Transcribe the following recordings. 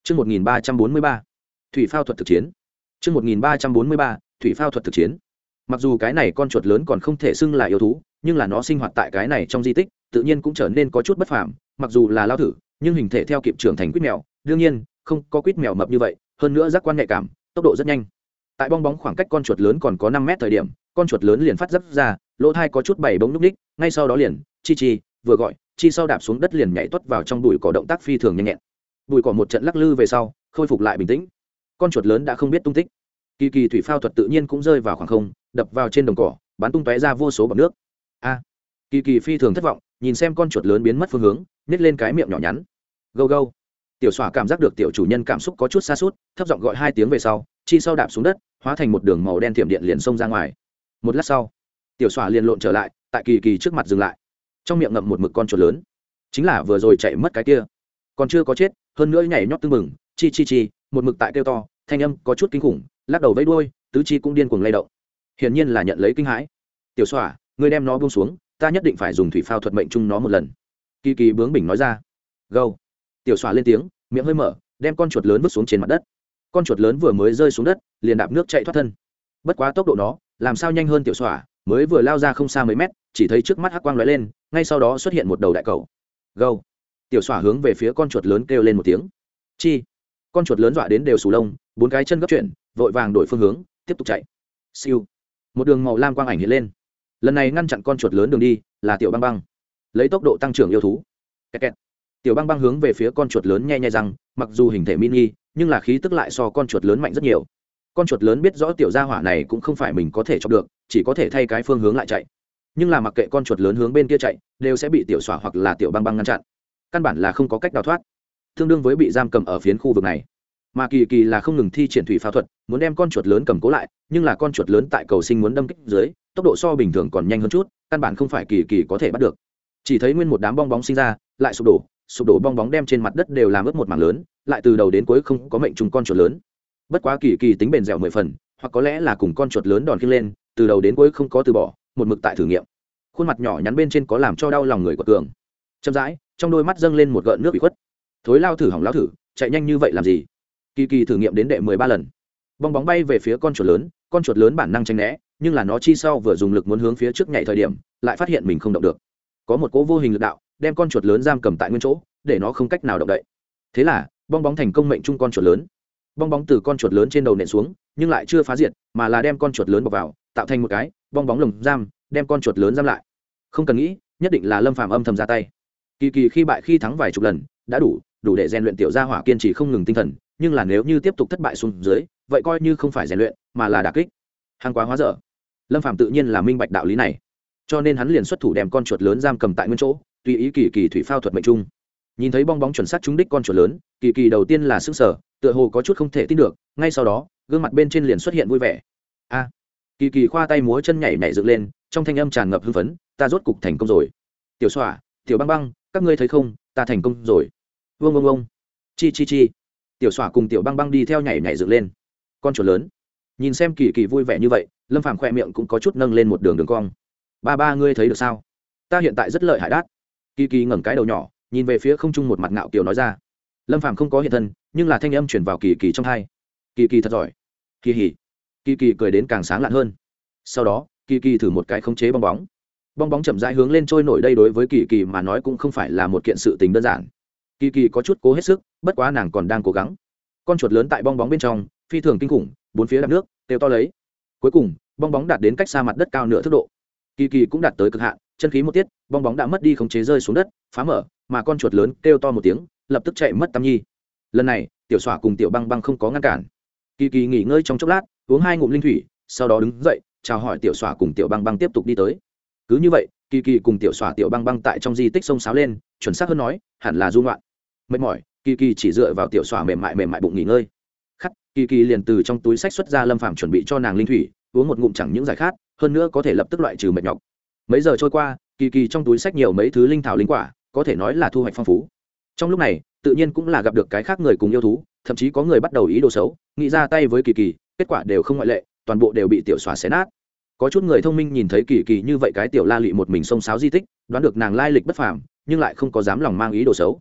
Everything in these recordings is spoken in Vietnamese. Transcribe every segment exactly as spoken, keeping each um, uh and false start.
Chương một nghìn ba trăm bốn mươi ba, thủy phao thuật thực chiến. Chương một nghìn ba trăm bốn mươi ba, thủy phao thuật thực chiến. Mặc dù cái này con chuột lớn còn không thể xưng là yêu thú, nhưng là nó sinh hoạt tại cái này trong di tích, tự nhiên cũng trở nên có chút bất phàm, mặc dù là lao thử, nhưng hình thể theo kịp trưởng thành quýt mèo, đương nhiên, không có quýt mèo mập như vậy, hơn nữa giác quan nhạy cảm, tốc độ rất nhanh. Tại bong bóng khoảng cách con chuột lớn còn có năm mét thời điểm, con chuột lớn liền phát giác ra, lỗ thai có chút bảy bóng lúc ních, ngay sau đó liền, chi chi, vừa gọi, chi sau đạp xuống đất liền nhảy tuốt vào trong bụi cỏ, động tác phi thường nhanh nhẹn. Bụi cỏ một trận lắc lư về sau, khôi phục lại bình tĩnh. Con chuột lớn đã không biết tung tích. Kỳ kỳ thủy phao thuật tự nhiên cũng rơi vào khoảng không, đập vào trên đồng cỏ, bắn tung tóe ra vô số bọt nước. A, kỳ kỳ phi thường thất vọng, nhìn xem con chuột lớn biến mất phương hướng, nhếch lên cái miệng nhỏ nhắn. Gâu gâu. Tiểu Xoa cảm giác được tiểu chủ nhân cảm xúc có chút xa sút, thấp giọng gọi hai tiếng về sau, chi sau đạp xuống đất, hóa thành một đường màu đen thiểm điện liền xông ra ngoài. Một lát sau, tiểu Xoa liền lộn trở lại, tại kỳ kỳ trước mặt dừng lại, trong miệng ngậm một mực con chuột lớn, chính là vừa rồi chạy mất cái kia, còn chưa có chết, hơn nữa nhảy nhót tưng bừng, chi chi chi, một mực tại kêu to, thanh âm có chút kinh khủng, lắc đầu vẫy đuôi, tứ chi cũng điên cuồng lay động, hiển nhiên là nhận lấy kinh hãi. Tiểu Xoa, ngươi đem nó buông xuống, ta nhất định phải dùng thủy phao thuật mệnh chung nó một lần. Kỳ kỳ bướng bỉnh nói ra. Gâu. Tiểu Xoa lên tiếng, miệng hơi mở, đem con chuột lớn vứt xuống trên mặt đất. Con chuột lớn vừa mới rơi xuống đất, liền đạp nước chạy thoát thân. Bất quá tốc độ nó làm sao nhanh hơn Tiểu Xoa, mới vừa lao ra không xa mấy mét, chỉ thấy trước mắt hắc quang lóe lên, ngay sau đó xuất hiện một đầu đại cầu. Gâu. Tiểu Xoa hướng về phía con chuột lớn kêu lên một tiếng. Chi. Con chuột lớn dọa đến đều sù lông, bốn cái chân gấp chuyển, vội vàng đổi phương hướng, tiếp tục chạy. Siêu. Một đường màu lam quang ảnh hiện lên. Lần này ngăn chặn con chuột lớn đường đi, là Tiểu Băng Băng. Lấy tốc độ tăng trưởng yêu thú. Kẹt kẹt. Tiểu Băng Băng hướng về phía con chuột lớn nhe nhe răng, mặc dù hình thể mini, nhưng là khí tức lại so con chuột lớn mạnh rất nhiều. Con chuột lớn biết rõ tiểu gia hỏa này cũng không phải mình có thể chọc được, chỉ có thể thay cái phương hướng lại chạy. Nhưng là mặc kệ con chuột lớn hướng bên kia chạy, đều sẽ bị Tiểu Xoa hoặc là Tiểu Băng Băng ngăn chặn. Căn bản là không có cách đào thoát, tương đương với bị giam cầm ở phiến khu vực này. Mà kỳ kỳ là không ngừng thi triển thủy phao thuật, muốn đem con chuột lớn cầm cố lại, nhưng là con chuột lớn tại cầu sinh muốn đâm kích dưới, tốc độ so bình thường còn nhanh hơn chút, căn bản không phải kỳ kỳ có thể bắt được. Chỉ thấy nguyên một đám bong bóng sinh ra, lại sụp đổ, sụp đổ bong bóng đem trên mặt đất đều làm ướt một mảng lớn, lại từ đầu đến cuối không có mệnh trùng con chuột lớn. Bất quá kỳ kỳ tính bền dẻo mười phần, hoặc có lẽ là cùng con chuột lớn đòn khiêng lên, từ đầu đến cuối không có từ bỏ, một mực tại thử nghiệm. Khuôn mặt nhỏ nhắn bên trên có làm cho đau lòng người của cường. Chậm rãi, trong đôi mắt dâng lên một gợn nước bị khuất. Thối lao thử hỏng lao thử, chạy nhanh như vậy làm gì? Kỳ kỳ thử nghiệm đến đệ mười ba lần, bong bóng bay về phía con chuột lớn, con chuột lớn bản năng tránh né, nhưng là nó chi sau vừa dùng lực muốn hướng phía trước nhảy thời điểm, lại phát hiện mình không động được. Có một cỗ vô hình lực đạo đem con chuột lớn giam cầm tại nguyên chỗ, để nó không cách nào động đậy. Thế là bong bóng thành công mệnh chung con chuột lớn. Bong bóng từ con chuột lớn trên đầu nện xuống, nhưng lại chưa phá diệt, mà là đem con chuột lớn bọc vào, tạo thành một cái bong bóng lồng giam, đem con chuột lớn giam lại. Không cần nghĩ, nhất định là Lâm Phàm âm thầm ra tay. Kỳ kỳ khi bại khi thắng vài chục lần, đã đủ, đủ để rèn luyện tiểu gia hỏa kiên trì không ngừng tinh thần, nhưng là nếu như tiếp tục thất bại xuống dưới, vậy coi như không phải rèn luyện, mà là đả kích. Hàng quá hóa dở. Lâm Phàm tự nhiên là minh bạch đạo lý này, cho nên hắn liền xuất thủ đem con chuột lớn giam cầm tại nguyên chỗ, tùy ý kỳ kỳ thủy phao thuật mệnh trung. Nhìn thấy bong bóng chuẩn xác trúng đích con chuột lớn, kỳ kỳ đầu tiên là sững sờ, tựa hồ có chút không thể tin được, ngay sau đó, gương mặt bên trên liền xuất hiện vui vẻ. A. Kỳ kỳ khoa tay múa chân nhảy nhảy dựng lên, trong thanh âm tràn ngập hưng phấn, ta rốt cục thành công rồi. Tiểu Xoa, Tiểu Băng Băng, các ngươi thấy không, ta thành công rồi. Vương vương vương. Chi chi chi. Tiểu Xoa cùng Tiểu Băng Băng đi theo nhảy nhảy dựng lên. Con chuột lớn nhìn xem kỳ kỳ vui vẻ như vậy, Lâm Phàm khoe miệng cũng có chút nâng lên một đường đường cong. Ba ba ngươi thấy được sao, ta hiện tại rất lợi hại đát. Kỳ kỳ ngẩng cái đầu nhỏ nhìn về phía không trung, một mặt ngạo kiều nói ra. Lâm Phàm không có hiện thân, nhưng là thanh âm truyền vào kỳ kỳ trong tai. Kỳ kỳ thật giỏi. Kỳ hỉ. Kỳ kỳ cười đến càng sáng lạn hơn. Sau đó kỳ kỳ thử một cái khống chế bong bóng, bong bóng chậm rãi hướng lên trôi nổi. Đây đối với kỳ kỳ mà nói cũng không phải là một kiện sự tình đơn giản. Kỳ kỳ có chút cố hết sức, bất quá nàng còn đang cố gắng. Con chuột lớn tại bong bóng bên trong phi thường kinh khủng, bốn phía đạp nước đều to lấy. Cuối cùng bong bóng đạt đến cách xa mặt đất cao nửa thước độ. Kỳ kỳ cũng đạt tới cực hạn, chân khí một tiết, bong bóng đã mất đi khống chế rơi xuống đất, phá mở, mà con chuột lớn kêu to một tiếng, lập tức chạy mất tăm nhi. Lần này Tiểu Xoa cùng Tiểu Băng Băng không có ngăn cản. Kỳ kỳ nghỉ ngơi trong chốc lát, uống hai ngụm linh thủy, sau đó đứng dậy chào hỏi Tiểu Xoa cùng Tiểu Băng Băng tiếp tục đi tới. Cứ như vậy, kỳ kỳ cùng Tiểu Xoa Tiểu Băng Băng tại trong di tích sông sáo lên, chuẩn xác hơn nói hẳn là du ngoạn. Mệt mỏi, kỳ kỳ chỉ dựa vào Tiểu Xoa mềm mại mềm mại bụng nghỉ ngơi. Khắc, kỳ kỳ liền từ trong túi sách xuất ra Lâm Phàm chuẩn bị cho nàng linh thủy, uống một ngụm chẳng những giải khát, hơn nữa có thể lập tức loại trừ mệt nhọc. Mấy giờ trôi qua, kỳ kỳ trong túi sách nhiều mấy thứ linh thảo linh quả, có thể nói là thu hoạch phong phú. Trong lúc này tự nhiên cũng là gặp được cái khác người cùng yêu thú, thậm chí có người bắt đầu ý đồ xấu, nghĩ ra tay với kỳ kỳ, kết quả đều không ngoại lệ, toàn bộ đều bị Tiểu Xoa xé nát. Có chút người thông minh nhìn thấy kỳ kỳ như vậy cái tiểu la lị một mình xông xáo di tích, đoán được nàng lai lịch bất phàm, nhưng lại không có dám lòng mang ý đồ xấu.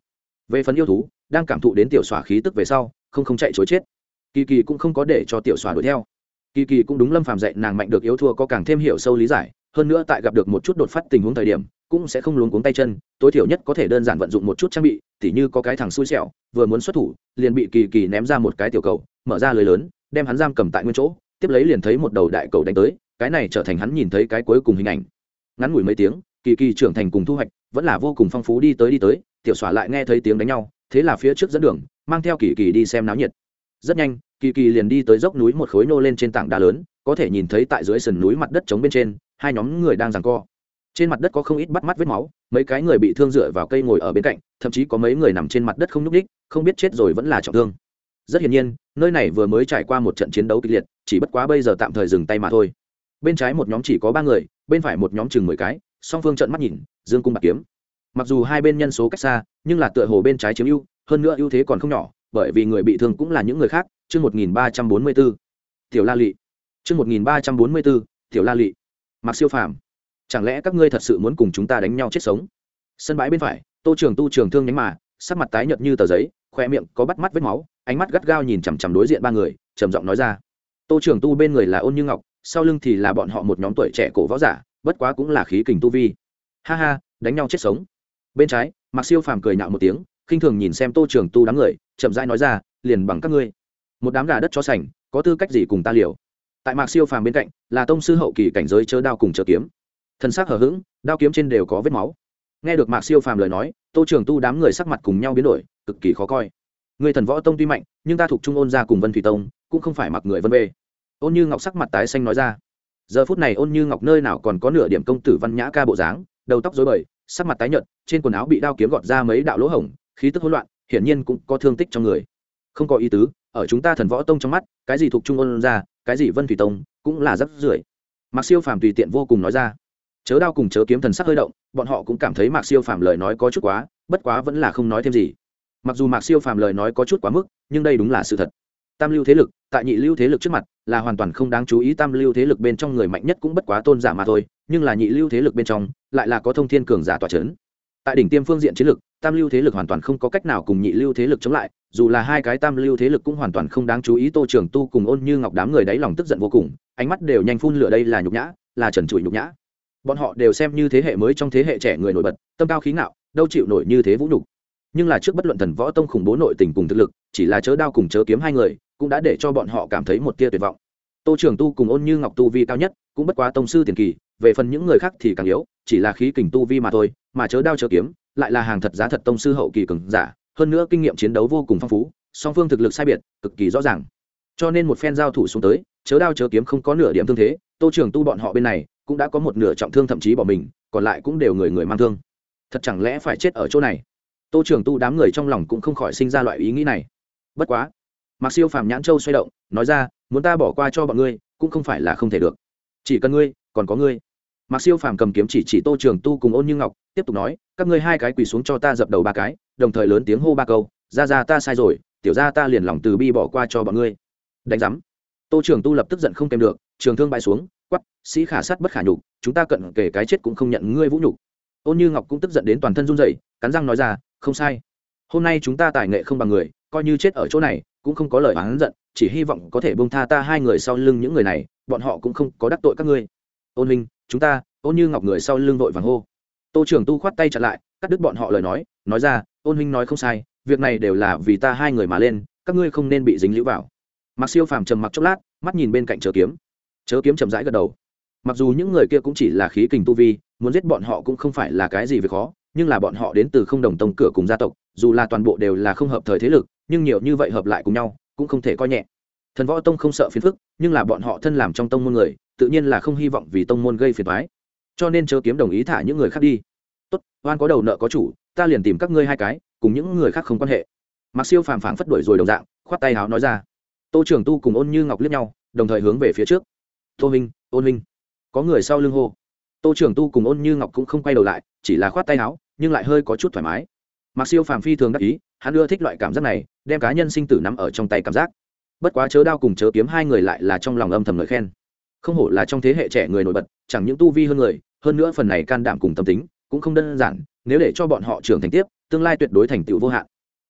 về phần yêu thú đang cảm thụ đến tiểu xỏa khí tức về sau không không chạy chối chết. Kỳ kỳ cũng không có để cho tiểu xỏa đuổi theo. Kỳ kỳ cũng đúng Lâm Phàm dạy nàng mạnh được yếu thua có càng thêm hiểu sâu lý giải, hơn nữa tại gặp được một chút đột phát tình huống thời điểm cũng sẽ không luống cuống tay chân, tối thiểu nhất có thể đơn giản vận dụng một chút trang bị, tỉ như có cái thằng xui xẻo vừa muốn xuất thủ liền bị kỳ kỳ ném ra một cái tiểu cầu, mở ra lưới lớn đem hắn giam cầm tại nguyên chỗ, tiếp lấy liền thấy một đầu đại cầu đánh tới, cái này trở thành hắn nhìn thấy cái cuối cùng hình ảnh. Ngắn ngủi mấy tiếng, kỳ kỳ trưởng thành cùng thu hoạch vẫn là vô cùng phong phú, đi tới đi tới tiểu xỏa lại nghe thấy tiếng đánh nhau, thế là phía trước dẫn đường mang theo kỳ kỳ đi xem náo nhiệt. Rất nhanh kỳ kỳ liền đi tới dốc núi một khối nô lên trên tảng đá lớn, có thể nhìn thấy tại dưới sườn núi mặt đất trống bên trên hai nhóm người đang giằng co. Trên mặt đất có không ít bắt mắt vết máu, mấy cái người bị thương dựa vào cây ngồi ở bên cạnh, thậm chí có mấy người nằm trên mặt đất không nhúc nhích, không biết chết rồi vẫn là trọng thương. Rất hiển nhiên nơi này vừa mới trải qua một trận chiến đấu kịch liệt, chỉ bất quá bây giờ tạm thời dừng tay mà thôi. Bên trái một nhóm chỉ có ba người, bên phải một nhóm chừng mười cái, song phương trợn mắt nhìn dương cung bạc kiếm. Mặc dù hai bên nhân số cách xa, nhưng là tựa hồ bên trái chiếm ưu, hơn nữa ưu thế còn không nhỏ, bởi vì người bị thương cũng là những người khác. Chương một nghìn ba trăm bốn mươi tư tiểu la lị. Chương một nghìn ba trăm bốn mươi tư tiểu la lị. Mặc Siêu Phàm, chẳng lẽ các ngươi thật sự muốn cùng chúng ta đánh nhau chết sống? Sân bãi bên phải, Tô Trường Tu trường thương nhánh mà, sắc mặt tái nhợt như tờ giấy, khoe miệng có bắt mắt vết máu, ánh mắt gắt gao nhìn chằm chằm đối diện ba người, trầm giọng nói ra. Tô Trường Tu bên người là Ôn Như Ngọc, sau lưng thì là bọn họ một nhóm tuổi trẻ cổ võ giả, bất quá cũng là khí kình tu vi. Ha ha, đánh nhau chết sống. Bên trái, Mạc Siêu Phàm cười nhạo một tiếng, khinh thường nhìn xem Tô Trường Tu đám người, chậm rãi nói ra, liền bằng các ngươi, một đám gà đất chó sành, có tư cách gì cùng ta liều? Tại Mạc Siêu Phàm bên cạnh là tông sư hậu kỳ cảnh giới chớ đao cùng chớ kiếm, thân xác hở hững, đao kiếm trên đều có vết máu. Nghe được Mạc Siêu Phàm lời nói, Tô Trường Tu đám người sắc mặt cùng nhau biến đổi, cực kỳ khó coi. Người Thần Võ Tông tuy mạnh, nhưng ta thuộc Trung Ôn gia cùng Vân Thủy Tông cũng không phải mặc người vân bê. Ôn Như Ngọc sắc mặt tái xanh nói ra. Giờ phút này Ôn Như Ngọc nơi nào còn có nửa điểm công tử văn nhã ca bộ dáng, đầu tóc rối bời, sắc mặt tái nhợt, trên quần áo bị đao kiếm gọt ra mấy đạo lỗ hổng, khí tức hỗn loạn, hiển nhiên cũng có thương tích trong người. Không có ý tứ, ở chúng ta Thần Võ Tông trong mắt, cái gì thuộc Trung Ôn gia, cái gì Vân Thủy Tông cũng là rắc rưởi. Mạc Siêu Phàm tùy tiện vô cùng nói ra. Chớ đao cùng chớ kiếm thần sắc hơi động, bọn họ cũng cảm thấy Mạc Siêu Phàm lời nói có chút quá, bất quá vẫn là không nói thêm gì. Mặc dù Mạc Siêu Phàm lời nói có chút quá mức, nhưng đây đúng là sự thật. Tam lưu thế lực, tại nhị lưu thế lực trước mặt, là hoàn toàn không đáng chú ý, tam lưu thế lực bên trong người mạnh nhất cũng bất quá tôn giả mà thôi, nhưng là nhị lưu thế lực bên trong, lại là có thông thiên cường giả tọa chấn. Tại đỉnh tiêm phương diện chiến lực, tam lưu thế lực hoàn toàn không có cách nào cùng nhị lưu thế lực chống lại, dù là hai cái tam lưu thế lực cũng hoàn toàn không đáng chú ý. Tô Trường Tu cùng Ôn Như Ngọc đám người đáy lòng tức giận vô cùng, ánh mắt đều nhanh phun lửa, đây là nhục nhã, là trần trụi nhục nhã. Bọn họ đều xem như thế hệ mới trong thế hệ trẻ người nổi bật, tâm cao khí ngạo, đâu chịu nổi như thế vũ nhục. Nhưng là trước bất luận Thần Võ Tông khủng bố nội tình cùng thực lực, chỉ là chớ đao cùng chớ kiếm hai người cũng đã để cho bọn họ cảm thấy một tia tuyệt vọng. Tô Trường Tu cùng Ôn Như Ngọc tu vi cao nhất, cũng bất quá tông sư tiền kỳ, về phần những người khác thì càng yếu, chỉ là khí kình tu vi mà thôi, mà chớ đao chớ kiếm lại là hàng thật giá thật tông sư hậu kỳ cường giả, hơn nữa kinh nghiệm chiến đấu vô cùng phong phú, song phương thực lực sai biệt cực kỳ rõ ràng. Cho nên một phen giao thủ xuống tới, chớ đao chớ kiếm không có nửa điểm thương thế, Tô Trường Tu bọn họ bên này cũng đã có một nửa trọng thương, thậm chí bỏ mình, còn lại cũng đều người người mang thương. Thật chẳng lẽ phải chết ở chỗ này? Tô Trường Tu đám người trong lòng cũng không khỏi sinh ra loại ý nghĩ này. Bất quá, Mạc Siêu Phàm nhãn châu xoay động, nói ra, muốn ta bỏ qua cho bọn ngươi, cũng không phải là không thể được. Chỉ cần ngươi, còn có ngươi. Mạc Siêu Phàm cầm kiếm chỉ chỉ Tô Trường Tu cùng Ôn Như Ngọc, tiếp tục nói, các ngươi hai cái quỳ xuống cho ta dập đầu ba cái, đồng thời lớn tiếng hô ba câu, ra ra ta sai rồi, tiểu gia ta liền lòng từ bi bỏ qua cho bọn ngươi. Đánh rắm. Tô Trường Tu lập tức giận không kèm được, trường thương bại xuống, quát, sĩ khả sát bất khả nhục, chúng ta cận kể cái chết cũng không nhận ngươi vũ nhục. Ôn Như Ngọc cũng tức giận đến toàn thân run rẩy, cắn răng nói ra, không sai, hôm nay chúng ta tài nghệ không bằng người, coi như chết ở chỗ này cũng không có lời oán giận, chỉ hy vọng có thể buông tha ta hai người sau lưng những người này, bọn họ cũng không có đắc tội các ngươi. Ôn huynh, chúng ta. Ôn Như Ngọc người sau lưng vội vàng hô. Tô Trường Tu khoát tay chặn lại, cắt đứt bọn họ lời nói, nói ra, Ôn huynh nói không sai, việc này đều là vì ta hai người mà lên, các ngươi không nên bị dính líu vào. Mạc Siêu Phàm trầm mặc chốc lát, mắt nhìn bên cạnh chớ kiếm. Chớ kiếm chậm rãi gật đầu. Mặc dù những người kia cũng chỉ là khí kình tu vi, muốn giết bọn họ cũng không phải là cái gì việc khó, nhưng là bọn họ đến từ không đồng tông cửa cùng gia tộc, dù là toàn bộ đều là không hợp thời thế lực, nhưng nhiều như vậy hợp lại cùng nhau cũng không thể coi nhẹ. Thần Võ Tông không sợ phiền phức, nhưng là bọn họ thân làm trong tông môn người, tự nhiên là không hy vọng vì tông môn gây phiền toái, cho nên Chớ kiếm đồng ý thả những người khác đi. Tốt, oan có đầu nợ có chủ, ta liền tìm các ngươi hai cái, cùng những người khác không quan hệ. Mạc Siêu phàm phảng phất đuổi rồi đồng dạng, khoát tay háo nói ra. Tô Trường Tu cùng Ôn Như Ngọc liếc nhau, đồng thời hướng về phía trước. Tô Minh, Ôn Minh, có người sau lưng hô. Tô Trường Tu cùng Ôn Như Ngọc cũng không quay đầu lại, chỉ là khoát tay áo, nhưng lại hơi có chút thoải mái. Mạc Siêu phàm phi thường đắc ý, hắn ưa thích loại cảm giác này, đem cá nhân sinh tử nắm ở trong tay cảm giác. Bất quá Chớ đao cùng Chớ kiếm hai người lại là trong lòng âm thầm lời khen. Không hổ là trong thế hệ trẻ người nổi bật, chẳng những tu vi hơn người, hơn nữa phần này can đảm cùng tâm tính cũng không đơn giản, nếu để cho bọn họ trưởng thành tiếp, tương lai tuyệt đối thành tựu vô hạn,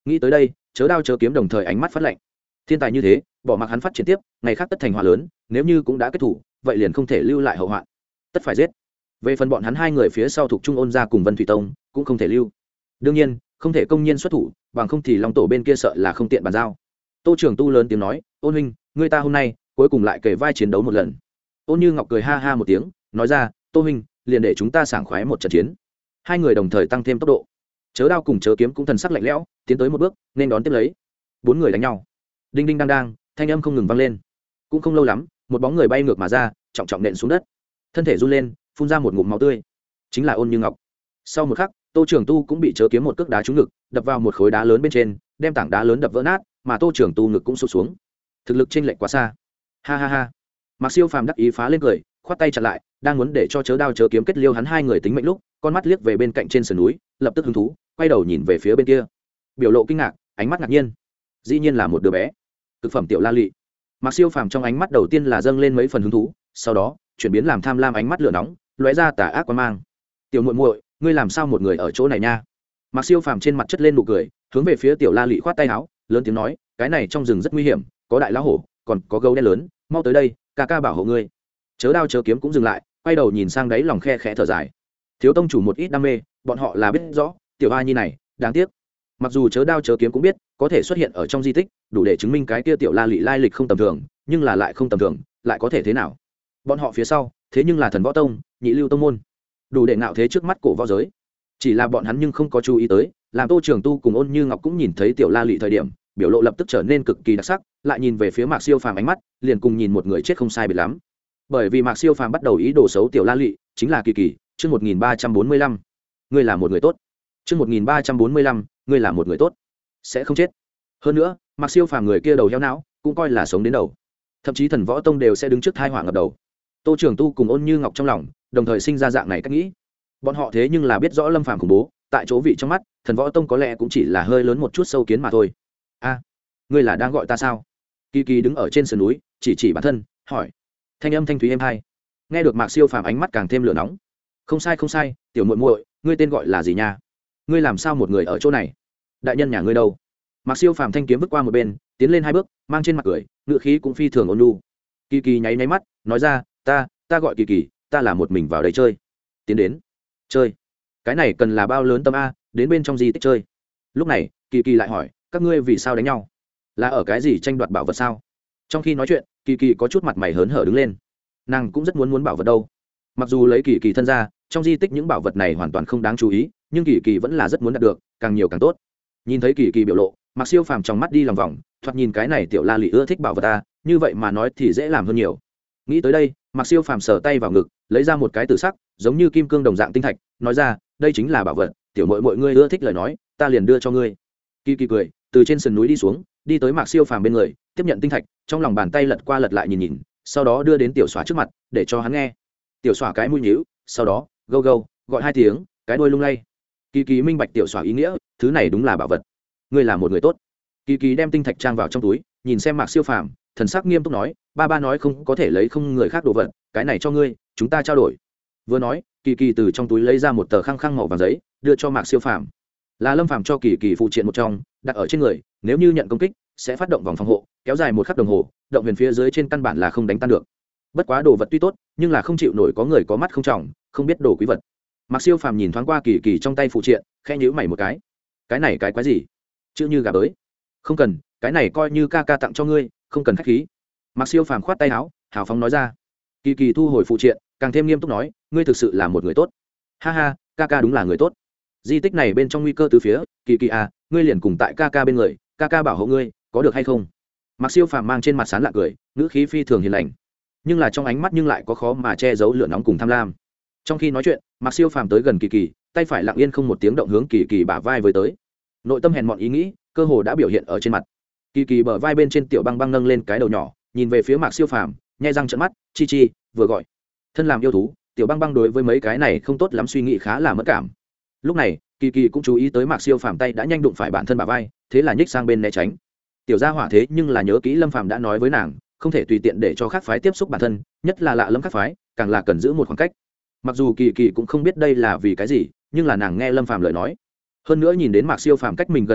nghĩ tới đây chớ đao chớ kiếm đồng thời ánh mắt phát lạnh. Thiên tài như thế bỏ mặc hắn phát triển tiếp, ngày khác tất thành họa lớn, nếu như cũng đã kết thủ vậy liền không thể lưu lại hậu hoạn, tất phải giết. Về phần bọn hắn hai người phía sau thuộc trung ôn gia cùng Vân Thủy Tông cũng không thể lưu, đương nhiên không thể công nhiên xuất thủ, bằng không thì long tổ bên kia sợ là không tiện bàn giao. Tô Trường Tu lớn tiếng nói, ôn huynh, người ta hôm nay cuối cùng lại kề vai chiến đấu một lần. Ôn Như Ngọc cười ha ha một tiếng, nói ra, Tô huynh, liền để chúng ta sảng khoái một trận chiến. Hai người đồng thời tăng thêm tốc độ, chớ đao cùng chớ kiếm cũng thần sắc lạnh lẽo, tiến tới một bước nên đón tiếp lấy. Bốn người đánh nhau, đinh đinh đang đang, thanh âm không ngừng vang lên. Cũng không lâu lắm, một bóng người bay ngược mà ra, trọng trọng nện xuống đất, thân thể run lên, phun ra một ngụm máu tươi, chính là Ôn Như Ngọc. Sau một khắc, Tô Trường Tu cũng bị chớ kiếm một cước đá trúng ngực, đập vào một khối đá lớn bên trên, đem tảng đá lớn đập vỡ nát, mà Tô Trường Tu ngực cũng sụp xuống. Thực lực chênh lệch quá xa. Ha ha ha. Mạc Siêu Phàm đắc ý phá lên cười, khoát tay chặn lại, đang muốn để cho chớ đao chớ kiếm kết liêu hắn hai người tính mệnh lúc, con mắt liếc về bên cạnh trên sườn núi, lập tức hứng thú, quay đầu nhìn về phía bên kia, biểu lộ kinh ngạc, ánh mắt ngạc nhiên. Dĩ nhiên là một đứa bé, cực phẩm tiểu la lị. Mạc Siêu Phàm trong ánh mắt đầu tiên là dâng lên mấy phần hứng thú, sau đó chuyển biến làm tham lam, ánh mắt lửa nóng, lóe ra tà ác quan mang. Tiểu muội muội, ngươi làm sao một người ở chỗ này nha? Mạc Siêu Phàm trên mặt chất lên nụ cười, hướng về phía tiểu la lị khoát tay áo, lớn tiếng nói, cái này trong rừng rất nguy hiểm, có đại lão hổ, còn có gấu đen lớn, mau tới đây, ca ca bảo hộ ngươi. Chớ đao chớ kiếm cũng dừng lại, quay đầu nhìn sang đáy lòng khe khẽ thở dài. Thiếu tông chủ một ít đam mê, bọn họ là biết rõ, tiểu a nhi này, đáng tiếc. Mặc dù chớ đao chớ kiếm cũng biết, có thể xuất hiện ở trong di tích, đủ để chứng minh cái kia tiểu la lị lai lịch không tầm thường, nhưng là lại không tầm thường, lại có thể thế nào? Bọn họ phía sau, thế nhưng là Thần Võ Tông, Nhị Lưu Tông môn, đủ để ngạo thế trước mắt cổ võ giới. Chỉ là bọn hắn nhưng không có chú ý tới, làm Tô Trường Tu cùng Ôn Như Ngọc cũng nhìn thấy tiểu la lị thời điểm, biểu lộ lập tức trở nên cực kỳ đặc sắc, lại nhìn về phía Mạc Siêu Phàm, ánh mắt liền cùng nhìn một người chết không sai biệt lắm. Bởi vì Mạc Siêu Phàm bắt đầu ý đồ xấu tiểu la lị, chính là Kỳ Kỳ. Chương một nghìn ba trăm bốn mươi lăm, ngươi là một người tốt. Chương một nghìn ba trăm bốn mươi lăm, ngươi là một người tốt, sẽ không chết. Hơn nữa, Mạc Siêu Phàm người kia đầu heo não, cũng coi là sống đến đầu. Thậm chí Thần Võ Tông đều sẽ đứng trước tai họa ngập đầu. Tô Trường Tu cùng Ôn Như Ngọc trong lòng đồng thời sinh ra dạng này cách nghĩ. Bọn họ thế nhưng là biết rõ Lâm Phàm khủng bố, tại chỗ vị trong mắt, Thần Võ Tông có lẽ cũng chỉ là hơi lớn một chút sâu kiến mà thôi. A, ngươi là đang gọi ta sao? Kỳ Kỳ đứng ở trên sườn núi, chỉ chỉ bản thân, hỏi. Thanh âm thanh thúy êm hai. Nghe được Mạc Siêu Phàm ánh mắt càng thêm lửa nóng. Không sai không sai, tiểu muội muội, ngươi tên gọi là gì nha? Ngươi làm sao một người ở chỗ này? Đại nhân nhà ngươi đâu? Mạc Siêu Phàm thanh kiếm vứt qua một bên, tiến lên hai bước, mang trên mặt cười, ngựa khí cũng phi thường ôn nhu. Kỳ Kỳ nháy nháy mắt, nói ra, ta, ta gọi Kỳ Kỳ, ta là một mình vào đây chơi. Tiến đến. Chơi? Cái này cần là bao lớn tâm a, đến bên trong di tích chơi. Lúc này, Kỳ Kỳ lại hỏi, các ngươi vì sao đánh nhau? Là ở cái gì tranh đoạt bảo vật sao? Trong khi nói chuyện, Kỳ Kỳ có chút mặt mày hớn hở đứng lên. Nàng cũng rất muốn muốn bảo vật đâu. Mặc dù lấy Kỳ Kỳ thân ra, trong di tích những bảo vật này hoàn toàn không đáng chú ý, nhưng Kỳ Kỳ vẫn là rất muốn đạt được, càng nhiều càng tốt. Nhìn thấy Kỳ Kỳ biểu lộ, Mạc Siêu Phàm trong mắt đi lòng vòng, thoạt nhìn cái này tiểu la lị ưa thích bảo vật ta, như vậy mà nói thì dễ làm hơn nhiều. Nghĩ tới đây, Mạc Siêu Phàm sờ tay vào ngực, lấy ra một cái tử sắc, giống như kim cương đồng dạng tinh thạch, nói ra, đây chính là bảo vật, tiểu muội muội ngươi ưa thích lời nói, ta liền đưa cho ngươi. Kỳ Kỳ cười, từ trên sườn núi đi xuống, đi tới Mạc Siêu Phàm bên người, tiếp nhận tinh thạch, trong lòng bàn tay lật qua lật lại nhìn nhìn, sau đó đưa đến tiểu xóa trước mặt, để cho hắn nghe. Tiểu xóa cái mũi nhíu, sau đó, gâu gâu, gọi hai tiếng, cái đuôi lung lay. Kỳ Kỳ minh bạch tiểu xóa ý nghĩa, thứ này đúng là bảo vật. Ngươi là một người tốt. Kỳ Kỳ đem tinh thạch trang vào trong túi, nhìn xem Mạc Siêu Phàm, thần sắc nghiêm túc nói, ba ba nói không có thể lấy không người khác đồ vật, cái này cho ngươi, chúng ta trao đổi. Vừa nói, Kỳ Kỳ từ trong túi lấy ra một tờ khăng khăng màu vàng giấy, đưa cho Mạc Siêu Phàm. Là Lâm Phàm cho Kỳ Kỳ phụ triện một trong, đặt ở trên người, nếu như nhận công kích, sẽ phát động vòng phòng hộ, kéo dài một khắc đồng hồ, động huyền phía dưới trên căn bản là không đánh tan được. Bất quá đồ vật tuy tốt, nhưng là không chịu nổi có người có mắt không trọng, không biết đồ quý vật. Mạc Siêu Phàm nhìn thoáng qua Kỳ Kỳ trong tay phụ triện, khẽ nhíu mày một cái. Cái này cái quái gì? Chữ như gà bới. Không cần, cái này coi như ca ca tặng cho ngươi, không cần khách khí. Mạc Siêu Phàm khoát tay áo, hào phóng nói ra. Kỳ Kỳ thu hồi phụ triện, càng thêm nghiêm túc nói, ngươi thực sự là một người tốt. Ha ha, ca ca đúng là người tốt. Di tích này bên trong nguy cơ từ phía, Kỳ Kỳ à, ngươi liền cùng tại ca ca bên người, ca ca bảo hộ ngươi, có được hay không? Mạc Siêu Phàm mang trên mặt sán lạ cười, ngữ khí phi thường hiền lành, nhưng là trong ánh mắt nhưng lại có khó mà che giấu lửa nóng cùng tham lam. Trong khi nói chuyện, Mạc Siêu Phàm tới gần Kỳ Kỳ, tay phải lặng yên không một tiếng động hướng Kỳ Kỳ bả vai với tới. Nội tâm hèn mọn ý nghĩ, cơ hồ đã biểu hiện ở trên mặt. Kỳ Kỳ bờ vai bên trên tiểu băng băng nâng lên cái đầu nhỏ, nhìn về phía Mạc Siêu Phàm, nhếch răng trợn mắt, chi chi, vừa gọi. Thân làm yêu thú, tiểu băng băng đối với mấy cái này không tốt lắm, suy nghĩ khá là mất cảm. Lúc này, Kỳ Kỳ cũng chú ý tới Mạc Siêu Phàm tay đã nhanh đụng phải bản thân bả vai, thế là nhích sang bên né tránh. Tiểu gia hỏa thế nhưng là nhớ kỹ Lâm Phàm đã nói với nàng, không thể tùy tiện để cho khác phái tiếp xúc bản thân, nhất là lạ lẫm khác phái, càng là cần giữ một khoảng cách. Mặc dù Kỳ Kỳ cũng không biết đây là vì cái gì, nhưng là nàng nghe Lâm Phàm lời nói, hơn nữa nhìn đến Mạc Siêu Phàm cách mình gần như vậy,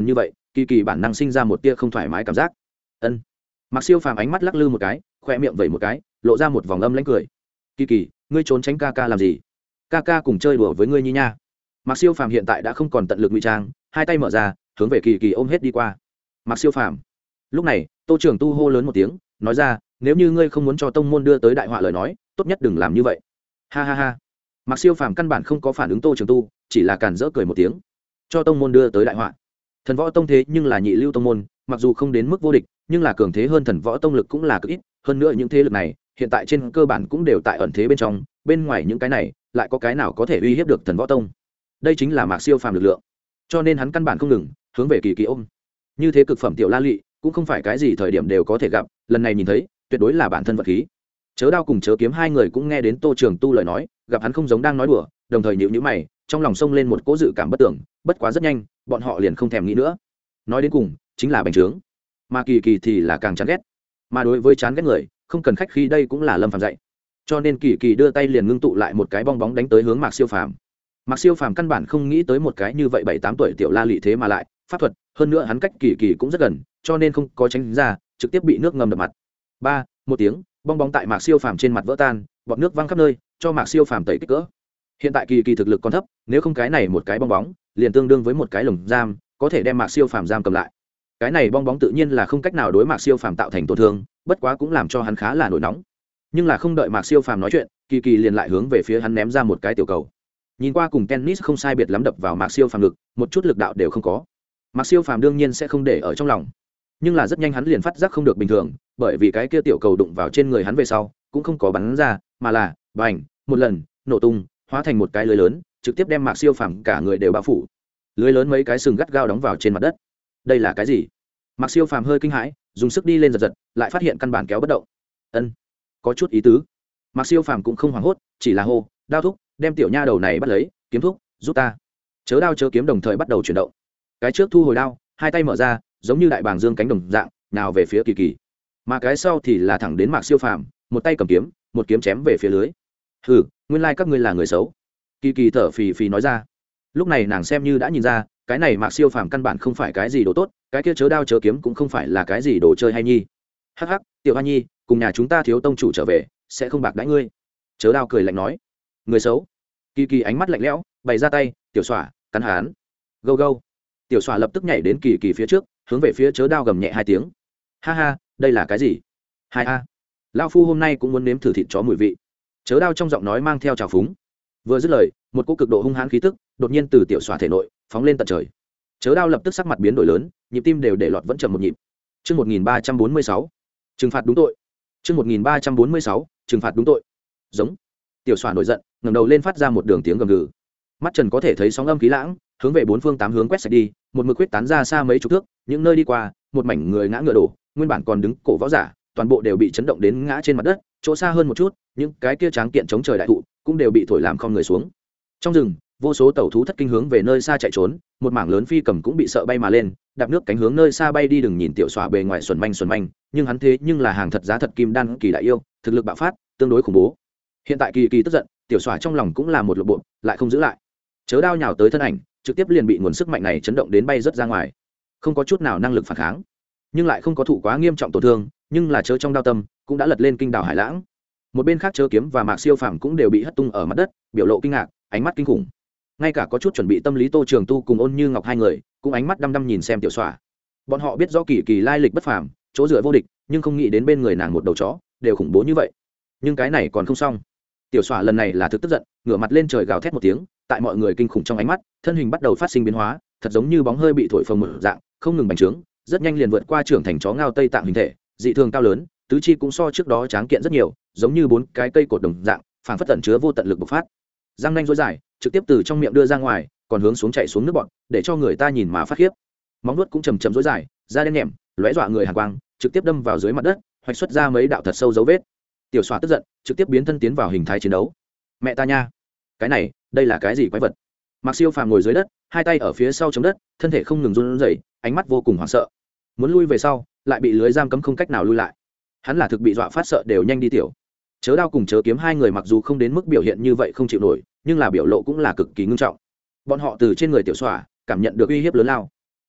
kỳ kỳ bản năng sinh ra một tia không thoải mái cảm giác. Ân. Mạc Siêu Phàm ánh mắt lắc lư một cái, khoe miệng vẩy một cái, lộ ra một vòng âm lãnh cười. Kỳ kỳ, ngươi trốn tránh ca ca làm gì? Ca ca cùng chơi đùa với ngươi nhi nha. Mạc Siêu Phàm hiện tại đã không còn tận lực ngụy trang, hai tay mở ra, hướng về kỳ kỳ ôm hết đi qua. Mạc Siêu Phàm. Lúc này, Tô Trường Tu hô lớn một tiếng, nói ra, nếu như ngươi không muốn cho tông môn đưa tới đại họa lời nói, tốt nhất đừng làm như vậy. Ha ha ha. Mạc Siêu Phàm căn bản không có phản ứng Tô Trường Tu, chỉ là càn rỡ cười một tiếng. Cho tông môn đưa tới đại họa. Thần Võ Tông thế nhưng là nhị lưu tông môn, mặc dù không đến mức vô địch, nhưng là cường thế hơn Thần Võ Tông lực cũng là cực ít, hơn nữa những thế lực này, hiện tại trên cơ bản cũng đều tại ẩn thế bên trong, bên ngoài những cái này, lại có cái nào có thể uy hiếp được Thần Võ Tông. Đây chính là Mạc Siêu Phàm lực lượng. Cho nên hắn căn bản không ngừng hướng về kỳ kỳ ôm. Như thế cực phẩm tiểu la lị, cũng không phải cái gì thời điểm đều có thể gặp, lần này nhìn thấy, tuyệt đối là bản thân vật khí. Chớ Đao cùng Chớ Kiếm hai người cũng nghe đến Tô Trường Tu lời nói, gặp hắn không giống đang nói đùa, đồng thời nhíu nhíu mày, trong lòng xông lên một cỗ dự cảm bất tưởng, bất quá rất nhanh, bọn họ liền không thèm nghĩ nữa. Nói đến cùng, chính là bành trướng. Mà kỳ kỳ thì là càng chán ghét. Mà đối với chán ghét người, không cần khách khí, đây cũng là Lâm Phàm dạy. Cho nên kỳ kỳ đưa tay liền ngưng tụ lại một cái bong bóng đánh tới hướng Mạc Siêu Phàm. Mạc Siêu Phàm căn bản không nghĩ tới một cái như vậy bảy tám tuổi tiểu la lị thế mà lại pháp thuật, hơn nữa hắn cách kỳ kỳ cũng rất gần, cho nên không có tránh ra, trực tiếp bị nước ngâm đập mặt. Ba, một tiếng, bong bóng tại Mạc Siêu Phàm trên mặt vỡ tan, bọt nước văng khắp nơi, cho Mạc Siêu Phàm tẩy kích cỡ. Hiện tại kỳ kỳ thực lực còn thấp, nếu không cái này một cái bong bóng, liền tương đương với một cái lồng giam, có thể đem Mạc Siêu Phàm giam cầm lại. Cái này bong bóng tự nhiên là không cách nào đối Mạc Siêu Phàm tạo thành tổn thương, bất quá cũng làm cho hắn khá là nổi nóng. Nhưng là không đợi Mạc Siêu Phàm nói chuyện, kỳ kỳ liền lại hướng về phía hắn ném ra một cái tiểu cầu. Nhìn qua cùng tennis không sai biệt lắm, đập vào Mạc Siêu Phàm lực, một chút lực đạo đều không có. Mạc Siêu Phàm đương nhiên sẽ không để ở trong lòng, nhưng là rất nhanh hắn liền phát giác không được bình thường, bởi vì cái kia tiểu cầu đụng vào trên người hắn về sau, cũng không có bắn ra, mà là bành, một lần nổ tung, hóa thành một cái lưới lớn, trực tiếp đem Mạc Siêu Phàm cả người đều bao phủ. Lưới lớn mấy cái sừng gắt gao đóng vào trên mặt đất. Đây là cái gì? Mạc Siêu Phàm hơi kinh hãi, dùng sức đi lên giật giật, lại phát hiện căn bản kéo bất động. Ân, có chút ý tứ. Mạc Siêu Phàm cũng không hoảng hốt, chỉ là hô, Đao thúc, đem tiểu nha đầu này bắt lấy, Kiếm thúc, giúp ta. Chớ Đao Chớ Kiếm đồng thời bắt đầu chuyển động. Cái trước thu hồi đao, hai tay mở ra, giống như đại bàng dương cánh đồng dạng, nào về phía kỳ kỳ. Mà cái sau thì là thẳng đến Mạc Siêu Phàm, một tay cầm kiếm, một kiếm chém về phía lưới. Hừ, nguyên lai các ngươi là người xấu. Kỳ kỳ thở phì phì nói ra. Lúc này nàng xem như đã nhìn ra, cái này Mạc Siêu Phàm căn bản không phải cái gì đồ tốt, cái kia Chớ Đao Chớ Kiếm cũng không phải là cái gì đồ chơi hay nhi. Hắc hắc, tiểu hoa nhi, cùng nhà chúng ta thiếu tông chủ trở về, sẽ không bạc đãi ngươi. Chớ Đao cười lạnh nói. Người xấu. Kỳ kỳ ánh mắt lạnh lẽo, bày ra tay, tiểu xỏa, cắn hắn. Gâu gâu. Tiểu xỏa lập tức nhảy đến kỳ kỳ phía trước, hướng về phía Chớ Đao gầm nhẹ hai tiếng. Ha ha, đây là cái gì? Hai a. Lão phu hôm nay cũng muốn nếm thử thịt chó mùi vị. Chớ Đao trong giọng nói mang theo trào phúng. Vừa dứt lời, một cỗ cực độ hung hãn khí tức đột nhiên từ tiểu xỏa thể nội phóng lên tận trời. Chớ Đao lập tức sắc mặt biến đổi lớn, nhịp tim đều để lọt vẫn chậm một nhịp. Chương một nghìn ba trăm bốn mươi sáu, trừng phạt đúng tội. Chương một nghìn ba trăm bốn mươi sáu, trừng phạt đúng tội. Giống. Tiểu xỏa nổi giận, ngẩng đầu lên phát ra một đường tiếng gầm gừ. Mắt Trần có thể thấy sóng âm khí lãng hướng về bốn phương tám hướng quét sạch đi, một mực huyết tán ra xa mấy chục thước, những nơi đi qua, một mảnh người ngã ngựa đổ, nguyên bản còn đứng cổ võ giả, toàn bộ đều bị chấn động đến ngã trên mặt đất, chỗ xa hơn một chút, những cái kia tráng kiện chống trời đại thụ cũng đều bị thổi làm không người xuống. Trong rừng, vô số tẩu thú thất kinh hướng về nơi xa chạy trốn, một mảng lớn phi cầm cũng bị sợ bay mà lên, đạp nước cánh hướng nơi xa bay đi. Đừng nhìn tiểu xỏa bề ngoài xuẩn manh xuẩn manh, nhưng hắn thế nhưng là hàng thật giá thật kim đan kỳ đại yêu, thực lực bạo phát, tương đối khủng bố. Hiện tại kỳ kỳ tức giận, tiểu xỏa trong lòng cũng là một lộ bộ, lại không giữ lại. Chớ Đao nhào tới thân ảnh, trực tiếp liền bị nguồn sức mạnh này chấn động đến bay rất ra ngoài, không có chút nào năng lực phản kháng, nhưng lại không có thụ quá nghiêm trọng tổn thương, nhưng là Chớ trong đao tâm cũng đã lật lên kinh đảo hải lãng. Một bên khác Chớ Kiếm và Mạc Siêu Phàm cũng đều bị hất tung ở mặt đất, biểu lộ kinh ngạc, ánh mắt kinh khủng. Ngay cả có chút chuẩn bị tâm lý Tô Trường Tu cùng Ôn Như Ngọc hai người cũng ánh mắt đăm đăm nhìn xem tiểu xỏa. Bọn họ biết rõ kỳ kỳ lai lịch bất phàm, chỗ dựa vô địch, nhưng không nghĩ đến bên người nàng một đầu chó đều khủng bố như vậy. Nhưng cái này còn không xong. Tiểu xỏa lần này là thực tức giận, ngửa mặt lên trời gào thét một tiếng, tại mọi người kinh khủng trong ánh mắt, thân hình bắt đầu phát sinh biến hóa, thật giống như bóng hơi bị thổi phồng một dạng, không ngừng bành trướng, rất nhanh liền vượt qua trưởng thành chó ngao Tây Tạng hình thể, dị thường cao lớn, tứ chi cũng so trước đó tráng kiện rất nhiều, giống như bốn cái cây cột đồng dạng, phảng phất tẩn chứa vô tận lực bộc phát. Răng nanh rối dài, trực tiếp từ trong miệng đưa ra ngoài, còn hướng xuống chạy xuống nước bọt, để cho người ta nhìn mà phát khiếp. Móng vuốt cũng chầm chậm rối dài, da đen nhẹm, lóe dọa người hàn quang, trực tiếp đâm vào dưới mặt đất, hoạch xuất ra mấy đạo thật sâu dấu vết. Tiểu xỏa tức giận, trực tiếp biến thân tiến vào hình thái chiến đấu. Mẹ ta nha, cái này, đây là cái gì quái vật? Mạc Siêu Phàm ngồi dưới đất, hai tay ở phía sau chống đất, thân thể không ngừng run rẩy, ánh mắt vô cùng hoảng sợ. Muốn lui về sau, lại bị lưới giam cấm không cách nào lui lại. Hắn là thực bị dọa phát sợ đều nhanh đi tiểu. Chớ Đao cùng Chớ Kiếm hai người mặc dù không đến mức biểu hiện như vậy không chịu nổi, nhưng là biểu lộ cũng là cực kỳ nghiêm trọng. Bọn họ từ trên người tiểu xỏa cảm nhận được uy hiếp lớn lao.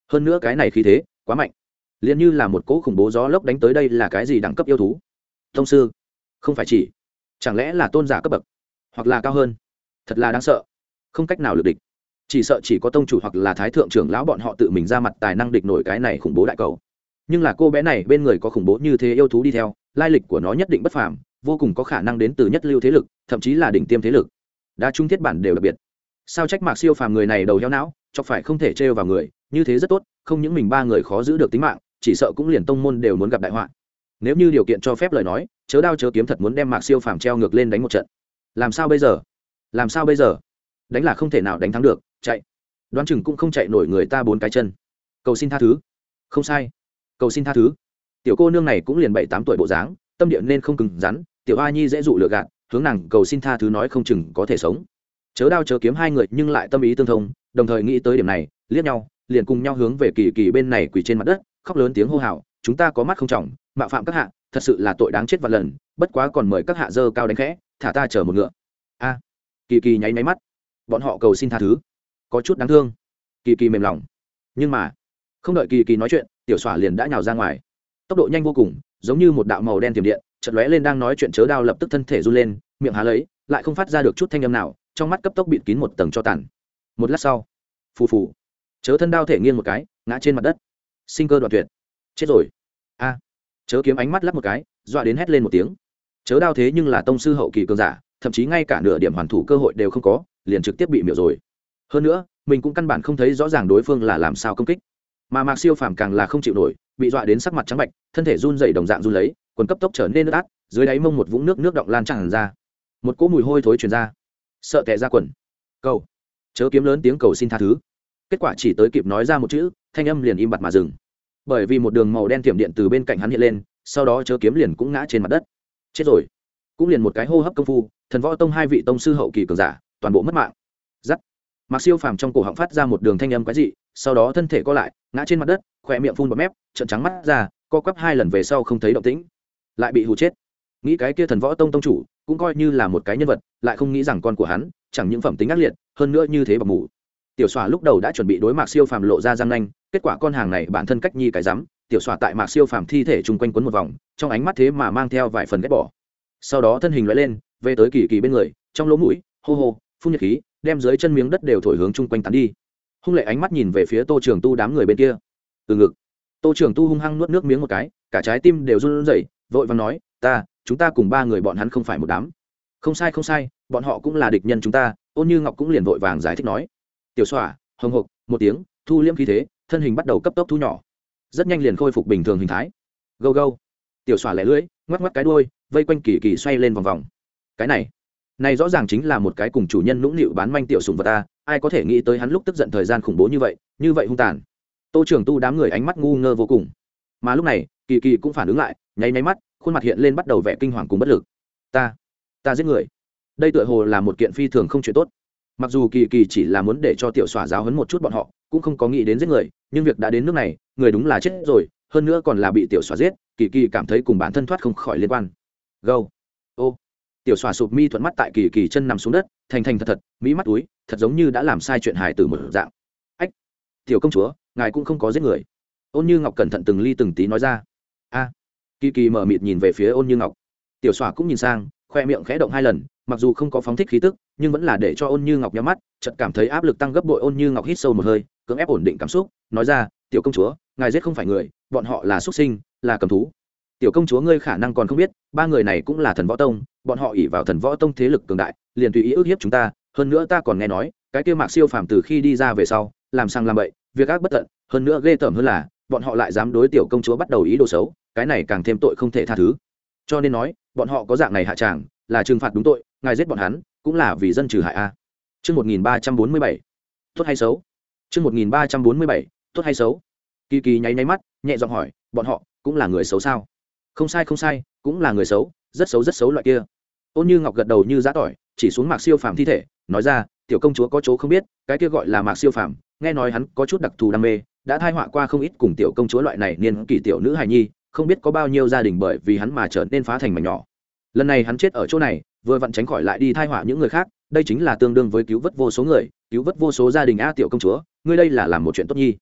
hơn nữa cái này khí thế quá mạnh, liền như là một cỗ khủng bố gió lốc đánh tới. Đây là cái gì đẳng cấp yêu thú? Tông sư? Không phải chỉ, chẳng lẽ là tôn giả cấp bậc hoặc là cao hơn? Thật là đáng sợ, không cách nào lược địch. Chỉ sợ chỉ có tông chủ hoặc là thái thượng trưởng lão bọn họ tự mình ra mặt tài năng địch nổi cái này khủng bố đại cầu. Nhưng là cô bé này bên người có khủng bố như thế yêu thú đi theo, lai lịch của nó nhất định bất phàm, vô cùng có khả năng đến từ nhất lưu thế lực, thậm chí là đỉnh tiêm thế lực. Đa trung thiết bản đều đặc biệt. Sao trách Mạc Siêu Phàm người này đầu heo não, chọc phải không thể trêu vào người, như thế rất tốt, không những mình ba người khó giữ được tính mạng, chỉ sợ cũng liền tông môn đều muốn gặp đại họa. Nếu như điều kiện cho phép lời nói, chớ đao chớ kiếm thật muốn đem Mạc Siêu Phàm treo ngược lên đánh một trận. Làm sao bây giờ? Làm sao bây giờ? Đánh là không thể nào đánh thắng được, chạy. Đoán chừng cũng không chạy nổi người ta bốn cái chân. Cầu xin tha thứ. Không sai. Cầu xin tha thứ. Tiểu cô nương này cũng liền bảy tám tuổi bộ dáng, tâm địa nên không cứng rắn, tiểu a nhi dễ dụ lừa gạt, hướng nàng cầu xin tha thứ nói không chừng có thể sống. Chớ đao chớ kiếm hai người nhưng lại tâm ý tương thông, đồng thời nghĩ tới điểm này, liếc nhau, liền cùng nhau hướng về Kỳ Kỳ bên này quỳ trên mặt đất, khóc lớn tiếng hô hào, chúng ta có mắt không trọng, mạo phạm các hạ, thật sự là tội đáng chết vạn lần, bất quá còn mời các hạ dơ cao đánh khẽ, thả ta chở một ngựa. A. Kỳ Kỳ nháy nháy mắt, bọn họ cầu xin tha thứ, có chút đáng thương. Kỳ Kỳ mềm lòng, nhưng mà không đợi Kỳ Kỳ nói chuyện, tiểu xỏa liền đã nhào ra ngoài, tốc độ nhanh vô cùng, giống như một đạo màu đen tiềm điện, chợt lóe lên. Đang nói chuyện chớ đao lập tức thân thể run lên, miệng há lấy, lại không phát ra được chút thanh âm nào, trong mắt cấp tốc bịt kín một tầng cho tàn. Một lát sau, phù phù, chớ thân đao thể nghiêng một cái, ngã trên mặt đất, sinh cơ đoạn tuyệt, chết rồi. A. Chớ kiếm ánh mắt lắp một cái, dọa đến hét lên một tiếng. Chớ đao thế nhưng là tông sư hậu kỳ cường giả, thậm chí ngay cả nửa điểm hoàn thủ cơ hội đều không có, liền trực tiếp bị miểu rồi. Hơn nữa, mình cũng căn bản không thấy rõ ràng đối phương là làm sao công kích, mà Mạc Siêu Phàm càng là không chịu nổi, bị dọa đến sắc mặt trắng bệch, thân thể run rẩy đồng dạng run lấy, quần cấp tốc trở nên nước át, dưới đáy mông một vũng nước nước động lan tràn ra, một cỗ mùi hôi thối truyền ra, sợ tè ra quần. Cầu. Chớ kiếm lớn tiếng cầu xin tha thứ, kết quả chỉ tới kịp nói ra một chữ, thanh âm liền im bặt mà dừng, bởi vì một đường màu đen tiềm điện từ bên cạnh hắn hiện lên, sau đó chớ kiếm liền cũng ngã trên mặt đất, chết rồi. Cũng liền một cái hô hấp công phu, thần võ tông hai vị tông sư hậu kỳ cường giả toàn bộ mất mạng. Giắt. Mạc Siêu Phàm trong cổ họng phát ra một đường thanh âm quái dị, sau đó thân thể co lại, ngã trên mặt đất, khỏe miệng phun bọt mép, trợn trắng mắt ra, co quắp hai lần về sau không thấy động tĩnh, lại bị hù chết. Nghĩ cái kia thần võ tông tông chủ cũng coi như là một cái nhân vật, lại không nghĩ rằng con của hắn chẳng những phẩm tính ác liệt, hơn nữa như thế bọc mủ. Tiểu Xoa lúc đầu đã chuẩn bị đối Mạc Siêu Phàm lộ ra răng nanh, kết quả con hàng này bản thân cách nhi cái rắm, Tiểu Xoa tại Mạc Siêu Phàm thi thể chung quanh quấn một vòng, trong ánh mắt thế mà mang theo vài phần ghét bỏ. Sau đó thân hình lóe lên, về tới Kỳ Kỳ bên người, trong lỗ mũi hô hô phun nhiệt khí, đem dưới chân miếng đất đều thổi hướng chung quanh tán đi. Hung lệ ánh mắt nhìn về phía Tô Trường Tu đám người bên kia. Từ ngực, Tô Trường Tu hung hăng nuốt nước miếng một cái, cả trái tim đều run rẩy, vội vàng nói, "Ta, chúng ta cùng ba người bọn hắn không phải một đám." "Không sai không sai, bọn họ cũng là địch nhân chúng ta." Ôn Như Ngọc cũng liền vội vàng giải thích nói. Tiểu Xoa hồng hộc một tiếng, thu liễm khí thế, thân hình bắt đầu cấp tốc thu nhỏ, rất nhanh liền khôi phục bình thường hình thái. Gâu gâu. Tiểu Xoa lẻ lưỡi, ngoắc ngoắc cái đuôi, vây quanh Kỳ Kỳ xoay lên vòng vòng. Cái này, này rõ ràng chính là một cái cùng chủ nhân nũng nịu bán manh tiểu sủng vật ta, ai có thể nghĩ tới hắn lúc tức giận thời gian khủng bố như vậy, như vậy hung tàn. Tô Trường Tu đám người ánh mắt ngu ngơ vô cùng. Mà lúc này, Kỳ Kỳ cũng phản ứng lại, nháy nháy mắt, khuôn mặt hiện lên bắt đầu vẻ kinh hoàng cùng bất lực. Ta, ta giết người. Đây tựa hồ là một kiện phi thường không chuyện tốt. Mặc dù Kỳ Kỳ chỉ là muốn để cho tiểu Xoa giáo huấn một chút bọn họ, cũng không có nghĩ đến giết người, nhưng việc đã đến nước này, người đúng là chết rồi, hơn nữa còn là bị tiểu Xoa giết, Kỳ Kỳ cảm thấy cùng bản thân thoát không khỏi liên quan. Gâu. Ô. Tiểu Xoa sụp mi thuận mắt tại Kỳ Kỳ chân nằm xuống đất, thành thành thật thật, mỹ mắt túi, thật giống như đã làm sai chuyện hài tử một dạng. Ách, tiểu công chúa, ngài cũng không có giết người. Ôn Như Ngọc cẩn thận từng ly từng tí nói ra. A. Kỳ Kỳ mở mịt nhìn về phía Ôn Như Ngọc. Tiểu Xoa cũng nhìn sang, khoe miệng khẽ động hai lần, mặc dù không có phóng thích khí tức, nhưng vẫn là để cho Ôn Như Ngọc nhắm mắt, chợt cảm thấy áp lực tăng gấp bội. Ôn Như Ngọc hít sâu một hơi, cưỡng ép ổn định cảm xúc, nói ra, "Tiểu công chúa, ngài giết không phải người, bọn họ là xuất sinh, là cầm thú. Tiểu công chúa ngươi khả năng còn không biết, ba người này cũng là thần võ tông, bọn họ ỷ vào thần võ tông thế lực cường đại, liền tùy ý ức hiếp chúng ta, hơn nữa ta còn nghe nói, cái kia Mạc Siêu Phàm từ khi đi ra về sau, làm sang làm bậy, việc ác bất tận, hơn nữa ghê tởm hơn là, bọn họ lại dám đối tiểu công chúa bắt đầu ý đồ xấu, cái này càng thêm tội không thể tha thứ. Cho nên nói, bọn họ có dạng này hạ tràng, là trừng phạt đúng tội, ngài giết bọn hắn, cũng là vì dân trừ hại a." Chương một nghìn ba trăm bốn mươi bảy, tốt hay xấu? Chương một nghìn ba trăm bốn mươi bảy, tốt hay xấu? Kỳ Kỳ nháy nháy mắt, nhẹ giọng hỏi, "Bọn họ cũng là người xấu sao?" "Không sai không sai, cũng là người xấu, rất xấu rất xấu loại kia." Ôn Như Ngọc gật đầu như giã tỏi, chỉ xuống Mạc Siêu Phàm thi thể, nói ra, "Tiểu công chúa có chỗ không biết, cái kia gọi là Mạc Siêu Phàm, nghe nói hắn có chút đặc thù đam mê, đã thai họa qua không ít cùng tiểu công chúa loại này niên kỷ tiểu nữ hài nhi, không biết có bao nhiêu gia đình bởi vì hắn mà trở nên phá thành mảnh nhỏ. Lần này hắn chết ở chỗ này, vừa vặn tránh khỏi lại đi thai họa những người khác, đây chính là tương đương với cứu vớt vô số người, cứu vớt vô số gia đình a. Tiểu công chúa, ngươi đây là làm một chuyện tốt nhi."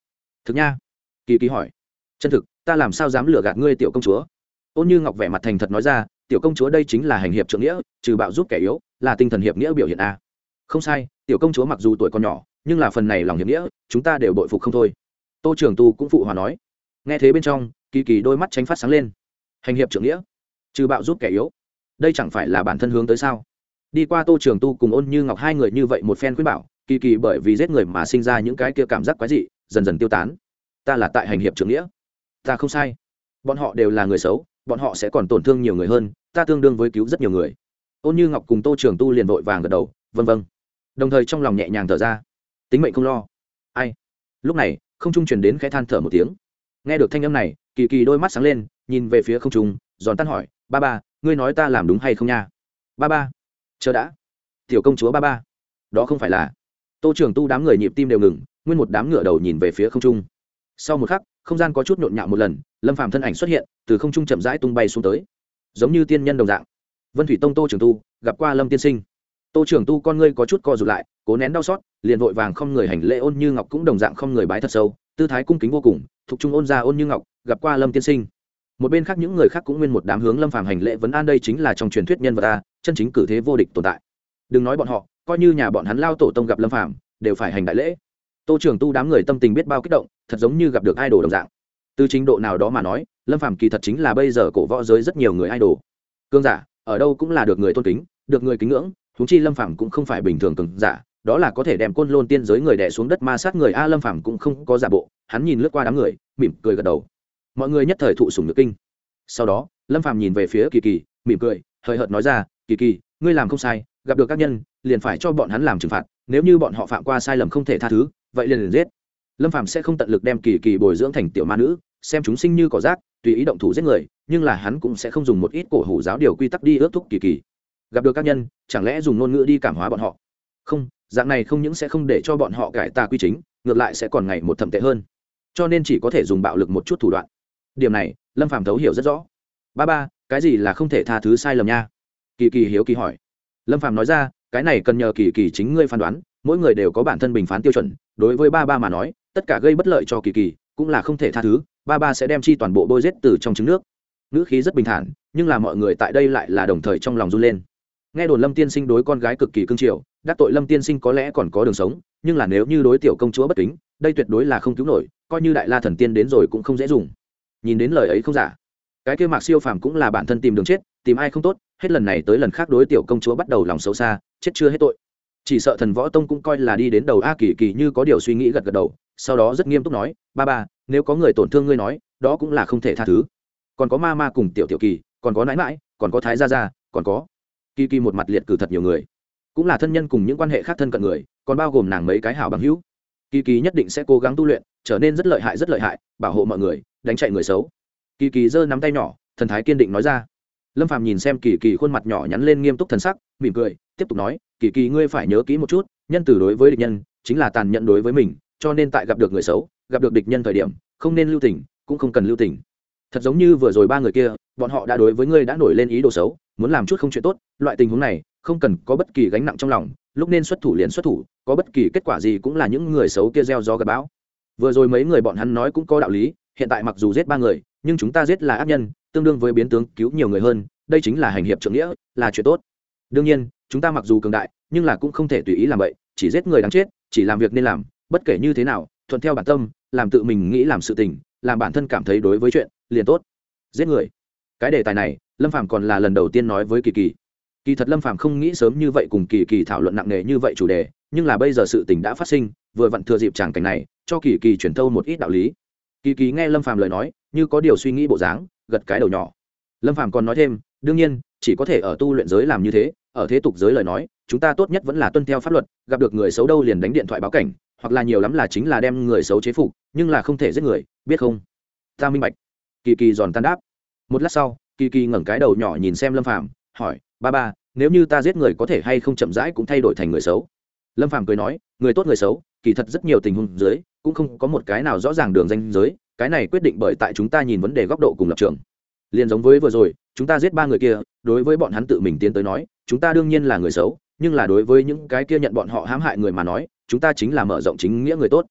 thực nha. Kỳ Kỳ hỏi. Chân thực, ta làm sao dám lừa gạt ngươi tiểu công chúa. Ôn Như Ngọc vẻ mặt thành thật nói ra, tiểu công chúa đây chính là hành hiệp trượng nghĩa, trừ bạo giúp kẻ yếu, là tinh thần hiệp nghĩa biểu hiện a. Không sai, tiểu công chúa mặc dù tuổi còn nhỏ, nhưng là phần này lòng hiệp nghĩa, chúng ta đều bội phục không thôi. Tô Trường Tu cũng phụ hòa nói. Nghe thế bên trong, Kỳ Kỳ đôi mắt tránh phát sáng lên. Hành hiệp trượng nghĩa, trừ bạo giúp kẻ yếu, đây chẳng phải là bản thân hướng tới sao? Đi qua Tô Trường Tu cùng Ôn Như Ngọc hai người như vậy một phen khuyên bảo, Kỳ Kỳ bởi vì giết người mà sinh ra những cái kia cảm giác quái dị dần dần tiêu tán. Ta là tại hành hiệp trượng nghĩa, ta không sai. Bọn họ đều là người xấu, bọn họ sẽ còn tổn thương nhiều người hơn, ta tương đương với cứu rất nhiều người. Ôn Như Ngọc cùng Tô Trường Tu liền vội vàng gật đầu, vâng vâng, đồng thời trong lòng nhẹ nhàng thở ra, tính mệnh không lo. Ai? Lúc này không trung truyền đến khẽ than thở một tiếng. Nghe được thanh âm này, Kỳ Kỳ đôi mắt sáng lên, nhìn về phía không trung, giòn tan hỏi, ba ba, ngươi nói ta làm đúng hay không nha? Ba ba, chờ đã, tiểu công chúa ba ba, đó không phải là. Tô Trường Tu đám người nhịp tim đều ngừng, nguyên một đám ngửa đầu nhìn về phía không trung. Sau một khắc, không gian có chút nhộn nhạo một lần, Lâm Phàm thân ảnh xuất hiện, từ không trung chậm rãi tung bay xuống tới, giống như tiên nhân đồng dạng. Vân Thủy Tông Tô Trường Tu gặp qua Lâm tiên sinh. Tô Trường Tu con ngươi có chút co rụt lại, cố nén đau xót, liền vội vàng không người hành lễ. Ôn Như Ngọc cũng đồng dạng không người bái thật sâu, tư thái cung kính vô cùng, thuộc trung ôn ra Ôn Như Ngọc gặp qua Lâm tiên sinh. Một bên khác những người khác cũng nguyên một đám hướng Lâm Phàm hành lễ vấn an, đây chính là trong truyền thuyết nhân vật ta, chân chính cử thế vô địch tồn tại. Đừng nói bọn họ, coi như nhà bọn hắn lao tổ tông gặp Lâm Phàm đều phải hành đại lễ. Tô Trường Tu đám người tâm tình biết bao kích động, thật giống như gặp được idol đồng dạng. Từ trình độ nào đó mà nói, Lâm Phàm kỳ thật chính là bây giờ cổ võ giới rất nhiều người idol. Cương giả, ở đâu cũng là được người tôn kính, được người kính ngưỡng, huống chi Lâm Phàm cũng không phải bình thường cường giả, đó là có thể đem côn lôn tiên giới người đè xuống đất ma sát người a. Lâm Phàm cũng không có giả bộ, hắn nhìn lướt qua đám người, mỉm cười gật đầu. Mọi người nhất thời thụ sủng nhược kinh. Sau đó, Lâm Phàm nhìn về phía Kỳ Kỳ, mỉm cười, hời hợt nói ra, Kỳ Kỳ, ngươi làm không sai, gặp được các nhân, liền phải cho bọn hắn làm trừng phạt, nếu như bọn họ phạm qua sai lầm không thể tha thứ, vậy liền liền giết. Lâm Phàm sẽ không tận lực đem Kỳ Kỳ bồi dưỡng thành tiểu ma nữ, xem chúng sinh như cỏ rác, tùy ý động thủ giết người, nhưng là hắn cũng sẽ không dùng một ít cổ hủ giáo điều quy tắc đi ước thúc Kỳ Kỳ. Gặp được các nhân, chẳng lẽ dùng ngôn ngữ đi cảm hóa bọn họ? Không, dạng này không những sẽ không để cho bọn họ cải tà quy chính, ngược lại sẽ còn ngày một thậm tệ hơn. Cho nên chỉ có thể dùng bạo lực một chút thủ đoạn. Điểm này, Lâm Phàm thấu hiểu rất rõ. Ba ba, cái gì là không thể tha thứ sai lầm nha? Kỳ Kỳ hiếu kỳ hỏi. Lâm Phàm nói ra, cái này cần nhờ Kỳ Kỳ chính ngươi phán đoán, mỗi người đều có bản thân bình phán tiêu chuẩn, đối với ba ba mà nói, tất cả gây bất lợi cho Kỳ Kỳ cũng là không thể tha thứ, ba ba sẽ đem chi toàn bộ bôi giết từ trong trứng nước. Ngữ khí rất bình thản, nhưng là mọi người tại đây lại là đồng thời trong lòng run lên. Nghe đồn Lâm tiên sinh đối con gái cực kỳ cương triều, đắc tội Lâm tiên sinh có lẽ còn có đường sống, nhưng là nếu như đối tiểu công chúa bất kính, đây tuyệt đối là không cứu nổi, coi như đại la thần tiên đến rồi cũng không dễ dùng. Nhìn đến lời ấy không giả, cái kia Mạc Siêu Phàm cũng là bản thân tìm đường chết, tìm ai không tốt, hết lần này tới lần khác đối tiểu công chúa bắt đầu lòng xấu xa, chết chưa hết tội. Chỉ sợ Thần Võ Tông cũng coi là đi đến đầu a. Kỳ Kỳ như có điều suy nghĩ gật gật đầu, sau đó rất nghiêm túc nói, ba ba, nếu có người tổn thương ngươi nói, đó cũng là không thể tha thứ. Còn có ma ma cùng tiểu tiểu Kỳ, còn có nãi nãi, còn có thái gia gia, còn có Kỳ Kỳ một mặt liệt cử thật nhiều người, cũng là thân nhân cùng những quan hệ khác thân cận người, còn bao gồm nàng mấy cái hảo bằng hữu. Kỳ Kỳ nhất định sẽ cố gắng tu luyện, trở nên rất lợi hại rất lợi hại, bảo hộ mọi người, đánh chạy người xấu. Kỳ Kỳ giơ nắm tay nhỏ, thần thái kiên định nói ra. Lâm Phàm nhìn xem Kỳ Kỳ khuôn mặt nhỏ nhắn lên nghiêm túc thần sắc, mỉm cười, tiếp tục nói, Kỳ Kỳ ngươi phải nhớ kỹ một chút, nhân từ đối với địch nhân chính là tàn nhẫn đối với mình, cho nên tại gặp được người xấu, gặp được địch nhân thời điểm, không nên lưu tình, cũng không cần lưu tình. Thật giống như vừa rồi ba người kia, bọn họ đã đối với ngươi đã nổi lên ý đồ xấu, muốn làm chút không chuyện tốt, loại tình huống này, không cần có bất kỳ gánh nặng trong lòng, lúc nên xuất thủ liền xuất thủ, có bất kỳ kết quả gì cũng là những người xấu kia gieo gió gặt bão. Vừa rồi mấy người bọn hắn nói cũng có đạo lý, hiện tại mặc dù giết ba người, nhưng chúng ta giết là ác nhân, tương đương với biến tướng cứu nhiều người hơn, đây chính là hành hiệp trượng nghĩa, là chuyện tốt. Đương nhiên, chúng ta mặc dù cường đại, nhưng là cũng không thể tùy ý làm vậy, chỉ giết người đáng chết, chỉ làm việc nên làm, bất kể như thế nào, thuận theo bản tâm, làm tự mình nghĩ làm sự tình, làm bản thân cảm thấy đối với chuyện liền tốt. Giết người, cái đề tài này, Lâm Phàm còn là lần đầu tiên nói với Kỳ Kỳ. Kỳ thật Lâm Phàm không nghĩ sớm như vậy cùng Kỳ Kỳ thảo luận nặng nề như vậy chủ đề, nhưng là bây giờ sự tình đã phát sinh, vừa vặn thừa dịp tràng cảnh này, cho Kỳ Kỳ truyền thâu một ít đạo lý. Kỳ Kỳ nghe Lâm Phàm lời nói, như có điều suy nghĩ bộ dáng, gật cái đầu nhỏ. Lâm Phàm còn nói thêm, đương nhiên, chỉ có thể ở tu luyện giới làm như thế, ở thế tục giới lời nói, chúng ta tốt nhất vẫn là tuân theo pháp luật, gặp được người xấu đâu liền đánh điện thoại báo cảnh, hoặc là nhiều lắm là chính là đem người xấu chế phục, nhưng là không thể giết người, biết không? Ta minh bạch. Kỳ Kỳ giòn tan đáp. Một lát sau, Kỳ Kỳ ngẩng cái đầu nhỏ nhìn xem Lâm Phàm, hỏi, ba ba, nếu như ta giết người có thể hay không chậm rãi cũng thay đổi thành người xấu? Lâm Phàm cười nói, người tốt người xấu, kỳ thật rất nhiều tình huống dưới, cũng không có một cái nào rõ ràng đường ranh giới, cái này quyết định bởi tại chúng ta nhìn vấn đề góc độ cùng lập trường. Liên giống với vừa rồi, chúng ta giết ba người kia, đối với bọn hắn tự mình tiến tới nói, chúng ta đương nhiên là người xấu, nhưng là đối với những cái kia nhận bọn họ hãm hại người mà nói, chúng ta chính là mở rộng chính nghĩa người tốt.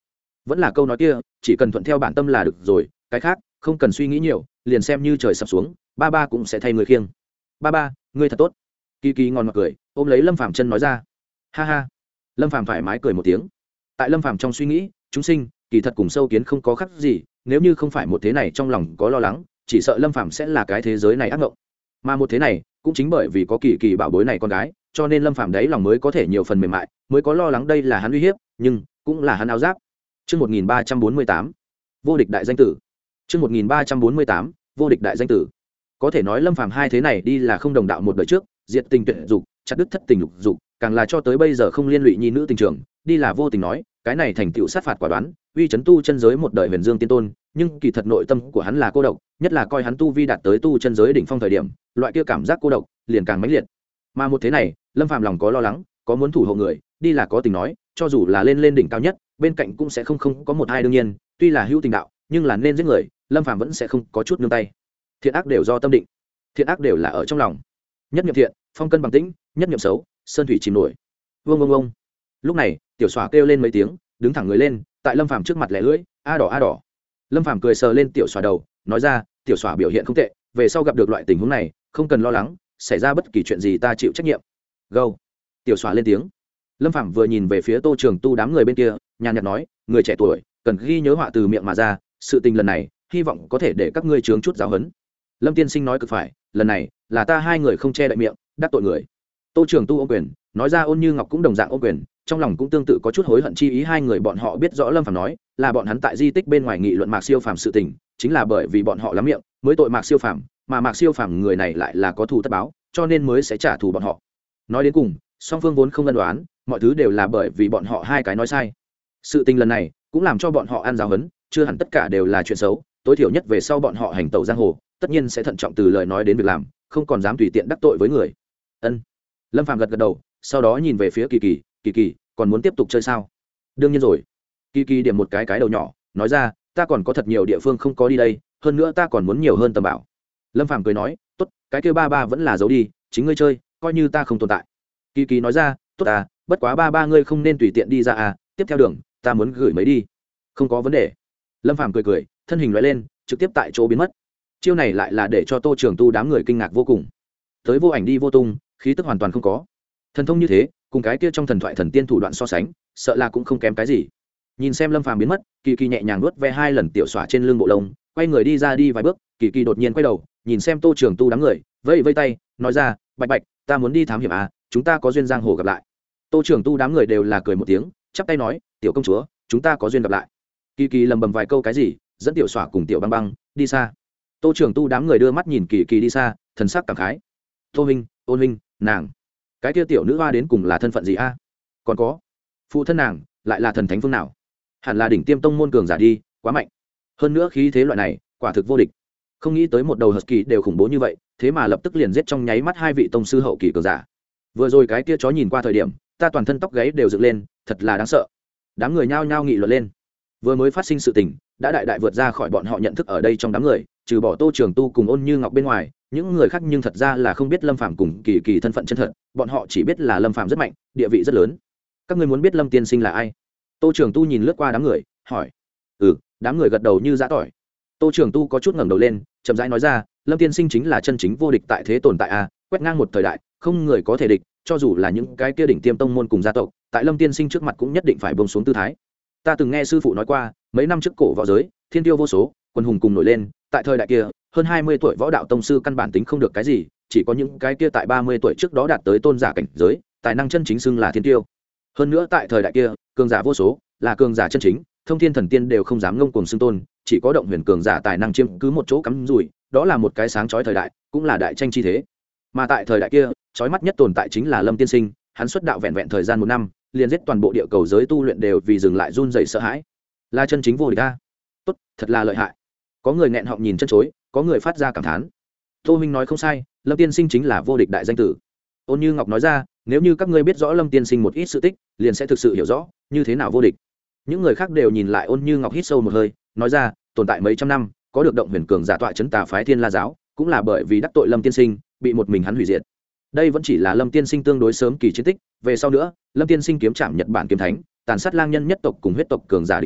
vẫn là câu nói kia, chỉ cần thuận theo bản tâm là được rồi, cái khác không cần suy nghĩ nhiều, liền xem như trời sập xuống, ba ba cũng sẽ thay người khiêng. Ba ba, ngươi thật tốt. Kỳ Kỳ ngon ngọt cười, ôm lấy Lâm Phàm chân nói ra. Ha ha. Lâm Phàm thoải mái cười một tiếng. Tại Lâm Phàm trong suy nghĩ, chúng sinh kỳ thật cùng sâu kiến không có khác gì, nếu như không phải một thế này trong lòng có lo lắng, chỉ sợ Lâm Phàm sẽ là cái thế giới này ác mộng. Mà một thế này, cũng chính bởi vì có Kỳ Kỳ bảo bối này con gái, cho nên Lâm Phàm đấy lòng mới có thể nhiều phần mềm mại, mới có lo lắng đây là hắn uy hiếp, nhưng cũng là hắn áo giáp. Chương một nghìn ba trăm bốn mươi tám, vô địch đại danh tử. Chương một nghìn ba trăm bốn mươi tám, vô địch đại danh tử. Có thể nói Lâm Phàm hai thế này đi là không đồng đạo một đời trước, diệt tình tuyệt dục, chặt đứt thất tình lục dục, càng là cho tới bây giờ không liên lụy nhi nữ tình trường, đi là vô tình nói, cái này thành tựu sát phạt quả đoán, uy chấn tu chân giới một đời huyền dương tiên tôn, nhưng kỳ thật nội tâm của hắn là cô độc, nhất là coi hắn tu vi đạt tới tu chân giới đỉnh phong thời điểm, loại kia cảm giác cô độc liền càng mãnh liệt. Mà một thế này, Lâm Phàm lòng có lo lắng, có muốn thủ hộ người, đi là có tình nói, cho dù là lên lên đỉnh cao nhất, bên cạnh cũng sẽ không không có một hai đương nhiên, tuy là hữu tình đạo, nhưng là nên giết người, Lâm Phàm vẫn sẽ không có chút nương tay. Thiện ác đều do tâm định, thiện ác đều là ở trong lòng. Nhất niệm thiện, phong cân bằng tĩnh, nhất niệm xấu, sơn thủy chìm nổi. Vương vương vương. Lúc này, tiểu xỏa kêu lên mấy tiếng, đứng thẳng người lên, tại Lâm Phàm trước mặt lẻ lưỡi, a đỏ a đỏ. Lâm Phàm cười sờ lên tiểu xỏa đầu, nói ra, tiểu xỏa biểu hiện không tệ, về sau gặp được loại tình huống này, không cần lo lắng, xảy ra bất kỳ chuyện gì ta chịu trách nhiệm. Go. Tiểu xỏa lên tiếng. Lâm Phàm vừa nhìn về phía Tô Trường Tu đám người bên kia, nhàn nhạt nói, người trẻ tuổi cần ghi nhớ họa từ miệng mà ra, sự tình lần này hy vọng có thể để các ngươi chướng chút giáo huấn. Lâm tiên sinh nói cực phải, lần này là ta hai người không che đậy miệng, đắc tội người. Tô Trường Tu ôm quyền, nói ra Ôn Như Ngọc cũng đồng dạng ôm quyền, trong lòng cũng tương tự có chút hối hận chi ý. Hai người bọn họ biết rõ Lâm Phàm nói là bọn hắn tại di tích bên ngoài nghị luận Mạc Siêu Phàm sự tình, chính là bởi vì bọn họ lắm miệng mới tội Mạc Siêu Phàm, mà Mạc Siêu Phàm người này lại là có thù tất báo, cho nên mới sẽ trả thù bọn họ. Nói đến cùng, song phương vốn không ân đoán, mọi thứ đều là bởi vì bọn họ hai cái nói sai. Sự tình lần này cũng làm cho bọn họ ăn giáo huấn, chưa hẳn tất cả đều là chuyện xấu, tối thiểu nhất về sau bọn họ hành tẩu giang hồ, tất nhiên sẽ thận trọng từ lời nói đến việc làm, không còn dám tùy tiện đắc tội với người. Ân. Lâm Phàm gật gật đầu, sau đó nhìn về phía Kỳ Kỳ, Kỳ Kỳ, còn muốn tiếp tục chơi sao? Đương nhiên rồi. Kỳ Kỳ điểm một cái cái đầu nhỏ, nói ra, ta còn có thật nhiều địa phương không có đi đây, hơn nữa ta còn muốn nhiều hơn tầm bảo. Lâm Phàm cười nói, tốt, cái kia ba ba vẫn là giấu đi, chính ngươi chơi, coi như ta không tồn tại. Kỳ Kỳ nói ra, tốt à, bất quá ba ba ngươi không nên tùy tiện đi ra à, tiếp theo đường, ta muốn gửi mấy đi. Không có vấn đề. Lâm Phàm cười cười, thân hình lóe lên, trực tiếp tại chỗ biến mất. Chiêu này lại là để cho Tô Trường Tu đám người kinh ngạc vô cùng. Tới vô ảnh đi vô tung, khí tức hoàn toàn không có. Thần thông như thế, cùng cái kia trong thần thoại thần tiên thủ đoạn so sánh, sợ là cũng không kém cái gì. Nhìn xem Lâm Phàm biến mất, Kỳ Kỳ nhẹ nhàng nuốt ve hai lần tiểu xỏa trên lưng bộ lông, quay người đi ra đi vài bước, Kỳ Kỳ đột nhiên quay đầu, nhìn xem Tô Trường Tu đám người, vẫy vẫy tay, nói ra, Bạch Bạch, ta muốn đi thám hiểm à, chúng ta có duyên giang hồ gặp lại. Tô Trường Tu đám người đều là cười một tiếng, chắp tay nói, tiểu công chúa, chúng ta có duyên gặp lại. Kỳ Kỳ lầm bầm vài câu cái gì, dẫn tiểu xỏa cùng tiểu băng băng đi xa. Tô Trường Tu đám người đưa mắt nhìn Kỳ Kỳ đi xa, thần sắc cảm khái. Tô huynh, Ôn huynh, nàng, cái kia tiểu nữ hoa đến cùng là thân phận gì a? Còn có, phụ thân nàng lại là thần thánh phương nào? Hẳn là đỉnh tiêm tông môn cường giả đi, quá mạnh. Hơn nữa khí thế loại này, quả thực vô địch. Không nghĩ tới một đầu husky đều khủng bố như vậy, thế mà lập tức liền giết trong nháy mắt hai vị tông sư hậu kỳ cường giả. Vừa rồi cái kia chó nhìn qua thời điểm, ta toàn thân tóc gáy đều dựng lên, thật là đáng sợ. Đám người nhao nhao nghị luận lên. Vừa mới phát sinh sự tình, đã đại đại vượt ra khỏi bọn họ nhận thức ở đây trong đám người, trừ bỏ Tô Trường Tu cùng Ôn Như Ngọc bên ngoài, những người khác nhưng thật ra là không biết Lâm Phàm cùng Kỳ Kỳ thân phận chân thật, bọn họ chỉ biết là Lâm Phàm rất mạnh, địa vị rất lớn. Các ngươi muốn biết Lâm tiên sinh là ai? Tô Trường Tu nhìn lướt qua đám người, hỏi. Ừ, đám người gật đầu như giã tỏi. Tô Trường Tu có chút ngẩng đầu lên, chậm rãi nói ra, Lâm tiên sinh chính là chân chính vô địch tại thế tồn tại a, quét ngang một thời đại, không người có thể địch, cho dù là những cái kia đỉnh tiêm tông môn cùng gia tộc, tại Lâm tiên sinh trước mặt cũng nhất định phải buông xuống tư thái. Ta từng nghe sư phụ nói qua, mấy năm trước cổ võ giới, thiên tiêu vô số, quân hùng cùng nổi lên, tại thời đại kia, hơn hai mươi tuổi võ đạo tông sư căn bản tính không được cái gì, chỉ có những cái kia tại ba mươi tuổi trước đó đạt tới tôn giả cảnh giới, tài năng chân chính xưng là thiên tiêu. Hơn nữa tại thời đại kia, cường giả vô số, là cường giả chân chính, thông thiên thần tiên đều không dám ngông cuồng xưng tôn, chỉ có động huyền cường giả tài năng chiếm cứ một chỗ cắm rủi, đó là một cái sáng chói thời đại, cũng là đại tranh chi thế. Mà tại thời đại kia, chói mắt nhất tồn tại chính là Lâm tiên sinh, hắn xuất đạo vẹn vẹn thời gian một năm, liền giết toàn bộ địa cầu giới tu luyện đều vì dừng lại run rẩy sợ hãi, là chân chính vô địch a. Tốt, thật là lợi hại. Có người nghẹn họng nhìn chân chối, có người phát ra cảm thán. Tô Minh nói không sai, Lâm tiên sinh chính là vô địch đại danh tử. Ôn Như Ngọc nói ra, nếu như các ngươi biết rõ Lâm tiên sinh một ít sự tích, liền sẽ thực sự hiểu rõ như thế nào vô địch. Những người khác đều nhìn lại Ôn Như Ngọc, hít sâu một hơi, nói ra, tồn tại mấy trăm năm, có được động huyền cường giả tọa chấn tà phái Thiên La giáo, cũng là bởi vì đắc tội Lâm tiên sinh, bị một mình hắn hủy diệt. Đây vẫn chỉ là Lâm tiên sinh tương đối sớm kỳ chiến tích, về sau nữa, Lâm tiên sinh kiếm chạm Nhật Bản kiếm thánh, tàn sát lang nhân nhất tộc cùng huyết tộc cường giả đỉnh cao,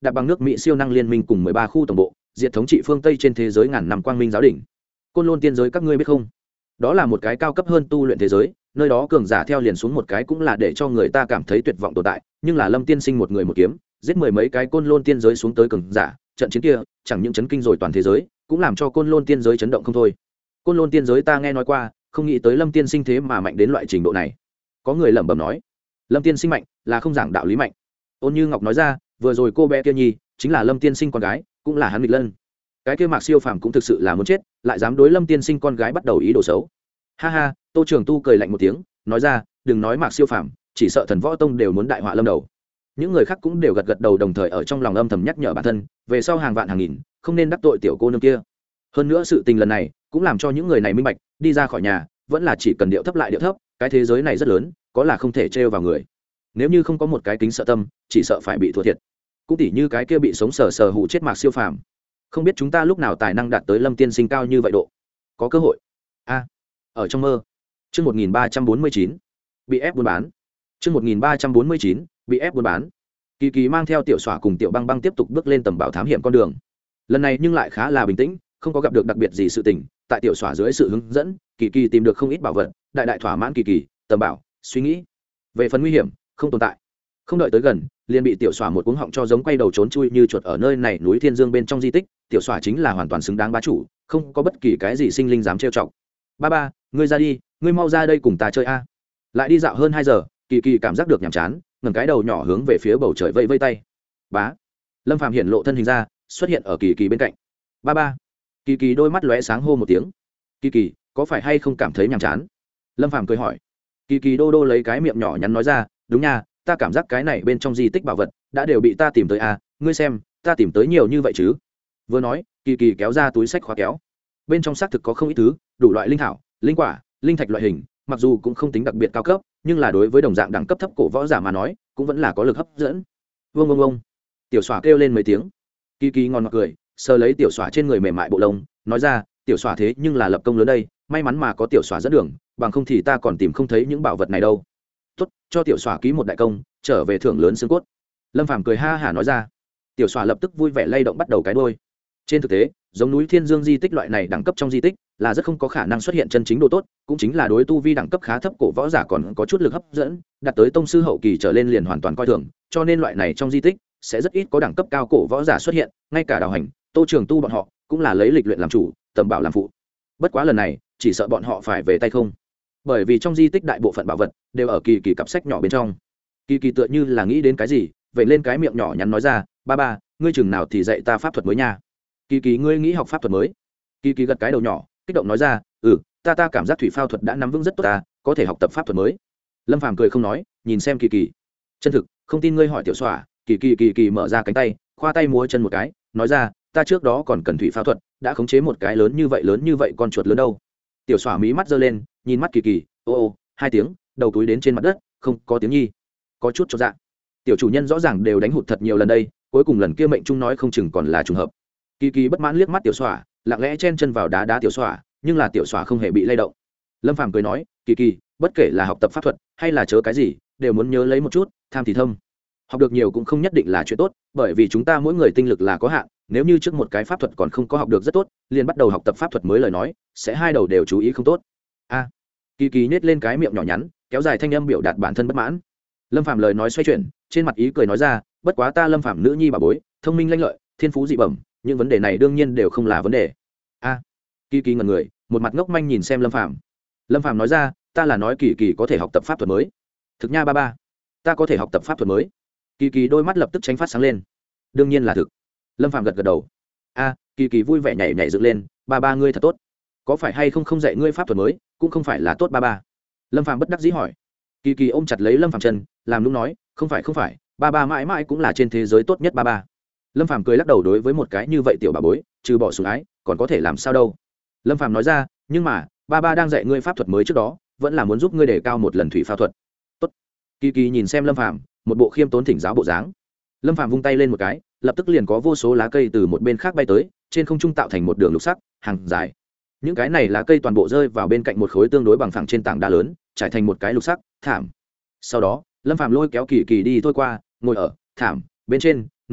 đạp bằng nước Mỹ siêu năng liên minh cùng mười ba khu tổng bộ, diệt thống trị phương Tây trên thế giới ngàn năm quang minh giáo đỉnh. Côn Lôn tiên giới các ngươi biết không? Đó là một cái cao cấp hơn tu luyện thế giới, nơi đó cường giả theo liền xuống một cái cũng là để cho người ta cảm thấy tuyệt vọng tồn tại, nhưng là Lâm tiên sinh một người một kiếm, giết mười mấy cái Côn Lôn tiên giới xuống tới cường giả, trận chiến kia chẳng những chấn kinh rồi toàn thế giới, cũng làm cho Côn Lôn tiên giới chấn động không thôi. Côn Lôn tiên giới ta nghe nói qua, không nghĩ tới Lâm tiên sinh thế mà mạnh đến loại trình độ này. Có người lẩm bẩm nói, Lâm tiên sinh mạnh, là không giảng đạo lý mạnh. Ôn Như Ngọc nói ra, vừa rồi cô bé kia nhi chính là Lâm tiên sinh con gái, cũng là hắn nghịch lân. Cái kia Mạc Siêu Phàm cũng thực sự là muốn chết, lại dám đối Lâm tiên sinh con gái bắt đầu ý đồ xấu. Ha ha, Tô Trường Tu cười lạnh một tiếng, nói ra, đừng nói Mạc Siêu Phàm, chỉ sợ Thần Võ Tông đều muốn đại họa lâm đầu. Những người khác cũng đều gật gật đầu, đồng thời ở trong lòng âm thầm nhắc nhở bản thân, về sau hàng vạn hàng nghìn, không nên đắc tội tiểu cô nương kia. Hơn nữa sự tình lần này cũng làm cho những người này minh bạch, đi ra khỏi nhà vẫn là chỉ cần điệu thấp lại điệu thấp, cái thế giới này rất lớn, có là không thể trêu vào người. Nếu như không có một cái kính sợ tâm, chỉ sợ phải bị thua thiệt. Cũng tỉ như cái kia bị sống sờ sờ hù chết Mạc Siêu Phàm, không biết chúng ta lúc nào tài năng đạt tới Lâm tiên sinh cao như vậy độ. Có cơ hội. A, ở trong mơ. Chương một nghìn ba trăm bốn mươi chín, bị ép buôn bán. Chương một nghìn ba trăm bốn mươi chín, bị ép buôn bán. Kỳ Kỳ mang theo Tiểu Xỏa cùng Tiểu Băng Băng tiếp tục bước lên tầm bảo thám hiểm con đường. Lần này nhưng lại khá là bình tĩnh, không có gặp được đặc biệt gì sự tình. Tại Tiểu Xỏa dưới sự hướng dẫn, Kỳ Kỳ tìm được không ít bảo vật, đại đại thỏa mãn Kỳ Kỳ tầm bảo suy nghĩ. Về phần nguy hiểm, không tồn tại. Không đợi tới gần, liền bị Tiểu Xỏa một cuống họng cho giống quay đầu trốn chui như chuột. Ở nơi này núi Thiên Dương bên trong di tích, Tiểu Xỏa chính là hoàn toàn xứng đáng bá chủ, không có bất kỳ cái gì sinh linh dám trêu chọc. Ba ba, ngươi ra đi, ngươi mau ra đây cùng ta chơi a. Lại đi dạo hơn hai giờ, Kỳ Kỳ cảm giác được nhàm chán, ngẩng cái đầu nhỏ hướng về phía bầu trời vẫy vẫy tay. Bá. Lâm Phàm hiện lộ thân hình ra, xuất hiện ở Kỳ Kỳ bên cạnh. Ba ba. Kỳ Kỳ đôi mắt lóe sáng hô một tiếng. Kỳ Kỳ, có phải hay không cảm thấy nhàm chán? Lâm Phàm cười hỏi. Kỳ Kỳ đô đô lấy cái miệng nhỏ nhắn nói ra, đúng nha, ta cảm giác cái này bên trong di tích bảo vật đã đều bị ta tìm tới à, ngươi xem, ta tìm tới nhiều như vậy chứ. Vừa nói, Kỳ Kỳ kéo ra túi sách khóa kéo. Bên trong xác thực có không ít thứ, đủ loại linh thảo, linh quả, linh thạch loại hình, mặc dù cũng không tính đặc biệt cao cấp, nhưng là đối với đồng dạng đẳng cấp thấp cổ võ giả mà nói, cũng vẫn là có lực hấp dẫn. Vương vương vương. Tiểu Xỏa kêu lên mấy tiếng. Kỳ Kỳ ngon ngọt cười, sờ lấy Tiểu Xỏa trên người mềm mại bộ lông, nói ra, Tiểu Xỏa thế nhưng là lập công lớn đây, may mắn mà có Tiểu Xỏa dẫn đường, bằng không thì ta còn tìm không thấy những bảo vật này đâu. Tốt, cho Tiểu Xỏa ký một đại công, trở về thưởng lớn xương cốt. Lâm Phàm cười ha hả nói ra. Tiểu Xỏa lập tức vui vẻ lay động bắt đầu cái đuôi. Trên thực tế, giống núi Thiên Dương di tích loại này đẳng cấp trong di tích là rất không có khả năng xuất hiện chân chính độ tốt, cũng chính là đối tu vi đẳng cấp khá thấp cổ võ giả còn có chút lực hấp dẫn, đạt tới tông sư hậu kỳ trở lên liền hoàn toàn coi thường, cho nên loại này trong di tích sẽ rất ít có đẳng cấp cao cổ võ giả xuất hiện, ngay cả Đào Hành, Tô Trường Tu bọn họ cũng là lấy lịch luyện làm chủ, tầm bảo làm phụ. Bất quá lần này, chỉ sợ bọn họ phải về tay không. Bởi vì trong di tích đại bộ phận bảo vật đều ở Kỳ Kỳ cặp sách nhỏ bên trong. Kỳ Kỳ tựa như là nghĩ đến cái gì, vậy lên cái miệng nhỏ nhắn nói ra, ba ba, ngươi chừng nào thì dạy ta pháp thuật mới nha. Kỳ Kỳ, ngươi nghĩ học pháp thuật mới? Kỳ Kỳ gật cái đầu nhỏ, kích động nói ra, ừ, ta ta cảm giác thủy phao thuật đã nắm vững rất tốt ta, có thể học tập pháp thuật mới. Lâm Phàm cười không nói, nhìn xem Kỳ Kỳ. Chân thực, không tin ngươi hỏi Tiểu Xỏa. Kỳ Kỳ Kỳ Kỳ mở ra cánh tay, khoa tay múa chân một cái, nói ra, ta trước đó còn cần thủy phao thuật, đã khống chế một cái lớn như vậy lớn như vậy con chuột lớn đâu. Tiểu Xỏa mí mắt giơ lên, nhìn mắt Kỳ Kỳ, ô ô, hai tiếng, đầu túi đến trên mặt đất, không có tiếng nhi, có chút chột dạ. Tiểu chủ nhân rõ ràng đều đánh hụt thật nhiều lần đây, cuối cùng lần kia mệnh trung nói không chừng còn là trùng hợp. Kỳ Kỳ bất mãn liếc mắt Tiểu Xỏa, lặng lẽ chen chân vào đá đá Tiểu Xỏa, nhưng là Tiểu Xỏa không hề bị lay động. Lâm Phàm cười nói, Kỳ Kỳ, bất kể là học tập pháp thuật hay là chớ cái gì, đều muốn nhớ lấy một chút, tham thì thâm. Học được nhiều cũng không nhất định là chuyện tốt, bởi vì chúng ta mỗi người tinh lực là có hạn, nếu như trước một cái pháp thuật còn không có học được rất tốt, liền bắt đầu học tập pháp thuật mới lời nói, sẽ hai đầu đều chú ý không tốt. A. À, Kỳ Kỳ nhếch lên cái miệng nhỏ nhắn, kéo dài thanh âm biểu đạt bản thân bất mãn. Lâm Phàm lời nói xoay chuyển, trên mặt ý cười nói ra, bất quá ta Lâm Phàm nữ nhi bà bối, thông minh lanh lợi, thiên phú dị bẩm, những vấn đề này đương nhiên đều không là vấn đề. A. À, Kỳ Kỳ ngẩn người, một mặt ngốc manh nhìn xem Lâm Phàm. Lâm Phàm nói ra, ta là nói Kỳ Kỳ có thể học tập pháp thuật mới. Thực nha ba ba, ta có thể học tập pháp thuật mới. Kỳ Kỳ đôi mắt lập tức tránh phát sáng lên. Đương nhiên là thực. Lâm Phàm gật gật đầu. A, à, Kỳ Kỳ vui vẻ nhảy nhảy dựng lên, ba ba ngươi thật tốt. Có phải hay không không dạy ngươi pháp thuật mới, cũng không phải là tốt ba ba. Lâm Phàm bất đắc dĩ hỏi. Kỳ Kỳ ôm chặt lấy Lâm Phàm chân, làm nũng nói, không phải không phải, ba ba mãi mãi cũng là trên thế giới tốt nhất ba ba. Lâm Phàm cười lắc đầu, đối với một cái như vậy tiểu bà bối, trừ bỏ sủng ái, còn có thể làm sao đâu. Lâm Phàm nói ra, nhưng mà, ba ba đang dạy ngươi pháp thuật mới trước đó, vẫn là muốn giúp ngươi đề cao một lần thủy phao thuật. Tốt. Kỳ Kỳ nhìn xem Lâm Phàm, một bộ khiêm tốn thỉnh giáo bộ dáng. Lâm Phàm vung tay lên một cái, lập tức liền có vô số lá cây từ một bên khác bay tới, trên không trung tạo thành một đường lục sắc, hàng dài. Những cái này lá cây toàn bộ rơi vào bên cạnh một khối tương đối bằng phẳng trên tảng đá lớn, trải thành một cái lục sắc thảm. Sau đó, Lâm Phàm lôi kéo Kỳ Kỳ đi thôi qua, ngồi ở thảm bên trên, nói ra,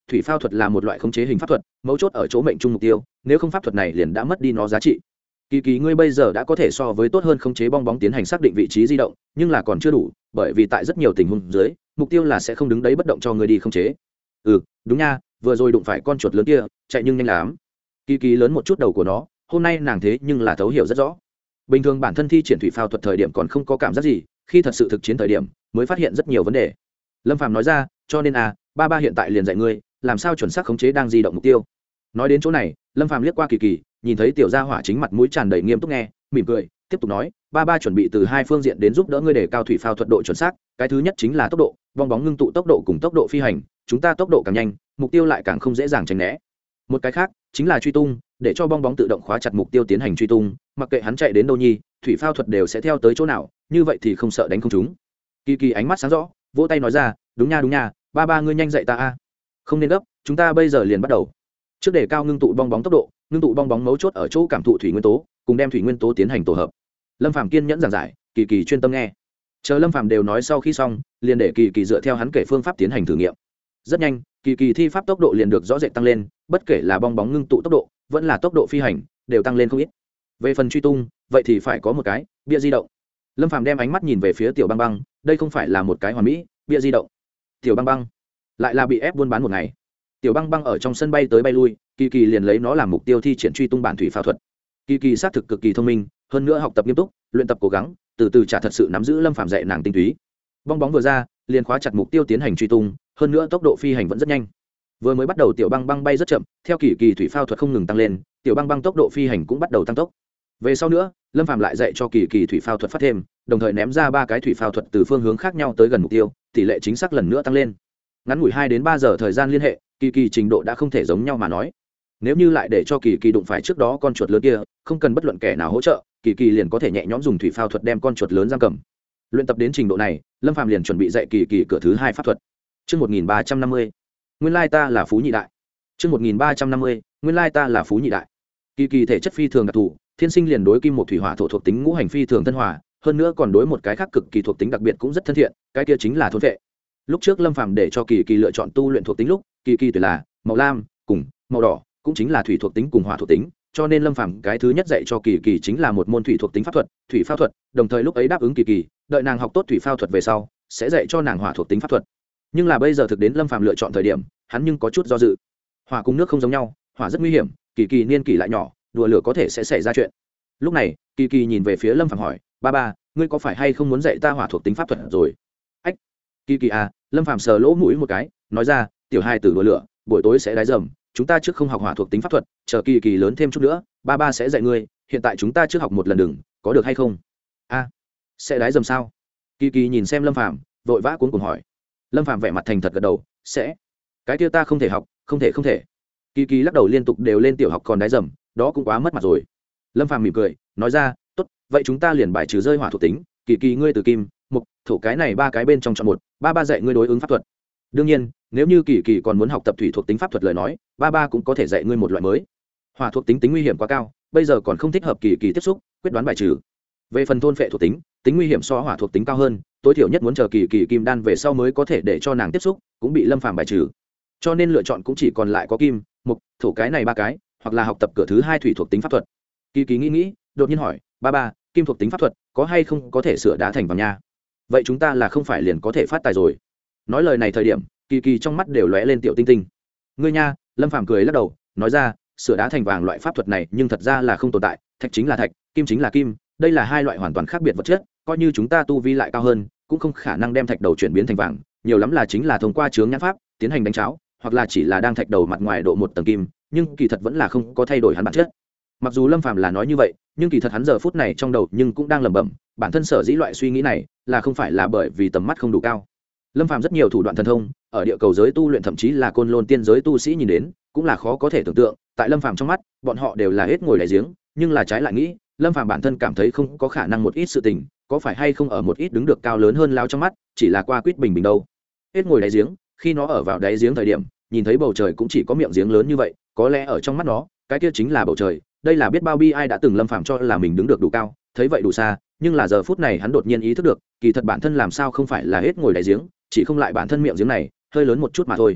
thủy phao thuật là một loại khống chế hình pháp thuật, mấu chốt ở chỗ mệnh trung mục tiêu, nếu không pháp thuật này liền đã mất đi nó giá trị. Kỳ Kỳ ngươi bây giờ đã có thể so với tốt hơn khống chế bong bóng tiến hành xác định vị trí di động, nhưng là còn chưa đủ, bởi vì tại rất nhiều tình huống dưới, mục tiêu là sẽ không đứng đấy bất động cho người đi khống chế. Ừ, đúng nha, vừa rồi đụng phải con chuột lớn kia, chạy nhưng nhanh lắm. Kỳ Kỳ lớn một chút đầu của nó, hôm nay nàng thế nhưng là thấu hiểu rất rõ. Bình thường bản thân thi triển thủy phao thuật thời điểm còn không có cảm giác gì, khi thật sự thực chiến thời điểm mới phát hiện rất nhiều vấn đề. Lâm Phàm nói ra, cho nên à, ba ba hiện tại liền dạy ngươi làm sao chuẩn xác khống chế đang di động mục tiêu. Nói đến chỗ này, Lâm Phàm liếc qua Kỳ Kỳ, nhìn thấy tiểu gia hỏa chính mặt mũi tràn đầy nghiêm túc nghe, mỉm cười tiếp tục nói, ba ba chuẩn bị từ hai phương diện đến giúp đỡ ngươi để cao thủy phao thuật độ chuẩn xác. Cái thứ nhất chính là tốc độ, bong bóng ngưng tụ tốc độ cùng tốc độ phi hành, chúng ta tốc độ càng nhanh, mục tiêu lại càng không dễ dàng tránh né. Một cái khác chính là truy tung, để cho bong bóng tự động khóa chặt mục tiêu tiến hành truy tung, mặc kệ hắn chạy đến đâu nhi, thủy phao thuật đều sẽ theo tới chỗ nào, như vậy thì không sợ đánh không trúng. Kỳ Kỳ ánh mắt sáng rõ, vỗ tay nói ra, đúng nha đúng nha, ba ba ngươi nhanh dạy ta a. Không nên gấp, chúng ta bây giờ liền bắt đầu. Trước để cao ngưng tụ bong bóng tốc độ, ngưng tụ bong bóng mấu chốt ở chỗ cảm thụ thủy nguyên tố, cùng đem thủy nguyên tố tiến hành tổ hợp. Lâm Phàm kiên nhẫn giảng giải, Kỳ Kỳ chuyên tâm nghe. Chờ Lâm Phàm đều nói sau khi xong, liền để Kỳ Kỳ dựa theo hắn kể phương pháp tiến hành thử nghiệm. Rất nhanh, Kỳ Kỳ thi pháp tốc độ liền được rõ rệt tăng lên, bất kể là bong bóng ngưng tụ tốc độ, vẫn là tốc độ phi hành, đều tăng lên không ít. Về phần truy tung, vậy thì phải có một cái bia di động. Lâm Phàm đem ánh mắt nhìn về phía Tiểu Băng Băng, đây không phải là một cái hoàn mỹ bia di động. Tiểu Băng Băng lại là bị ép buôn bán một ngày. Tiểu Băng Băng ở trong sân bay tới bay lui, Kỳ Kỳ liền lấy nó làm mục tiêu thi triển truy tung bản thủy phao thuật. Kỳ Kỳ xác thực cực kỳ thông minh, hơn nữa học tập nghiêm túc, luyện tập cố gắng, từ từ trả thật sự nắm giữ Lâm Phàm dạy nàng tinh túy. Bong bóng vừa ra, liền khóa chặt mục tiêu tiến hành truy tung, hơn nữa tốc độ phi hành vẫn rất nhanh. Vừa mới bắt đầu Tiểu Băng Băng bay rất chậm, theo Kỳ Kỳ thủy phao thuật không ngừng tăng lên, Tiểu Băng Băng tốc độ phi hành cũng bắt đầu tăng tốc. Về sau nữa, Lâm Phàm lại dạy cho Kỳ Kỳ thủy phao thuật phát thêm, đồng thời ném ra ba cái thủy phao thuật từ phương hướng khác nhau tới gần mục tiêu, tỷ lệ chính xác lần nữa tăng lên. Ngắn ngủi hai đến ba giờ thời gian liên hệ, Kỳ Kỳ trình độ đã không thể giống nhau mà nói. Nếu như lại để cho Kỳ Kỳ đụng phải trước đó con chuột lớn kia, không cần bất luận kẻ nào hỗ trợ, Kỳ Kỳ liền có thể nhẹ nhõm dùng thủy phao thuật đem con chuột lớn giam cầm. Luyện tập đến trình độ này, Lâm Phàm liền chuẩn bị dạy Kỳ Kỳ cửa thứ hai pháp thuật. Chương một nghìn ba trăm năm mươi. Nguyên lai ta là phú nhị đại. Chương một nghìn ba trăm năm mươi. Nguyên lai ta là phú nhị đại. Kỳ Kỳ thể chất phi thường đặc thù, thiên sinh liền đối kim một thủy hỏa thổ thuộc tính ngũ hành phi thường thân hòa, hơn nữa còn đối một cái khác cực kỳ thuộc tính đặc biệt cũng rất thân thiện, cái kia chính là thôn vệ. Lúc trước Lâm Phàm để cho Kỳ Kỳ lựa chọn tu luyện thuộc tính lúc, Kỳ Kỳ tuyển là màu lam cùng màu đỏ, cũng chính là thủy thuộc tính cùng hỏa thuộc tính, cho nên Lâm Phàm cái thứ nhất dạy cho Kỳ Kỳ chính là một môn thủy thuộc tính pháp thuật, thủy phao thuật, đồng thời lúc ấy đáp ứng Kỳ Kỳ, đợi nàng học tốt thủy phao thuật về sau, sẽ dạy cho nàng hỏa thuộc tính pháp thuật. Nhưng là bây giờ thực đến Lâm Phàm lựa chọn thời điểm, hắn nhưng có chút do dự. Hỏa cùng nước không giống nhau, hỏa rất nguy hiểm, Kỳ Kỳ niên kỷ lại nhỏ, đùa lửa có thể sẽ xảy ra chuyện. Lúc này, Kỳ Kỳ nhìn về phía Lâm Phàm hỏi, ba ba, ngươi có phải hay không muốn dạy ta hỏa thuộc tính pháp thuật rồi? Ách, Kỳ Kỳ à, Lâm Phàm sờ lỗ mũi một cái, nói ra, tiểu hai tử đùa lửa, buổi tối sẽ đái dầm, chúng ta trước không học hỏa thuộc tính pháp thuật, chờ Kỳ Kỳ lớn thêm chút nữa, ba ba sẽ dạy ngươi, hiện tại chúng ta trước học một lần đừng, có được hay không? A, sẽ đái dầm sao? Kỳ Kỳ nhìn xem Lâm Phàm, vội vã cuống cuồng hỏi. Lâm Phàm vẻ mặt thành thật gật đầu, sẽ. Cái kia ta không thể học, không thể không thể. Kỳ Kỳ lắc đầu liên tục đều lên tiểu học còn đái dầm, đó cũng quá mất mặt rồi. Lâm Phàm mỉm cười, nói ra, tốt, vậy chúng ta liền bài trừ rơi hỏa thuộc tính, Kỳ Kỳ ngươi từ kim, mục, thổ cái này ba cái bên trong chọn một, ba ba dạy ngươi đối ứng pháp thuật. Đương nhiên, nếu như Kỳ Kỳ còn muốn học tập thủy thuộc tính pháp thuật lời nói, ba ba cũng có thể dạy ngươi một loại mới. Hỏa thuộc tính tính nguy hiểm quá cao, bây giờ còn không thích hợp Kỳ Kỳ tiếp xúc, quyết đoán bài trừ. Về phần thôn phệ thuộc tính, tính nguy hiểm so hỏa thuộc tính cao hơn, tối thiểu nhất muốn chờ Kỳ Kỳ kim đan về sau mới có thể để cho nàng tiếp xúc, cũng bị Lâm Phàm bài trừ. Cho nên lựa chọn cũng chỉ còn lại có kim, mục, thổ cái này ba cái, hoặc là học tập cửa thứ hai thủy thuộc tính pháp thuật. Kỳ Kỳ nghĩ nghĩ, đột nhiên hỏi, ba ba, kim thuộc tính pháp thuật có hay không có thể sửa đá thành vàng nha? Vậy chúng ta là không phải liền có thể phát tài rồi? Nói lời này thời điểm, Kỳ Kỳ trong mắt đều lóe lên tiểu tinh tinh. Ngươi nha, Lâm Phàm cười lắc đầu, nói ra, sửa đá thành vàng loại pháp thuật này nhưng thật ra là không tồn tại, thạch chính là thạch, kim chính là kim, đây là hai loại hoàn toàn khác biệt vật chất, coi như chúng ta tu vi lại cao hơn, cũng không khả năng đem thạch đầu chuyển biến thành vàng, nhiều lắm là chính là thông qua chướng nhãn pháp tiến hành đánh cháo, hoặc là chỉ là đang thạch đầu mặt ngoài độ một tầng kim, nhưng kỳ thật vẫn là không có thay đổi hắn bản chất. Mặc dù Lâm Phàm là nói như vậy, nhưng kỳ thật hắn giờ phút này trong đầu nhưng cũng đang lẩm bẩm, bản thân sở dĩ loại suy nghĩ này là không phải là bởi vì tầm mắt không đủ cao. Lâm Phàm rất nhiều thủ đoạn thần thông, ở địa cầu giới tu luyện thậm chí là côn lôn tiên giới tu sĩ nhìn đến, cũng là khó có thể tưởng tượng, tại Lâm Phàm trong mắt, bọn họ đều là hết ngồi đáy giếng, nhưng là trái lại nghĩ, Lâm Phàm bản thân cảm thấy không có khả năng một ít sự tình, có phải hay không ở một ít đứng được cao lớn hơn lao trong mắt, chỉ là qua quýt bình bình đâu. Hết ngồi đáy giếng, khi nó ở vào đáy giếng thời điểm, nhìn thấy bầu trời cũng chỉ có miệng giếng lớn như vậy, có lẽ ở trong mắt nó, cái kia chính là bầu trời. Đây là biết bao bi ai đã từng Lâm Phàm cho là mình đứng được đủ cao, thấy vậy đủ xa, nhưng là giờ phút này hắn đột nhiên ý thức được, kỳ thật bản thân làm sao không phải là hết ngồi đáy giếng, chỉ không lại bản thân miệng giếng này hơi lớn một chút mà thôi.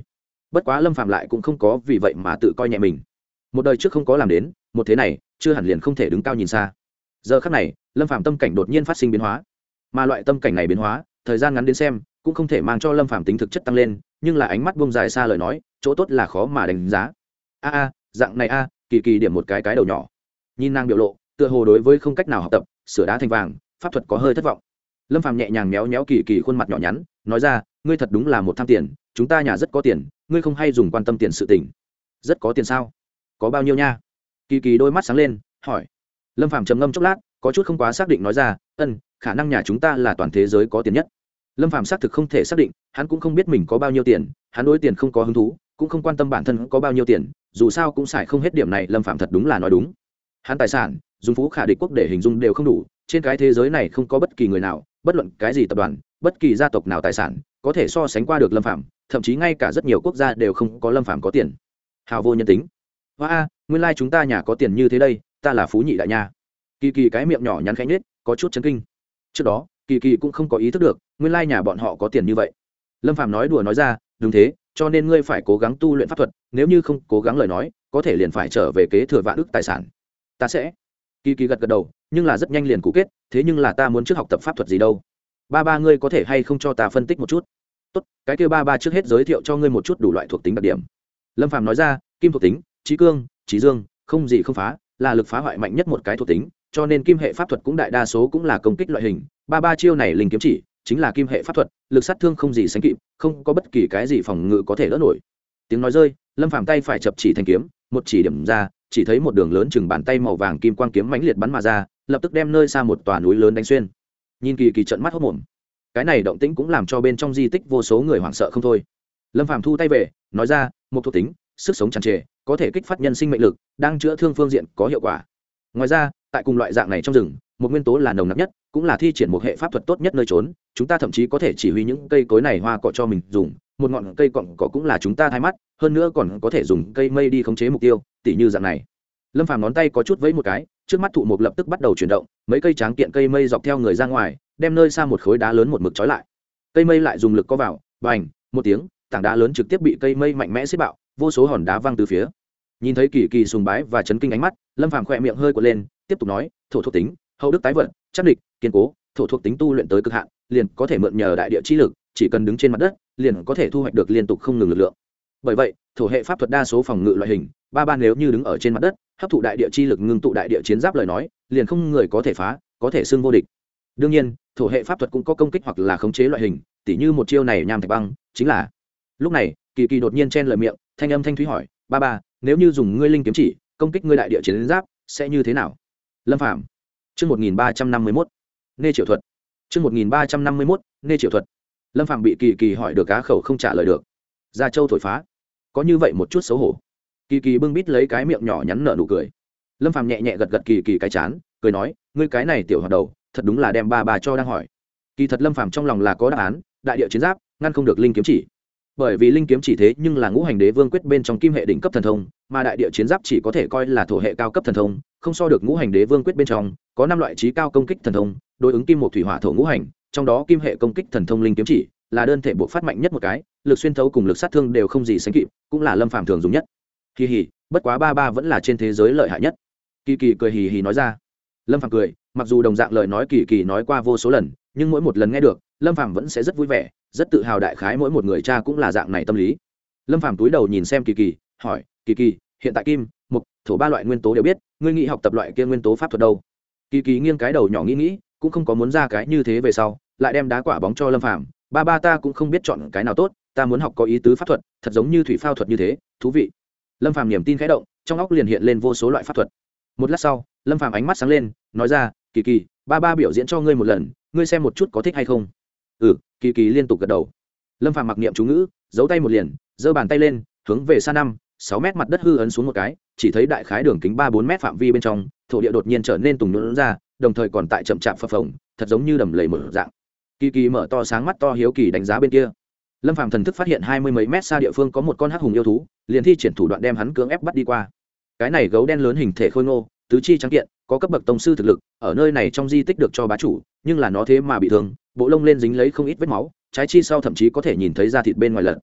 bất quá lâm phạm lại cũng không có vì vậy mà tự coi nhẹ mình. Một đời trước không có làm đến, một thế này chưa hẳn liền không thể đứng cao nhìn xa. Giờ khắc này lâm phạm tâm cảnh đột nhiên phát sinh biến hóa, mà loại tâm cảnh này biến hóa thời gian ngắn đến xem cũng không thể mang cho lâm phạm tính thực chất tăng lên, nhưng là ánh mắt bông dài xa lời nói, chỗ tốt là khó mà đánh giá. a a dạng này a kỳ kỳ điểm một cái cái đầu nhỏ, nhìn nàng biểu lộ tựa hồ đối với không cách nào học tập sửa đá thành vàng pháp thuật có hơi thất vọng. Lâm Phàm nhẹ nhàng méo méo kỳ kỳ khuôn mặt nhỏ nhắn, nói ra, ngươi thật đúng là một tham tiền, chúng ta nhà rất có tiền, ngươi không hay dùng quan tâm tiền sự tình. Rất có tiền sao? Có bao nhiêu nha? Kỳ kỳ đôi mắt sáng lên hỏi. Lâm Phàm trầm ngâm chốc lát, có chút không quá xác định nói ra, ân khả năng nhà chúng ta là toàn thế giới có tiền nhất. Lâm Phàm xác thực không thể xác định, hắn cũng không biết mình có bao nhiêu tiền, hắn đối tiền không có hứng thú, cũng không quan tâm bản thân có bao nhiêu tiền, dù sao cũng xài không hết. Điểm này Lâm Phàm thật đúng là nói đúng. Hắn tài sản dùng phú khả địch quốc để hình dung đều không đủ, trên cái thế giới này không có bất kỳ người nào, bất luận cái gì tập đoàn, bất kỳ gia tộc nào tài sản có thể so sánh qua được Lâm Phàm, thậm chí ngay cả rất nhiều quốc gia đều không có Lâm Phàm có tiền. Hào vô nhân tính. Hoa a, nguyên lai chúng ta nhà có tiền như thế đây, ta là phú nhị đại nha. Kỳ kỳ cái miệng nhỏ nhắn khẽ nhếch, có chút chấn kinh. Trước đó kỳ kỳ cũng không có ý thức được nguyên lai nhà bọn họ có tiền như vậy. Lâm Phàm nói đùa nói ra, đúng thế, cho nên ngươi phải cố gắng tu luyện pháp thuật, nếu như không cố gắng lời nói có thể liền phải trở về kế thừa vạn ức tài sản. Ta sẽ. Kỳ kỳ gật gật đầu, nhưng là rất nhanh liền cụ kết, thế nhưng là ta muốn trước học tập pháp thuật gì đâu. Ba ba ngươi có thể hay không cho ta phân tích một chút? Tốt, cái kia ba ba trước hết giới thiệu cho ngươi một chút đủ loại thuộc tính đặc điểm. Lâm Phàm nói ra, kim thuộc tính, trí cương, trí dương, không gì không phá, là lực phá hoại mạnh nhất một cái thuộc tính, cho nên kim hệ pháp thuật cũng đại đa số cũng là công kích loại hình. Ba ba chiêu này linh kiếm chỉ chính là kim hệ pháp thuật, lực sát thương không gì sánh kịp, không có bất kỳ cái gì phòng ngự có thể đỡ nổi. Tiếng nói rơi, Lâm Phàm tay phải chập chỉ thành kiếm, một chỉ điểm ra, chỉ thấy một đường lớn chừng bàn tay màu vàng kim quang kiếm mãnh liệt bắn mà ra, lập tức đem nơi xa một tòa núi lớn đánh xuyên. Nhìn kỳ kỳ trận mắt hốt mồm, cái này động tĩnh cũng làm cho bên trong di tích vô số người hoảng sợ không thôi. Lâm Phàm thu tay về, nói ra, một thuộc tính, sức sống tràn trề, có thể kích phát nhân sinh mệnh lực, đang chữa thương phương diện có hiệu quả. Ngoài ra, tại cùng loại dạng này trong rừng, một nguyên tố là nồng nặc nhất, cũng là thi triển một hệ pháp thuật tốt nhất nơi trốn. Chúng ta thậm chí có thể chỉ huy những cây cối này hoa cỏ cho mình dùng, một ngọn cây cọng cỏ cũng là chúng ta thay mắt, hơn nữa còn có thể dùng cây mây đi khống chế mục tiêu, tỉ như dạng này. Lâm Phàm ngón tay có chút vẫy một cái, trước mắt thụ mục lập tức bắt đầu chuyển động, mấy cây tráng kiện cây mây dọc theo người ra ngoài, đem nơi xa một khối đá lớn một mực trói lại. Cây mây lại dùng lực co vào, bành, một tiếng, tảng đá lớn trực tiếp bị cây mây mạnh mẽ xếp bạo, vô số hòn đá văng từ phía. Nhìn thấy kỳ kỳ sùng bái và chấn kinh ánh mắt, Lâm Phàm khẽ miệng hơi quật lên, tiếp tục nói, thổ thuộc tính, hậu đức tái vận, chắc địch, kiên cố, thổ thuộc tính tu luyện tới cực hạn, liền có thể mượn nhờ đại địa chi lực, chỉ cần đứng trên mặt đất, liền có thể thu hoạch được liên tục không ngừng lực lượng. Bởi vậy, thổ hệ pháp thuật đa số phòng ngự loại hình, ba ba nếu như đứng ở trên mặt đất, hấp thụ đại địa chi lực ngưng tụ đại địa chiến giáp lời nói, liền không người có thể phá, có thể xưng vô địch. Đương nhiên, thổ hệ pháp thuật cũng có công kích hoặc là khống chế loại hình, tỉ như một chiêu này nham thạch băng, chính là. Lúc này, Kỳ Kỳ đột nhiên chen lời miệng, thanh âm thanh thúy hỏi, ba ba, nếu như dùng ngươi linh kiếm chỉ, công kích ngươi đại địa chiến giáp, sẽ như thế nào? Lâm Phàm. Chương một nghìn ba trăm năm mươi mốt. Nê triệu thuật. Chương một nghìn ba trăm năm mươi mốt. Nê triệu thuật. Lâm Phàm bị Kỳ Kỳ hỏi được cá khẩu không trả lời được. Gia Châu thổi phá. Có như vậy một chút xấu hổ. Kỳ Kỳ bưng bít lấy cái miệng nhỏ nhắn nở nụ cười. Lâm Phàm nhẹ nhẹ gật gật Kỳ Kỳ cái chán, cười nói, ngươi cái này tiểu hoạt đầu, thật đúng là đem ba bà cho đang hỏi. Kỳ thật Lâm Phàm trong lòng là có đáp án, đại địa chiến giáp ngăn không được linh kiếm chỉ. Bởi vì linh kiếm chỉ thế nhưng là ngũ hành đế vương quyết bên trong kim hệ đỉnh cấp thần thông, mà đại địa chiến giáp chỉ có thể coi là thổ hệ cao cấp thần thông, không so được ngũ hành đế vương quyết bên trong có năm loại trí cao công kích thần thông, đối ứng kim một thủy hỏa thổ ngũ hành, trong đó kim hệ công kích thần thông linh kiếm chỉ là đơn thể buộc phát mạnh nhất một cái, lực xuyên thấu cùng lực sát thương đều không gì sánh kịp, cũng là Lâm Phàm thường dùng nhất. Kỳ hỉ, bất quá ba ba vẫn là trên thế giới lợi hại nhất. Kỳ Kỳ cười hì hì nói ra. Lâm Phàm cười, mặc dù đồng dạng lời nói Kỳ Kỳ nói qua vô số lần, nhưng mỗi một lần nghe được, Lâm Phàm vẫn sẽ rất vui vẻ, rất tự hào, đại khái mỗi một người cha cũng là dạng này tâm lý. Lâm Phàm túi đầu nhìn xem Kỳ Kỳ, hỏi, Kỳ Kỳ, hiện tại kim, mộc, thổ ba loại nguyên tố đều biết, ngươi nghĩ học tập loại kia nguyên tố pháp thuật đâu? Kỳ Kỳ nghiêng cái đầu nhỏ nghĩ nghĩ, cũng không có muốn ra cái như thế về sau, lại đem đá quả bóng cho Lâm Phàm, ba ba ta cũng không biết chọn cái nào tốt, ta muốn học có ý tứ pháp thuật, thật giống như thủy phao thuật như thế, thú vị. Lâm Phàm niềm tin khẽ động, trong óc liền hiện lên vô số loại pháp thuật. Một lát sau, Lâm Phàm ánh mắt sáng lên, nói ra, Kỳ Kỳ, ba ba biểu diễn cho ngươi một lần, ngươi xem một chút có thích hay không? Ừ. Kỳ Kỳ liên tục gật đầu. Lâm Phàm mặc niệm chú ngữ, giấu tay một liền, giơ bàn tay lên, hướng về xa năm sáu mét mặt đất hư ấn xuống một cái, chỉ thấy đại khái đường kính ba bốn mét phạm vi bên trong, thổ địa đột nhiên trở nên tùng nhũn ra, đồng thời còn tại chậm chạp phập phồng, thật giống như đầm lầy mở dạng. Kỳ Kỳ mở to sáng mắt to hiếu kỳ đánh giá bên kia. Lâm Phàm thần thức phát hiện hai mươi mấy mét xa địa phương có một con hắc hùng yêu thú, liền thi triển thủ đoạn đem hắn cưỡng ép bắt đi qua. Cái này gấu đen lớn hình thể khôi ngô, tứ chi trắng kiện, có cấp bậc tông sư thực lực, ở nơi này trong di tích được cho bá chủ, nhưng là nó thế mà bị thương, bộ lông lên dính lấy không ít vết máu, trái chi sau thậm chí có thể nhìn thấy da thịt bên ngoài lật.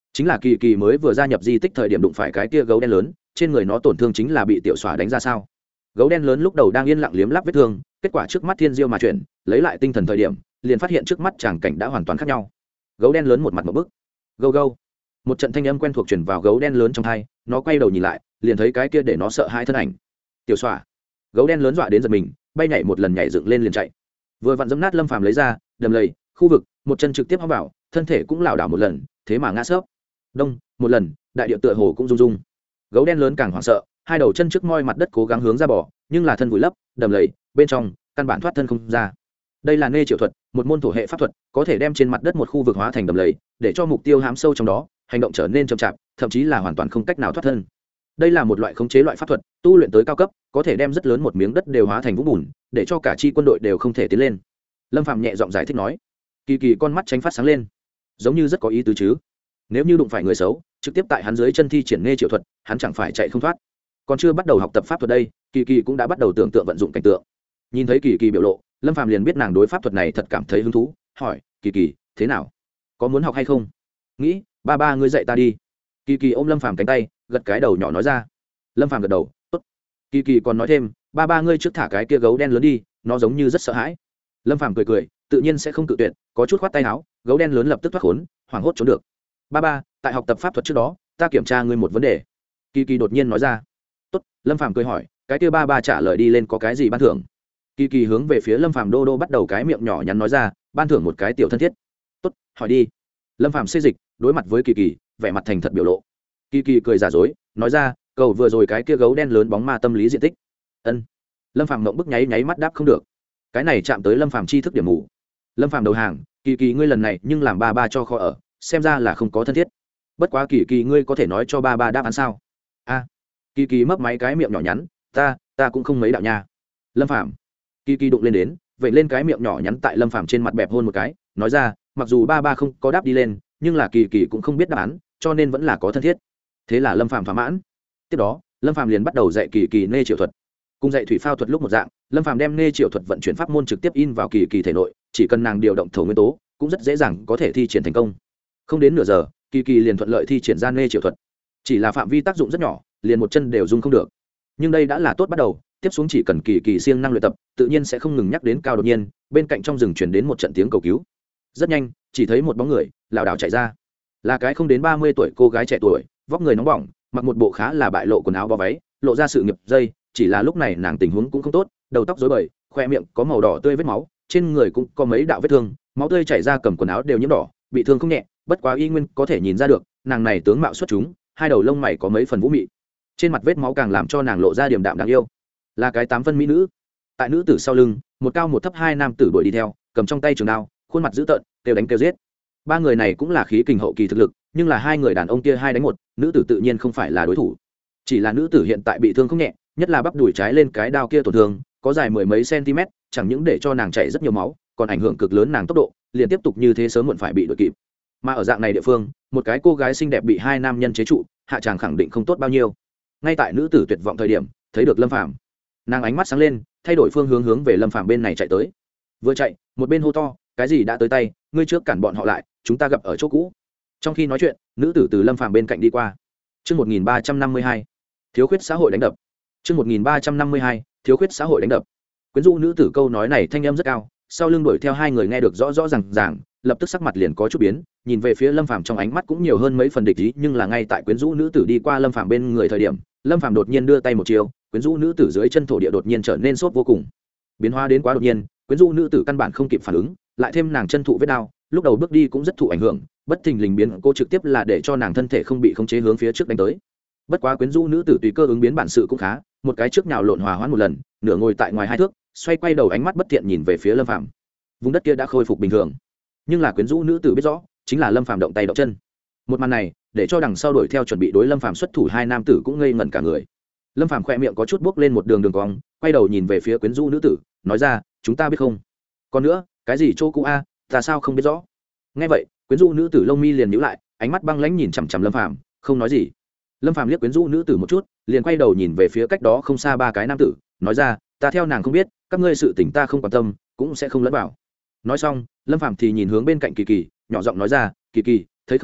chính là kỳ kỳ mới vừa gia nhập di tích thời điểm đụng phải cái kia gấu đen lớn, trên người nó tổn thương chính là bị tiểu xỏa đánh ra sao. Gấu đen lớn lúc đầu đang yên lặng liếm láp vết thương, kết quả trước mắt thiên diêu mà chuyển, lấy lại tinh thần thời điểm liền phát hiện trước mắt tràng cảnh đã hoàn toàn khác nhau. Gấu đen lớn một mặt một bức. Gâu gâu, một trận thanh âm quen thuộc truyền vào gấu đen lớn trong tai, nó quay đầu nhìn lại liền thấy cái kia để nó sợ hai thân ảnh. Tiểu xỏa. Gấu đen lớn dọa đến giật mình, bay nhảy một lần nhảy dựng lên liền chạy. Vừa vặn dẫm nát Lâm Phàm lấy ra đầm lầy khu vực, một chân trực tiếp hóng vào, thân thể cũng lảo đảo một lần, thế mà ngã sấp. Đông, một lần, đại địa tựa hồ cũng rung rung. Gấu đen lớn càng hoảng sợ, hai đầu chân trước moi mặt đất cố gắng hướng ra bỏ, nhưng là thân vùi lấp đầm lầy bên trong, căn bản thoát thân không ra. Đây là nê triệu thuật, một môn thổ hệ pháp thuật, có thể đem trên mặt đất một khu vực hóa thành đầm lầy, để cho mục tiêu hám sâu trong đó, hành động trở nên chậm chạp, thậm chí là hoàn toàn không cách nào thoát thân. Đây là một loại khống chế loại pháp thuật, tu luyện tới cao cấp, có thể đem rất lớn một miếng đất đều hóa thành vũng bùn, để cho cả chi quân đội đều không thể tiến lên. Lâm Phàm nhẹ giọng giải thích nói. Kỳ Kỳ con mắt tránh phát sáng lên, giống như rất có ý tứ chứ. Nếu như đụng phải người xấu, trực tiếp tại hắn dưới chân thi triển nghe triệu thuật, hắn chẳng phải chạy không thoát. Còn chưa bắt đầu học tập pháp thuật đây, Kỳ Kỳ cũng đã bắt đầu tưởng tượng vận dụng cảnh tượng. Nhìn thấy Kỳ Kỳ biểu lộ, Lâm Phàm liền biết nàng đối pháp thuật này thật cảm thấy hứng thú, hỏi: "Kỳ Kỳ, thế nào? Có muốn học hay không?" "Nghĩ, ba ba ngươi dạy ta đi." Kỳ Kỳ ôm Lâm Phàm cánh tay, gật cái đầu nhỏ nói ra. Lâm Phàm gật đầu, "Tốt." Kỳ Kỳ còn nói thêm: "Ba ba ngươi trước thả cái kia gấu đen lớn đi, nó giống như rất sợ hãi." Lâm Phàm cười cười, tự nhiên sẽ không tự tuyệt, có chút khoát tay áo, gấu đen lớn lập tức thoát khốn, hoảng hốt trốn được. "Ba ba, tại học tập pháp thuật trước đó, ta kiểm tra ngươi một vấn đề." Kỳ Kỳ đột nhiên nói ra. "Tốt." Lâm Phàm cười hỏi, "Cái kia ba ba trả lời đi lên có cái gì ban thưởng?" Kỳ Kỳ hướng về phía Lâm Phàm đô đô bắt đầu cái miệng nhỏ nhắn nói ra, "Ban thưởng một cái tiểu thân thiết." "Tốt, hỏi đi." Lâm Phàm xê dịch, đối mặt với Kỳ Kỳ, vẻ mặt thành thật biểu lộ. Kỳ Kỳ cười giả dối, nói ra, "Cầu vừa rồi cái kia gấu đen lớn bóng ma tâm lý diện tích." Ân. Lâm Phàm ngậm bức nháy nháy mắt đáp không được. Cái này chạm tới Lâm Phàm tri thức điểm mù. Lâm Phàm đầu hàng, "Kỳ Kỳ ngươi lần này nhưng làm ba ba cho khó ở, xem ra là không có thân thiết. Bất quá Kỳ Kỳ ngươi có thể nói cho ba ba đáp án sao?" "A." Kỳ Kỳ mấp máy cái miệng nhỏ nhắn, "Ta, ta cũng không mấy đạo nha." Lâm Phàm. Kỳ Kỳ đụng lên đến, vậy lên cái miệng nhỏ nhắn tại Lâm Phàm trên mặt bẹp hôn một cái, nói ra, "Mặc dù ba ba không có đáp đi lên, nhưng là Kỳ Kỳ cũng không biết đáp án, cho nên vẫn là có thân thiết." Thế là Lâm Phàm thỏa mãn. Tiếp đó, Lâm Phàm liền bắt đầu dạy Kỳ Kỳ nê triệu thuật. Cùng dạy thủy phao thuật lúc một dạng, Lâm Phàm đem nê triệu thuật vận chuyển pháp môn trực tiếp in vào Kỳ Kỳ thể nội, chỉ cần nàng điều động thổ nguyên tố, cũng rất dễ dàng có thể thi triển thành công. Không đến nửa giờ, Kỳ Kỳ liền thuận lợi thi triển ra nê triệu thuật. Chỉ là phạm vi tác dụng rất nhỏ, liền một chân đều dung không được. Nhưng đây đã là tốt bắt đầu, tiếp xuống chỉ cần Kỳ Kỳ siêng năng luyện tập, tự nhiên sẽ không ngừng nhắc đến cao đột nhiên, bên cạnh trong rừng truyền đến một trận tiếng cầu cứu. Rất nhanh, chỉ thấy một bóng người lảo đảo chạy ra. Là cái không đến ba mươi tuổi cô gái trẻ tuổi, vóc người nóng bỏng, mặc một bộ khá là bại lộ quần áo bao váy, lộ ra sự nghiệp dây, chỉ là lúc này nàng tình huống cũng không tốt, đầu tóc rối bời, khoe miệng có màu đỏ tươi vết máu, trên người cũng có mấy đạo vết thương, máu tươi chảy ra cầm quần áo đều nhiễm đỏ, bị thương không nhẹ, bất quá y nguyên có thể nhìn ra được, nàng này tướng mạo xuất chúng, hai đầu lông mày có mấy phần vũ mị. Trên mặt vết máu càng làm cho nàng lộ ra điềm đạm đáng yêu. Là cái tám phân mỹ nữ. Tại nữ tử sau lưng, một cao một thấp hai nam tử đuổi đi theo, cầm trong tay trường đao, khuôn mặt dữ tợn, kêu đánh kêu giết. Ba người này cũng là khí kình hậu kỳ thực lực, nhưng là hai người đàn ông kia hai đánh một, nữ tử tự nhiên không phải là đối thủ. Chỉ là nữ tử hiện tại bị thương không nhẹ, nhất là bắp đùi trái lên cái đao kia tổn thương, có dài mười mấy cm, chẳng những để cho nàng chảy rất nhiều máu, còn ảnh hưởng cực lớn nàng tốc độ, liền tiếp tục như thế sớm muộn phải bị đuổi kịp. Mà ở dạng này địa phương, một cái cô gái xinh đẹp bị hai nam nhân chế trụ, hạ chàng khẳng định không tốt bao nhiêu. Ngay tại nữ tử tuyệt vọng thời điểm, thấy được Lâm Phàm, nàng ánh mắt sáng lên, thay đổi phương hướng hướng về Lâm Phàm bên này chạy tới. Vừa chạy, một bên hô to, "Cái gì đã tới tay, ngươi trước cản bọn họ lại, chúng ta gặp ở chỗ cũ." Trong khi nói chuyện, nữ tử từ Lâm Phàm bên cạnh đi qua. Chương một nghìn ba trăm năm mươi hai, thiếu khuyết xã hội đánh đập. Chương một nghìn ba trăm năm mươi hai, thiếu khuyết xã hội đánh đập. Quyến rũ nữ tử câu nói này thanh âm rất cao, sau lưng đuổi theo hai người nghe được rõ rõ ràng ràng, lập tức sắc mặt liền có chút biến, nhìn về phía Lâm Phàm trong ánh mắt cũng nhiều hơn mấy phần địch ý, nhưng là ngay tại quyến rũ nữ tử đi qua Lâm Phàm bên người thời điểm, Lâm Phàm đột nhiên đưa tay một chiều, quyến rũ nữ tử dưới chân thổ địa đột nhiên trở nên sốt vô cùng. Biến hóa đến quá đột nhiên, quyến rũ nữ tử căn bản không kịp phản ứng, lại thêm nàng chân thụ vết đau, lúc đầu bước đi cũng rất thụ ảnh hưởng, bất thình lình biến cô trực tiếp là để cho nàng thân thể không bị khống chế hướng phía trước đánh tới. Bất quá quyến rũ nữ tử tùy cơ ứng biến bản sự cũng khá, một cái trước nhào lộn hòa hoãn một lần, nửa ngồi tại ngoài hai thước, xoay quay đầu ánh mắt bất thiện nhìn về phía Lâm Phàm. Vùng đất kia đã khôi phục bình thường, nhưng là quyến rũ nữ tử biết rõ, chính là Lâm Phàm động tay động chân. Một màn này, để cho đằng sau đuổi theo chuẩn bị đối Lâm Phàm xuất thủ hai nam tử cũng ngây ngẩn cả người. Lâm Phàm khẽ miệng có chút bước lên một đường đường cong, quay đầu nhìn về phía quyến rũ nữ tử, nói ra, "Chúng ta biết không? Còn nữa, cái gì chỗ cũ a, ta sao không biết rõ?" Nghe vậy, quyến rũ nữ tử lông mi liền nhíu lại, ánh mắt băng lãnh nhìn chằm chằm Lâm Phàm, không nói gì. Lâm Phàm liếc quyến rũ nữ tử một chút, liền quay đầu nhìn về phía cách đó không xa ba cái nam tử, nói ra, "Ta theo nàng không biết, các ngươi sự tình ta không quan tâm, cũng sẽ không lẫn vào." Nói xong, Lâm Phàm thì nhìn hướng bên cạnh Kỳ Kỳ, nhỏ giọng nói ra, "Kỳ Kỳ, thấy không,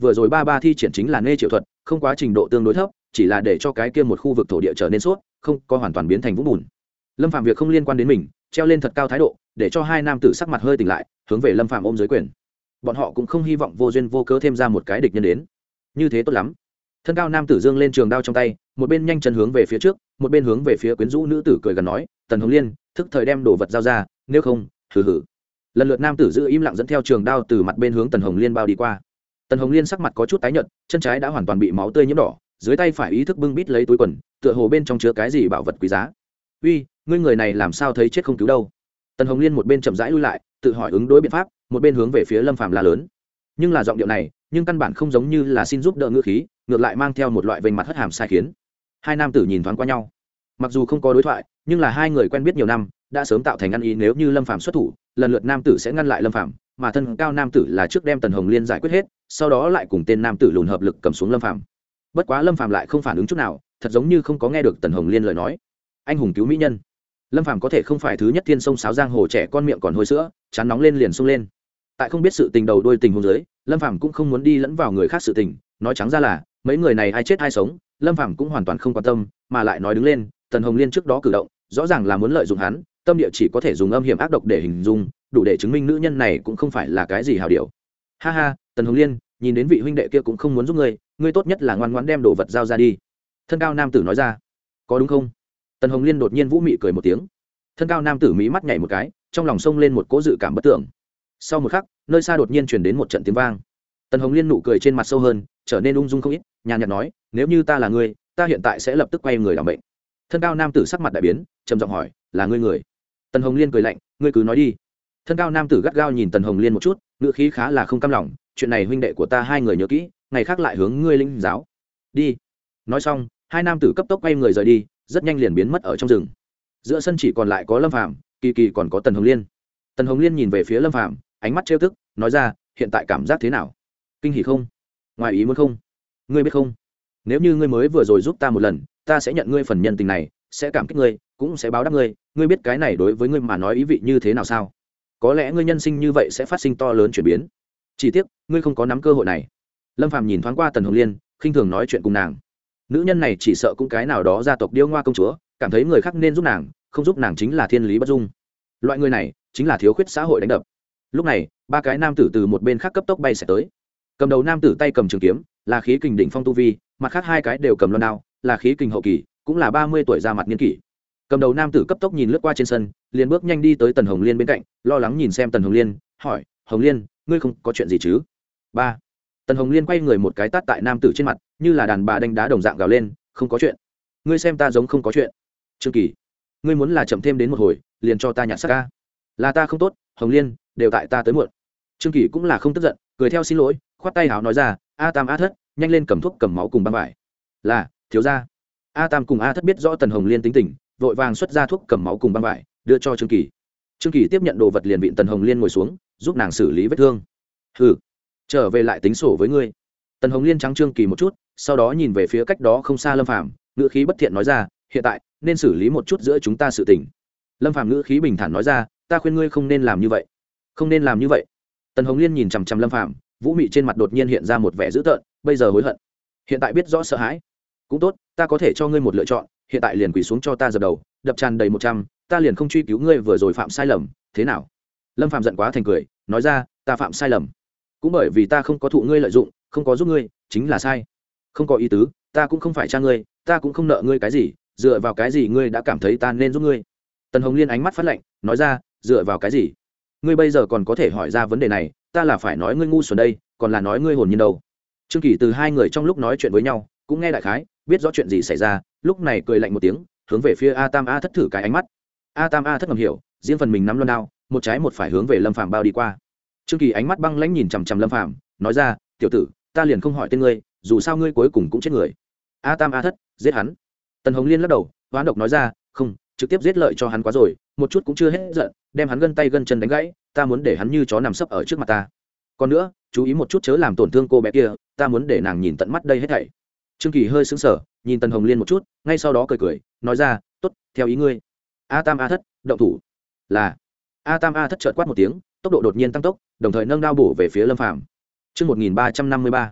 vừa rồi ba ba thi triển chính là nê triệu thuật, không quá trình độ tương đối thấp, chỉ là để cho cái kia một khu vực thổ địa trở nên suốt, không có hoàn toàn biến thành vũng bùn. Lâm Phàm việc không liên quan đến mình, treo lên thật cao thái độ, để cho hai nam tử sắc mặt hơi tỉnh lại, hướng về Lâm Phàm ôm dưới quyền. Bọn họ cũng không hy vọng vô duyên vô cớ thêm ra một cái địch nhân đến. Như thế tốt lắm. Thân cao nam tử dương lên trường đao trong tay, một bên nhanh chân hướng về phía trước, một bên hướng về phía quyến rũ nữ tử cười gần nói, Tần Hồng Liên, thức thời đem đồ vật giao ra, nếu không, hừ hừ. Lần lượt nam tử giữ im lặng dẫn theo trường đao từ mặt bên hướng Tần Hồng Liên bao đi qua. Tần Hồng Liên sắc mặt có chút tái nhợt, chân trái đã hoàn toàn bị máu tươi nhiễm đỏ, dưới tay phải ý thức bưng bít lấy túi quần, tựa hồ bên trong chứa cái gì bảo vật quý giá. Uy, ngươi người này làm sao thấy chết không cứu đâu? Tần Hồng Liên một bên chậm rãi lui lại, tự hỏi ứng đối biện pháp, một bên hướng về phía Lâm Phàm la lớn. Nhưng là giọng điệu này, nhưng căn bản không giống như là xin giúp đỡ ngữ khí, ngược lại mang theo một loại vênh mặt hất hàm sai khiến. Hai nam tử nhìn thoáng qua nhau, mặc dù không có đối thoại, nhưng là hai người quen biết nhiều năm, đã sớm tạo thành ăn ý, nếu như Lâm Phàm xuất thủ, lần lượt nam tử sẽ ngăn lại Lâm Phàm, mà thân cao nam tử là trước đem Tần Hồng Liên giải quyết hết, sau đó lại cùng tên nam tử lùn hợp lực cầm xuống Lâm Phàm. Bất quá Lâm Phàm lại không phản ứng chút nào, thật giống như không có nghe được Tần Hồng Liên lời nói. Anh hùng cứu mỹ nhân. Lâm Phàm có thể không phải thứ nhất thiên sông sáo giang hồ trẻ con miệng còn hôi sữa, chán nóng lên liền sung lên. Tại không biết sự tình đầu đuôi tình huống dưới, Lâm Phàm cũng không muốn đi lẫn vào người khác sự tình, nói trắng ra là mấy người này ai chết ai sống, Lâm Phàm cũng hoàn toàn không quan tâm, mà lại nói đứng lên, Tần Hồng Liên trước đó cử động, rõ ràng là muốn lợi dụng hắn, tâm địa chỉ có thể dùng âm hiểm ác độc để hình dung, đủ để chứng minh nữ nhân này cũng không phải là cái gì hảo điều. Ha ha, Tần Hồng Liên, nhìn đến vị huynh đệ kia cũng không muốn giúp ngươi, ngươi tốt nhất là ngoan ngoãn đem đồ vật giao ra đi. Thân cao nam tử nói ra. Có đúng không? Tần Hồng Liên đột nhiên vũ mị cười một tiếng. Thân cao nam tử mí mắt nhảy một cái, trong lòng sông lên một cỗ dự cảm bất tưởng. Sau một khắc, nơi xa đột nhiên truyền đến một trận tiếng vang. Tần Hồng Liên nụ cười trên mặt sâu hơn, trở nên ung dung không ít, nhàn nhạt nói, nếu như ta là ngươi, ta hiện tại sẽ lập tức quay người làm bệnh. Thân cao nam tử sắc mặt đại biến, trầm giọng hỏi, là ngươi người? Tần Hồng Liên cười lạnh, ngươi cứ nói đi. Thân cao nam tử gắt gao nhìn Tần Hồng Liên một chút, ngữ khí khá là không cam lòng, chuyện này huynh đệ của ta hai người nhớ kỹ, ngày khác lại hướng ngươi linh giáo. Đi. Nói xong, hai nam tử cấp tốc quay người rời đi, rất nhanh liền biến mất ở trong rừng. Giữa sân chỉ còn lại có Lâm Phàm, Kỳ Kỳ còn có Tần Hồng Liên. Tần Hồng Liên nhìn về phía Lâm Phàm, ánh mắt trêu tức, nói ra, hiện tại cảm giác thế nào? Kinh hỉ không? Ngoài ý muốn không? Ngươi biết không? Nếu như ngươi mới vừa rồi giúp ta một lần, ta sẽ nhận ngươi phần nhân tình này, sẽ cảm kích ngươi, cũng sẽ báo đáp ngươi, ngươi biết cái này đối với ngươi mà nói ý vị như thế nào sao? Có lẽ ngươi nhân sinh như vậy sẽ phát sinh to lớn chuyển biến. Chỉ tiếc, ngươi không có nắm cơ hội này. Lâm Phàm nhìn thoáng qua Tần Hồng Liên, khinh thường nói chuyện cùng nàng. Nữ nhân này chỉ sợ cũng cái nào đó gia tộc điêu ngoa công chúa, cảm thấy người khác nên giúp nàng, không giúp nàng chính là thiên lý bất dung. Loại người này chính là thiếu khuyết xã hội đánh đập. Lúc này, ba cái nam tử từ một bên khác cấp tốc bay sẽ tới. Cầm đầu nam tử tay cầm trường kiếm, là khí kình đỉnh phong tu vi, mặt khác hai cái đều cầm loan đao, là khí kình hậu kỳ, cũng là ba mươi tuổi ra mặt niên kỷ. Cầm đầu nam tử cấp tốc nhìn lướt qua trên sân, liền bước nhanh đi tới Tần Hồng Liên bên cạnh, lo lắng nhìn xem Tần Hồng Liên, hỏi, Hồng Liên, ngươi không có chuyện gì chứ? Ba. Tần Hồng Liên quay người một cái tát tại nam tử trên mặt, như là đàn bà đánh đá đồng dạng gào lên, không có chuyện. Ngươi xem ta giống không có chuyện. Trương Kỳ, ngươi muốn là chậm thêm đến một hồi, liền cho ta nhặt xác ca. Là ta không tốt, Hồng Liên, đều tại ta tới muộn. Trương Kỳ cũng là không tức giận, cười theo xin lỗi, khoát tay hào nói ra, A Tam A Thất, nhanh lên cầm thuốc cầm máu cùng băng vải. Là, thiếu gia. A Tam cùng A Thất biết rõ Tần Hồng Liên tính tình, vội vàng xuất ra thuốc cầm máu cùng băng vải, đưa cho Trương Kỳ. Trương Kỳ tiếp nhận đồ vật liền vịn Tần Hồng Liên ngồi xuống, giúp nàng xử lý vết thương. Hừ, trở về lại tính sổ với ngươi. Tần Hồng Liên trắng Trương Kỳ một chút, sau đó nhìn về phía cách đó không xa Lâm Phàm, ngữ khí bất thiện nói ra, hiện tại nên xử lý một chút giữa chúng ta sự tình. Lâm Phàm ngữ khí bình thản nói ra, ta khuyên ngươi không nên làm như vậy, không nên làm như vậy. Tần Hồng Liên nhìn chằm chằm Lâm Phàm, vũ mị trên mặt đột nhiên hiện ra một vẻ dữ tợn, bây giờ hối hận, hiện tại biết rõ sợ hãi. Cũng tốt, ta có thể cho ngươi một lựa chọn, hiện tại liền quỳ xuống cho ta dập đầu, đập tràn đầy một trăm, ta liền không truy cứu ngươi vừa rồi phạm sai lầm, thế nào? Lâm Phàm giận quá thành cười, nói ra, ta phạm sai lầm, cũng bởi vì ta không có thụ ngươi lợi dụng, không có giúp ngươi, chính là sai. Không có ý tứ, ta cũng không phải cha ngươi, ta cũng không nợ ngươi cái gì, dựa vào cái gì ngươi đã cảm thấy ta nên giúp ngươi? Tần Hồng Liên ánh mắt phát lạnh, nói ra, dựa vào cái gì? Ngươi bây giờ còn có thể hỏi ra vấn đề này, ta là phải nói ngươi ngu xuẩn đây, còn là nói ngươi hồn nhiên đâu? Trương Kỳ từ hai người trong lúc nói chuyện với nhau, cũng nghe đại khái, biết rõ chuyện gì xảy ra, lúc này cười lạnh một tiếng, hướng về phía A Tam A Thất thử cái ánh mắt. A Tam A Thất ngầm hiểu, riêng phần mình nắm loan đao, một trái một phải hướng về Lâm Phàm bao đi qua. Trương Kỳ ánh mắt băng lãnh nhìn chằm chằm Lâm Phàm, nói ra, tiểu tử, ta liền không hỏi tên ngươi, dù sao ngươi cuối cùng cũng chết người. A Tam A Thất, giết hắn. Tần Hồng Liên lắc đầu, hoán độc nói ra, không, trực tiếp giết lợi cho hắn quá rồi, một chút cũng chưa hết giận, đem hắn gân tay gân chân đánh gãy, ta muốn để hắn như chó nằm sấp ở trước mặt ta. Còn nữa, chú ý một chút chớ làm tổn thương cô bé kia, ta muốn để nàng nhìn tận mắt đây hết thảy. Trương Kỳ hơi sững sờ, nhìn Tần Hồng Liên một chút, ngay sau đó cười cười, nói ra, tốt, theo ý ngươi. A Tam A Thất, động thủ. Là. A Tam A Thất chợt quát một tiếng, tốc độ đột nhiên tăng tốc, đồng thời nâng đao bổ về phía Lâm Phàm. Chương một nghìn ba trăm năm mươi ba.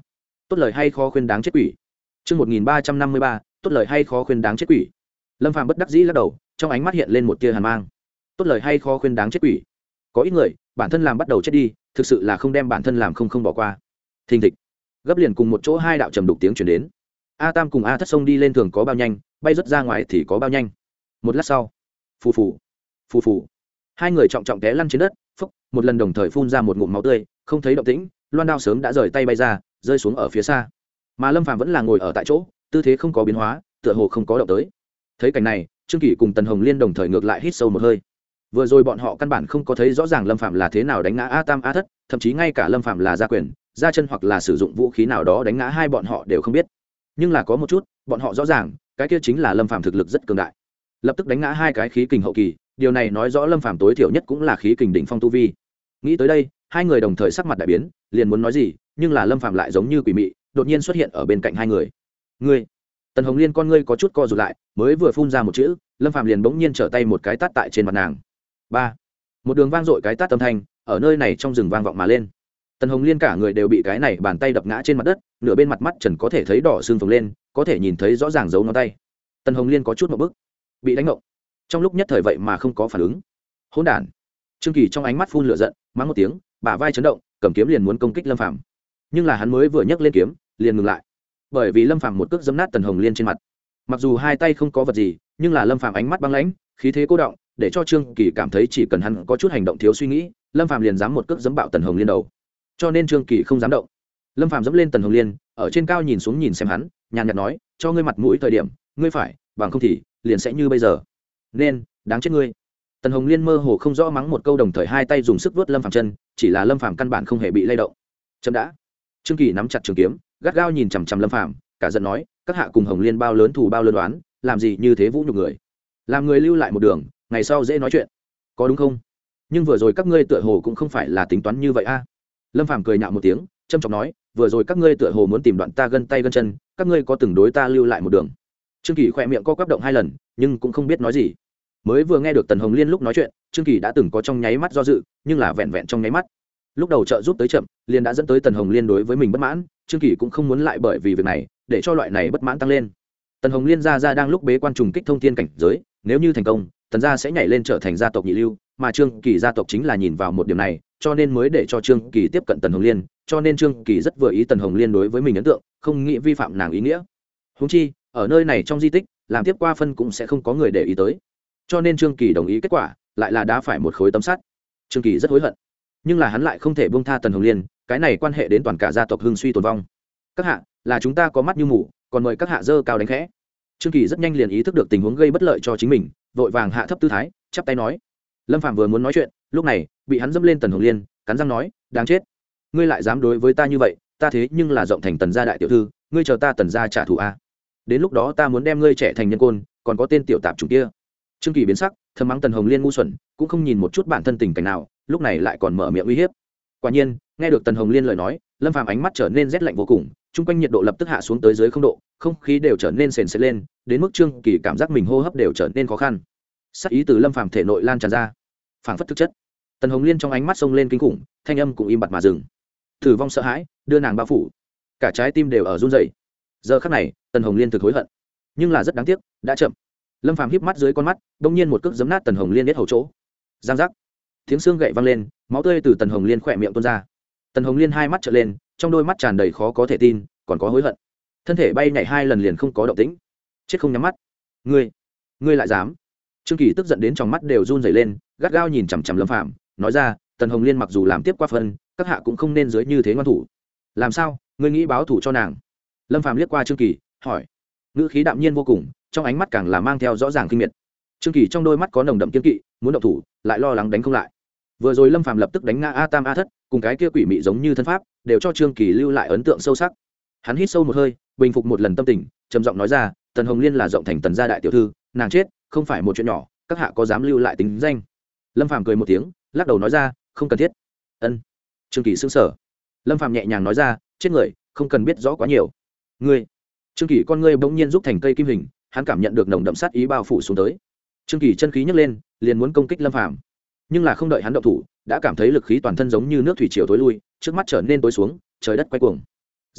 tốt lời hay khó khuyên đáng chết quỷ. Chương một nghìn ba trăm năm mươi ba, tốt lời hay khó khuyên đáng chết quỷ. Lâm Phàm bất đắc dĩ lắc đầu, trong ánh mắt hiện lên một tia hàn mang. Tốt lời hay khó khuyên đáng chết quỷ. Có ít người, bản thân làm bắt đầu chết đi, thực sự là không đem bản thân làm không không bỏ qua. Thình thịch. Gấp liền cùng một chỗ hai đạo trầm đục tiếng truyền đến. A Tam cùng A Thất xông đi lên thường có bao nhanh, bay rất ra ngoài thì có bao nhanh. Một lát sau, phù phù, phù phù, hai người trọng trọng té lăn trên đất, phốc, một lần đồng thời phun ra một ngụm máu tươi, không thấy động tĩnh, loan đao sớm đã rời tay bay ra, rơi xuống ở phía xa. Mà Lâm Phàm vẫn là ngồi ở tại chỗ, tư thế không có biến hóa, tựa hồ không có động tới. Thấy cảnh này, Trương Kỳ cùng Tần Hồng Liên đồng thời ngược lại hít sâu một hơi. Vừa rồi bọn họ căn bản không có thấy rõ ràng Lâm Phàm là thế nào đánh ngã A Tam A Thất, thậm chí ngay cả Lâm Phàm là ra quyền, ra chân hoặc là sử dụng vũ khí nào đó đánh ngã hai bọn họ đều không biết. Nhưng là có một chút, bọn họ rõ ràng, cái kia chính là Lâm Phàm thực lực rất cường đại. Lập tức đánh ngã hai cái khí kình hậu kỳ, điều này nói rõ Lâm Phàm tối thiểu nhất cũng là khí kình đỉnh phong tu vi. Nghĩ tới đây, hai người đồng thời sắc mặt đại biến, liền muốn nói gì, nhưng là Lâm Phàm lại giống như quỷ mị, đột nhiên xuất hiện ở bên cạnh hai người. Ngươi, Tần Hồng Liên con ngươi có chút co rụt lại, mới vừa phun ra một chữ, Lâm Phàm liền bỗng nhiên trở tay một cái tát tại trên mặt nàng. Ba, một đường vang dội cái tát âm thanh, ở nơi này trong rừng vang vọng mà lên. Tần Hồng Liên cả người đều bị cái này bàn tay đập ngã trên mặt đất, nửa bên mặt mắt trần có thể thấy đỏ sưng phồng lên, có thể nhìn thấy rõ ràng dấu ngón tay. Tần Hồng Liên có chút một bức, bị đánh ngộng. Trong lúc nhất thời vậy mà không có phản ứng. Hỗn đản. Trương Kỳ trong ánh mắt phun lửa giận, mắng một tiếng, bả vai chấn động, cầm kiếm liền muốn công kích Lâm Phàm. Nhưng là hắn mới vừa nhấc lên kiếm, liền ngừng lại. Bởi vì Lâm Phàm một cước giẫm nát Tần Hồng Liên trên mặt. Mặc dù hai tay không có vật gì, nhưng là Lâm Phàm ánh mắt băng lãnh, khí thế cố động, để cho Trương Kỳ cảm thấy chỉ cần hắn có chút hành động thiếu suy nghĩ, Lâm Phàm liền dám một cước giẫm bạo Tần Hồng Liên đầu. Cho nên Trương Kỳ không dám động. Lâm Phàm giẫm lên Tần Hồng Liên, ở trên cao nhìn xuống nhìn xem hắn, nhàn nhạt nói, cho ngươi mặt mũi thời điểm, ngươi phải, bằng không thì liền sẽ như bây giờ. Nên, đáng chết ngươi. Tần Hồng Liên mơ hồ không rõ mắng một câu, đồng thời hai tay dùng sức vuốt Lâm Phàm chân, chỉ là Lâm Phàm căn bản không hề bị lay động. Chậm đã. Trương Kỳ nắm chặt trường kiếm, gắt gao nhìn chằm chằm Lâm Phàm, cả giận nói, các hạ cùng Hồng Liên bao lớn thù bao lớn đoán, làm gì như thế vũ nhục người, làm người lưu lại một đường, ngày sau dễ nói chuyện, có đúng không? Nhưng vừa rồi các ngươi tựa hồ cũng không phải là tính toán như vậy a. Lâm Phàm cười nhạo một tiếng, trâm trọng nói, vừa rồi các ngươi tựa hồ muốn tìm đoạn ta gân tay gân chân, các ngươi có từng đối ta lưu lại một đường. Trương Kỳ khỏe miệng co quắp động hai lần, nhưng cũng không biết nói gì. Mới vừa nghe được Tần Hồng Liên lúc nói chuyện, Trương Kỳ đã từng có trong nháy mắt do dự, nhưng là vẹn vẹn trong nháy mắt. Lúc đầu trợ giúp tới chậm, liền đã dẫn tới Tần Hồng Liên đối với mình bất mãn, Trương Kỳ cũng không muốn lại bởi vì việc này để cho loại này bất mãn tăng lên. Tần Hồng Liên gia gia đang lúc bế quan trùng kích thông thiên cảnh giới, nếu như thành công, Tần gia sẽ nhảy lên trở thành gia tộc nhị lưu, mà Trương Kỳ gia tộc chính là nhìn vào một điểm này, cho nên mới để cho Trương Kỳ tiếp cận Tần Hồng Liên, cho nên Trương Kỳ rất vừa ý Tần Hồng Liên đối với mình ấn tượng, không nghĩ vi phạm nàng ý nghĩa. Huống chi, ở nơi này trong di tích, làm tiếp qua phân cũng sẽ không có người để ý tới. Cho nên Trương Kỳ đồng ý kết quả, lại là đã phải một khối tấm sắt. Trương Kỳ rất hối hận, nhưng là hắn lại không thể buông tha Tần Hồng Liên, cái này quan hệ đến toàn cả gia tộc hưng suy tồn vong. Các hạ, là chúng ta có mắt như mù, còn mời các hạ dơ cao đánh khẽ. Trương Kỳ rất nhanh liền ý thức được tình huống gây bất lợi cho chính mình, vội vàng hạ thấp tư thái, chắp tay nói. Lâm Phàm vừa muốn nói chuyện, lúc này bị hắn dẫm lên Tần Hồng Liên, cắn răng nói, đáng chết, ngươi lại dám đối với ta như vậy, ta thế nhưng là rộng thành Tần gia đại tiểu thư, ngươi chờ ta Tần gia trả thù a. Đến lúc đó ta muốn đem ngươi trẻ thành nhân côn, còn có tên tiểu tạp chủng kia. Trương Kỳ biến sắc, thầm mắng Tần Hồng Liên ngu xuẩn, cũng không nhìn một chút bản thân tình cảnh nào, lúc này lại còn mở miệng uy hiếp. Quả nhiên, nghe được Tần Hồng Liên lời nói, Lâm Phàm ánh mắt trở nên rét lạnh vô cùng, chung quanh nhiệt độ lập tức hạ xuống tới dưới không độ, không khí đều trở nên sền sệt lên, đến mức Trương Kỳ cảm giác mình hô hấp đều trở nên khó khăn. Sát ý từ Lâm Phàm thể nội lan tràn ra, phảng phất thực chất. Tần Hồng Liên trong ánh mắt sông lên kinh khủng, thanh âm cũng im bặt mà dừng. Thử vong sợ hãi đưa nàng bao phủ, cả trái tim đều ở run rẩy. Giờ khắc này, Tần Hồng Liên thực hối hận, nhưng là rất đáng tiếc, đã chậm. Lâm Phàm híp mắt dưới con mắt, đột nhiên một cước giẫm nát Tần Hồng Liên hết hầu chỗ. Giang giác, tiếng xương gậy vang lên, máu tươi từ Tần Hồng Liên khỏe miệng tuôn ra. Tần Hồng Liên hai mắt trợn lên, trong đôi mắt tràn đầy khó có thể tin, còn có hối hận. Thân thể bay nhảy hai lần liền không có động tĩnh, chết không nhắm mắt. Ngươi, ngươi lại dám? Trương Kỳ tức giận đến trong mắt đều run rẩy lên, gắt gao nhìn chằm chằm Lâm Phàm, nói ra, Tần Hồng Liên mặc dù làm tiếp qua phân, các hạ cũng không nên dưới như thế ngoan thủ. Làm sao, ngươi nghĩ báo thủ cho nàng? Lâm Phàm liếc qua Trương Kỳ, hỏi. Ngữ khí đạm nhiên vô cùng, trong ánh mắt càng là mang theo rõ ràng kinh miệt. Trương Kỳ trong đôi mắt có nồng đậm kiên kỵ, muốn động thủ, lại lo lắng đánh không lại. Vừa rồi Lâm Phàm lập tức đánh ngã A Tam A Thất, cùng cái kia quỷ mị giống như thân pháp, đều cho Trương Kỳ lưu lại ấn tượng sâu sắc. Hắn hít sâu một hơi, bình phục một lần tâm tình, trầm giọng nói ra, Tần Hồng Liên là rộng thành Tần gia đại tiểu thư, nàng chết, không phải một chuyện nhỏ, các hạ có dám lưu lại tính danh? Lâm Phàm cười một tiếng, lắc đầu nói ra, không cần thiết. Ân. Trương Kỳ sững sờ. Lâm Phàm nhẹ nhàng nói ra, chết người, không cần biết rõ quá nhiều. Ngươi. Trương Kỳ con ngươi bỗng nhiên rút thành cây kim hình, hắn cảm nhận được nồng đậm sát ý bao phủ xuống tới. Trương Kỳ chân khí nhấc lên, liền muốn công kích Lâm Phàm, nhưng là không đợi hắn động thủ, đã cảm thấy lực khí toàn thân giống như nước thủy triều tối lui, trước mắt trở nên tối xuống, trời đất quay cuồng. Rất nhanh,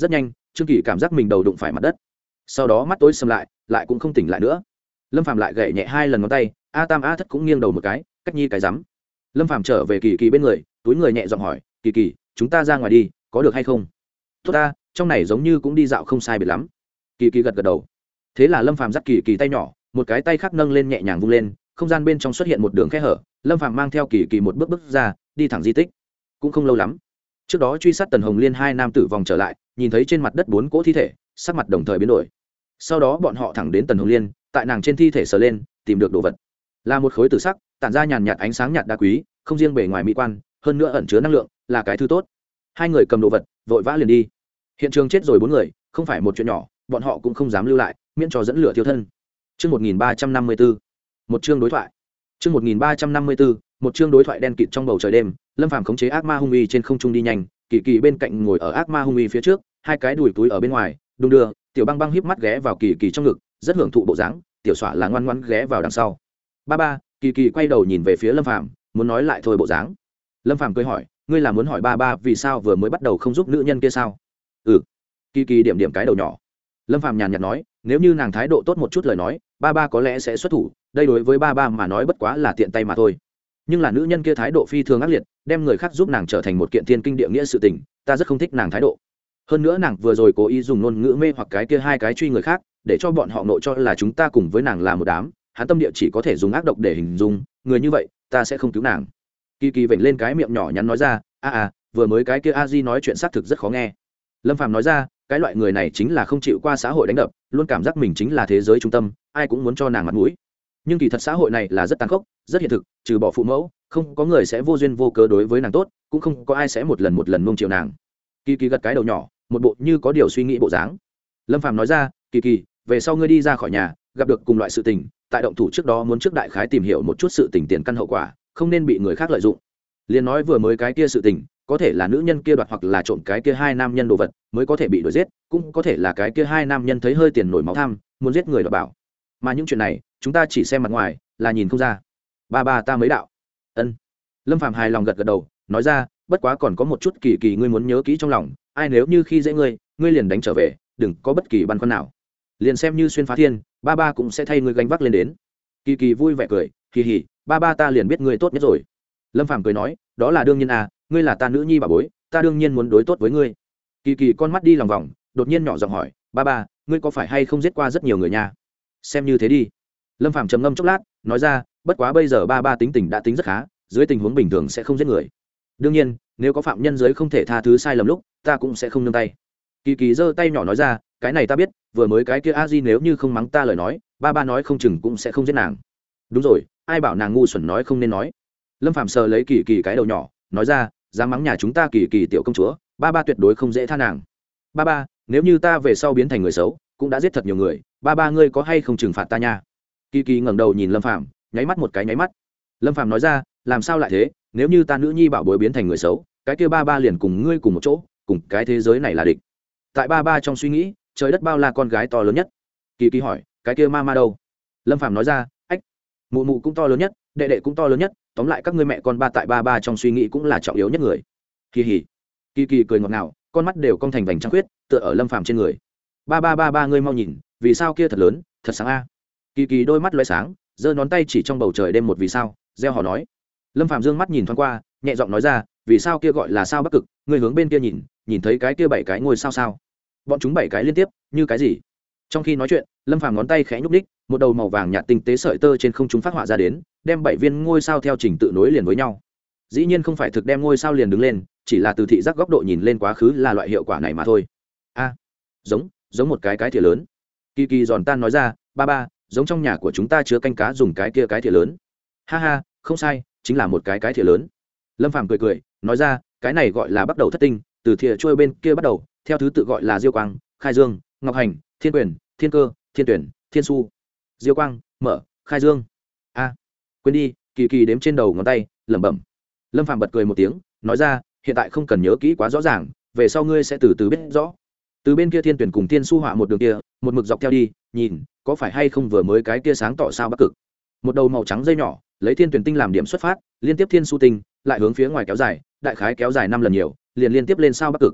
Trương Kỳ cảm giác mình đầu đụng phải mặt đất, sau đó mắt tối sầm lại, lại cũng không tỉnh lại nữa. Lâm Phàm lại gậy nhẹ hai lần ngón tay, a tam a thất cũng nghiêng đầu một cái, cách nhi cái rắm. Lâm Phàm trở về Kỳ Kỳ bên người, túi người nhẹ giọng hỏi, Kỳ Kỳ, chúng ta ra ngoài đi, có được hay không? Tốt ta, trong này giống như cũng đi dạo không sai biệt lắm. Kỳ Kỳ gật gật đầu. Thế là Lâm Phàm dắt Kỳ Kỳ tay nhỏ, một cái tay khác nâng lên nhẹ nhàng vung lên, không gian bên trong xuất hiện một đường khe hở. Lâm Phàm mang theo Kỳ Kỳ một bước bước ra, đi thẳng di tích. Cũng không lâu lắm, trước đó truy sát Tần Hồng Liên hai nam tử vòng trở lại, nhìn thấy trên mặt đất bốn cỗ thi thể, sắc mặt đồng thời biến đổi. Sau đó bọn họ thẳng đến Tần Hồng Liên, tại nàng trên thi thể sờ lên, tìm được đồ vật, là một khối tử sắc, tản ra nhàn nhạt ánh sáng nhạt đá quý, không riêng bề ngoài mỹ quan, hơn nữa ẩn chứa năng lượng, là cái thứ tốt. Hai người cầm đồ vật, vội vã liền đi. Hiện trường chết rồi bốn người, không phải một chuyện nhỏ, bọn họ cũng không dám lưu lại, miễn cho dẫn lửa thiêu thân. Chương một nghìn ba trăm năm mươi tư, một chương đối thoại. Chương một nghìn ba trăm năm mươi tư, một chương đối thoại đen kịt trong bầu trời đêm, Lâm Phàm khống chế ác ma hung uy trên không trung đi nhanh, Kỳ Kỳ bên cạnh ngồi ở ác ma hung uy phía trước, hai cái đùi túi ở bên ngoài, đung đưa, Tiểu Băng Băng híp mắt ghé vào Kỳ Kỳ trong ngực, rất hưởng thụ bộ dáng, Tiểu Xoa là ngoan ngoãn ghé vào đằng sau. Ba ba, Kỳ Kỳ quay đầu nhìn về phía Lâm Phàm, muốn nói lại thôi bộ dáng. Lâm Phàm cười hỏi, ngươi là muốn hỏi ba ba vì sao vừa mới bắt đầu không giúp nữ nhân kia sao? Ừ. Kỳ Kỳ điểm điểm cái đầu nhỏ. Lâm Phàm nhàn nhạt nói, nếu như nàng thái độ tốt một chút lời nói, ba ba có lẽ sẽ xuất thủ, đây đối với ba ba mà nói bất quá là tiện tay mà thôi. Nhưng là nữ nhân kia thái độ phi thường ác liệt, đem người khác giúp nàng trở thành một kiện thiên kinh địa nghĩa sự tình, ta rất không thích nàng thái độ. Hơn nữa nàng vừa rồi cố ý dùng ngôn ngữ mê hoặc cái kia hai cái truy người khác, để cho bọn họ nội cho là chúng ta cùng với nàng là một đám, hắn tâm địa chỉ có thể dùng ác độc để hình dung, người như vậy, ta sẽ không cứu nàng. Kỳ Kỳ vểnh lên cái miệng nhỏ nhắn nói ra, a à, vừa mới cái kia a di nói chuyện xác thực rất khó nghe. Lâm Phàm nói ra, cái loại người này chính là không chịu qua xã hội đánh đập, luôn cảm giác mình chính là thế giới trung tâm, ai cũng muốn cho nàng mặt mũi. Nhưng kỳ thật xã hội này là rất tàn khốc, rất hiện thực, trừ bỏ phụ mẫu, không có người sẽ vô duyên vô cớ đối với nàng tốt, cũng không có ai sẽ một lần một lần nuông chiều nàng. Kỳ Kỳ gật cái đầu nhỏ, một bộ như có điều suy nghĩ bộ dáng. Lâm Phàm nói ra, Kỳ Kỳ, về sau ngươi đi ra khỏi nhà, gặp được cùng loại sự tình, tại động thủ trước đó muốn trước đại khái tìm hiểu một chút sự tình tiền căn hậu quả, không nên bị người khác lợi dụng. Liên nói vừa mới cái kia sự tình, có thể là nữ nhân kia đoạt hoặc là trộm cái kia hai nam nhân đồ vật, mới có thể bị đuổi giết, cũng có thể là cái kia hai nam nhân thấy hơi tiền nổi máu tham, muốn giết người đoạt bảo. Mà những chuyện này, chúng ta chỉ xem mặt ngoài, là nhìn không ra. Ba ba ta mới đạo. Ân. Lâm Phàm hài lòng gật gật đầu, nói ra, bất quá còn có một chút Kỳ Kỳ ngươi muốn nhớ kỹ trong lòng, ai nếu như khi dễ ngươi, ngươi liền đánh trở về, đừng có bất kỳ băn khoăn nào. Liền xem như xuyên phá thiên, ba ba cũng sẽ thay ngươi gánh vác lên đến. Kỳ Kỳ vui vẻ cười, hì hì, ba ba ta liền biết ngươi tốt nhất rồi. Lâm Phàm cười nói, đó là đương nhiên à, ngươi là ta nữ nhi bà bối, ta đương nhiên muốn đối tốt với ngươi. Kỳ Kỳ con mắt đi lòng vòng, đột nhiên nhỏ giọng hỏi, ba ba, ngươi có phải hay không giết qua rất nhiều người nha? Xem như thế đi. Lâm Phàm trầm ngâm chốc lát, nói ra, bất quá bây giờ ba ba tính tình đã tính rất khá, dưới tình huống bình thường sẽ không giết người. Đương nhiên, nếu có phạm nhân dưới không thể tha thứ sai lầm lúc, ta cũng sẽ không nương tay. Kỳ Kỳ giơ tay nhỏ nói ra, cái này ta biết, vừa mới cái kia a di nếu như không mắng ta lời nói, ba ba nói không chừng cũng sẽ không giết nàng. Đúng rồi, ai bảo nàng ngu xuẩn nói không nên nói. Lâm Phàm sờ lấy Kỳ Kỳ cái đầu nhỏ, nói ra, dám mắng nhà chúng ta Kỳ Kỳ tiểu công chúa, ba ba tuyệt đối không dễ tha nàng. Ba ba, nếu như ta về sau biến thành người xấu, cũng đã giết thật nhiều người, ba ba ngươi có hay không trừng phạt ta nha? Kỳ Kỳ ngẩng đầu nhìn Lâm Phàm, nháy mắt một cái nháy mắt. Lâm Phàm nói ra, làm sao lại thế, nếu như ta nữ nhi bảo bối biến thành người xấu, cái kia ba ba liền cùng ngươi cùng một chỗ, cùng cái thế giới này là địch. Tại ba ba trong suy nghĩ, trời đất bao la con gái to lớn nhất. Kỳ Kỳ hỏi, cái kia ma ma đâu? Lâm Phàm nói ra, ách, mụ mụ cũng to lớn nhất, đệ đệ cũng to lớn nhất, tóm lại các ngươi mẹ con ba tại ba ba trong suy nghĩ cũng là trọng yếu nhất người. Kỳ hỉ. Kỳ Kỳ cười ngọt ngào, con mắt đều cong thành vành trăng khuyết, tựa ở Lâm Phàm trên người. Ba ba ba ba ngươi mau nhìn, vì sao kia thật lớn, thật sáng a. Kỳ Kỳ đôi mắt lóe sáng, giơ ngón tay chỉ trong bầu trời đêm một vì sao, gieo họ nói. Lâm Phàm dương mắt nhìn thoáng qua, nhẹ giọng nói ra, vì sao kia gọi là sao Bắc Cực, ngươi hướng bên kia nhìn, nhìn thấy cái kia bảy cái ngôi sao sao? Bọn chúng bảy cái liên tiếp, như cái gì? Trong khi nói chuyện, Lâm Phàm ngón tay khẽ nhúc nhích, một đầu màu vàng nhạt tinh tế sợi tơ trên không trung phát họa ra đến, đem bảy viên ngôi sao theo trình tự nối liền với nhau. Dĩ nhiên không phải thực đem ngôi sao liền đứng lên, chỉ là từ thị giác góc độ nhìn lên quá khứ là loại hiệu quả này mà thôi. A, giống, giống một cái cái thìa lớn. Kỳ Kỳ giòn tan nói ra, ba ba, giống trong nhà của chúng ta chứa canh cá dùng cái kia cái thìa lớn. Ha ha, không sai, chính là một cái cái thìa lớn. Lâm Phàm cười cười, nói ra, cái này gọi là bắt đầu thất tinh, từ thìa trôi bên kia bắt đầu, theo thứ tự gọi là Diêu Quang, Khai Dương, Ngọc Hành, Thiên Quyền, Thiên Cơ, Thiên Tuyển, Thiên Su. Diêu Quang, mở, Khai Dương. A, quên đi. Kỳ Kỳ đếm trên đầu ngón tay, lẩm bẩm. Lâm Phàm bật cười một tiếng, nói ra, hiện tại không cần nhớ kỹ quá rõ ràng, về sau ngươi sẽ từ từ biết rõ. Từ bên kia Thiên Tuyển cùng Thiên Su họa một đường kia, một mực dọc theo đi, nhìn, có phải hay không vừa mới cái kia sáng tỏ sao Bắc Cực. Một đầu màu trắng dây nhỏ, lấy Thiên Tuyển tinh làm điểm xuất phát, liên tiếp Thiên Su tinh, lại hướng phía ngoài kéo dài, đại khái kéo dài năm lần nhiều, liền liên tiếp lên sao Bắc Cực.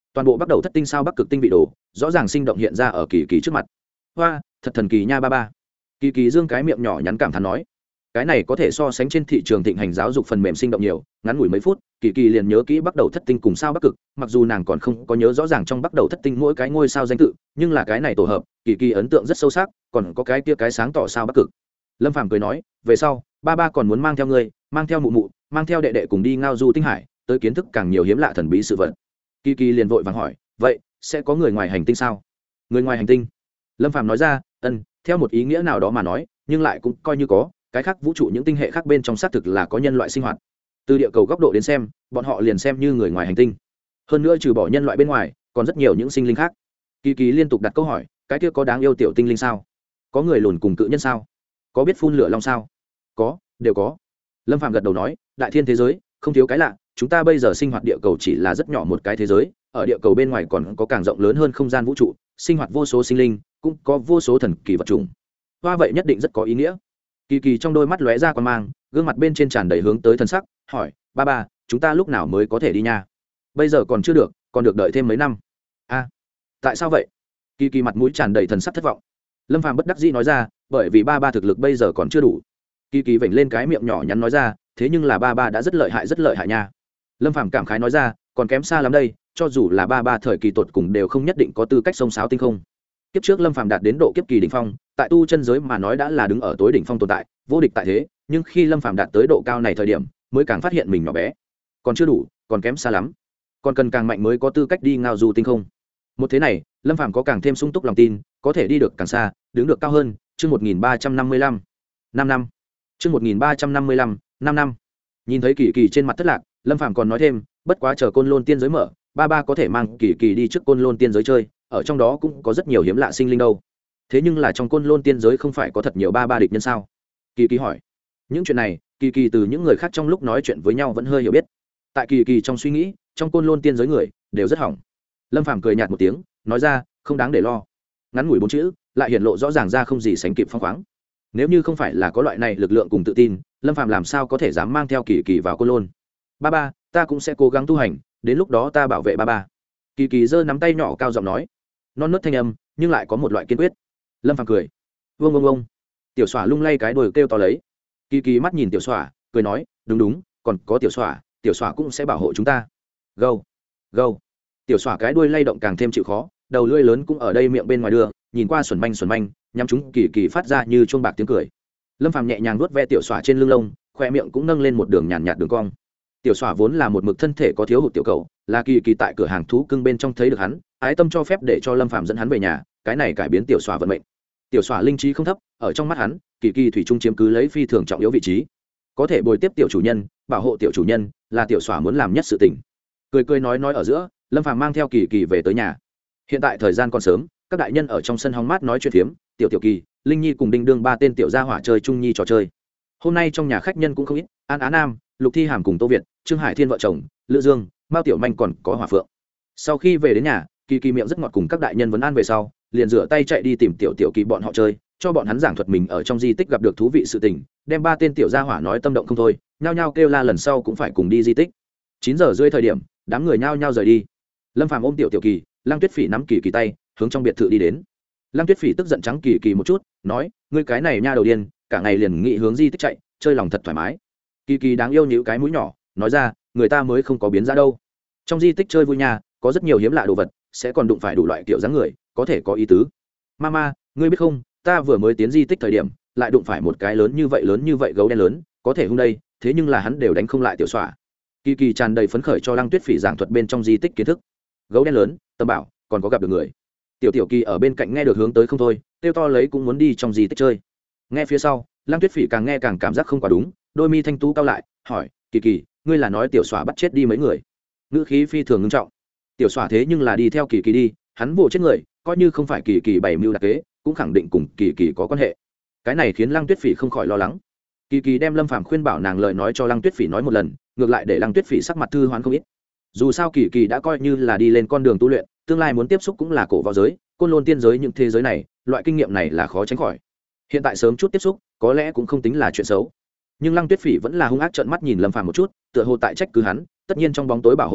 toàn bộ bắt đầu thất tinh sao bắc cực tinh vị đồ rõ ràng sinh động hiện ra ở kỳ kỳ trước mặt. Hoa, thật thần kỳ nha ba ba. Kỳ kỳ dương cái miệng nhỏ nhắn cảm thán nói, cái này có thể so sánh trên thị trường thịnh hành giáo dục phần mềm sinh động nhiều. Ngắn ngủi mấy phút kỳ kỳ liền nhớ kỹ bắt đầu thất tinh cùng sao bắc cực, mặc dù nàng còn không có nhớ rõ ràng trong bắt đầu thất tinh mỗi cái ngôi sao danh tự, nhưng là cái này tổ hợp kỳ kỳ ấn tượng rất sâu sắc. Còn có cái kia cái sáng tỏ sao bắc cực. Lâm Phàm cười nói, về sau ba ba còn muốn mang theo ngươi, mang theo mụ mụ, mang theo đệ đệ cùng đi ngao du tinh hải, tới kiến thức càng nhiều hiếm lạ thần bí sự vật. Kỳ kỳ liền vội vàng hỏi, vậy sẽ có người ngoài hành tinh sao? Người ngoài hành tinh? Lâm Phàm nói ra, ân, theo một ý nghĩa nào đó mà nói, nhưng lại cũng coi như có, cái khác vũ trụ những tinh hệ khác bên trong xác thực là có nhân loại sinh hoạt. Từ địa cầu góc độ đến xem, bọn họ liền xem như người ngoài hành tinh. Hơn nữa trừ bỏ nhân loại bên ngoài, còn rất nhiều những sinh linh khác. Kỳ kỳ liên tục đặt câu hỏi, cái kia có đáng yêu tiểu tinh linh sao? Có người lùn cùng cự nhân sao? Có biết phun lửa long sao? Có, đều có. Lâm Phàm gật đầu nói, đại thiên thế giới không thiếu cái lạ, chúng ta bây giờ sinh hoạt địa cầu chỉ là rất nhỏ một cái thế giới, ở địa cầu bên ngoài còn có càng rộng lớn hơn không gian vũ trụ, sinh hoạt vô số sinh linh, cũng có vô số thần kỳ vật chủng. Hoa vậy nhất định rất có ý nghĩa. Kỳ kỳ trong đôi mắt lóe ra quan mang, gương mặt bên trên tràn đầy hướng tới thần sắc, hỏi, ba ba, chúng ta lúc nào mới có thể đi nha? Bây giờ còn chưa được, còn được đợi thêm mấy năm. A, tại sao vậy? Kỳ kỳ mặt mũi tràn đầy thần sắc thất vọng. Lâm Phàm bất đắc dĩ nói ra, bởi vì ba ba thực lực bây giờ còn chưa đủ. Kỳ kỳ vểnh lên cái miệng nhỏ nhắn nói ra, thế nhưng là ba ba đã rất lợi hại rất lợi hại nha. Lâm Phàm cảm khái nói ra, còn kém xa lắm đây, cho dù là ba ba thời kỳ tột cùng đều không nhất định có tư cách xông xáo tinh không. Kiếp trước Lâm Phàm đạt đến độ kiếp kỳ đỉnh phong, tại tu chân giới mà nói đã là đứng ở tối đỉnh phong tồn tại, vô địch tại thế, nhưng khi Lâm Phàm đạt tới độ cao này thời điểm, mới càng phát hiện mình nhỏ bé, còn chưa đủ, còn kém xa lắm, còn cần càng mạnh mới có tư cách đi ngao du tinh không. Một thế này, Lâm Phàm có càng thêm sung túc lòng tin, có thể đi được càng xa, đứng được cao hơn. Chương một nghìn ba trăm năm mươi lăm, năm năm. Chương một nghìn ba trăm năm mươi lăm, năm năm. Nhìn thấy Kỳ Kỳ trên mặt thất lạc, Lâm Phàm còn nói thêm, bất quá chờ Côn Lôn tiên giới mở, ba ba có thể mang Kỳ Kỳ đi trước Côn Lôn tiên giới chơi, ở trong đó cũng có rất nhiều hiếm lạ sinh linh đâu. Thế nhưng là trong Côn Lôn tiên giới không phải có thật nhiều ba ba địch nhân sao? Kỳ Kỳ hỏi. Những chuyện này, Kỳ Kỳ từ những người khác trong lúc nói chuyện với nhau vẫn hơi hiểu biết. Tại Kỳ Kỳ trong suy nghĩ, trong Côn Lôn tiên giới người đều rất hỏng. Lâm Phàm cười nhạt một tiếng, nói ra, không đáng để lo. Ngắn ngủi bốn chữ, lại hiện lộ rõ ràng ra không gì sánh kịp phong khoáng. Nếu như không phải là có loại này lực lượng cùng tự tin, Lâm Phàm làm sao có thể dám mang theo Kỳ Kỳ vào Côn Lôn? Ba ba, ta cũng sẽ cố gắng tu hành, đến lúc đó ta bảo vệ ba ba. Kỳ Kỳ giơ nắm tay nhỏ cao giọng nói, non nớt thanh âm, nhưng lại có một loại kiên quyết. Lâm Phàm cười, vương vương vương. Tiểu Xỏa lung lay cái đuôi kêu to lấy. Kỳ Kỳ mắt nhìn Tiểu Xỏa, cười nói, đúng đúng, còn có Tiểu Xỏa, Tiểu Xỏa cũng sẽ bảo hộ chúng ta. Gâu, gâu. Tiểu Xỏa cái đuôi lay động càng thêm chịu khó, đầu lưỡi lớn cũng ở đây miệng bên ngoài đưa, nhìn qua xuẩn manh xuẩn manh, nhắm chúng Kỳ Kỳ phát ra như chuông bạc tiếng cười. Lâm Phàm nhẹ nhàng nuốt ve Tiểu Xỏa trên lưng lông, khoe miệng cũng nâng lên một đường nhàn nhạt đường cong. Tiểu Xỏa vốn là một mực thân thể có thiếu hụt tiểu cầu, là Kỳ Kỳ tại cửa hàng thú cưng bên trong thấy được hắn, ái tâm cho phép để cho Lâm Phàm dẫn hắn về nhà, cái này cải biến Tiểu Xỏa vận mệnh. Tiểu Xỏa linh trí không thấp, ở trong mắt hắn, Kỳ Kỳ thủy chung chiếm cứ lấy phi thường trọng yếu vị trí. Có thể bồi tiếp tiểu chủ nhân, bảo hộ tiểu chủ nhân, là Tiểu Xỏa muốn làm nhất sự tình. Cười cười nói nói ở giữa, Lâm Phàm mang theo Kỳ Kỳ về tới nhà. Hiện tại thời gian còn sớm, các đại nhân ở trong sân hóng mát nói chuyện phiếm, tiểu tiểu Kỳ, Linh Nhi cùng Đinh Đương ba tên tiểu gia hỏa chơi chung nhi trò chơi. Hôm nay trong nhà khách nhân cũng không ít, An Á Nam, Lục Thi Hàm cùng Tô Việt, Trương Hải Thiên vợ chồng, Lữ Dương, Mao Tiểu Manh còn có Hỏa Phượng. Sau khi về đến nhà, Kỳ Kỳ miệng rất ngọt cùng các đại nhân vấn an về sau, liền rửa tay chạy đi tìm tiểu tiểu Kỳ bọn họ chơi, cho bọn hắn giảng thuật mình ở trong di tích gặp được thú vị sự tình, đem ba tên tiểu gia hỏa nói tâm động không thôi, nhao nhao kêu la lần sau cũng phải cùng đi di tích. Chín giờ rưỡi thời điểm, đám người nhao nhao rời đi. Lâm Phàm ôm tiểu tiểu Kỳ, Lăng Tuyết Phỉ nắm Kỳ Kỳ tay, hướng trong biệt thự đi đến. Lăng Tuyết Phỉ tức giận trắng Kỳ Kỳ một chút, nói, ngươi cái này nha đầu điên, cả ngày liền nghĩ hướng di tích chạy, chơi lòng thật thoải mái. Kỳ Kỳ đáng yêu nhíu cái mũi nhỏ, nói ra, người ta mới không có biến ra đâu. Trong di tích chơi vui nha, có rất nhiều hiếm lạ đồ vật, sẽ còn đụng phải đủ loại kiểu dáng người, có thể có ý tứ. Mama, ngươi biết không, ta vừa mới tiến di tích thời điểm, lại đụng phải một cái lớn như vậy lớn như vậy gấu đen lớn, có thể hung đây, thế nhưng là hắn đều đánh không lại Tiểu Xỏa. Kỳ Kỳ tràn đầy phấn khởi cho Lăng Tuyết Phỉ giảng thuật bên trong di tích kiến thức. Gấu đen lớn, Tâm Bảo, còn có gặp được người. Tiểu tiểu Kỳ ở bên cạnh nghe được hướng tới không thôi, kêu to lấy cũng muốn đi trong di tích chơi. Nghe phía sau, Lăng Tuyết Phỉ càng nghe càng cảm giác không quá đúng, đôi mi thanh tú cao lại, hỏi, Kỳ Kỳ, ngươi là nói Tiểu Xỏa bắt chết đi mấy người? Ngữ khí phi thường nghiêm trọng. Tiểu Xỏa thế nhưng là đi theo Kỳ Kỳ đi, hắn vồ chết người, coi như không phải Kỳ Kỳ bày mưu đặc kế, cũng khẳng định cùng Kỳ Kỳ có quan hệ. Cái này khiến Lăng Tuyết Phỉ không khỏi lo lắng. Kỳ Kỳ đem Lâm Phàm khuyên bảo nàng lời nói cho Lăng Tuyết Phỉ nói một lần, ngược lại để Lăng Tuyết Phỉ sắc mặt thư hoán không ít. Dù sao Kỳ Kỳ đã coi như là đi lên con đường tu luyện, tương lai muốn tiếp xúc cũng là cổ vào giới, Côn Lôn tiên giới những thế giới này, loại kinh nghiệm này là khó tránh khỏi. Hiện tại sớm chút tiếp xúc, có lẽ cũng không tính là chuyện xấu. Nhưng Lăng Tuyết Phỉ vẫn là hung ác trợn mắt nhìn Lâm Phàm một chút, tựa hồ tại trách cứ hắn, tất nhiên trong bóng tối bảo hộ lấy,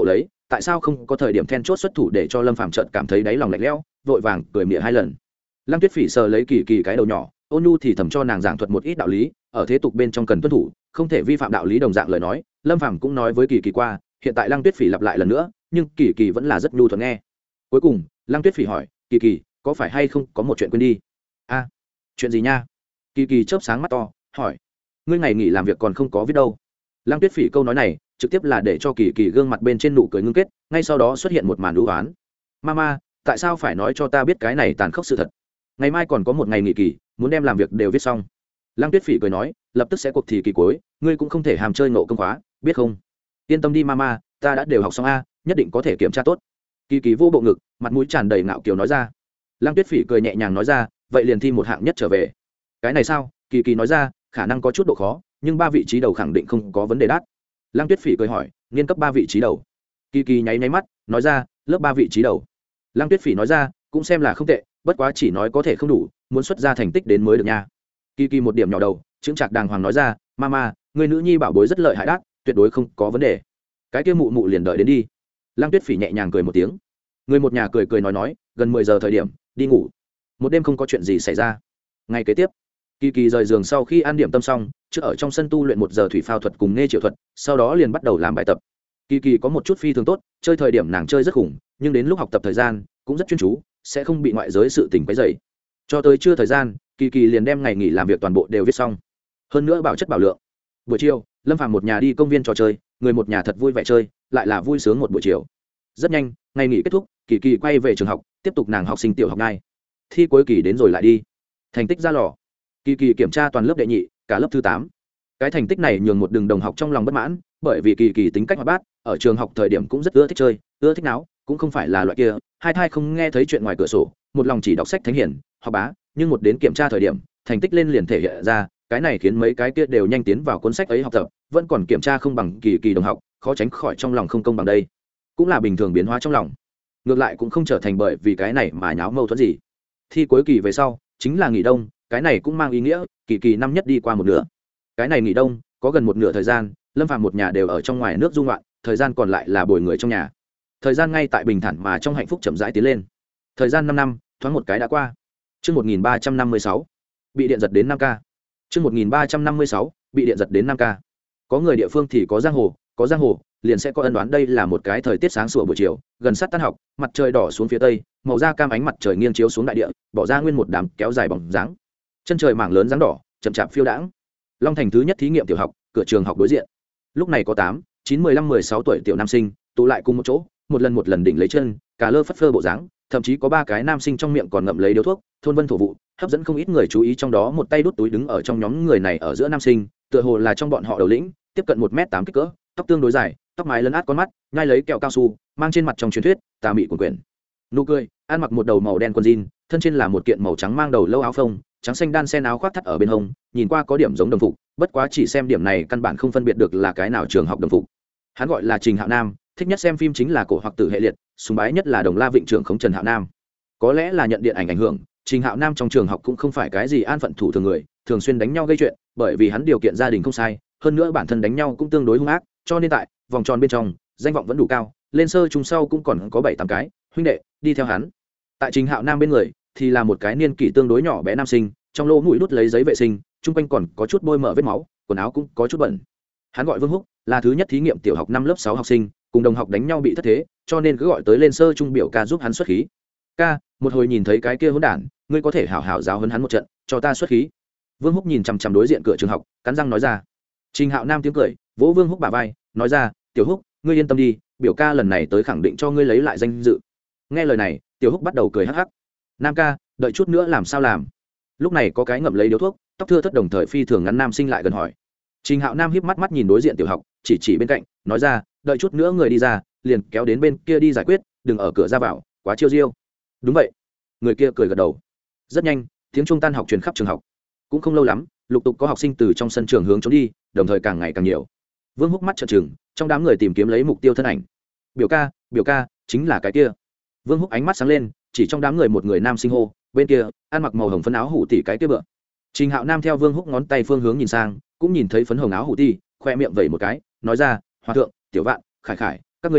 tại sao không có thời điểm then chốt xuất thủ để cho lâm phàm trợn cảm thấy đáy lòng lạnh lẽo, vội vàng cười mỉa hai lần. Lăng Tuyết Phỉ sờ lấy kỳ kỳ cái đầu nhỏ, ôn nhu thì thầm cho nàng giảng thuật một ít đạo lý, ở thế tục bên trong cần tuân thủ, không thể vi phạm đạo lý đồng dạng lời nói, lâm phàm cũng nói với kỳ kỳ qua, hiện tại Lăng Tuyết Phỉ lặp lại lần nữa, nhưng kỳ kỳ vẫn là rất nhu thuận nghe. Cuối cùng Lăng Tuyết Phỉ hỏi, kỳ kỳ có phải hay không có một chuyện quên đi? A, chuyện gì nha? Kỳ kỳ chớp sáng mắt to hỏi. Ngươi ngày nghỉ làm việc còn không có viết đâu. Lăng Tuyết Phỉ câu nói này trực tiếp là để cho kỳ kỳ gương mặt bên trên nụ cười ngưng kết, ngay sau đó xuất hiện một màn đũ oán. Mama, tại sao phải nói cho ta biết cái này tàn khốc sự thật? Ngày mai còn có một ngày nghỉ kỳ, muốn đem làm việc đều viết xong. Lăng Tuyết Phỉ cười nói, lập tức sẽ cuộc thi kỳ cuối, ngươi cũng không thể hàm chơi nộ công khóa, biết không? Yên tâm đi mama, ta đã đều học xong a, nhất định có thể kiểm tra tốt. Kỳ kỳ vô bộ ngực, mặt mũi tràn đầy ngạo kiều nói ra. Lăng Tuyết Phỉ cười nhẹ nhàng nói ra, vậy liền thi một hạng nhất trở về. Cái này sao? Kỳ kỳ nói ra, khả năng có chút độ khó, nhưng ba vị trí đầu khẳng định không có vấn đề đắt. Lăng Tuyết Phỉ cười hỏi, niên cấp ba vị trí đầu? Kỳ kỳ nháy nháy mắt nói ra, lớp ba vị trí đầu. Lăng Tuyết Phỉ nói ra, cũng xem là không tệ, bất quá chỉ nói có thể không đủ, muốn xuất ra thành tích đến mới được nha. Kỳ kỳ một điểm nhỏ đầu chững chạc đàng hoàng nói ra, mama, người nữ nhi bảo bối rất lợi hại đắt, tuyệt đối không có vấn đề. Cái kia mụ mụ liền đợi đến đi. Lăng Tuyết Phỉ nhẹ nhàng cười một tiếng. Người một nhà cười cười nói nói, gần mười giờ thời điểm đi ngủ. Một đêm không có chuyện gì xảy ra. Ngày kế tiếp kỳ kỳ rời giường sau khi ăn điểm tâm xong, trước ở trong sân tu luyện một giờ thủy phao thuật cùng nghe triệu thuật, sau đó liền bắt đầu làm bài tập. Kỳ kỳ có một chút phi thường tốt, chơi thời điểm nàng chơi rất khủng, nhưng đến lúc học tập thời gian cũng rất chuyên chú, sẽ không bị ngoại giới sự tình quấy rầy. Cho tới trưa thời gian, kỳ kỳ liền đem ngày nghỉ làm việc toàn bộ đều viết xong, hơn nữa bảo chất bảo lượng. Buổi chiều lâm phàm một nhà đi công viên trò chơi, người một nhà thật vui vẻ chơi, lại là vui sướng một buổi chiều. Rất nhanh ngày nghỉ kết thúc, kỳ kỳ quay về trường học, tiếp tục nàng học sinh tiểu học ngay. Thi cuối kỳ đến rồi lại đi, thành tích ra lò. Kỳ kỳ kiểm tra toàn lớp đệ nhị, cả lớp thứ tám. Cái thành tích này nhường một đường đồng học trong lòng bất mãn, bởi vì kỳ kỳ tính cách hoạt bát, ở trường học thời điểm cũng rất ưa thích chơi, ưa thích náo, cũng không phải là loại kia hai thai không nghe thấy chuyện ngoài cửa sổ, một lòng chỉ đọc sách thánh hiển học bá. Nhưng một đến kiểm tra thời điểm, thành tích lên liền thể hiện ra, cái này khiến mấy cái kia đều nhanh tiến vào cuốn sách ấy học tập, vẫn còn kiểm tra không bằng kỳ kỳ đồng học, khó tránh khỏi trong lòng không công bằng đây. Cũng là bình thường biến hóa trong lòng, ngược lại cũng không trở thành bởi vì cái này mà nháo mâu thuẫn gì. Thi cuối kỳ về sau chính là nghỉ đông, cái này cũng mang ý nghĩa kỳ kỳ năm nhất đi qua một nửa. Cái này nghỉ đông có gần một nửa thời gian, lâm phàm một nhà đều ở trong ngoài nước du ngoạn, thời gian còn lại là bồi người trong nhà. Thời gian ngay tại bình thản mà trong hạnh phúc chậm rãi tiến lên. Thời gian năm năm thoáng một cái đã qua. Chương một nghìn ba trăm năm mươi sáu bị điện giật đến năm ca. Chương một nghìn ba trăm năm mươi sáu bị điện giật đến năm ca. Có người địa phương thì có giang hồ, có giang hồ liền sẽ có ân đoán. Đây là một cái thời tiết sáng sủa buổi chiều, gần sát tan học, mặt trời đỏ xuống phía tây, màu da cam ánh mặt trời nghiêng chiếu xuống đại địa, bỏ ra nguyên một đám kéo dài bóng dáng. Chân trời mảng lớn dáng đỏ chậm chạp phiêu đãng. Long Thành thứ nhất thí nghiệm tiểu học, cửa trường học đối diện. Lúc này có tám, chín, mười lăm, mười sáu tuổi tiểu nam sinh tụ lại cùng một chỗ, một lần một lần đỉnh lấy chân, cả lơ phất phơ bộ dáng, thậm chí có ba cái nam sinh trong miệng còn ngậm lấy điếu thuốc, thôn vân thổ vụ, hấp dẫn không ít người chú ý. Trong đó một tay đút túi đứng ở trong nhóm người này ở giữa nam sinh, tựa hồ là trong bọn họ đầu lĩnh, tiếp cận một mét tám kích cỡ, tóc tương đối dài, tóc mái lấn át con mắt, nhai lấy kẹo cao su, mang trên mặt trong truyền thuyết tà mị cuồn quyển. Nụ cười, ăn mặc một đầu màu đen quần jean, thân trên là một kiện màu trắng mang đầu lâu áo phông, trắng xanh đan xen áo khoác thắt ở bên hông, nhìn qua có điểm giống đồng phục, bất quá chỉ xem điểm này căn bản không phân biệt được là cái nào trường học đồng phục. Hắn gọi là Trình Hạo Nam, thích nhất xem phim chính là cổ hoặc tử hệ liệt, sùng bái nhất là Đồng La Vịnh trưởng khống Trần Hạo Nam. Có lẽ là nhận điện ảnh ảnh hưởng, Trình Hạo Nam trong trường học cũng không phải cái gì an phận thủ thường người, thường xuyên đánh nhau gây chuyện, bởi vì hắn điều kiện gia đình không sai, hơn nữa bản thân đánh nhau cũng tương đối hung ác, cho nên tại vòng tròn bên trong danh vọng vẫn đủ cao, lên sơ trung sau cũng còn có bảy tám cái huynh đệ đi theo hắn. Tại Trình Hạo Nam bên người thì là một cái niên kỷ tương đối nhỏ bé nam sinh, trong lỗ mũi đút lấy giấy vệ sinh, chung quanh còn có chút bôi mỡ vết máu, quần áo cũng có chút bẩn. Hắn gọi Vương Húc, là thứ nhất thí nghiệm tiểu học năm lớp sáu học sinh, cùng đồng học đánh nhau bị thất thế, cho nên cứ gọi tới lên sơ trung biểu ca giúp hắn xuất khí. Ca, một hồi nhìn thấy cái kia hỗn đản, ngươi có thể hảo hảo giáo huấn hắn một trận, cho ta xuất khí. Vương Húc nhìn chằm chằm đối diện cửa trường học, cắn răng nói ra. Trình Hạo Nam tiếng cười, vỗ Vương Húc bả vai, nói ra, tiểu Húc, ngươi yên tâm đi, biểu ca lần này tới khẳng định cho ngươi lấy lại danh dự. Nghe lời này, tiểu Húc bắt đầu cười hắc hắc. Nam ca, đợi chút nữa làm sao làm? Lúc này có cái ngậm lấy điếu thuốc, tóc thưa thớt đồng thời phi thường ngắn nam sinh lại gần hỏi. Trình Hạo Nam híp mắt mắt nhìn đối diện tiểu học, chỉ chỉ bên cạnh, nói ra, đợi chút nữa người đi ra, liền kéo đến bên kia đi giải quyết, đừng ở cửa ra vào, quá chiêu diêu. Đúng vậy. Người kia cười gật đầu. Rất nhanh, tiếng trung tan học truyền khắp trường học. Cũng không lâu lắm, lục tục có học sinh từ trong sân trường hướng trốn đi, đồng thời càng ngày càng nhiều. Vương Húc mắt trợn trừng, trong đám người tìm kiếm lấy mục tiêu thân ảnh. Biểu ca, biểu ca, chính là cái kia. Vương Húc ánh mắt sáng lên, chỉ trong đám người một người nam sinh hô, bên kia, ăn mặc màu hồng phấn áo hủ tỷ cái kia bựa. Trình Hạo Nam theo Vương Húc ngón tay phương hướng nhìn sang, cũng nhìn thấy phấn hồng áo hủ tỷ, khoe miệng vẩy một cái, nói ra, hòa thượng, tiểu vạn, khải khải, các ngươi đi,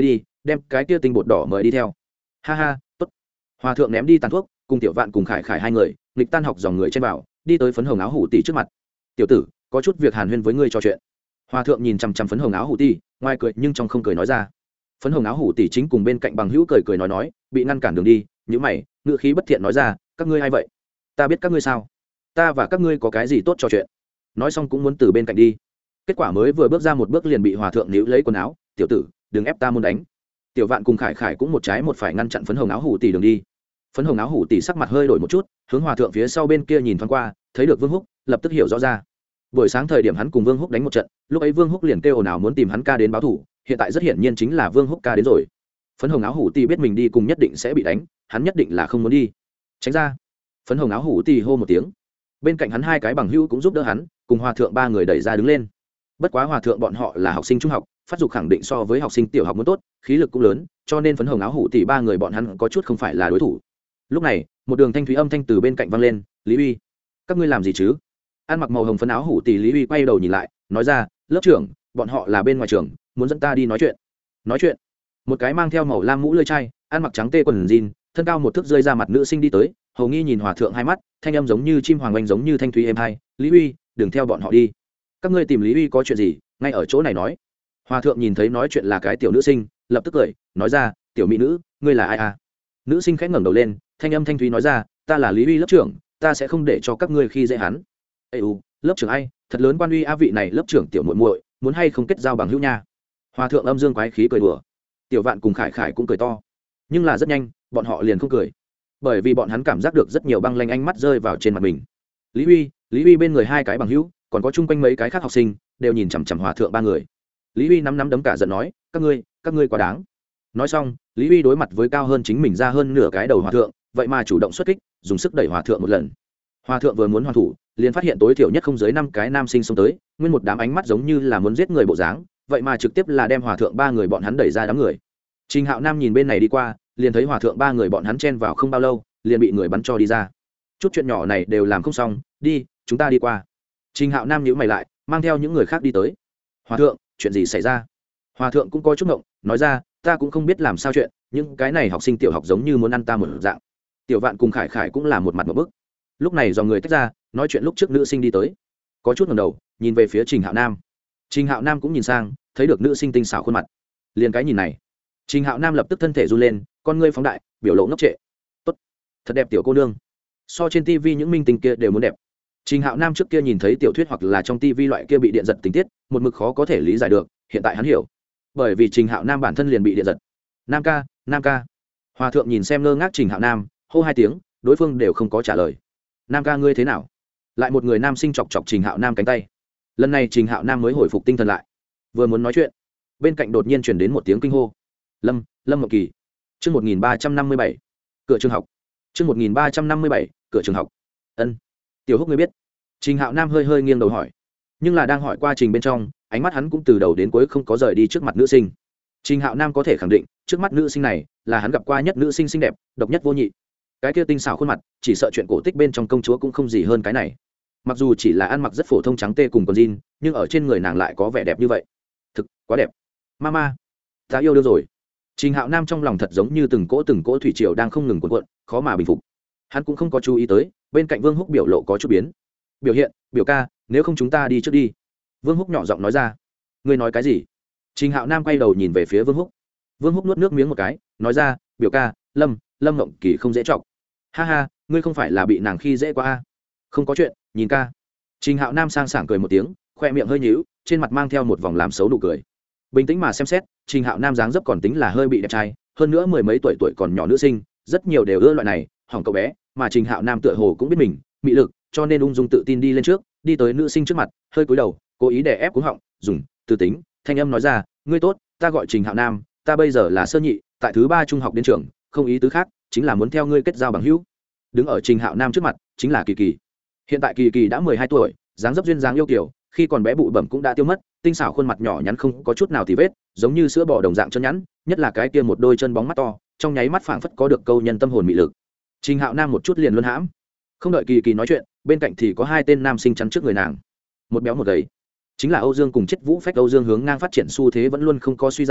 đem cái kia tinh bột đỏ mời đi theo. Ha ha, tốt. Hòa thượng ném đi tàn thuốc, cùng Tiểu Vạn cùng Khải Khải hai người nghịch tan học dòng người trên bảo đi tới phấn hồng áo hủ tỷ trước mặt. Tiểu tử, có chút việc hàn huyên với ngươi trò chuyện. Hòa thượng nhìn chằm chằm phấn hồng áo hủ tỷ, ngoài cười nhưng trong không cười nói ra. Phấn hồng áo hủ tỷ chính cùng bên cạnh bằng hữu cười cười nói nói, bị ngăn cản đường đi, nhíu mày, ngữ khí bất thiện nói ra, các ngươi ai vậy? Ta biết các ngươi sao? Ta và các ngươi có cái gì tốt trò chuyện? Nói xong cũng muốn từ bên cạnh đi. Kết quả mới vừa bước ra một bước liền bị hòa thượng níu lấy quần áo, tiểu tử, đừng ép ta muốn đánh. Tiểu Vạn cùng Khải Khải cũng một trái một phải ngăn chặn phấn hồng áo hủ tỷ đường đi. Phấn hồng áo hủ tỷ sắc mặt hơi đổi một chút, hướng hòa thượng phía sau bên kia nhìn thoáng qua, thấy được Vương Húc, lập tức hiểu rõ ra. Buổi sáng thời điểm hắn cùng Vương Húc đánh một trận, lúc ấy Vương Húc liền kêu ồn ào muốn tìm hắn ca đến báo thù, hiện tại rất hiển nhiên chính là Vương Húc ca đến rồi. Phấn hồng áo hủ tỷ biết mình đi cùng nhất định sẽ bị đánh, hắn nhất định là không muốn đi. Tránh ra. Phấn hồng áo hủ tỷ hô một tiếng. Bên cạnh hắn hai cái bằng hữu cũng giúp đỡ hắn, cùng hòa thượng ba người đẩy ra đứng lên. Bất quá hòa thượng bọn họ là học sinh trung học, phát dục khẳng định so với học sinh tiểu học muốn tốt, khí lực cũng lớn, cho nên phấn hồng áo hủ tỷ ba người bọn hắn có chút không phải là đối thủ. Lúc này, một đường thanh thúy âm thanh từ bên cạnh vang lên, Lý Uy, các ngươi làm gì chứ? Ăn mặc màu hồng phấn áo hủ tỷ Lý Uy quay đầu nhìn lại, nói ra, lớp trưởng, bọn họ là bên ngoài trường, muốn dẫn ta đi nói chuyện. Nói chuyện? Một cái mang theo màu lam mũ lưỡi chai, ăn mặc trắng tê quần jean, thân cao một thước rơi ra mặt nữ sinh đi tới, hầu nghi nhìn hòa thượng hai mắt, thanh âm giống như chim hoàng oanh giống như thanh thúy êm hai, Lý Uy, đừng theo bọn họ đi. Các ngươi tìm Lý Uy có chuyện gì, ngay ở chỗ này nói. Hòa thượng nhìn thấy nói chuyện là cái tiểu nữ sinh, lập tức cười, nói ra, tiểu mỹ nữ, ngươi là ai à? Nữ sinh khẽ ngẩng đầu lên, thanh âm thanh thúy nói ra, ta là Lý Uy lớp trưởng, ta sẽ không để cho các ngươi khi dễ hắn. Ê u, lớp trưởng ai, thật lớn quan uy a, vị này lớp trưởng tiểu muội muội, muốn hay không kết giao bằng hữu nha. Hòa thượng âm dương quái khí cười đùa. Tiểu Vạn cùng Khải Khải cũng cười to, nhưng là rất nhanh bọn họ liền không cười, bởi vì bọn hắn cảm giác được rất nhiều băng lanh ánh mắt rơi vào trên mặt mình. Lý Uy, Lý Uy bên người hai cái bằng hữu, còn có chung quanh mấy cái khác học sinh đều nhìn chằm chằm hòa thượng ba người. Lý Uy nắm nắm đấm cả giận nói, các ngươi các ngươi quá đáng. Nói xong, Lý Uy đối mặt với cao hơn chính mình ra hơn nửa cái đầu hòa thượng, vậy mà chủ động xuất kích, dùng sức đẩy hòa thượng một lần. Hòa thượng vừa muốn hoàn thủ, liền phát hiện tối thiểu nhất không dưới năm cái nam sinh xông tới, nguyên một đám ánh mắt giống như là muốn giết người bộ dáng, vậy mà trực tiếp là đem hòa thượng ba người bọn hắn đẩy ra đám người. Trình Hạo Nam nhìn bên này đi qua, liền thấy hòa thượng ba người bọn hắn chen vào không bao lâu, liền bị người bắn cho đi ra. Chút chuyện nhỏ này đều làm không xong, đi, chúng ta đi qua. Trình Hạo Nam nhíu mày lại, mang theo những người khác đi tới. Hòa thượng, chuyện gì xảy ra? Hòa thượng cũng có chút ngộng, nói ra, ta cũng không biết làm sao chuyện, những cái này học sinh tiểu học giống như muốn ăn ta một dạng. Tiểu Vạn cùng Khải Khải cũng là một mặt một bức. Lúc này do người tách ra, nói chuyện lúc trước nữ sinh đi tới, có chút ngẩng đầu, nhìn về phía Trình Hạo Nam. Trình Hạo Nam cũng nhìn sang, thấy được nữ sinh tinh xảo khuôn mặt, liền cái nhìn này, Trình Hạo Nam lập tức thân thể run lên, con ngươi phóng đại, biểu lộ ngốc trệ. Tốt, thật đẹp tiểu cô nương, so trên tivi những minh tinh kia đều muốn đẹp. Trình Hạo Nam trước kia nhìn thấy tiểu thuyết hoặc là trong tivi loại kia bị điện giật tình tiết, một mực khó có thể lý giải được, hiện tại hắn hiểu, bởi vì Trình Hạo Nam bản thân liền bị điện giật. Nam ca, Nam ca. Hòa thượng nhìn xem ngơ ngác Trình Hạo Nam, hô hai tiếng, đối phương đều không có trả lời. Nam ca ngươi thế nào? Lại một người nam sinh chọc chọc Trình Hạo Nam cánh tay. Lần này Trình Hạo Nam mới hồi phục tinh thần lại, vừa muốn nói chuyện, bên cạnh đột nhiên truyền đến một tiếng kinh hô. Lâm, Lâm Ngọc Kỳ. Chương một nghìn ba trăm năm mươi bảy, cửa trường học. Chương một nghìn ba trăm năm mươi bảy, cửa trường học. Ân. Tiểu Húc ngươi biết? Trình Hạo Nam hơi hơi nghiêng đầu hỏi, nhưng là đang hỏi qua trình bên trong, ánh mắt hắn cũng từ đầu đến cuối không có rời đi trước mặt nữ sinh. Trình Hạo Nam có thể khẳng định, trước mắt nữ sinh này là hắn gặp qua nhất nữ sinh xinh đẹp, độc nhất vô nhị. Cái kia tinh xảo khuôn mặt, chỉ sợ chuyện cổ tích bên trong công chúa cũng không gì hơn cái này. Mặc dù chỉ là ăn mặc rất phổ thông trắng tê cùng quần jean, nhưng ở trên người nàng lại có vẻ đẹp như vậy. Thực quá đẹp. Mama, ta yêu đương rồi. Trình Hạo Nam trong lòng thật giống như từng cỗ từng cỗ thủy triều đang không ngừng cuộn cuộn, khó mà bình phục. Hắn cũng không có chú ý tới, bên cạnh Vương Húc biểu lộ có chút biến. Biểu hiện, biểu ca, nếu không chúng ta đi trước đi. Vương Húc nhỏ giọng nói ra. Ngươi nói cái gì? Trình Hạo Nam quay đầu nhìn về phía Vương Húc. Vương Húc nuốt nước miếng một cái, nói ra, biểu ca, Lâm, Lâm Ngộng Kỳ không dễ chọc. Ha ha, ngươi không phải là bị nàng khi dễ quá a? Không có chuyện, nhìn ca. Trình Hạo Nam sang sảng cười một tiếng, khoe miệng hơi nhíu, trên mặt mang theo một vòng làm xấu nụ cười. Bình tĩnh mà xem xét, Trình Hạo Nam dáng dấp còn tính là hơi bị đẹp trai, hơn nữa mười mấy tuổi tuổi còn nhỏ nữ sinh, rất nhiều đều ưa loại này, hỏng cậu bé, mà Trình Hạo Nam tựa hồ cũng biết mình, mị lực, cho nên ung dung tự tin đi lên trước, đi tới nữ sinh trước mặt, hơi cúi đầu, cố ý đè ép cú họng, dùng từ tính, thanh âm nói ra, ngươi tốt, ta gọi Trình Hạo Nam, ta bây giờ là sơ nhị, tại thứ ba trung học đến trường, không ý tứ khác, chính là muốn theo ngươi kết giao bằng hữu. Đứng ở Trình Hạo Nam trước mặt, chính là Kỳ Kỳ. Hiện tại Kỳ Kỳ đã mười hai tuổi, dáng dấp duyên dáng yêu kiều, khi còn bé bụi bẩm cũng đã tiêu mất, tinh xảo khuôn mặt nhỏ nhắn không có chút nào tì vết, giống như sữa bò đồng dạng chân nhẵn, nhất là cái kia một đôi chân bóng mắt to, trong nháy mắt phảng phất có được câu nhân tâm hồn mị lực. Trình Hạo Nam một chút liền luân hãm. Không đợi Kỳ Kỳ nói chuyện, bên cạnh thì có hai tên nam sinh chắn trước người nàng, một béo một gầy, chính là Âu Dương cùng Chết Vũ Phách. Âu Dương hướng ngang phát triển xu thế vẫn luôn không có suy giảm,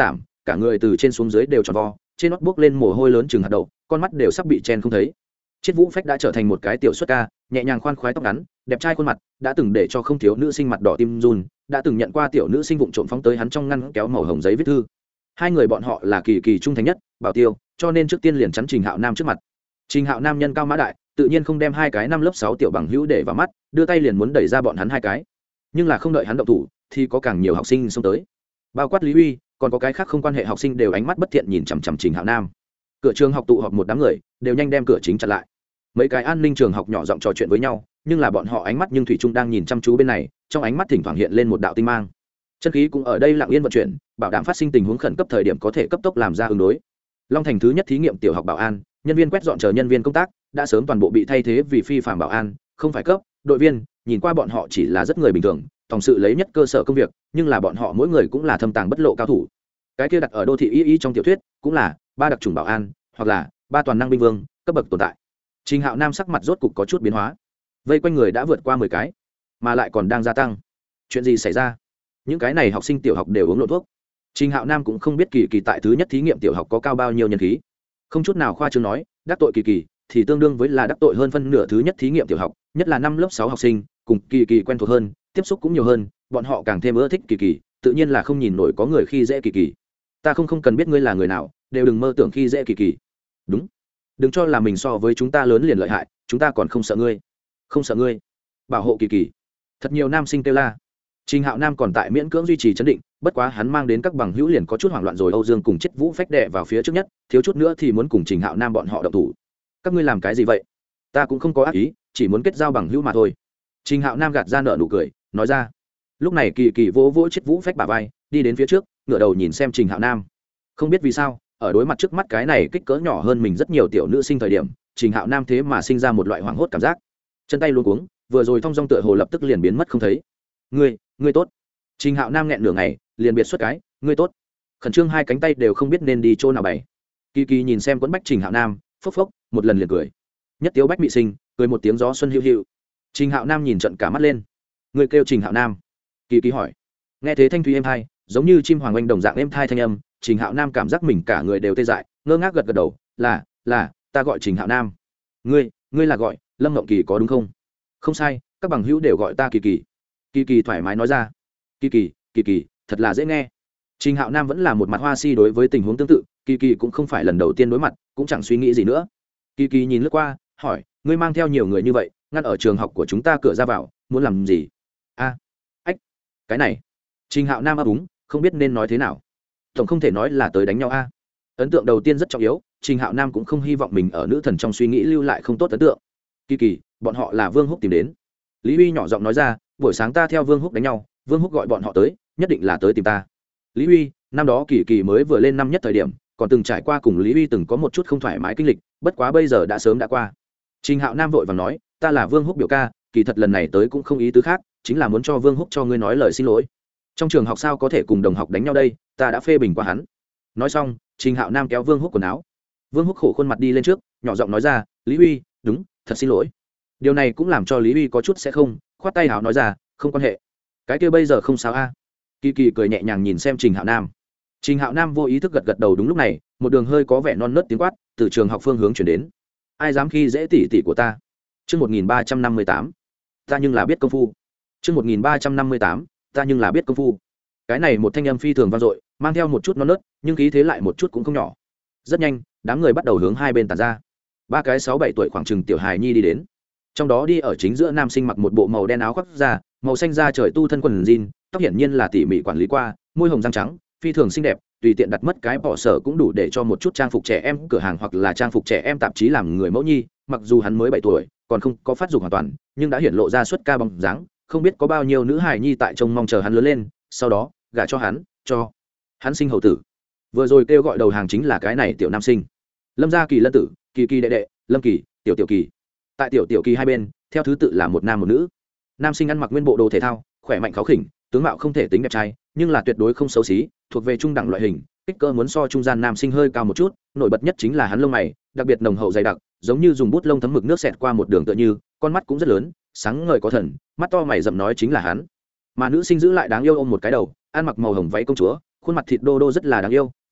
cả người từ trên xuống dưới đều tròn vo, trên nót buốc lên mồ hôi lớn chừng hạt đậu, con mắt đều sắp bị chen không thấy. Chiết Vũ Phách đã trở thành một cái tiểu xuất ca, nhẹ nhàng khoan khoái tóc ngắn, đẹp trai khuôn mặt, đã từng để cho không thiếu nữ sinh mặt đỏ tim run, đã từng nhận qua tiểu nữ sinh vụng trộm phóng tới hắn trong ngăn kéo màu hồng giấy viết thư. Hai người bọn họ là kỳ kỳ trung thành nhất, bảo tiêu, cho nên trước tiên liền chắn Trình Hạo Nam trước mặt. Trình Hạo Nam nhân cao mã đại, tự nhiên không đem hai cái năm lớp sáu tiểu bằng hữu để vào mắt, đưa tay liền muốn đẩy ra bọn hắn hai cái. Nhưng là không đợi hắn động thủ, thì có càng nhiều học sinh xông tới. Bao quát Lý Uy, còn có cái khác không quan hệ học sinh đều ánh mắt bất thiện nhìn chằm chằm Trình Hạo Nam. Cửa trường học tụ họp một đám người, đều nhanh đem cửa chính chặn lại. Mấy cái an ninh trường học nhỏ giọng trò chuyện với nhau, nhưng là bọn họ ánh mắt nhưng thủy chung đang nhìn chăm chú bên này, trong ánh mắt thỉnh thoảng hiện lên một đạo tinh mang. Chân khí cũng ở đây lặng yên vận chuyển, bảo đảm phát sinh tình huống khẩn cấp thời điểm có thể cấp tốc làm ra ứng đối. Long Thành thứ nhất thí nghiệm tiểu học bảo an, nhân viên quét dọn chờ nhân viên công tác đã sớm toàn bộ bị thay thế vì phi phạm bảo an, không phải cấp đội viên, nhìn qua bọn họ chỉ là rất người bình thường, tổng sự lấy nhất cơ sở công việc, nhưng là bọn họ mỗi người cũng là thâm tàng bất lộ cao thủ. Cái kia đặt ở đô thị y y trong tiểu thuyết cũng là ba đặc trùng bảo an, hoặc là ba toàn năng binh vương cấp bậc tồn tại. Trình Hạo Nam sắc mặt rốt cục có chút biến hóa, vây quanh người đã vượt qua mười cái, mà lại còn đang gia tăng. Chuyện gì xảy ra? Những cái này học sinh tiểu học đều uống lộn thuốc. Trình Hạo Nam cũng không biết kỳ kỳ tại thứ nhất thí nghiệm tiểu học có cao bao nhiêu nhân khí, không chút nào khoa trương nói, đắc tội kỳ kỳ thì tương đương với là đắc tội hơn phân nửa thứ nhất thí nghiệm tiểu học, nhất là năm lớp sáu học sinh cùng kỳ kỳ quen thuộc hơn, tiếp xúc cũng nhiều hơn, bọn họ càng thêm ưa thích kỳ kỳ, tự nhiên là không nhìn nổi có người khi dễ kỳ kỳ. Ta không không cần biết ngươi là người nào, đều đừng mơ tưởng khi dễ kỳ kỳ. Đúng, đừng cho là mình so với chúng ta lớn liền lợi hại, chúng ta còn không sợ ngươi, không sợ ngươi, bảo hộ kỳ kỳ. Thật nhiều nam sinh kêu la. Trình Hạo Nam còn tại miễn cưỡng duy trì trấn định, bất quá hắn mang đến các bằng hữu liền có chút hoảng loạn rồi. Âu Dương cùng Chiết Vũ Phách đè vào phía trước nhất, thiếu chút nữa thì muốn cùng Trình Hạo Nam bọn họ động thủ. Các ngươi làm cái gì vậy? Ta cũng không có ác ý, chỉ muốn kết giao bằng hữu mà thôi. Trình Hạo Nam gạt ra nợ nụ cười, nói ra. Lúc này Kỳ Kỳ vỗ vỗ Chiết Vũ Phách bả vai, đi đến phía trước, ngửa đầu nhìn xem Trình Hạo Nam. Không biết vì sao, ở đối mặt trước mắt cái này kích cỡ nhỏ hơn mình rất nhiều tiểu nữ sinh thời điểm, Trình Hạo Nam thế mà sinh ra một loại hoảng hốt cảm giác. Chân tay luống cuống, vừa rồi thong dong tựa hồ lập tức liền biến mất không thấy. Ngươi, ngươi tốt. Trình Hạo Nam nghẹn nửa ngày, liền biệt xuất cái, ngươi tốt. Khẩn trương hai cánh tay đều không biết nên đi chỗ nào bày. Kỳ Kỳ nhìn xem quấn bách Trình Hạo Nam, phốc phốc, một lần liền cười. Nhất tiếu bách mị sinh, cười một tiếng gió xuân hữu hữu. Trình Hạo Nam nhìn trận cả mắt lên. Ngươi kêu Trình Hạo Nam? Kỳ Kỳ hỏi. Nghe thế thanh thúy êm hai, giống như chim hoàng oanh đồng dạng êm thai thanh âm, Trình Hạo Nam cảm giác mình cả người đều tê dại, ngơ ngác gật gật đầu, là, là, ta gọi Trình Hạo Nam. Ngươi, ngươi là gọi Lâm Ngộng Kỳ có đúng không? Không sai, các bằng hữu đều gọi ta Kỳ Kỳ. Kỳ Kỳ thoải mái nói ra. Kỳ Kỳ, Kỳ Kỳ, thật là dễ nghe. Trình Hạo Nam vẫn là một mặt hoa si đối với tình huống tương tự, Kỳ Kỳ cũng không phải lần đầu tiên đối mặt, cũng chẳng suy nghĩ gì nữa. Kỳ Kỳ nhìn lướt qua, hỏi, ngươi mang theo nhiều người như vậy, ngăn ở trường học của chúng ta cửa ra vào, muốn làm gì? A, ách, cái này. Trình Hạo Nam ấp úng, không biết nên nói thế nào. Tổng không thể nói là tới đánh nhau a. Ấn tượng đầu tiên rất trọng yếu, Trình Hạo Nam cũng không hy vọng mình ở nữ thần trong suy nghĩ lưu lại không tốt ấn tượng. Kỳ Kỳ, bọn họ là Vương Húc tìm đến. Lý Uy nhỏ giọng nói ra, buổi sáng ta theo Vương Húc đánh nhau, Vương Húc gọi bọn họ tới, nhất định là tới tìm ta. Lý Uy, năm đó Kỳ Kỳ mới vừa lên năm nhất thời điểm, còn từng trải qua cùng Lý Uy từng có một chút không thoải mái kinh lịch, bất quá bây giờ đã sớm đã qua. Trình Hạo Nam vội vàng nói, ta là Vương Húc biểu ca, kỳ thật lần này tới cũng không ý tứ khác, chính là muốn cho Vương Húc cho ngươi nói lời xin lỗi. Trong trường học sao có thể cùng đồng học đánh nhau đây, ta đã phê bình qua hắn. Nói xong, Trình Hạo Nam kéo Vương Húc quần áo. Vương Húc khổ khuôn mặt đi lên trước, nhỏ giọng nói ra, Lý Uy, đúng, thật xin lỗi. Điều này cũng làm cho Lý Uy có chút sẽ không, khoát tay hào nói ra, không quan hệ, cái kia bây giờ không sao a. Kỳ Kỳ cười nhẹ nhàng nhìn xem Trình Hạo Nam. Trình Hạo Nam vô ý thức gật gật đầu. Đúng lúc này, một đường hơi có vẻ non nớt tiếng quát từ trường học phương hướng chuyển đến. Ai dám khi dễ tỉ tỉ của ta? Chương một nghìn ba trăm năm mươi tám, ta nhưng là biết công phu. Chương một nghìn ba trăm năm mươi tám, ta nhưng là biết công phu. Cái này một thanh âm phi thường vang dội, mang theo một chút non nớt, nhưng khí thế lại một chút cũng không nhỏ. Rất nhanh, đám người bắt đầu hướng hai bên tản ra. Ba cái sáu bảy tuổi khoảng chừng tiểu hài nhi đi đến. Trong đó đi ở chính giữa nam sinh mặc một bộ màu đen áo khoác da, màu xanh da trời tu thân quần jean, tóc hiển nhiên là tỉ mỉ quản lý qua, môi hồng răng trắng, phi thường xinh đẹp, tùy tiện đặt mất cái bỏ sở cũng đủ để cho một chút trang phục trẻ em cửa hàng hoặc là trang phục trẻ em tạp chí làm người mẫu nhi. Mặc dù hắn mới bảy tuổi, còn không có phát dục hoàn toàn, nhưng đã hiển lộ ra xuất ca bóng dáng, không biết có bao nhiêu nữ hài nhi tại trông mong chờ hắn lớn lên, sau đó gả cho hắn, cho hắn sinh hậu tử. Vừa rồi kêu gọi đầu hàng chính là cái này tiểu nam sinh, Lâm gia Kỳ lân tử, Kỳ Kỳ đệ đệ, Lâm Kỳ, tiểu tiểu Kỳ. Tại tiểu tiểu Kỳ hai bên, theo thứ tự là một nam một nữ. Nam sinh ăn mặc nguyên bộ đồ thể thao, khỏe mạnh kháu khỉnh, tướng mạo không thể tính đẹp trai, nhưng là tuyệt đối không xấu xí, thuộc về trung đẳng loại hình, kích cỡ muốn so trung gian nam sinh hơi cao một chút, nổi bật nhất chính là hắn lông mày, đặc biệt nồng hậu dày đặc, giống như dùng bút lông thấm mực nước xẹt qua một đường tựa như, con mắt cũng rất lớn, sáng ngời có thần, mắt to mày rậm nói chính là hắn. Mà nữ sinh giữ lại đáng yêu ôm một cái đầu, ăn mặc màu hồng váy công chúa, khuôn mặt thịt đô đô rất là đáng yêu,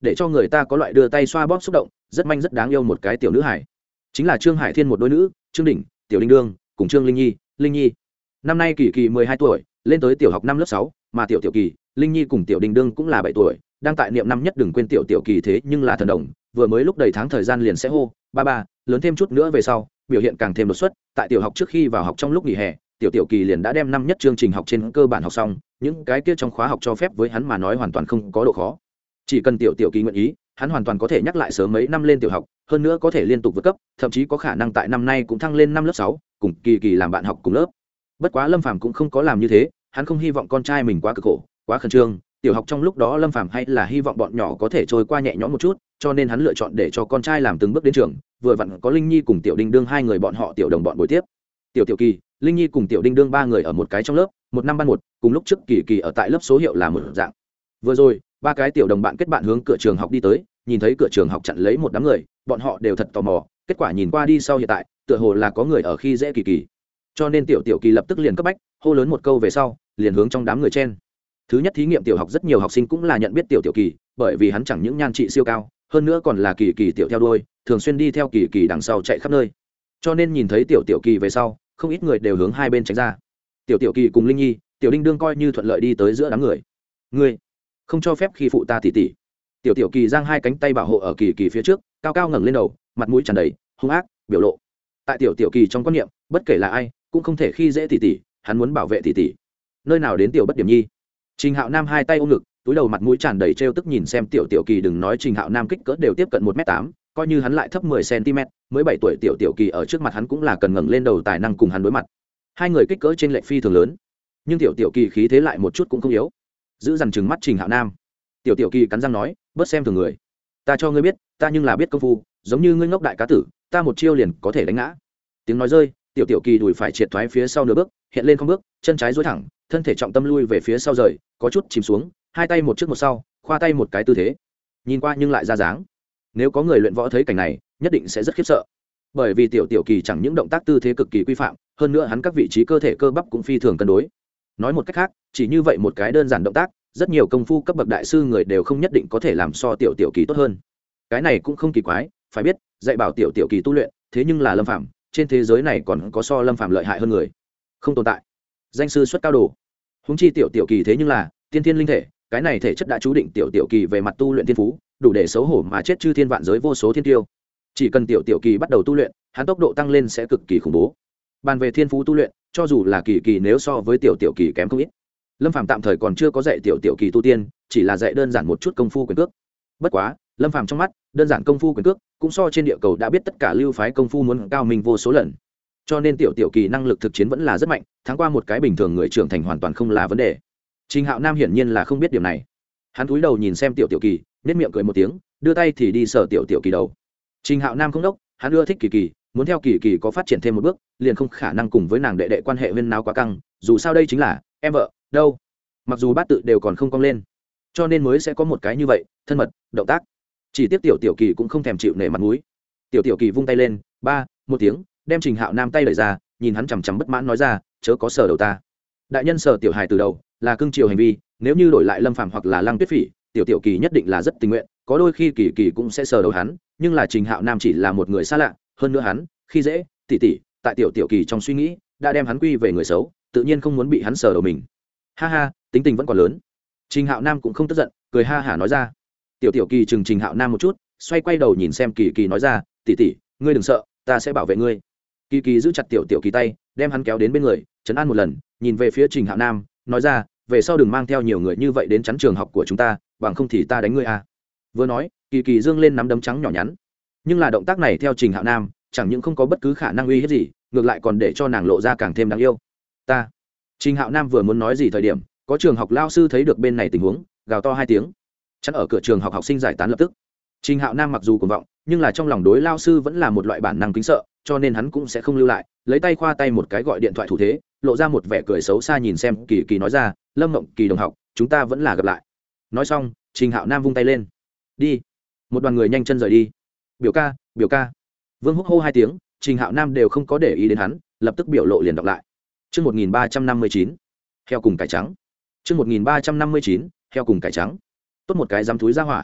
để cho người ta có loại đưa tay xoa bóp xúc động, rất manh rất đáng yêu một cái tiểu nữ hải. Chính là Trương Hải Thiên một đôi nữ, Trương Đỉnh, Tiểu Đinh Đương, cùng Trương Linh Nhi, Linh Nhi. Năm nay Kỳ Kỳ mười hai tuổi, lên tới tiểu học năm lớp sáu, mà Tiểu Tiểu Kỳ, Linh Nhi cùng Tiểu Đinh Đương cũng là bảy tuổi, đang tại niệm năm nhất đừng quên Tiểu Tiểu Kỳ thế nhưng là thần đồng, vừa mới lúc đầy tháng thời gian liền sẽ hô, ba ba, lớn thêm chút nữa về sau, biểu hiện càng thêm đột xuất, tại tiểu học trước khi vào học trong lúc nghỉ hè, Tiểu Tiểu Kỳ liền đã đem năm nhất chương trình học trên cơ bản học xong, những cái kia trong khóa học cho phép với hắn mà nói hoàn toàn không có độ khó. Chỉ cần Tiểu Tiểu Kỳ nguyện ý, hắn hoàn toàn có thể nhắc lại sớm mấy năm lên tiểu học, hơn nữa có thể liên tục vượt cấp, thậm chí có khả năng tại năm nay cũng thăng lên năm lớp sáu, cùng Kỳ Kỳ làm bạn học cùng lớp. Bất quá Lâm Phàm cũng không có làm như thế, hắn không hy vọng con trai mình quá cực khổ, quá khẩn trương. Tiểu học trong lúc đó Lâm Phàm hay là hy vọng bọn nhỏ có thể trôi qua nhẹ nhõm một chút, cho nên hắn lựa chọn để cho con trai làm từng bước đến trường, vừa vặn có Linh Nhi cùng Tiểu Đinh Đương hai người bọn họ tiểu đồng bọn buổi tiếp. Tiểu Tiểu Kỳ, Linh Nhi cùng Tiểu Đinh Đương ba người ở một cái trong lớp, một năm ban một, cùng lúc trước Kỳ Kỳ ở tại lớp số hiệu là một dạng. Vừa rồi, ba cái tiểu đồng bạn kết bạn hướng cửa trường học đi tới, nhìn thấy cửa trường học chặn lấy một đám người, bọn họ đều thật tò mò, kết quả nhìn qua đi sau hiện tại, tựa hồ là có người ở khi dễ Kỳ Kỳ. Cho nên Tiểu Tiểu Kỳ lập tức liền cấp bách, hô lớn một câu về sau, liền hướng trong đám người chen. Thứ nhất thí nghiệm tiểu học rất nhiều học sinh cũng là nhận biết Tiểu Tiểu Kỳ, bởi vì hắn chẳng những nhan trị siêu cao, hơn nữa còn là Kỳ Kỳ tiểu theo đuôi, thường xuyên đi theo Kỳ Kỳ đằng sau chạy khắp nơi. Cho nên nhìn thấy Tiểu Tiểu Kỳ về sau, không ít người đều hướng hai bên tránh ra. Tiểu Tiểu Kỳ cùng Linh Nhi, Tiểu Đinh Đương coi như thuận lợi đi tới giữa đám người. Ngươi không cho phép khi phụ ta tỷ tỷ. Tiểu Tiểu Kỳ giang hai cánh tay bảo hộ ở Kỳ Kỳ phía trước, cao cao ngẩng lên đầu, mặt mũi tràn đầy hung ác biểu lộ. Tại Tiểu Tiểu Kỳ trong quan niệm, bất kể là ai cũng không thể khi dễ tỷ tỷ, hắn muốn bảo vệ tỷ tỷ. Nơi nào đến tiểu bất điểm nhi. Trình Hạo Nam hai tay ôm ngực, túi đầu mặt mũi tràn đầy trêu tức nhìn xem Tiểu Tiểu Kỳ, đừng nói Trình Hạo Nam kích cỡ đều tiếp cận một mét tám, coi như hắn lại thấp mười xăng-ti-mét, mới bảy tuổi Tiểu Tiểu Kỳ ở trước mặt hắn cũng là cần ngẩng lên đầu tài năng cùng hắn đối mặt. Hai người kích cỡ trên lệch phi thường lớn, nhưng Tiểu Tiểu Kỳ khí thế lại một chút cũng không yếu. Giữ dằn trừng mắt Trình Hạo Nam. Tiểu Tiểu Kỳ cắn răng nói, bớt xem thường người, ta cho ngươi biết, ta nhưng là biết công phu, giống như ngươi ngốc đại cá tử, ta một chiêu liền có thể đánh ngã. Tiếng nói rơi, Tiểu Tiểu Kỳ đùi phải triệt thoái phía sau nửa bước, hiện lên không bước, chân trái duỗi thẳng, thân thể trọng tâm lui về phía sau rời, có chút chìm xuống, hai tay một trước một sau, khoa tay một cái tư thế. Nhìn qua nhưng lại ra dáng. Nếu có người luyện võ thấy cảnh này, nhất định sẽ rất khiếp sợ. Bởi vì Tiểu Tiểu Kỳ chẳng những động tác tư thế cực kỳ quy phạm, hơn nữa hắn các vị trí cơ thể cơ bắp cũng phi thường cân đối. Nói một cách khác, chỉ như vậy một cái đơn giản động tác, rất nhiều công phu cấp bậc đại sư người đều không nhất định có thể làm so Tiểu Tiểu Kỳ tốt hơn. Cái này cũng không kỳ quái, phải biết, dạy bảo Tiểu Tiểu Kỳ tu luyện, thế nhưng là Lâm Phàm, trên thế giới này còn có so Lâm Phàm lợi hại hơn người? Không tồn tại. Danh sư xuất cao đồ. Huống chi Tiểu Tiểu Kỳ thế nhưng là tiên thiên linh thể, cái này thể chất đã chú định Tiểu Tiểu Kỳ về mặt tu luyện thiên phú, đủ để xấu hổ mà chết chư thiên vạn giới vô số thiên tiêu. Chỉ cần Tiểu Tiểu Kỳ bắt đầu tu luyện, hắn tốc độ tăng lên sẽ cực kỳ khủng bố. Bàn về thiên phú tu luyện, cho dù là Kỳ Kỳ nếu so với Tiểu Tiểu Kỳ kém không ít. Lâm Phàm tạm thời còn chưa có dạy Tiểu Tiểu Kỳ tu tiên, chỉ là dạy đơn giản một chút công phu quyền cước. Bất quá, Lâm Phàm trong mắt, đơn giản công phu quyền cước cũng so trên địa cầu đã biết tất cả lưu phái công phu muốn cao minh vô số lần. Cho nên Tiểu Tiểu Kỳ năng lực thực chiến vẫn là rất mạnh, thắng qua một cái bình thường người trưởng thành hoàn toàn không là vấn đề. Trình Hạo Nam hiển nhiên là không biết điểm này. Hắn cúi đầu nhìn xem Tiểu Tiểu Kỳ, nhếch miệng cười một tiếng, đưa tay thì đi sờ Tiểu Tiểu Kỳ đầu. Trình Hạo Nam không đốc, hắn ưa thích Kỳ Kỳ, muốn theo Kỳ Kỳ có phát triển thêm một bước, liền không khả năng cùng với nàng đệ đệ quan hệ huyên náo quá căng, dù sao đây chính là em vợ, đâu. Mặc dù bát tự đều còn không cong lên, cho nên mới sẽ có một cái như vậy, thân mật, động tác. Chỉ tiếc Tiểu Tiểu Kỳ cũng không thèm chịu nể mặt mũi. Tiểu Tiểu Kỳ vung tay lên, ba, một tiếng, đem Trình Hạo Nam tay đẩy ra, nhìn hắn chằm chằm bất mãn nói ra, chớ có sờ đầu ta. Đại nhân sờ tiểu hài từ đầu, là cưng chiều hành vi, nếu như đổi lại Lâm Phàm hoặc là Lăng Tuyết Phỉ, Tiểu Tiểu Kỳ nhất định là rất tình nguyện, có đôi khi Kỳ Kỳ cũng sẽ sờ đầu hắn, nhưng là Trình Hạo Nam chỉ là một người xa lạ, hơn nữa hắn, khi dễ, tỉ tỉ, tại Tiểu Tiểu Kỳ trong suy nghĩ, đã đem hắn quy về người xấu, tự nhiên không muốn bị hắn sờ đầu mình. Ha ha, tính tình vẫn còn lớn. Trình Hạo Nam cũng không tức giận, cười ha hả nói ra. Tiểu Tiểu Kỳ chừng Trình Hạo Nam một chút, xoay quay đầu nhìn xem Kỳ Kỳ nói ra, tỉ tỉ, ngươi đừng sợ, ta sẽ bảo vệ ngươi. Kỳ Kỳ giữ chặt Tiểu Tiểu Kỳ tay, đem hắn kéo đến bên người, trấn an một lần, nhìn về phía Trình Hạo Nam, nói ra, về sau đừng mang theo nhiều người như vậy đến chắn trường học của chúng ta, bằng không thì ta đánh ngươi à. Vừa nói, Kỳ Kỳ dương lên nắm đấm trắng nhỏ nhắn, nhưng là động tác này theo Trình Hạo Nam, chẳng những không có bất cứ khả năng uy hiếp gì, ngược lại còn để cho nàng lộ ra càng thêm đáng yêu. Ta. Trình Hạo Nam vừa muốn nói gì thời điểm, có trường học lao sư thấy được bên này tình huống, gào to hai tiếng, chắn ở cửa trường học học sinh giải tán lập tức. Trình Hạo Nam mặc dù cuồng vọng, nhưng là trong lòng đối lao sư vẫn là một loại bản năng kính sợ, cho nên hắn cũng sẽ không lưu lại, lấy tay khoa tay một cái gọi điện thoại thủ thế, lộ ra một vẻ cười xấu xa nhìn xem Kỳ Kỳ nói ra, Lâm Mộng Kỳ đồng học, chúng ta vẫn là gặp lại. Nói xong, Trình Hạo Nam vung tay lên, đi. Một đoàn người nhanh chân rời đi. Biểu ca, biểu ca. Vương Húc hô hai tiếng, Trình Hạo Nam đều không có để ý đến hắn, lập tức biểu lộ liền đọc lại. Chương một nghìn ba trăm năm mươi chín, heo cùng cải trắng. Chương một nghìn ba trăm năm mươi chín, heo cùng cải trắng. Tốt một cái dám thúi ra hỏa.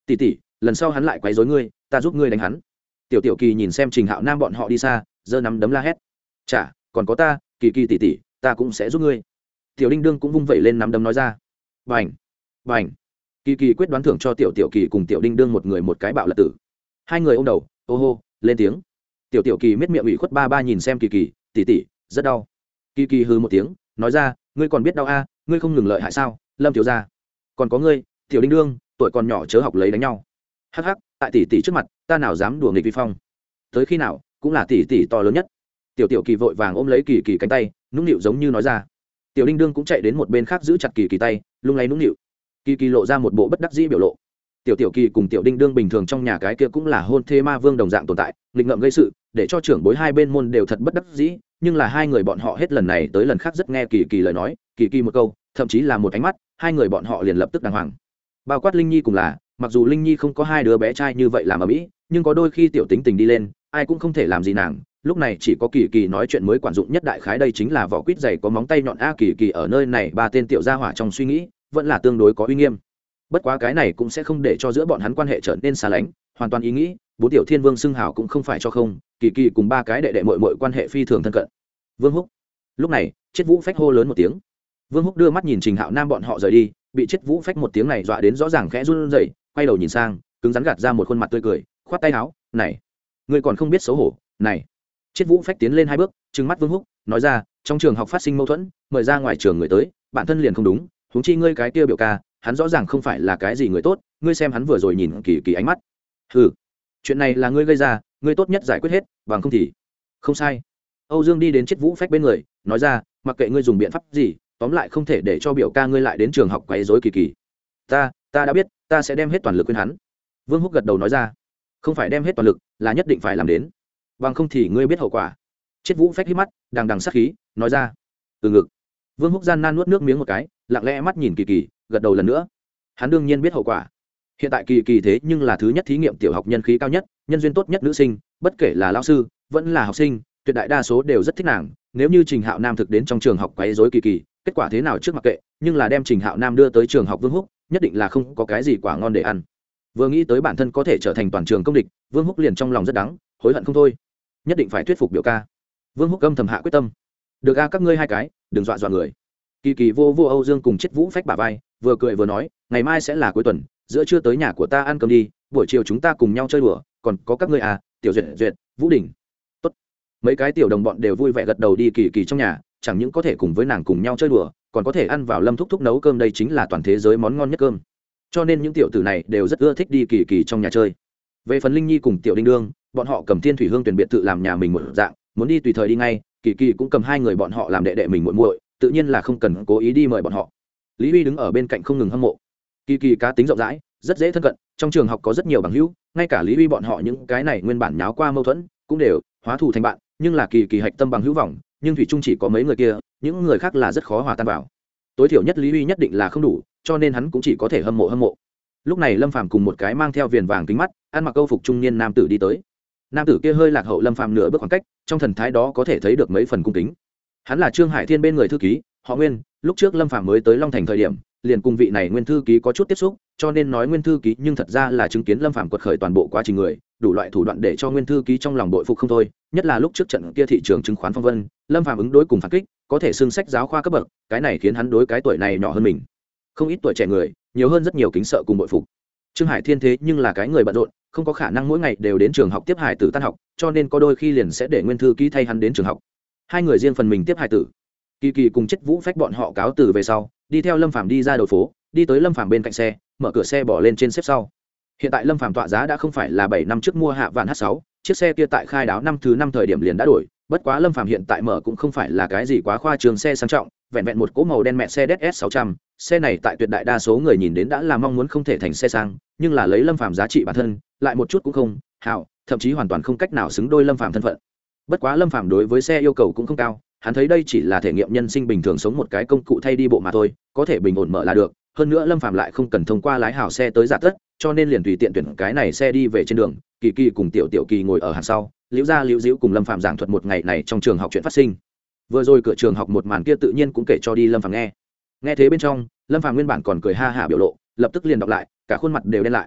tỷ tỷ, lần sau hắn lại quấy rối ngươi, ta giúp ngươi đánh hắn. Tiểu tiểu kỳ nhìn xem Trình Hạo Nam bọn họ đi xa, giơ nắm đấm la hét. Chả, còn có ta, kỳ kỳ tỷ tỷ, ta cũng sẽ giúp ngươi. Tiểu Đinh Đương cũng vung vẩy lên nắm đấm nói ra. Bành, bành. Kỳ kỳ quyết đoán thưởng cho tiểu tiểu kỳ cùng tiểu Đinh Đương một người một cái bạo lật tử. Hai người ôm đầu, ô hô, lên tiếng. Tiểu tiểu kỳ miết miệng ủy khuất ba ba nhìn xem kỳ kỳ, tỷ tỷ, rất đau. Kỳ kỳ hừ một tiếng, nói ra, ngươi còn biết đau a, ngươi không ngừng lợi hại sao? Lâm tiểu gia. Còn có ngươi, tiểu Đinh Đương, tuổi còn nhỏ chớ học lấy đánh nhau. Hắc hắc, tại tỷ tỷ trước mặt, ta nào dám đùa nghịch vi phong. Tới khi nào, cũng là tỷ tỷ to lớn nhất. Tiểu tiểu kỳ vội vàng ôm lấy kỳ kỳ cánh tay, nũng nịu giống như nói ra. Tiểu Đinh Đương cũng chạy đến một bên khác giữ chặt kỳ kỳ tay, lung lay nũng nịu. Kỳ kỳ lộ ra một bộ bất đắc dĩ biểu lộ. Tiểu tiểu kỳ cùng tiểu Đinh Đương bình thường trong nhà cái kia cũng là hôn thê ma vương đồng dạng tồn tại, nghịch ngợm gây sự, để cho trưởng bối hai bên môn đều thật bất đắc dĩ, nhưng là hai người bọn họ hết lần này tới lần khác rất nghe kỳ kỳ lời nói, kỳ kỳ một câu, thậm chí là một ánh mắt, hai người bọn họ liền lập tức đàng hoàng. Bao quát Linh Nhi cùng là, mặc dù Linh Nhi không có hai đứa bé trai như vậy làm ở mỹ, nhưng có đôi khi tiểu tính tình đi lên, ai cũng không thể làm gì nàng. Lúc này chỉ có kỳ kỳ nói chuyện mới quản dụng nhất, đại khái đây chính là vỏ quýt dày có móng tay nhọn a. Kỳ kỳ ở nơi này ba tên tiểu gia hỏa trong suy nghĩ vẫn là tương đối có uy nghiêm, bất quá cái này cũng sẽ không để cho giữa bọn hắn quan hệ trở nên xa lánh, hoàn toàn ý nghĩ bốn tiểu thiên vương xưng hào cũng không phải cho không. Kỳ kỳ cùng ba cái đệ đệ mội mội quan hệ phi thường thân cận. Vương Húc. Lúc này Chết Vũ Phách hô lớn một tiếng. Vương Húc đưa mắt nhìn Trình Hạo Nam bọn họ rời đi, bị Chết Vũ Phách một tiếng này dọa đến rõ ràng khẽ run rẩy, quay đầu nhìn sang, cứng rắn gạt ra một khuôn mặt tươi cười, khoát tay áo, này, ngươi còn không biết xấu hổ, này. Chết Vũ Phách tiến lên hai bước, trừng mắt Vương Húc, nói ra, trong trường học phát sinh mâu thuẫn, mời ra ngoài trường người tới, bản thân liền không đúng, huống chi ngươi cái kia biểu ca, hắn rõ ràng không phải là cái gì người tốt, ngươi xem hắn vừa rồi nhìn kỳ kỳ ánh mắt. Hừ, chuyện này là ngươi gây ra, ngươi tốt nhất giải quyết hết, bằng không thì không sai. Âu Dương đi đến Chết Vũ Phách bên người, nói ra, mặc kệ ngươi dùng biện pháp gì, tóm lại không thể để cho biểu ca ngươi lại đến trường học quấy rối kỳ kỳ. Ta, ta đã biết, ta sẽ đem hết toàn lực khuyên hắn. Vương Húc gật đầu nói ra, không phải đem hết toàn lực, là nhất định phải làm đến, bằng không thì ngươi biết hậu quả. Chết Vũ Phách hít mắt, đằng đằng sát khí, nói ra, từ ngực. Vương Húc gian nan nuốt nước miếng một cái, lặng lẽ mắt nhìn kỳ kỳ, gật đầu lần nữa. Hắn đương nhiên biết hậu quả. Hiện tại kỳ kỳ thế nhưng là thứ nhất thí nghiệm tiểu học nhân khí cao nhất, nhân duyên tốt nhất nữ sinh, bất kể là lão sư vẫn là học sinh, tuyệt đại đa số đều rất thích nàng. Nếu như Trình Hạo Nam thực đến trong trường học quấy rối kỳ kỳ, kết quả thế nào trước mặc kệ, nhưng là đem Trình Hạo Nam đưa tới trường học Vương Húc, nhất định là không có cái gì quả ngon để ăn. Vừa nghĩ tới bản thân có thể trở thành toàn trường công địch, Vương Húc liền trong lòng rất đắng, hối hận không thôi. Nhất định phải thuyết phục biểu ca. Vương Húc âm thầm hạ quyết tâm. Được a, các ngươi hai cái, đừng dọa dọa người. Kỳ kỳ vô vô Âu Dương cùng Chết Vũ Phách bả vai, vừa cười vừa nói, ngày mai sẽ là cuối tuần, giữa trưa tới nhà của ta ăn cơm đi, buổi chiều chúng ta cùng nhau chơi đùa, còn có các ngươi à, Tiểu Duyệt Duyệt, Vũ Đình. Tốt. Mấy cái tiểu đồng bọn đều vui vẻ gật đầu đi. Kỳ kỳ trong nhà, chẳng những có thể cùng với nàng cùng nhau chơi đùa, còn có thể ăn vào Lâm thúc thúc nấu cơm, đây chính là toàn thế giới món ngon nhất cơm. Cho nên những tiểu tử này đều rất ưa thích đi Kỳ kỳ trong nhà chơi. Về phần Linh Nhi cùng Tiểu Đinh Đương, bọn họ cầm Thiên Thủy Hương tuyển biệt tự làm nhà mình một dạng, muốn đi tùy thời đi ngay. Kỳ kỳ cũng cầm hai người bọn họ làm đệ đệ mình muội muội, tự nhiên là không cần cố ý đi mời bọn họ. Lý Huy đứng ở bên cạnh không ngừng hâm mộ. Kỳ kỳ cá tính rộng rãi, rất dễ thân cận, trong trường học có rất nhiều bằng hữu, ngay cả Lý Huy bọn họ những cái này nguyên bản nháo qua mâu thuẫn cũng đều hóa thù thành bạn, nhưng là kỳ kỳ hạch tâm bằng hữu vọng, nhưng thủy chung chỉ có mấy người kia, những người khác là rất khó hòa tan vào. Tối thiểu nhất Lý Huy nhất định là không đủ, cho nên hắn cũng chỉ có thể hâm mộ hâm mộ. Lúc này Lâm Phàm cùng một cái mang theo viền vàng kính mắt, ăn mặc câu phục trung niên nam tử đi tới. Nam tử kia hơi lạc hậu Lâm Phàm nửa bước khoảng cách, trong thần thái đó có thể thấy được mấy phần cung kính. Hắn là Trương Hải Thiên bên người thư ký, họ Nguyên, lúc trước Lâm Phàm mới tới Long Thành thời điểm, liền cùng vị này Nguyên thư ký có chút tiếp xúc, cho nên nói Nguyên thư ký nhưng thật ra là chứng kiến Lâm Phàm quật khởi toàn bộ quá trình người, đủ loại thủ đoạn để cho Nguyên thư ký trong lòng bội phục không thôi, nhất là lúc trước trận kia thị trường chứng khoán phong vân, Lâm Phàm ứng đối cùng phản kích, có thể xưng sách giáo khoa cấp bậc, cái này khiến hắn đối cái tuổi này nhỏ hơn mình, không ít tuổi trẻ người, nhiều hơn rất nhiều kính sợ cùng bội phục. Trương Hải Thiên thế nhưng là cái người bận rộn, không có khả năng mỗi ngày đều đến trường học tiếp hải tử tan học, cho nên có đôi khi liền sẽ để Nguyên thư ký thay hắn đến trường học. Hai người riêng phần mình tiếp hải tử. Kỳ kỳ cùng Chết Vũ Phách bọn họ cáo từ về sau, đi theo Lâm Phàm đi ra đầu phố, đi tới Lâm Phàm bên cạnh xe, mở cửa xe bỏ lên trên xếp sau. Hiện tại Lâm Phàm tọa giá đã không phải là bảy năm trước mua hạ vạn H sáu, chiếc xe kia tại khai đáo năm thứ năm thời điểm liền đã đổi, bất quá Lâm Phàm hiện tại mở cũng không phải là cái gì quá khoa trương xe sang trọng, vẹn vẹn một cỗ màu đen mẹ xe S sáu trăm, xe này tại tuyệt đại đa số người nhìn đến đã là mong muốn không thể thành xe sang, nhưng là lấy Lâm Phàm giá trị bản thân, lại một chút cũng không hảo, thậm chí hoàn toàn không cách nào xứng đôi Lâm Phàm thân phận. Bất quá Lâm Phàm đối với xe yêu cầu cũng không cao, hắn thấy đây chỉ là thể nghiệm nhân sinh bình thường, sống một cái công cụ thay đi bộ mà thôi, có thể bình ổn mở là được. Hơn nữa Lâm Phàm lại không cần thông qua lái hảo xe tới giả tất, cho nên liền tùy tiện tuyển cái này xe đi về trên đường. Kỳ kỳ cùng Tiểu Tiểu Kỳ ngồi ở hàng sau, liễu gia liễu diễu cùng Lâm Phàm giảng thuật một ngày này trong trường học chuyện phát sinh. Vừa rồi cửa trường học một màn kia tự nhiên cũng kể cho đi Lâm Phàm nghe. Nghe thế bên trong, Lâm Phàm nguyên bản còn cười ha hả biểu lộ, lập tức liền đọc lại, cả khuôn mặt đều đen lại.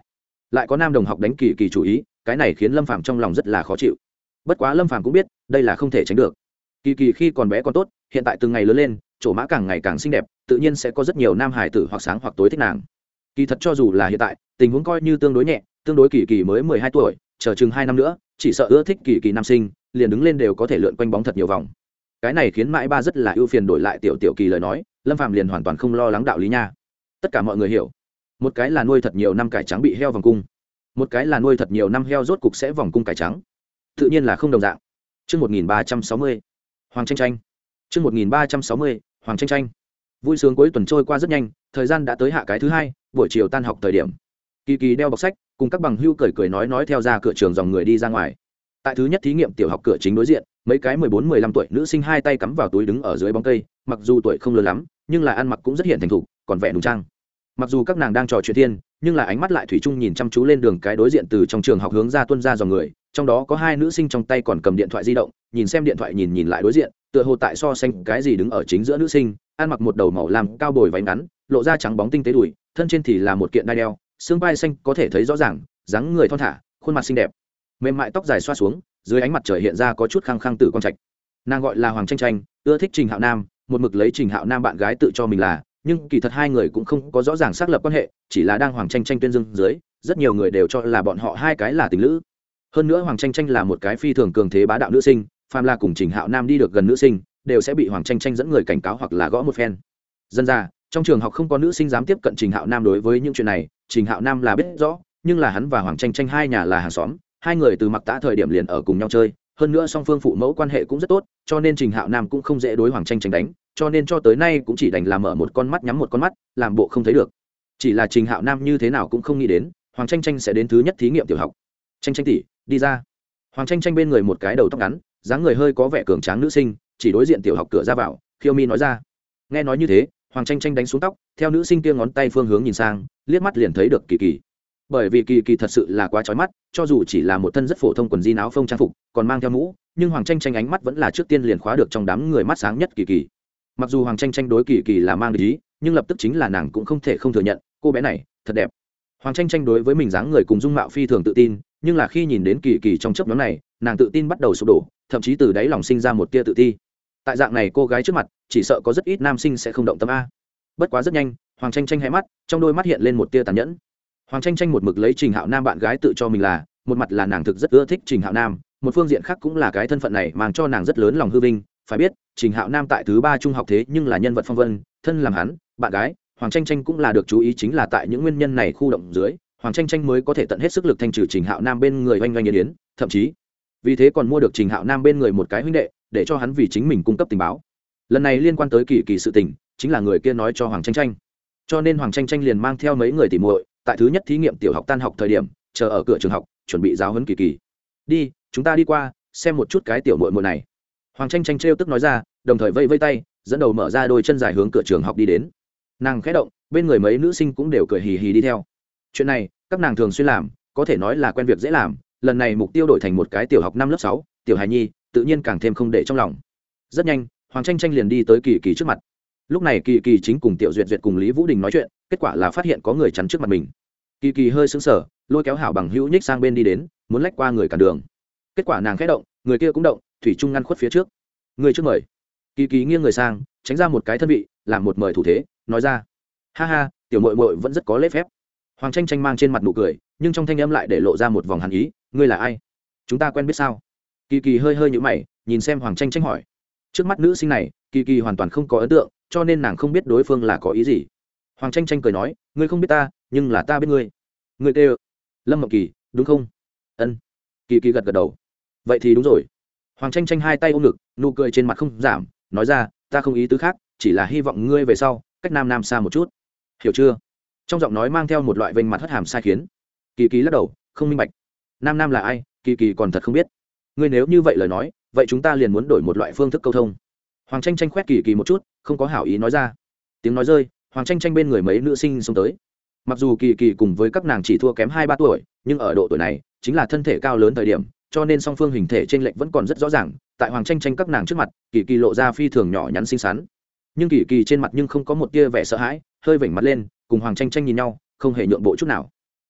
lại có nam đồng học đánh kỳ kỳ chủ ý, cái này khiến lâm phàm trong lòng rất là khó chịu. Bất quá lâm phàm cũng biết đây là không thể tránh được. Kỳ kỳ khi còn bé còn tốt, hiện tại từng ngày lớn lên, chỗ mã càng ngày càng xinh đẹp, tự nhiên sẽ có rất nhiều nam hải tử hoặc sáng hoặc tối thích nàng. Kỳ thật cho dù là hiện tại tình huống coi như tương đối nhẹ, tương đối kỳ kỳ mới mười hai tuổi, chờ chừng hai năm nữa chỉ sợ ưa thích kỳ kỳ nam sinh liền đứng lên đều có thể lượn quanh bóng thật nhiều vòng. Cái này khiến mãi ba rất là ưu phiền, đổi lại tiểu tiểu kỳ lời nói, lâm phàm liền hoàn toàn không lo lắng đạo lý nha. Tất cả mọi người hiểu, một cái là nuôi thật nhiều năm cải trắng bị heo vòng cung, một cái là nuôi thật nhiều năm heo rốt cục sẽ vòng cung cải trắng, tự nhiên là không đồng dạng. Chương một nghìn ba trăm sáu mươi, Hoàng Tranh Tranh. Chương một nghìn ba trăm sáu mươi, Hoàng Tranh Tranh. Vui sướng cuối tuần trôi qua rất nhanh, thời gian đã tới hạ cái thứ hai, buổi chiều tan học thời điểm. Kỳ kỳ đeo bọc sách, cùng các bằng hữu cười cười nói nói theo ra cửa trường dòng người đi ra ngoài. Tại thứ nhất thí nghiệm tiểu học cửa chính đối diện, mấy cái mười bốn mười lăm tuổi nữ sinh hai tay cắm vào túi đứng ở dưới bóng cây, mặc dù tuổi không lớn lắm, nhưng là ăn mặc cũng rất hiện thành thục, còn vẻ đúng trang. Mặc dù các nàng đang trò chuyện thiên, nhưng là ánh mắt lại thủy chung nhìn chăm chú lên đường cái đối diện từ trong trường học hướng ra tuân ra dòng người, trong đó có hai nữ sinh trong tay còn cầm điện thoại di động, nhìn xem điện thoại nhìn nhìn lại đối diện, tựa hồ tại so sánh cái gì đứng ở chính giữa nữ sinh, ăn mặc một đầu màu lam cao bồi váy ngắn, lộ ra trắng bóng tinh tế đùi, thân trên thì là một kiện đai đeo, xương vai xanh có thể thấy rõ ràng, dáng người thon thả, khuôn mặt xinh đẹp, mềm mại tóc dài xoa xuống, dưới ánh mặt trời hiện ra có chút khăng khăng tử con trạch. Nàng gọi là Hoàng Tranh Tranh, ưa thích Trình Hạo Nam, một mực lấy Trình Hạo Nam bạn gái tự cho mình là, nhưng kỳ thật hai người cũng không có rõ ràng xác lập quan hệ, chỉ là đang Hoàng Tranh Tranh tuyên dương dưới, rất nhiều người đều cho là bọn họ hai cái là tình lữ. Hơn nữa Hoàng Tranh Tranh là một cái phi thường cường thế bá đạo nữ sinh, phàm là cùng Trình Hạo Nam đi được gần nữ sinh, đều sẽ bị Hoàng Tranh Tranh dẫn người cảnh cáo hoặc là gõ một phen. Dân ra, trong trường học không có nữ sinh dám tiếp cận Trình Hạo Nam. Đối với những chuyện này, Trình Hạo Nam là biết rõ, nhưng là hắn và Hoàng Tranh Tranh hai nhà là hàng xóm, hai người từ mặc tã thời điểm liền ở cùng nhau chơi, hơn nữa song phương phụ mẫu quan hệ cũng rất tốt, cho nên Trình Hạo Nam cũng không dễ đối Hoàng Tranh Tranh đánh, cho nên cho tới nay cũng chỉ đành làm mở một con mắt nhắm một con mắt, làm bộ không thấy được. Chỉ là Trình Hạo Nam như thế nào cũng không nghĩ đến Hoàng Tranh Tranh sẽ đến thứ nhất thí nghiệm tiểu học. Tranh Tranh tỷ, đi ra. Hoàng Tranh Tranh bên người một cái đầu tóc ngắn, dáng người hơi có vẻ cường tráng nữ sinh, chỉ đối diện tiểu học cửa ra vào, khiêu mi nói ra. Nghe nói như thế, Hoàng Tranh Tranh đánh xuống tóc, theo nữ sinh kia ngón tay phương hướng nhìn sang, liếc mắt liền thấy được Kỳ Kỳ. Bởi vì Kỳ Kỳ thật sự là quá chói mắt, cho dù chỉ là một thân rất phổ thông quần jean áo phông trang phục, còn mang theo mũ, nhưng Hoàng Tranh Tranh ánh mắt vẫn là trước tiên liền khóa được trong đám người mắt sáng nhất Kỳ Kỳ. Mặc dù Hoàng Tranh Tranh đối Kỳ Kỳ là mang địch ý, nhưng lập tức chính là nàng cũng không thể không thừa nhận, cô bé này thật đẹp. Hoàng Tranh Tranh đối với mình dáng người cùng dung mạo phi thường tự tin, nhưng là khi nhìn đến Kỳ Kỳ trong chớp nhoáng này, nàng tự tin bắt đầu sụp đổ, thậm chí từ đáy lòng sinh ra một tia tự ti. Tại dạng này cô gái trước mặt, chỉ sợ có rất ít nam sinh sẽ không động tâm a. Bất quá rất nhanh, Hoàng Tranh Tranh hé mắt, trong đôi mắt hiện lên một tia tàn nhẫn. Hoàng Tranh Tranh một mực lấy Trình Hạo Nam bạn gái tự cho mình là, một mặt là nàng thực rất ưa thích Trình Hạo Nam, một phương diện khác cũng là cái thân phận này mang cho nàng rất lớn lòng hư vinh. Phải biết, Trình Hạo Nam tại thứ ba trung học thế nhưng là nhân vật phong vân, thân làm hắn bạn gái, Hoàng Tranh Tranh cũng là được chú ý, chính là tại những nguyên nhân này khu động dưới, Hoàng Tranh Tranh mới có thể tận hết sức lực thanh trừ Trình Hạo Nam bên người oanh oanh yến yến, thậm chí vì thế còn mua được Trình Hạo Nam bên người một cái huynh đệ, để cho hắn vì chính mình cung cấp tình báo. Lần này liên quan tới Kỳ Kỳ sự tình, chính là người kia nói cho Hoàng Tranh Tranh, cho nên Hoàng Tranh Tranh liền mang theo mấy người tỉ muội, tại thứ nhất thí nghiệm tiểu học tan học thời điểm, chờ ở cửa trường học, chuẩn bị giáo huấn Kỳ Kỳ. Đi, chúng ta đi qua, xem một chút cái tiểu muội muội này. Hoàng Tranh Tranh trêu tức nói ra, đồng thời vây vây tay, dẫn đầu mở ra đôi chân dài hướng cửa trường học đi đến. Nàng khẽ động, bên người mấy nữ sinh cũng đều cười hì hì đi theo. Chuyện này, các nàng thường xuyên làm, có thể nói là quen việc dễ làm, lần này mục tiêu đổi thành một cái tiểu học năm lớp sáu, tiểu hài nhi, tự nhiên càng thêm không để trong lòng. Rất nhanh, Hoàng Tranh Tranh liền đi tới Kỳ Kỳ trước mặt. Lúc này Kỳ Kỳ chính cùng Tiểu Duyệt Duyệt cùng Lý Vũ Đình nói chuyện, kết quả là phát hiện có người chắn trước mặt mình. Kỳ Kỳ hơi sững sờ, lôi kéo hảo bằng hữu nhích sang bên đi đến, muốn lách qua người cản đường. Kết quả nàng khẽ động, người kia cũng động, thủy chung ngăn khuất phía trước. Người trước mời. Kỳ Kỳ nghiêng người sang, tránh ra một cái thân vị, làm một mời thủ thế, nói ra: "Ha ha, tiểu muội muội vẫn rất có lễ phép." Hoàng Tranh Tranh mang trên mặt nụ cười, nhưng trong thanh âm lại để lộ ra một vòng hàn ý, "Ngươi là ai? Chúng ta quen biết sao?" Kỳ Kỳ hơi hơi nhíu mày, nhìn xem Hoàng Tranh Tranh hỏi. Trước mắt nữ sinh này, Kỳ Kỳ hoàn toàn không có ấn tượng, cho nên nàng không biết đối phương là có ý gì. Hoàng Tranh Tranh cười nói: "Ngươi không biết ta, nhưng là ta biết ngươi." "Ngươi kêu Lâm Mộng Kỳ, đúng không?" "Ân." Kỳ Kỳ gật gật đầu. "Vậy thì đúng rồi." Hoàng Tranh Tranh hai tay ôm ngực, nụ cười trên mặt không giảm, nói ra: "Ta không ý tứ khác, chỉ là hy vọng ngươi về sau cách nam nam xa một chút, hiểu chưa?" Trong giọng nói mang theo một loại vênh mặt hất hàm sai khiến. Kỳ Kỳ lắc đầu, không minh bạch. Nam nam là ai, Kỳ Kỳ còn thật không biết. Ngươi nếu như vậy lời nói, vậy chúng ta liền muốn đổi một loại phương thức câu thông. Hoàng Tranh Tranh khoét Kỳ Kỳ một chút, không có hảo ý nói ra. Tiếng nói rơi, Hoàng Tranh Tranh bên người mấy nữ sinh xông tới. Mặc dù Kỳ Kỳ cùng với các nàng chỉ thua kém hai ba tuổi, nhưng ở độ tuổi này chính là thân thể cao lớn thời điểm, cho nên song phương hình thể chênh lệch vẫn còn rất rõ ràng. Tại Hoàng Tranh Tranh các nàng trước mặt, Kỳ Kỳ lộ ra phi thường nhỏ nhắn xinh xắn, nhưng Kỳ Kỳ trên mặt nhưng không có một tia vẻ sợ hãi, hơi vểnh mặt lên, cùng Hoàng Tranh Tranh nhìn nhau, không hề nhượng bộ chút nào.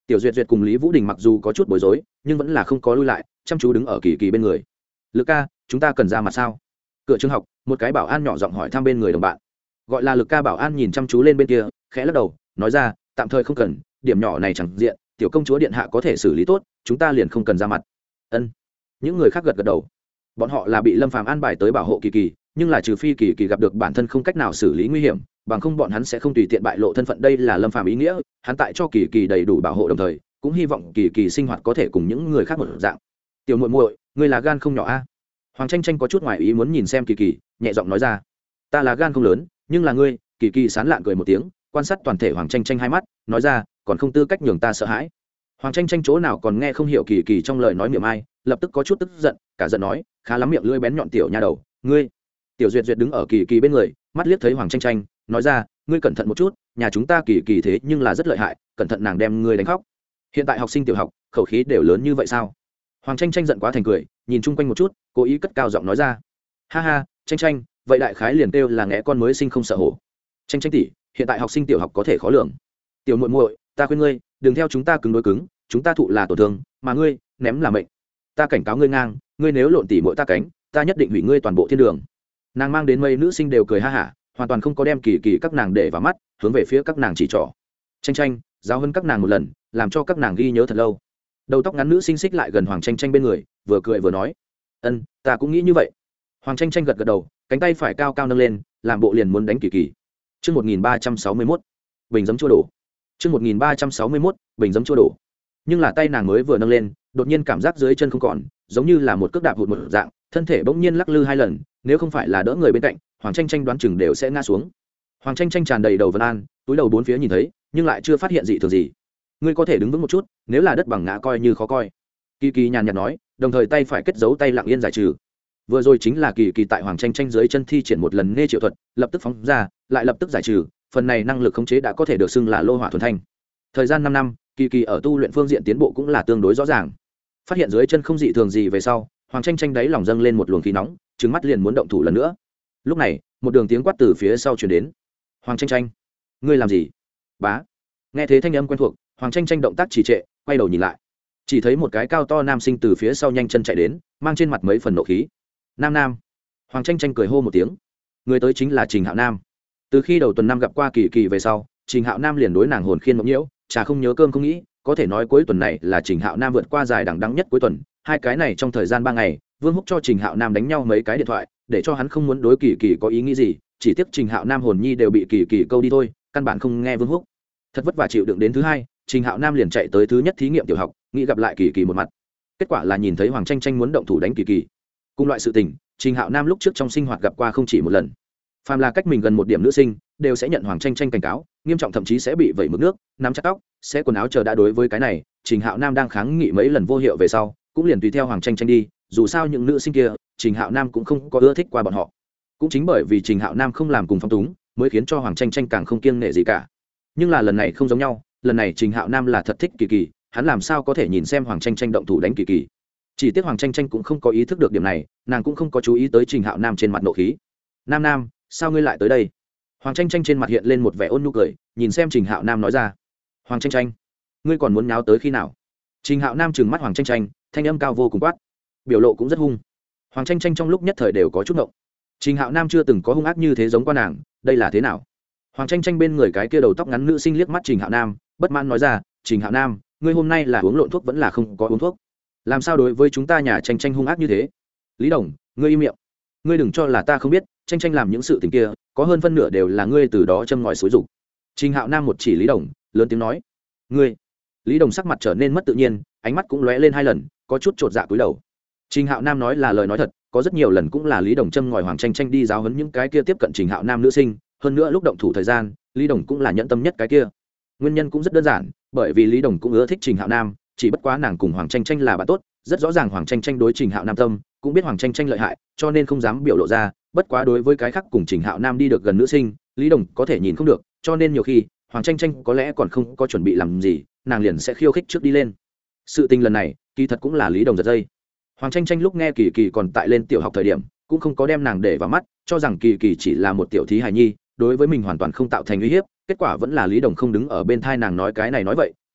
Tiểu Duyệt Duyệt cùng Lý Vũ Đình mặc dù có chút bối rối nhưng vẫn là không có lui lại, chăm chú đứng ở kỳ kỳ bên người. Lực ca, chúng ta cần ra mặt sao? Cửa trường học, một cái bảo an nhỏ giọng hỏi thăm bên người đồng bạn. Gọi là Lực ca bảo an nhìn chăm chú lên bên kia, khẽ lắc đầu nói ra, tạm thời không cần, điểm nhỏ này chẳng diện, tiểu công chúa điện hạ có thể xử lý tốt, chúng ta liền không cần ra mặt. Ân. Những người khác gật gật đầu. Bọn họ là bị Lâm Phàm an bài tới bảo hộ kỳ kỳ, nhưng là trừ phi kỳ kỳ gặp được bản thân không cách nào xử lý nguy hiểm, bằng không bọn hắn sẽ không tùy tiện bại lộ thân phận. Đây là Lâm Phàm ý nghĩa, hắn tại cho kỳ kỳ đầy đủ bảo hộ, đồng thời cũng hy vọng kỳ kỳ sinh hoạt có thể cùng những người khác một dạng. Tiểu muội muội, ngươi là gan không nhỏ a? Hoàng Tranh Tranh có chút ngoài ý muốn nhìn xem kỳ kỳ, nhẹ giọng nói ra. Ta là gan không lớn, nhưng là ngươi. Kỳ kỳ sán lạn cười một tiếng, quan sát toàn thể Hoàng Tranh Tranh hai mắt, nói ra, còn không tư cách nhường ta sợ hãi. Hoàng Tranh Tranh chỗ nào còn nghe không hiểu kỳ kỳ trong lời nói miệng ai, lập tức có chút tức giận, cả giận nói, khá lắm miệng lưỡi bén nhọn tiểu nha đầu, ngươi. Tiểu Duyệt Duyệt đứng ở kỳ kỳ bên người, mắt liếc thấy Hoàng Tranh Tranh, nói ra, ngươi cẩn thận một chút, nhà chúng ta kỳ kỳ thế nhưng là rất lợi hại, cẩn thận nàng đem ngươi đánh khóc. Hiện tại học sinh tiểu học, khẩu khí đều lớn như vậy sao? Hoàng Tranh Tranh giận quá thành cười, nhìn chung quanh một chút, cố ý cất cao giọng nói ra, ha ha, Tranh Tranh, vậy đại khái liền kêu là ngẽ con mới sinh không sợ hổ. Tranh Tranh tỷ, hiện tại học sinh tiểu học có thể khó lường. Tiểu muội muội, ta khuyên ngươi, đừng theo chúng ta cứng đối cứng, chúng ta thụ là tổn thương, mà ngươi ném là mệnh. Ta cảnh cáo ngươi ngang, ngươi nếu lộn tỉ mỗi ta cánh, ta nhất định hủy ngươi toàn bộ thiên đường. Nàng mang đến mấy nữ sinh đều cười ha hả, hoàn toàn không có đem kỳ kỳ các nàng để vào mắt, hướng về phía các nàng chỉ trỏ. Tranh Tranh, giáo hơn các nàng một lần, làm cho các nàng ghi nhớ thật lâu. Đầu tóc ngắn nữ sinh xích lại gần Hoàng Tranh Tranh bên người, vừa cười vừa nói, ân, ta cũng nghĩ như vậy. Hoàng Tranh Tranh gật gật đầu, cánh tay phải cao cao nâng lên, làm bộ liền muốn đánh kỳ kỳ. Chương một nghìn ba trăm sáu mươi mốt, bình giấm chua đổ. Chương một nghìn ba trăm sáu mươi mốt, bình giấm chua đổ. Nhưng là tay nàng mới vừa nâng lên, đột nhiên cảm giác dưới chân không còn, giống như là một cước đạp hụt một dạng, thân thể bỗng nhiên lắc lư hai lần, nếu không phải là đỡ người bên cạnh, Hoàng Tranh Tranh đoán chừng đều sẽ ngã xuống. Hoàng Tranh Tranh tràn đầy đầu vân an, túi đầu bốn phía nhìn thấy, nhưng lại chưa phát hiện gì thường gì. Ngươi có thể đứng vững một chút, nếu là đất bằng ngã coi như khó coi. Kỳ Kỳ nhàn nhạt nói, đồng thời tay phải kết dấu tay lặng yên giải trừ. Vừa rồi chính là Kỳ Kỳ tại Hoàng Tranh Tranh dưới chân thi triển một lần nghe triệu thuật, lập tức phóng ra, lại lập tức giải trừ, phần này năng lực khống chế đã có thể được xưng là lô hỏa thuần thanh. Thời gian năm năm, Kỳ Kỳ ở tu luyện phương diện tiến bộ cũng là tương đối rõ ràng. Phát hiện dưới chân không dị thường gì về sau, Hoàng Tranh Tranh đáy lòng dâng lên một luồng khí nóng, trừng mắt liền muốn động thủ lần nữa. Lúc này, một đường tiếng quát từ phía sau truyền đến. Hoàng Tranh Tranh, ngươi làm gì? Bá. Nghe thấy thanh âm quen thuộc, Hoàng Tranh Tranh động tác trì trệ, quay đầu nhìn lại, chỉ thấy một cái cao to nam sinh từ phía sau nhanh chân chạy đến, mang trên mặt mấy phần nộ khí. Nam Nam. Hoàng Tranh Tranh cười hô một tiếng. Người tới chính là Trình Hạo Nam. Từ khi đầu tuần năm gặp qua Kỳ Kỳ về sau, Trình Hạo Nam liền đối nàng hồn khiên mộng nhiễu, chả không nhớ cơm không nghĩ, có thể nói cuối tuần này là Trình Hạo Nam vượt qua dài đằng đẵng nhất cuối tuần. Hai cái này trong thời gian ba ngày, Vương Húc cho Trình Hạo Nam đánh nhau mấy cái điện thoại, để cho hắn không muốn đối Kỳ Kỳ có ý nghĩ gì, chỉ tiếc Trình Hạo Nam hồn nhi đều bị Kỳ Kỳ câu đi thôi, căn bản không nghe Vương Húc. Thật vất vả chịu đựng đến thứ hai, Trình Hạo Nam liền chạy tới thứ nhất thí nghiệm tiểu học, nghĩ gặp lại Kỳ Kỳ một mặt. Kết quả là nhìn thấy Hoàng Tranh Tranh muốn động thủ đánh Kỳ Kỳ. Cùng loại sự tình, Trình Hạo Nam lúc trước trong sinh hoạt gặp qua không chỉ một lần. Phàm là cách mình gần một điểm nữ sinh, đều sẽ nhận Hoàng Tranh Tranh cảnh cáo, nghiêm trọng thậm chí sẽ bị vẩy mực nước, nắm chặt tóc, sẽ quần áo chờ đã. Đối với cái này, Trình Hạo Nam đang kháng nghị mấy lần vô hiệu về sau, cũng liền tùy theo Hoàng Tranh Tranh đi, dù sao những nữ sinh kia, Trình Hạo Nam cũng không có ưa thích qua bọn họ. Cũng chính bởi vì Trình Hạo Nam không làm cùng phong túng, mới khiến cho Hoàng Tranh Tranh càng không kiêng nể gì cả. Nhưng là lần này không giống nhau, lần này Trình Hạo Nam là thật thích Kỳ Kỳ, hắn làm sao có thể nhìn xem Hoàng Tranh Tranh động thủ đánh Kỳ Kỳ. Chỉ tiếc Hoàng Tranh Tranh cũng không có ý thức được điểm này, nàng cũng không có chú ý tới Trình Hạo Nam trên mặt nộ khí. Nam Nam, sao ngươi lại tới đây? Hoàng Tranh Tranh trên mặt hiện lên một vẻ ôn nhu cười, nhìn xem Trình Hạo Nam nói ra. Hoàng Tranh Tranh, ngươi còn muốn nháo tới khi nào? Trình Hạo Nam trừng mắt Hoàng Tranh Tranh, thanh âm cao vô cùng quát, biểu lộ cũng rất hung. Hoàng Tranh Tranh trong lúc nhất thời đều có chút ngộng. Trình Hạo Nam chưa từng có hung ác như thế giống qua nàng, đây là thế nào? Hoàng Tranh Tranh bên người cái kia đầu tóc ngắn nữ sinh liếc mắt Trình Hạo Nam, bất mãn nói ra, Trình Hạo Nam, ngươi hôm nay là uống lộn thuốc vẫn là không có uống thuốc? Làm sao đối với chúng ta nhà Tranh Tranh hung ác như thế? Lý Đồng, ngươi im miệng, ngươi đừng cho là ta không biết, Tranh Tranh làm những sự tình kia, có hơn phân nửa đều là ngươi từ đó châm ngòi xúi dục. Trình Hạo Nam một chỉ Lý Đồng, lớn tiếng nói, ngươi. Lý Đồng sắc mặt trở nên mất tự nhiên, ánh mắt cũng lóe lên hai lần, có chút chột dạ cúi đầu. Trình Hạo Nam nói là lời nói thật, có rất nhiều lần cũng là Lý Đồng châm ngòi Hoàng Tranh Tranh đi giáo huấn những cái kia tiếp cận Trình Hạo Nam nữ sinh, hơn nữa lúc động thủ thời gian, Lý Đồng cũng là nhẫn tâm nhất cái kia. Nguyên nhân cũng rất đơn giản, bởi vì Lý Đồng cũng ưa thích Trình Hạo Nam, chỉ bất quá nàng cùng Hoàng Tranh Tranh là bạn tốt, rất rõ ràng Hoàng Tranh Tranh đối Trình Hạo Nam tâm, cũng biết Hoàng Tranh Tranh lợi hại, cho nên không dám biểu lộ ra, bất quá đối với cái khác cùng Trình Hạo Nam đi được gần nữ sinh, Lý Đồng có thể nhìn không được, cho nên nhiều khi Hoàng Tranh Tranh có lẽ còn không có chuẩn bị làm gì, nàng liền sẽ khiêu khích trước đi lên. Sự tình lần này, kỳ thật cũng là Lý Đồng giật dây. Hoàng Tranh Tranh lúc nghe Kỳ Kỳ còn tại lên tiểu học thời điểm, cũng không có đem nàng để vào mắt, cho rằng Kỳ Kỳ chỉ là một tiểu thí hài nhi, đối với mình hoàn toàn không tạo thành uy hiếp, kết quả vẫn là Lý Đồng không đứng ở bên thai nàng nói cái này nói vậy,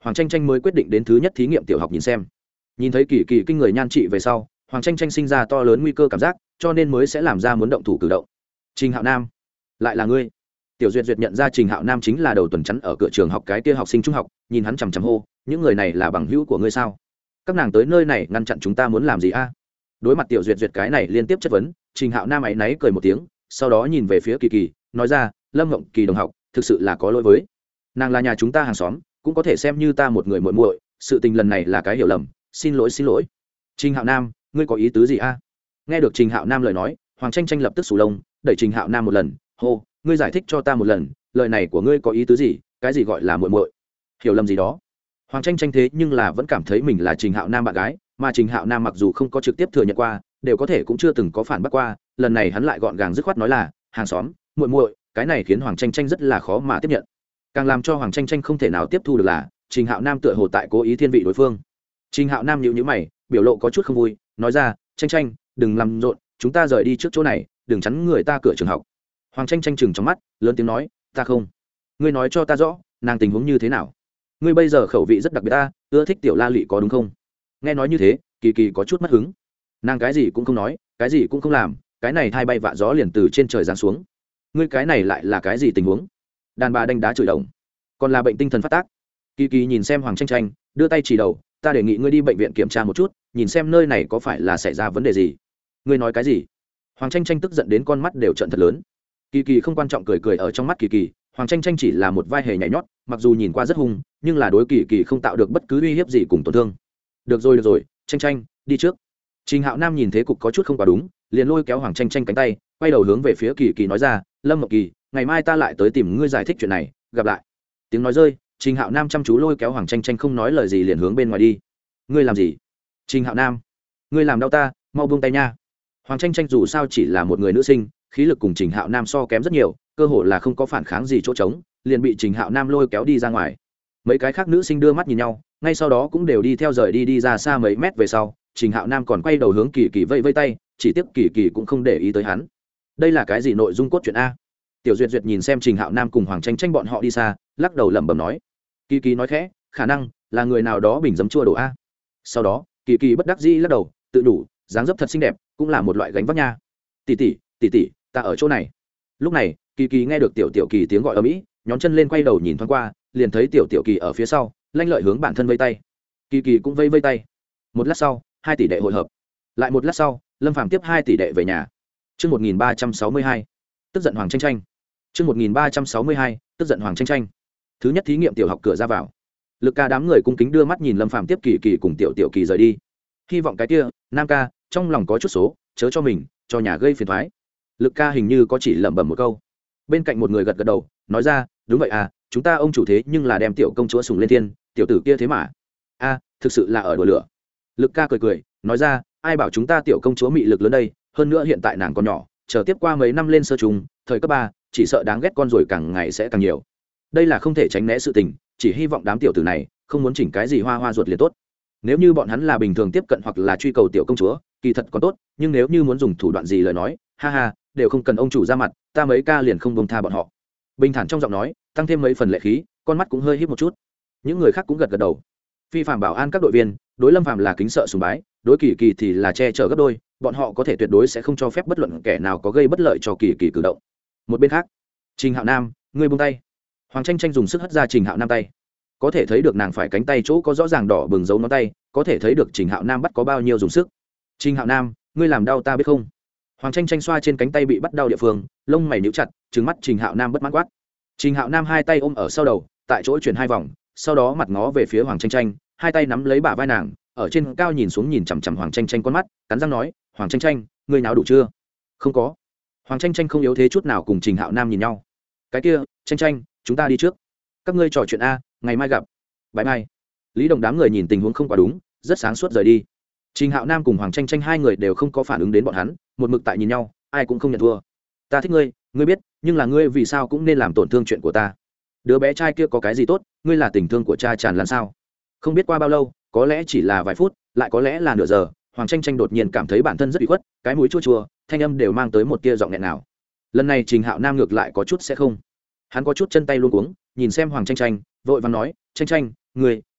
Hoàng Tranh Tranh mới quyết định đến thứ nhất thí nghiệm tiểu học nhìn xem. Nhìn thấy kỳ kỳ kinh người nhan trị về sau, Hoàng Tranh Tranh sinh ra to lớn nguy cơ cảm giác, cho nên mới sẽ làm ra muốn động thủ cử động. Trình Hạo Nam, lại là ngươi? Tiểu Duyệt Duyệt nhận ra Trình Hạo Nam chính là đầu tuần chắn ở cửa trường học cái kia học sinh trung học, nhìn hắn chằm chằm hô, những người này là bằng hữu của ngươi sao? Các nàng tới nơi này ngăn chặn chúng ta muốn làm gì a? Đối mặt Tiểu Duyệt Duyệt cái này liên tiếp chất vấn, Trình Hạo Nam áy náy cười một tiếng, sau đó nhìn về phía Kỳ Kỳ, nói ra, Lâm Ngộng Kỳ đồng học, thực sự là có lỗi với. Nàng là nhà chúng ta hàng xóm, cũng có thể xem như ta một người muội muội, sự tình lần này là cái hiểu lầm, xin lỗi xin lỗi. Trình Hạo Nam, ngươi có ý tứ gì a? Nghe được Trình Hạo Nam lời nói, Hoàng Tranh Tranh lập tức sù lông, đẩy Trình Hạo Nam một lần, hô, ngươi giải thích cho ta một lần, lời này của ngươi có ý tứ gì, cái gì gọi là muội muội? Hiểu lầm gì đó? Hoàng Tranh Tranh thế nhưng là vẫn cảm thấy mình là Trình Hạo Nam bạn gái, mà Trình Hạo Nam mặc dù không có trực tiếp thừa nhận qua, đều có thể cũng chưa từng có phản bác qua, lần này hắn lại gọn gàng dứt khoát nói là hàng xóm, muội muội, cái này khiến Hoàng Tranh Tranh rất là khó mà tiếp nhận. Càng làm cho Hoàng Tranh Tranh không thể nào tiếp thu được là Trình Hạo Nam tựa hồ tại cố ý thiên vị đối phương. Trình Hạo Nam nhíu nhíu mày, biểu lộ có chút không vui, nói ra, Tranh Tranh, đừng làm rộn, chúng ta rời đi trước chỗ này, đừng chắn người ta cửa trường học. Hoàng Tranh Tranh chừng trong mắt, lớn tiếng nói, ta không. Ngươi nói cho ta rõ, nàng tình huống như thế nào? Ngươi bây giờ khẩu vị rất đặc biệt ta, ưa thích tiểu la lị có đúng không? Nghe nói như thế, Kỳ Kỳ có chút mất hứng. Nàng cái gì cũng không nói, cái gì cũng không làm, cái này thay bay vạ gió liền từ trên trời giáng xuống. Ngươi cái này lại là cái gì tình huống? Đàn bà đánh đá chửi đồng, còn là bệnh tinh thần phát tác. Kỳ Kỳ nhìn xem Hoàng Tranh Tranh, đưa tay chỉ đầu, ta đề nghị ngươi đi bệnh viện kiểm tra một chút, nhìn xem nơi này có phải là xảy ra vấn đề gì. Ngươi nói cái gì? Hoàng Tranh Tranh tức giận đến con mắt đều trợn thật lớn. Kỳ Kỳ không quan trọng cười cười ở trong mắt Kỳ Kỳ, Hoàng Tranh Tranh chỉ là một vai hề nhảy nhót, mặc dù nhìn qua rất hung, nhưng là đối Kỳ Kỳ không tạo được bất cứ uy hiếp gì cùng tổn thương. Được rồi được rồi, Tranh Tranh, đi trước. Trình Hạo Nam nhìn thế cục có chút không quá đúng, liền lôi kéo Hoàng Tranh Tranh cánh tay, quay đầu hướng về phía Kỳ Kỳ nói ra, Lâm Mộng Kỳ, ngày mai ta lại tới tìm ngươi giải thích chuyện này, gặp lại. Tiếng nói rơi, Trình Hạo Nam chăm chú lôi kéo Hoàng Tranh Tranh không nói lời gì liền hướng bên ngoài đi. Ngươi làm gì? Trình Hạo Nam, ngươi làm đau ta, mau buông tay nha. Hoàng Tranh Tranh dù sao chỉ là một người nữ sinh, khí lực cùng Trình Hạo Nam so kém rất nhiều, cơ hồ là không có phản kháng gì chỗ trống, liền bị Trình Hạo Nam lôi kéo đi ra ngoài. Mấy cái khác nữ sinh đưa mắt nhìn nhau, ngay sau đó cũng đều đi theo rời đi đi ra xa mấy mét về sau, Trình Hạo Nam còn quay đầu hướng Kỳ Kỳ vây vây tay, chỉ tiếc Kỳ Kỳ cũng không để ý tới hắn. Đây là cái gì nội dung cốt truyện a? Tiểu Duyệt Duyệt nhìn xem Trình Hạo Nam cùng Hoàng Tranh Tranh bọn họ đi xa, lắc đầu lẩm bẩm nói. Kỳ Kỳ nói khẽ, khả năng là người nào đó bình giấm chua đổ a. Sau đó, Kỳ Kỳ bất đắc dĩ lắc đầu, tự đủ, dáng dấp thật xinh đẹp, cũng là một loại gánh vác nha. Tỷ tỷ, tỷ tỷ, ta ở chỗ này. Lúc này, Kỳ Kỳ nghe được Tiểu Tiểu Kỳ tiếng gọi ầm ĩ, nhón chân lên quay đầu nhìn thoáng qua, liền thấy Tiểu Tiểu Kỳ ở phía sau, lanh lợi hướng bản thân vây tay. Kỳ Kỳ cũng vây vây tay. Một lát sau, hai tỷ đệ hội hợp. Lại một lát sau, Lâm Phàm tiếp hai tỷ đệ về nhà. Chương một nghìn ba trăm sáu mươi hai, tức giận Hoàng Tranh Tranh. Chương một nghìn ba trăm sáu mươi hai, tức giận Hoàng Tranh Tranh. Thứ nhất thí nghiệm tiểu học cửa ra vào. Lực Ca đám người cung kính đưa mắt nhìn Lâm Phàm tiếp Kỳ Kỳ cùng Tiểu Tiểu Kỳ rời đi. Hy vọng cái kia, Nam ca, trong lòng có chút số, chớ cho mình, cho nhà gây phiền toái. Lực Ca hình như có chỉ lẩm bẩm một câu. Bên cạnh một người gật gật đầu, nói ra, đúng vậy à, chúng ta ông chủ thế nhưng là đem tiểu công chúa sùng lên thiên, tiểu tử kia thế mà. A, thực sự là ở đùa lửa. Lực Ca cười cười, nói ra, ai bảo chúng ta tiểu công chúa mị lực lớn đây, hơn nữa hiện tại nàng còn nhỏ, chờ tiếp qua mấy năm lên sơ trung, thời cấp ba, chỉ sợ đáng ghét con rồi càng ngày sẽ càng nhiều. Đây là không thể tránh né sự tình, chỉ hy vọng đám tiểu tử này không muốn chỉnh cái gì hoa hoa ruột liền tốt. Nếu như bọn hắn là bình thường tiếp cận hoặc là truy cầu tiểu công chúa, kỳ thật còn tốt, nhưng nếu như muốn dùng thủ đoạn gì lời nói, ha ha, đều không cần ông chủ ra mặt, ta mấy ca liền không buông tha bọn họ. Bình thản trong giọng nói, tăng thêm mấy phần lệ khí, con mắt cũng hơi híp một chút. Những người khác cũng gật gật đầu. Phi phạm bảo an các đội viên, đối Lâm Phàm là kính sợ sùng bái, đối Kỳ Kỳ thì là che chở gấp đôi, bọn họ có thể tuyệt đối sẽ không cho phép bất luận kẻ nào có gây bất lợi cho Kỳ Kỳ cử động. Một bên khác, Trình Hạo Nam, ngươi buông tay. Hoàng Tranh Tranh dùng sức hất ra Trình Hạo Nam tay. Có thể thấy được nàng phải cánh tay chỗ có rõ ràng đỏ bừng dấu ngón tay, có thể thấy được Trình Hạo Nam bắt có bao nhiêu dùng sức. Trình Hạo Nam, ngươi làm đau ta biết không? Hoàng Tranh Tranh xoa trên cánh tay bị bắt đau địa phương, lông mày nhíu chặt, trừng mắt Trình Hạo Nam bất mãn quát. Trình Hạo Nam hai tay ôm ở sau đầu, tại chỗ chuyển hai vòng, sau đó mặt ngó về phía Hoàng Tranh Tranh, hai tay nắm lấy bả vai nàng, ở trên cao nhìn xuống nhìn chằm chằm Hoàng Tranh Tranh con mắt, cắn răng nói, Hoàng Tranh Tranh, ngươi náo đủ chưa? Không có. Hoàng Tranh Tranh không yếu thế chút nào cùng Trình Hạo Nam nhìn nhau. Cái kia, Tranh Tranh, chúng ta đi trước. Các ngươi trò chuyện a, ngày mai gặp. Bye bye. Lý Đồng đám người nhìn tình huống không quá đúng, rất sáng suốt rời đi. Trình Hạo Nam cùng Hoàng Tranh Tranh hai người đều không có phản ứng đến bọn hắn, một mực tại nhìn nhau, ai cũng không nhận thua. Ta thích ngươi, ngươi biết, nhưng là ngươi vì sao cũng nên làm tổn thương chuyện của ta. Đứa bé trai kia có cái gì tốt, ngươi là tình thương của cha tràn lan sao? Không biết qua bao lâu, có lẽ chỉ là vài phút, lại có lẽ là nửa giờ, Hoàng Tranh Tranh đột nhiên cảm thấy bản thân rất bị khuất, cái mũi chua chua, thanh âm đều mang tới một tia giọng nghẹn nào. Lần này Trình Hạo Nam ngược lại có chút sẽ không. Hắn có chút chân tay luống cuống, nhìn xem Hoàng Tranh Tranh, vội vàng nói, Tranh Tranh, ngươi,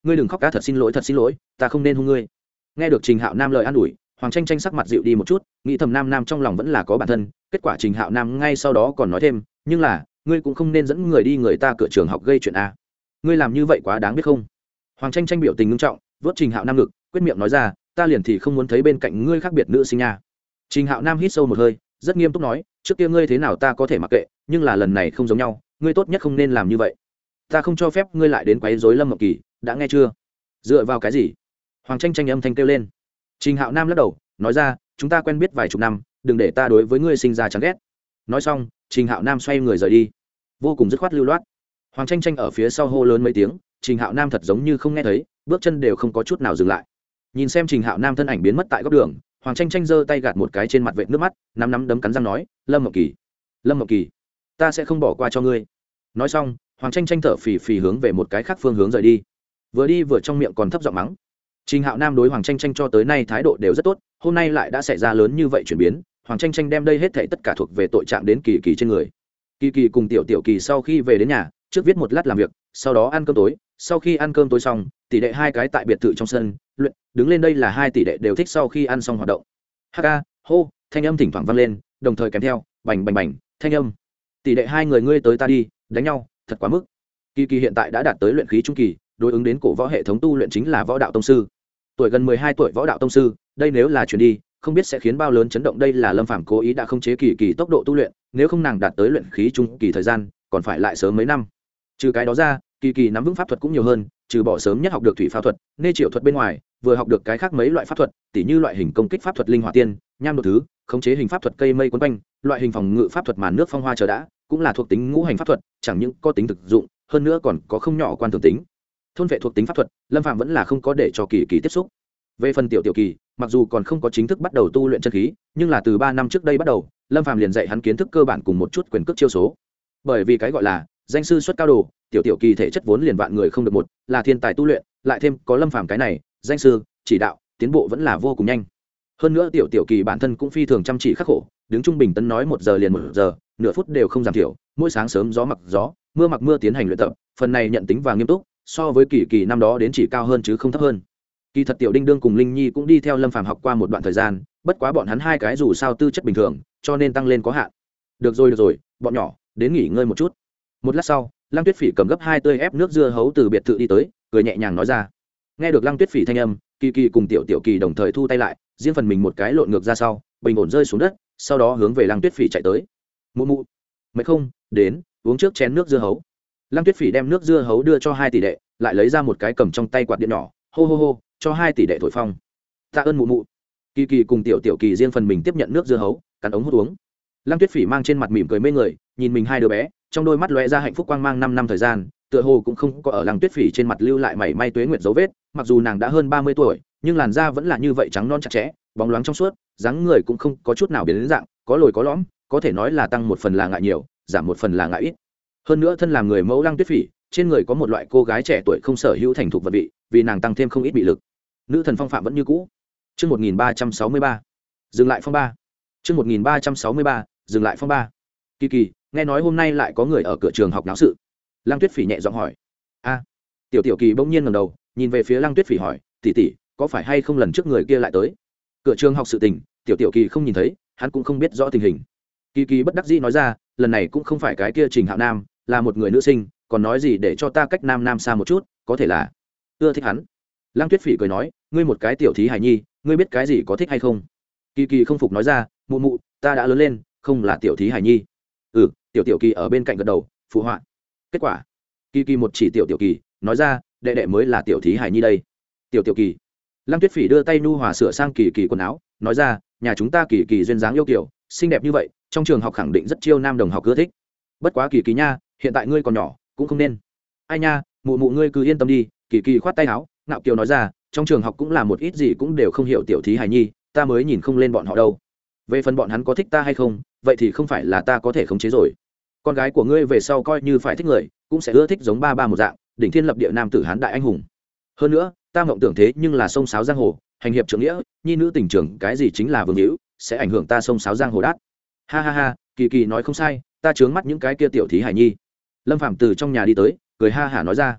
ngươi đừng khóc cá, thật xin lỗi thật xin lỗi, ta không nên hung ngươi. Nghe được Trình Hạo Nam lời an ủi, Hoàng Tranh Tranh sắc mặt dịu đi một chút, nghĩ thầm nam nam trong lòng vẫn là có bản thân. Kết quả Trình Hạo Nam ngay sau đó còn nói thêm, nhưng là ngươi cũng không nên dẫn người đi người ta cửa trường học gây chuyện a, ngươi làm như vậy quá đáng biết không. Hoàng Tranh Tranh biểu tình nghiêm trọng, vớt Trình Hạo Nam ngực, quyết miệng nói ra, ta liền thì không muốn thấy bên cạnh ngươi khác biệt nữ sinh nha. Trình Hạo Nam hít sâu một hơi, rất nghiêm túc nói, trước kia ngươi thế nào ta có thể mặc kệ, nhưng là lần này không giống nhau, ngươi tốt nhất không nên làm như vậy. Ta không cho phép ngươi lại đến quấy rối Lâm Mộng Kỳ, đã nghe chưa? Dựa vào cái gì? Hoàng Tranh Tranh âm thanh kêu lên. Trình Hạo Nam lắc đầu, nói ra, chúng ta quen biết vài chục năm, đừng để ta đối với ngươi sinh ra chán ghét. Nói xong, Trình Hạo Nam xoay người rời đi, vô cùng dứt khoát lưu loát. Hoàng Tranh Tranh ở phía sau hô lớn mấy tiếng, Trình Hạo Nam thật giống như không nghe thấy, bước chân đều không có chút nào dừng lại. Nhìn xem Trình Hạo Nam thân ảnh biến mất tại góc đường, Hoàng Tranh Tranh giơ tay gạt một cái trên mặt vệt nước mắt, nắm nắm đấm cắn răng nói, Lâm Mộng Kỳ, Lâm Mộng Kỳ, ta sẽ không bỏ qua cho ngươi. Nói xong, Hoàng Tranh Tranh thở phì phì hướng về một cái khác phương hướng rời đi, vừa đi vừa trong miệng còn thấp giọng mắng. Trình Hạo Nam đối Hoàng Tranh Tranh cho tới nay thái độ đều rất tốt, hôm nay lại đã xảy ra lớn như vậy chuyển biến, Hoàng Tranh Tranh đem đây hết thảy tất cả thuộc về tội trạng đến Kỳ Kỳ trên người. Kỳ Kỳ cùng Tiểu Tiểu Kỳ sau khi về đến nhà, trước viết một lát làm việc, sau đó ăn cơm tối, sau khi ăn cơm tối xong, tỷ đệ hai cái tại biệt thự trong sân luyện, đứng lên đây là hai tỷ đệ đều thích sau khi ăn xong hoạt động. Haka, hô, thanh âm thỉnh thoảng vang lên, đồng thời kèm theo bành bành bành thanh âm. Tỷ đệ hai người ngươi tới ta đi, đánh nhau, thật quá mức. Kỳ Kỳ hiện tại đã đạt tới luyện khí trung kỳ, đối ứng đến cổ võ hệ thống tu luyện chính là võ đạo tông sư. Tuổi gần mười hai tuổi võ đạo tông sư, đây nếu là chuyển đi, không biết sẽ khiến bao lớn chấn động. Đây là Lâm Phàm cố ý đã khống chế Kỳ Kỳ tốc độ tu luyện, nếu không nàng đạt tới luyện khí trung kỳ thời gian, còn phải lại sớm mấy năm. Trừ cái đó ra, Kỳ Kỳ nắm vững pháp thuật cũng nhiều hơn, trừ bỏ sớm nhất học được thủy pháo thuật, nê triệu thuật bên ngoài, vừa học được cái khác mấy loại pháp thuật, tỉ như loại hình công kích pháp thuật linh hỏa tiên, nham đột thứ, khống chế hình pháp thuật cây mây quấn quanh, loại hình phòng ngự pháp thuật màn nước phong hoa chờ đã, cũng là thuộc tính ngũ hành pháp thuật, chẳng những có tính thực dụng, hơn nữa còn có không nhỏ quan thường tính. Thôn vệ thuộc tính pháp thuật, Lâm Phàm vẫn là không có để cho Kỳ Kỳ tiếp xúc. Về phần Tiểu Tiểu Kỳ, mặc dù còn không có chính thức bắt đầu tu luyện chân khí, nhưng là từ ba năm trước đây bắt đầu, Lâm Phàm liền dạy hắn kiến thức cơ bản cùng một chút quyền cước chiêu số. Bởi vì cái gọi là danh sư xuất cao đồ, Tiểu Tiểu Kỳ thể chất vốn liền vạn người không được một, là thiên tài tu luyện, lại thêm có Lâm Phàm cái này danh sư chỉ đạo, tiến bộ vẫn là vô cùng nhanh. Hơn nữa Tiểu Tiểu Kỳ bản thân cũng phi thường chăm chỉ khắc khổ, đứng trung bình tấn nói một giờ liền một giờ, nửa phút đều không giảm thiểu, mỗi sáng sớm gió mặc gió, mưa mặc mưa tiến hành luyện tập, phần này nhận tính và nghiêm túc, so với Kỳ Kỳ năm đó đến chỉ cao hơn chứ không thấp hơn. Kỳ thật Tiểu Đinh Đương cùng Linh Nhi cũng đi theo Lâm Phàm học qua một đoạn thời gian, bất quá bọn hắn hai cái dù sao tư chất bình thường, cho nên tăng lên có hạn. Được rồi được rồi, bọn nhỏ, đến nghỉ ngơi một chút. Một lát sau, Lăng Tuyết Phỉ cầm gấp hai tươi ép nước dưa hấu từ biệt thự đi tới, cười nhẹ nhàng nói ra. Nghe được Lăng Tuyết Phỉ thanh âm, Kỳ Kỳ cùng Tiểu Tiểu Kỳ đồng thời thu tay lại, riêng phần mình một cái lộn ngược ra sau, bình ổn rơi xuống đất, sau đó hướng về Lăng Tuyết Phỉ chạy tới. Mụ mụ, mệt không? Đến, uống trước chén nước dưa hấu. Lăng Tuyết Phỉ đem nước dưa hấu đưa cho hai tỷ đệ, lại lấy ra một cái cầm trong tay quạt điện nhỏ, hô hô hô, cho hai tỷ đệ thổi phong. Tạ ơn mụ mụ. Kỳ Kỳ cùng Tiểu Tiểu Kỳ riêng phần mình tiếp nhận nước dưa hấu, cắn ống hút uống. Lăng Tuyết Phỉ mang trên mặt mỉm cười mê người, nhìn mình hai đứa bé, trong đôi mắt lóe ra hạnh phúc quang mang. Năm năm thời gian, tựa hồ cũng không có ở Lăng Tuyết Phỉ trên mặt lưu lại mảy may tuế nguyệt dấu vết, mặc dù nàng đã hơn ba mươi tuổi, nhưng làn da vẫn là như vậy trắng non chặt chẽ, bóng loáng trong suốt, dáng người cũng không có chút nào biến đến dạng, có lồi có lõm, có thể nói là tăng một phần là ngại nhiều, giảm một phần là ngại ít. Hơn nữa thân làm người mẫu Lăng Tuyết Phỉ, trên người có một loại cô gái trẻ tuổi không sở hữu thành thục vật vị, vì nàng tăng thêm không ít bị lực. Nữ thần phong phạm vẫn như cũ. Chương một nghìn ba trăm sáu mươi ba, dừng lại phong ba. Chương một nghìn ba trăm sáu mươi ba, dừng lại phong ba. Kỳ Kỳ, nghe nói hôm nay lại có người ở cửa trường học náo sự. Lăng Tuyết Phỉ nhẹ giọng hỏi. A. Tiểu Tiểu Kỳ bỗng nhiên ngẩng đầu, nhìn về phía Lăng Tuyết Phỉ hỏi, tỷ tỷ, có phải hay không lần trước người kia lại tới? Cửa trường học sự tình, Tiểu Tiểu Kỳ không nhìn thấy, hắn cũng không biết rõ tình hình. Kỳ Kỳ bất đắc dĩ nói ra, lần này cũng không phải cái kia Trình Hạo Nam, là một người nữ sinh, còn nói gì để cho ta cách nam nam xa một chút, có thể là ưa thích hắn. Lăng Tuyết Phỉ cười nói, ngươi một cái tiểu thí hài nhi, ngươi biết cái gì có thích hay không? Kỳ Kỳ không phục nói ra, mụ mụ, ta đã lớn lên, không là tiểu thí hài nhi. Ừ, Tiểu Tiểu Kỳ ở bên cạnh gật đầu, phụ họa. Kết quả, Kỳ Kỳ một chỉ Tiểu Tiểu Kỳ, nói ra, đệ đệ mới là tiểu thí hài nhi đây. Tiểu Tiểu Kỳ. Lăng Tuyết Phỉ đưa tay nhu hòa sửa sang Kỳ Kỳ quần áo, nói ra, nhà chúng ta Kỳ Kỳ duyên dáng yêu kiều, xinh đẹp như vậy, trong trường học khẳng định rất chiêu nam đồng học ưa thích. Bất quá Kỳ Kỳ nha, hiện tại ngươi còn nhỏ, cũng không nên. Ai nha, mụ mụ ngươi cứ yên tâm đi. Kỳ Kỳ khoát tay áo, ngạo kiều nói ra, trong trường học cũng là một ít gì cũng đều không hiểu tiểu thí hài nhi, ta mới nhìn không lên bọn họ đâu. Về phần bọn hắn có thích ta hay không, vậy thì không phải là ta có thể khống chế rồi. Con gái của ngươi về sau coi như phải thích người, cũng sẽ ưa thích giống ba ba một dạng, đỉnh thiên lập địa nam tử hán đại anh hùng. Hơn nữa, ta mộng tưởng thế nhưng là sông sáo giang hồ, hành hiệp trưởng nghĩa, nhi nữ tình trường, cái gì chính là vương hữu, sẽ ảnh hưởng ta sông sáo giang hồ đát. Ha ha ha, Kỳ Kỳ nói không sai, ta chướng mắt những cái kia tiểu thí hài nhi. Lâm Phàm từ trong nhà đi tới, cười ha hả nói ra.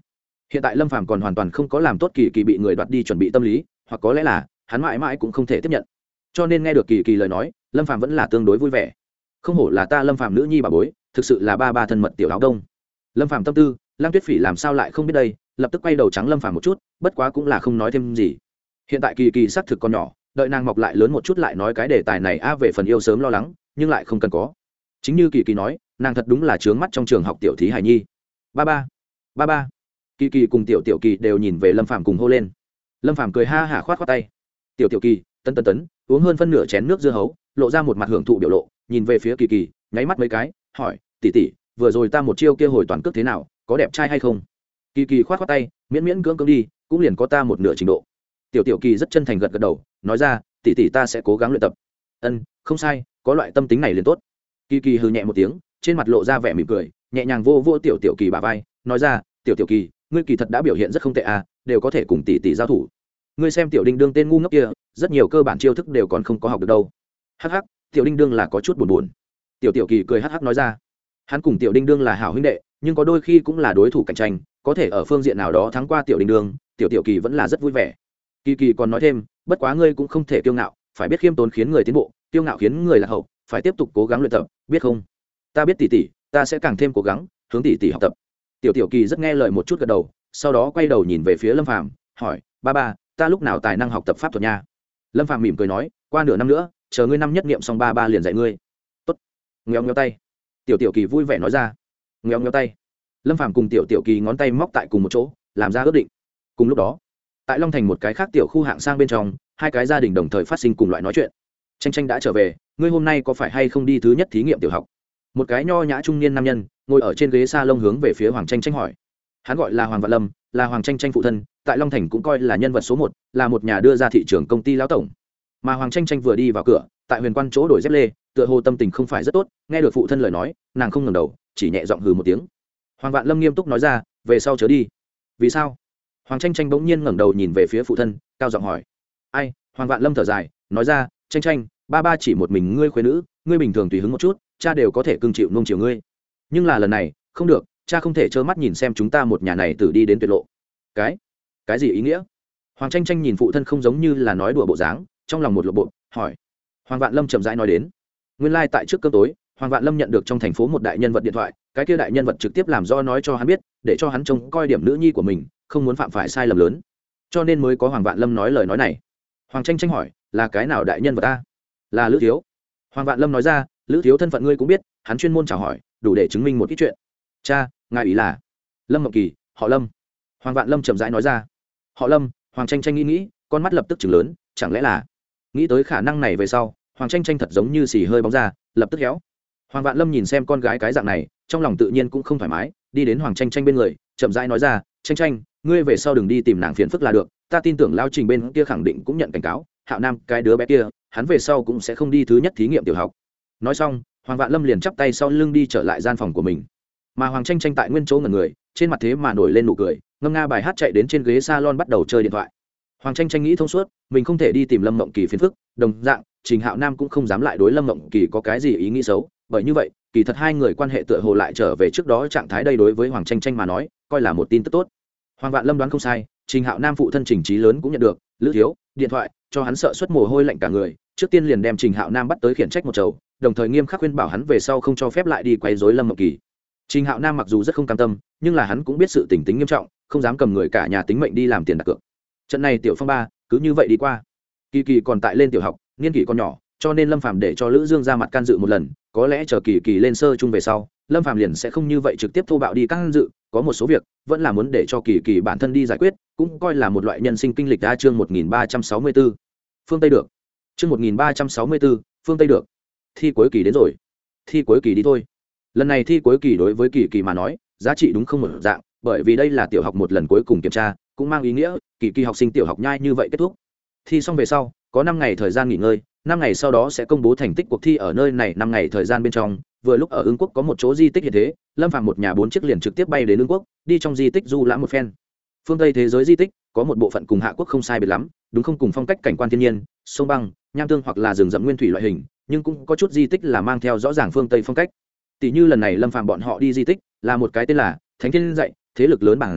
hiện tại lâm phàm còn hoàn toàn không có làm tốt kỳ kỳ bị người đoạt đi chuẩn bị tâm lý, hoặc có lẽ là hắn mãi mãi cũng không thể tiếp nhận. Cho nên nghe được kỳ kỳ lời nói, lâm phàm vẫn là tương đối vui vẻ. Không hổ là ta lâm phàm nữ nhi bà bối, thực sự là ba ba thân mật tiểu áo đông. Lâm phàm tâm tư, Lang Tuyết Phỉ làm sao lại không biết đây, lập tức quay đầu trắng lâm phàm một chút, bất quá cũng là không nói thêm gì. Hiện tại kỳ kỳ xác thực còn nhỏ, đợi nàng mọc lại lớn một chút lại nói cái đề tài này a về phần yêu sớm lo lắng, nhưng lại không cần có. Chính như kỳ kỳ nói, nàng thật đúng là trướng mắt trong trường học tiểu thí hài nhi. Ba ba, ba ba. Kỳ kỳ cùng tiểu tiểu kỳ đều nhìn về lâm phàm cùng hô lên. Lâm phàm cười ha hả khoát khoát tay. Tiểu tiểu kỳ, tấn tấn tấn, uống hơn phân nửa chén nước dưa hấu, lộ ra một mặt hưởng thụ biểu lộ, nhìn về phía kỳ kỳ, nháy mắt mấy cái, hỏi, tỷ tỷ, vừa rồi ta một chiêu kia hồi toàn cước thế nào, có đẹp trai hay không? Kỳ kỳ khoát khoát tay, miễn miễn cưỡng cưỡng đi, cũng liền có ta một nửa trình độ. Tiểu tiểu kỳ rất chân thành gật gật đầu, nói ra, tỷ tỷ ta sẽ cố gắng luyện tập. Ân, không sai, có loại tâm tính này liền tốt. Kỳ kỳ hừ nhẹ một tiếng, trên mặt lộ ra vẻ mỉm cười, nhẹ nhàng vô vô tiểu tiểu kỳ bả vai, nói ra, tiểu tiểu kỳ, ngươi kỳ thật đã biểu hiện rất không tệ à, đều có thể cùng tỷ tỷ giao thủ. Ngươi xem tiểu đinh đương tên ngu ngốc kia, rất nhiều cơ bản chiêu thức đều còn không có học được đâu. Hắc hắc, tiểu đinh đương là có chút buồn buồn. Tiểu tiểu kỳ cười hắc hắc nói ra, hắn cùng tiểu đinh đương là hảo huynh đệ, nhưng có đôi khi cũng là đối thủ cạnh tranh, có thể ở phương diện nào đó thắng qua tiểu đinh đương, tiểu tiểu kỳ vẫn là rất vui vẻ. Kỳ kỳ còn nói thêm, bất quá ngươi cũng không thể kiêu ngạo, phải biết khiêm tốn khiến người tiến bộ, kiêu ngạo khiến người lạc hậu, phải tiếp tục cố gắng luyện tập, biết không? Ta biết tỷ tỷ, ta sẽ càng thêm cố gắng, hướng tỷ tỷ học tập. Tiểu tiểu kỳ rất nghe lời một chút gật đầu, sau đó quay đầu nhìn về phía lâm phàm, hỏi, ba ba, ta lúc nào tài năng học tập pháp thuật nha? Lâm phàm mỉm cười nói, qua nửa năm nữa, chờ ngươi năm nhất niệm xong ba ba liền dạy ngươi. Tốt. Ngoéo ngoéo tay. Tiểu tiểu kỳ vui vẻ nói ra. Ngoéo ngoéo tay. Lâm phàm cùng tiểu tiểu kỳ ngón tay móc tại cùng một chỗ, làm ra ước định. Cùng lúc đó, tại Long Thành một cái khác tiểu khu hạng sang bên trong, hai cái gia đình đồng thời phát sinh cùng loại nói chuyện. Tranh tranh đã trở về, ngươi hôm nay có phải hay không đi thứ nhất thí nghiệm tiểu học? Một cái nho nhã trung niên nam nhân ngồi ở trên ghế salon hướng về phía Hoàng Tranh Tranh hỏi. Hắn gọi là Hoàng Vạn Lâm, là Hoàng Tranh Tranh phụ thân, tại Long Thành cũng coi là nhân vật số một, là một nhà đưa ra thị trường công ty lão tổng. Mà Hoàng Tranh Tranh vừa đi vào cửa, tại Huyền Quan chỗ đổi dép lê, tựa hồ tâm tình không phải rất tốt, nghe được phụ thân lời nói, nàng không ngẩng đầu, chỉ nhẹ giọng hừ một tiếng. Hoàng Vạn Lâm nghiêm túc nói ra, về sau chớ đi. Vì sao? Hoàng Tranh Tranh bỗng nhiên ngẩng đầu nhìn về phía phụ thân, cao giọng hỏi. Ai? Hoàng Vạn Lâm thở dài, nói ra, Tranh Tranh, ba ba chỉ một mình ngươi khuê nữ, ngươi bình thường tùy hứng một chút, cha đều có thể cưng chịu nuông chiều ngươi. Nhưng là lần này, không được, cha không thể trơ mắt nhìn xem chúng ta một nhà này tử đi đến tuyệt lộ. Cái? Cái gì ý nghĩa? Hoàng Tranh Tranh nhìn phụ thân không giống như là nói đùa bộ dáng, trong lòng một lộ bộ, hỏi. Hoàng Vạn Lâm chậm rãi nói đến. Nguyên lai like tại trước cơm tối, Hoàng Vạn Lâm nhận được trong thành phố một đại nhân vật điện thoại, cái kia đại nhân vật trực tiếp làm do nói cho hắn biết, để cho hắn trông coi điểm nữ nhi của mình, không muốn phạm phải sai lầm lớn, cho nên mới có Hoàng Vạn Lâm nói lời nói này. Hoàng Tranh Tranh hỏi, là cái nào đại nhân vật ta? Là Lữ Thiếu. Hoàng Vạn Lâm nói ra, Lữ Thiếu thân phận ngươi cũng biết, hắn chuyên môn chào hỏi, đủ để chứng minh một ít chuyện. Cha, ngài ý là? Lâm Mộng Kỳ, họ Lâm. Hoàng Vạn Lâm chậm rãi nói ra. Họ Lâm. Hoàng Tranh Tranh nghĩ nghĩ, con mắt lập tức chừng lớn, chẳng lẽ là? Nghĩ tới khả năng này về sau, Hoàng Tranh Tranh thật giống như xì hơi bóng ra, lập tức héo. Hoàng Vạn Lâm nhìn xem con gái cái dạng này, trong lòng tự nhiên cũng không thoải mái, đi đến Hoàng Tranh Tranh bên người, chậm rãi nói ra, Tranh Tranh, ngươi về sau đừng đi tìm nàng phiền phức là được, ta tin tưởng Lao Trình bên kia khẳng định cũng nhận cảnh cáo, Hạo Nam cái đứa bé kia, hắn về sau cũng sẽ không đi thứ nhất thí nghiệm tiểu học. Nói xong, Hoàng Vạn Lâm liền chắp tay sau lưng đi trở lại gian phòng của mình. Mà Hoàng Tranh Tranh tại nguyên chỗ ngẩn người, trên mặt thế mà nổi lên nụ cười, ngâm nga bài hát chạy đến trên ghế salon bắt đầu chơi điện thoại. Hoàng Tranh Tranh nghĩ thông suốt, mình không thể đi tìm Lâm Mộng Kỳ phiền phức, đồng dạng, Trình Hạo Nam cũng không dám lại đối Lâm Mộng Kỳ có cái gì ý nghĩ xấu, bởi như vậy, kỳ thật hai người quan hệ tựa hồ lại trở về trước đó trạng thái, đây đối với Hoàng Tranh Tranh mà nói, coi là một tin tức tốt. Hoàng Vạn Lâm đoán không sai, Trình Hạo Nam phụ thân Trình Trí Lớn cũng nhận được Lữ Thiếu điện thoại, cho hắn sợ suất mồ hôi lạnh cả người, trước tiên liền đem Trình Hạo Nam bắt tới khiển trách một chầu, đồng thời nghiêm khắc khuyên bảo hắn về sau không cho phép lại đi quấy rối Lâm Mộng Kỳ. Trình Hạo Nam mặc dù rất không cam tâm, nhưng là hắn cũng biết sự tình tính nghiêm trọng, không dám cầm người cả nhà tính mệnh đi làm tiền đặt cược. Trận này tiểu phong ba cứ như vậy đi qua. Kỳ Kỳ còn tại lên tiểu học, niên kỷ còn nhỏ, cho nên Lâm Phàm để cho Lữ Dương ra mặt can dự một lần, có lẽ chờ Kỳ Kỳ lên sơ trung về sau, Lâm Phàm liền sẽ không như vậy trực tiếp thô bạo đi can dự, có một số việc vẫn là muốn để cho Kỳ Kỳ bản thân đi giải quyết, cũng coi là một loại nhân sinh kinh lịch. Đa chương một nghìn ba trăm sáu mươi tư, phương Tây được. Chương một nghìn ba trăm sáu mươi tư, phương Tây được. Thi cuối kỳ đến rồi. Thi cuối kỳ đi thôi. Lần này thi cuối kỳ đối với Kỳ Kỳ mà nói, giá trị đúng không một dạng, bởi vì đây là tiểu học một lần cuối cùng kiểm tra, cũng mang ý nghĩa Kỳ Kỳ học sinh tiểu học nhai như vậy kết thúc. Thi xong về sau, có năm ngày thời gian nghỉ ngơi, năm ngày sau đó sẽ công bố thành tích cuộc thi. Ở nơi này năm ngày thời gian bên trong, vừa lúc ở Ưng Quốc có một chỗ di tích hiện thế, Lâm Phàm một nhà bốn chiếc liền trực tiếp bay đến Ưng Quốc, đi trong di tích du lãm một phen. Phương Tây thế giới di tích có một bộ phận cùng Hạ Quốc không sai biệt lắm, đúng không, cùng phong cách cảnh quan thiên nhiên, sông băng, nham tương hoặc là rừng rậm nguyên thủy loại hình, nhưng cũng có chút di tích là mang theo rõ ràng phương Tây phong cách. Tỷ như lần này Lâm Phàm bọn họ đi di tích, là một cái tên là Thánh Thiên dạy, thế lực lớn bản doanh,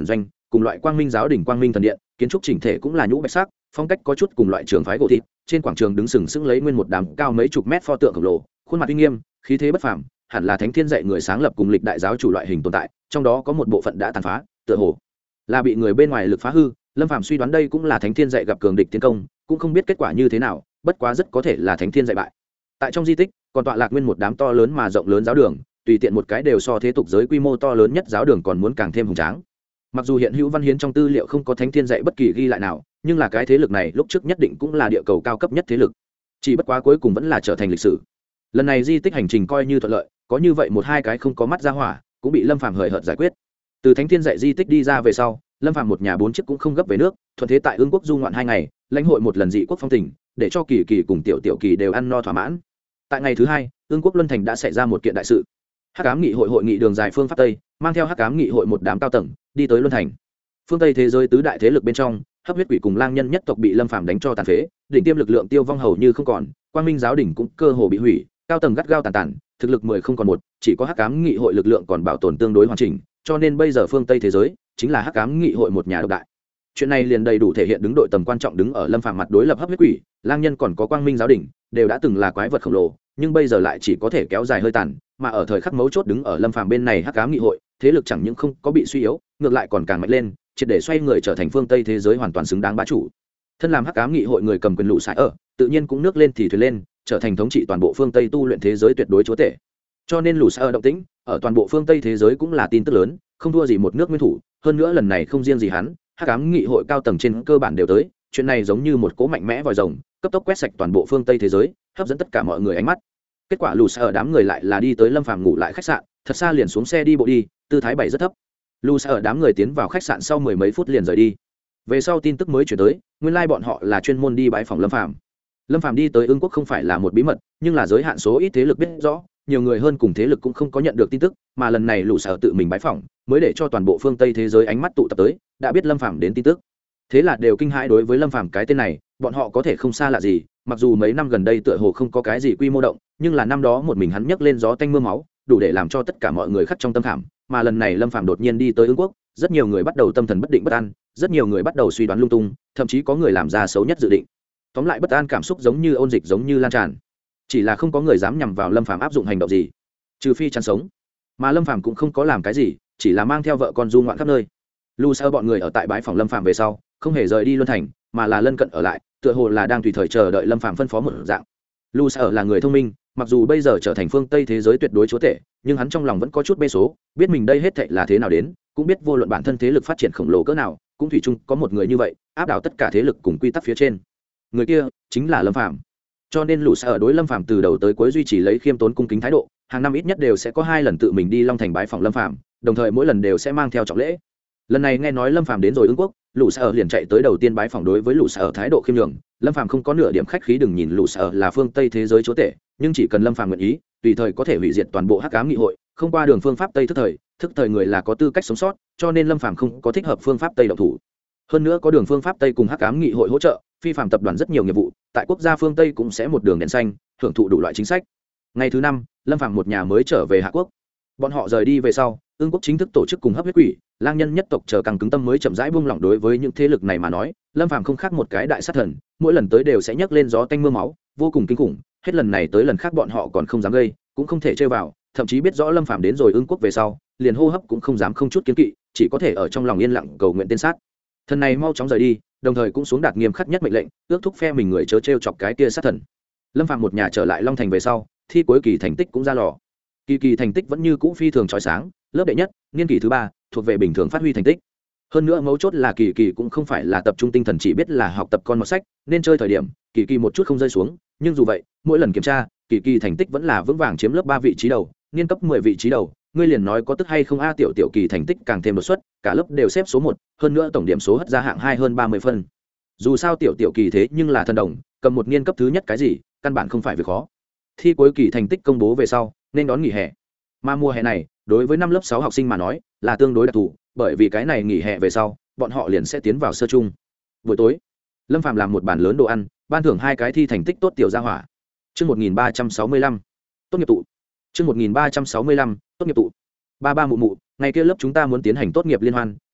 cùng loại quang minh giáo đỉnh quang minh thần điện, kiến trúc chỉnh thể cũng là nhũ bạch sắc, phong cách có chút cùng loại trường phái gỗ thịt. Trên quảng trường đứng sừng sững lấy nguyên một đám cao mấy chục mét pho tượng khổng lồ, khuôn mặt uy nghiêm, khí thế bất phàm, hẳn là thánh thiên dạy người sáng lập cùng lịch đại giáo chủ loại hình tồn tại, trong đó có một bộ phận đã tàn phá, tựa hồ là bị người bên ngoài lực phá hư. Lâm Phàm suy đoán đây cũng là thánh thiên dạy gặp cường địch tiến công, cũng không biết kết quả như thế nào, bất quá rất có thể là thánh thiên dạy bại. Tại trong di tích còn tọa lạc nguyên một đám to lớn mà rộng lớn giáo đường, tùy tiện một cái đều so thế tục giới quy mô to lớn nhất giáo đường còn muốn càng thêm hùng tráng. Mặc dù hiện hữu văn hiến trong tư liệu không có thánh thiên dạy bất kỳ ghi lại nào, nhưng là cái thế lực này lúc trước nhất định cũng là địa cầu cao cấp nhất thế lực, chỉ bất quá cuối cùng vẫn là trở thành lịch sử. Lần này di tích hành trình coi như thuận lợi, có như vậy một hai cái không có mắt ra hỏa cũng bị Lâm Phàm hời hợt giải quyết. Từ thánh thiên dạy di tích đi ra về sau, Lâm Phàm một nhà bốn chiếc cũng không gấp về nước, thuận thế tại Ương quốc du ngoạn hai ngày, lãnh hội một lần dị quốc phong tình, để cho Kỳ Kỳ cùng Tiểu Tiểu Kỳ đều ăn no thỏa mãn. Tại ngày thứ hai, Ương quốc Luân Thành đã xảy ra một kiện đại sự. Hắc ám nghị hội hội nghị đường dài phương pháp tây, mang theo Hắc ám nghị hội một đám cao tầng đi tới Luân Thành. Phương Tây thế giới tứ đại thế lực bên trong, Hấp huyết quỷ cùng lang nhân nhất tộc bị Lâm Phàm đánh cho tàn phế, đỉnh tiêm lực lượng tiêu vong hầu như không còn, Quang Minh giáo đỉnh cũng cơ hồ bị hủy, cao tầng gắt gao tàn tàn, thực lực mười không còn một, chỉ có Hắc ám nghị hội lực lượng còn bảo tồn tương đối hoàn chỉnh, cho nên bây giờ phương Tây thế giới chính là Hắc ám nghị hội một nhà độc đại. Chuyện này liền đầy đủ thể hiện đứng đội tầm quan trọng đứng ở Lâm Phàm mặt đối lập Hấp huyết quỷ, lang nhân còn có Quang Minh giáo đỉnh, đều đã từng là quái vật khổng lồ, nhưng bây giờ lại chỉ có thể kéo dài hơi tàn, mà ở thời khắc mấu chốt đứng ở Lâm Phàm bên này Hắc ám nghị hội, thế lực chẳng những không có bị suy yếu, ngược lại còn càng mạnh lên, triệt để xoay người trở thành phương Tây thế giới hoàn toàn xứng đáng bá chủ. Thân làm Hắc ám nghị hội người cầm quyền lũ sải ở, tự nhiên cũng nước lên thì thuyền lên, trở thành thống trị toàn bộ phương Tây tu luyện thế giới tuyệt đối chúa tể. Cho nên lũ sải ở động tĩnh, ở toàn bộ phương Tây thế giới cũng là tin tức lớn, không thua gì một nước nguyên thủ, hơn nữa lần này không riêng gì hắn, Hắc ám nghị hội cao tầng trên cơ bản đều tới, chuyện này giống như một cỗ mạnh mẽ vòi rồng, cấp tốc quét sạch toàn bộ phương Tây thế giới, hấp dẫn tất cả mọi người ánh mắt. Kết quả lũ sải ở đám người lại là đi tới Lâm Phàm ngủ lại khách sạn, thật xa liền xuống xe đi bộ đi, tư thái bảy rất thấp. Lũ sải ở đám người tiến vào khách sạn sau mười mấy phút liền rời đi. Về sau tin tức mới chuyển tới, nguyên lai bọn họ là chuyên môn đi bãi phòng Lâm Phàm. Lâm Phàm đi tới Ương quốc không phải là một bí mật, nhưng là giới hạn số ít thế lực biết rõ, nhiều người hơn cùng thế lực cũng không có nhận được tin tức, mà lần này lũ sở tự mình bãi phỏng, mới để cho toàn bộ phương Tây thế giới ánh mắt tụ tập tới, đã biết Lâm Phàm đến tin tức. Thế là đều kinh hãi đối với Lâm Phàm cái tên này, bọn họ có thể không xa lạ gì, mặc dù mấy năm gần đây tựa hồ không có cái gì quy mô động, nhưng là năm đó một mình hắn nhấc lên gió tanh mưa máu, đủ để làm cho tất cả mọi người khắc trong tâm khảm, mà lần này Lâm Phàm đột nhiên đi tới Ương quốc, rất nhiều người bắt đầu tâm thần bất định bất an, rất nhiều người bắt đầu suy đoán lung tung, thậm chí có người làm ra xấu nhất dự định. Tóm lại bất an cảm xúc giống như ôn dịch giống như lan tràn, chỉ là không có người dám nhằm vào Lâm Phàm áp dụng hành động gì, trừ phi chăn sống. Mà Lâm Phàm cũng không có làm cái gì, chỉ là mang theo vợ con du ngoạn khắp nơi. Lu Sơ bọn người ở tại bãi phòng Lâm Phàm về sau, không hề rời đi Luân Thành, mà là lân cận ở lại, tựa hồ là đang tùy thời chờ đợi Lâm Phàm phân phó một dạng. Lu Sơ là người thông minh, mặc dù bây giờ trở thành phương Tây thế giới tuyệt đối chúa tể, nhưng hắn trong lòng vẫn có chút bê số, biết mình đây hết thảy là thế nào đến, cũng biết vô luận bản thân thế lực phát triển khổng lồ cỡ nào, cũng thủy chung có một người như vậy, áp đảo tất cả thế lực cùng quy tắc phía trên. Người kia chính là Lâm Phàm. Cho nên Lũ Sở đối Lâm Phàm từ đầu tới cuối duy trì lấy khiêm tốn cung kính thái độ, hàng năm ít nhất đều sẽ có hai lần tự mình đi Long Thành bái phòng Lâm Phàm, đồng thời mỗi lần đều sẽ mang theo trọng lễ. Lần này nghe nói Lâm Phàm đến rồi Ương quốc, Lũ Sở liền chạy tới đầu tiên bái phòng. Đối với Lũ Sở thái độ khiêm nhường, Lâm Phàm không có nửa điểm khách khí. Đừng nhìn Lũ Sở là phương Tây thế giới chúa tể, nhưng chỉ cần Lâm Phàm nguyện ý, tùy thời có thể hủy diệt toàn bộ Hắc Ám nghị hội, không qua đường phương pháp Tây thức thời, thức thời người là có tư cách sống sót, cho nên Lâm Phàm không có thích hợp phương pháp Tây động thủ. Hơn nữa có đường phương pháp Tây cùng Hắc Ám nghị hội hỗ trợ, phi phạm tập đoàn rất nhiều nghiệp vụ, tại quốc gia phương Tây cũng sẽ một đường đèn xanh, hưởng thụ đủ loại chính sách. Ngày thứ năm, Lâm Phàm một nhà mới trở về Hạ quốc. Bọn họ rời đi về sau, Ương quốc chính thức tổ chức cùng Hấp huyết quỷ, lang nhân nhất tộc chờ càng cứng tâm mới chậm rãi buông lỏng. Đối với những thế lực này mà nói, Lâm Phàm không khác một cái đại sát thần, mỗi lần tới đều sẽ nhấc lên gió tanh mưa máu, vô cùng kinh khủng. Hết lần này tới lần khác bọn họ còn không dám gây, cũng không thể chơi vào, thậm chí biết rõ Lâm Phàm đến rồi Ương quốc về sau, liền hô hấp cũng không dám không chút kiến kỵ, chỉ có thể ở trong lòng yên lặng cầu nguyện tên sát thần này mau chóng rời đi, đồng thời cũng xuống đạt nghiêm khắc nhất mệnh lệnh, ước thúc phe mình người chớ trêu chọc cái kia sát thần. Lâm Phàm một nhà trở lại Long Thành về sau, thi cuối kỳ thành tích cũng ra lò. Kỳ kỳ thành tích vẫn như cũ phi thường chói sáng, lớp đệ nhất, niên kỳ thứ ba, thuộc về bình thường phát huy thành tích. Hơn nữa mấu chốt là kỳ kỳ cũng không phải là tập trung tinh thần chỉ biết là học tập con một sách, nên chơi thời điểm, kỳ kỳ một chút không rơi xuống, nhưng dù vậy, mỗi lần kiểm tra, kỳ kỳ thành tích vẫn là vững vàng chiếm lớp ba vị trí đầu, niên cấp mười vị trí đầu. Ngươi liền nói có tức hay không a? Tiểu tiểu kỳ thành tích càng thêm đột xuất, cả lớp đều xếp số một, hơn nữa tổng điểm số hất ra hạng hai hơn ba mươi phân. Dù sao tiểu tiểu kỳ thế nhưng là thần đồng, cầm một niên cấp thứ nhất cái gì, căn bản không phải việc khó. Thi cuối kỳ thành tích công bố về sau, nên đón nghỉ hè. Mà mùa hè này, đối với năm lớp sáu học sinh mà nói, là tương đối đặc thù, bởi vì cái này nghỉ hè về sau, bọn họ liền sẽ tiến vào sơ trung. Buổi tối, Lâm Phàm làm một bàn lớn đồ ăn, ban thưởng hai cái thi thành tích tốt tiểu gia hỏa. Chương một nghìn ba trăm sáu mươi lăm, tốt nghiệp tụ. Chương một nghìn ba trăm sáu mươi lăm, tốt nghiệp tụ. Ba ba mụ mụ, ngày kia lớp chúng ta muốn tiến hành tốt nghiệp liên hoan,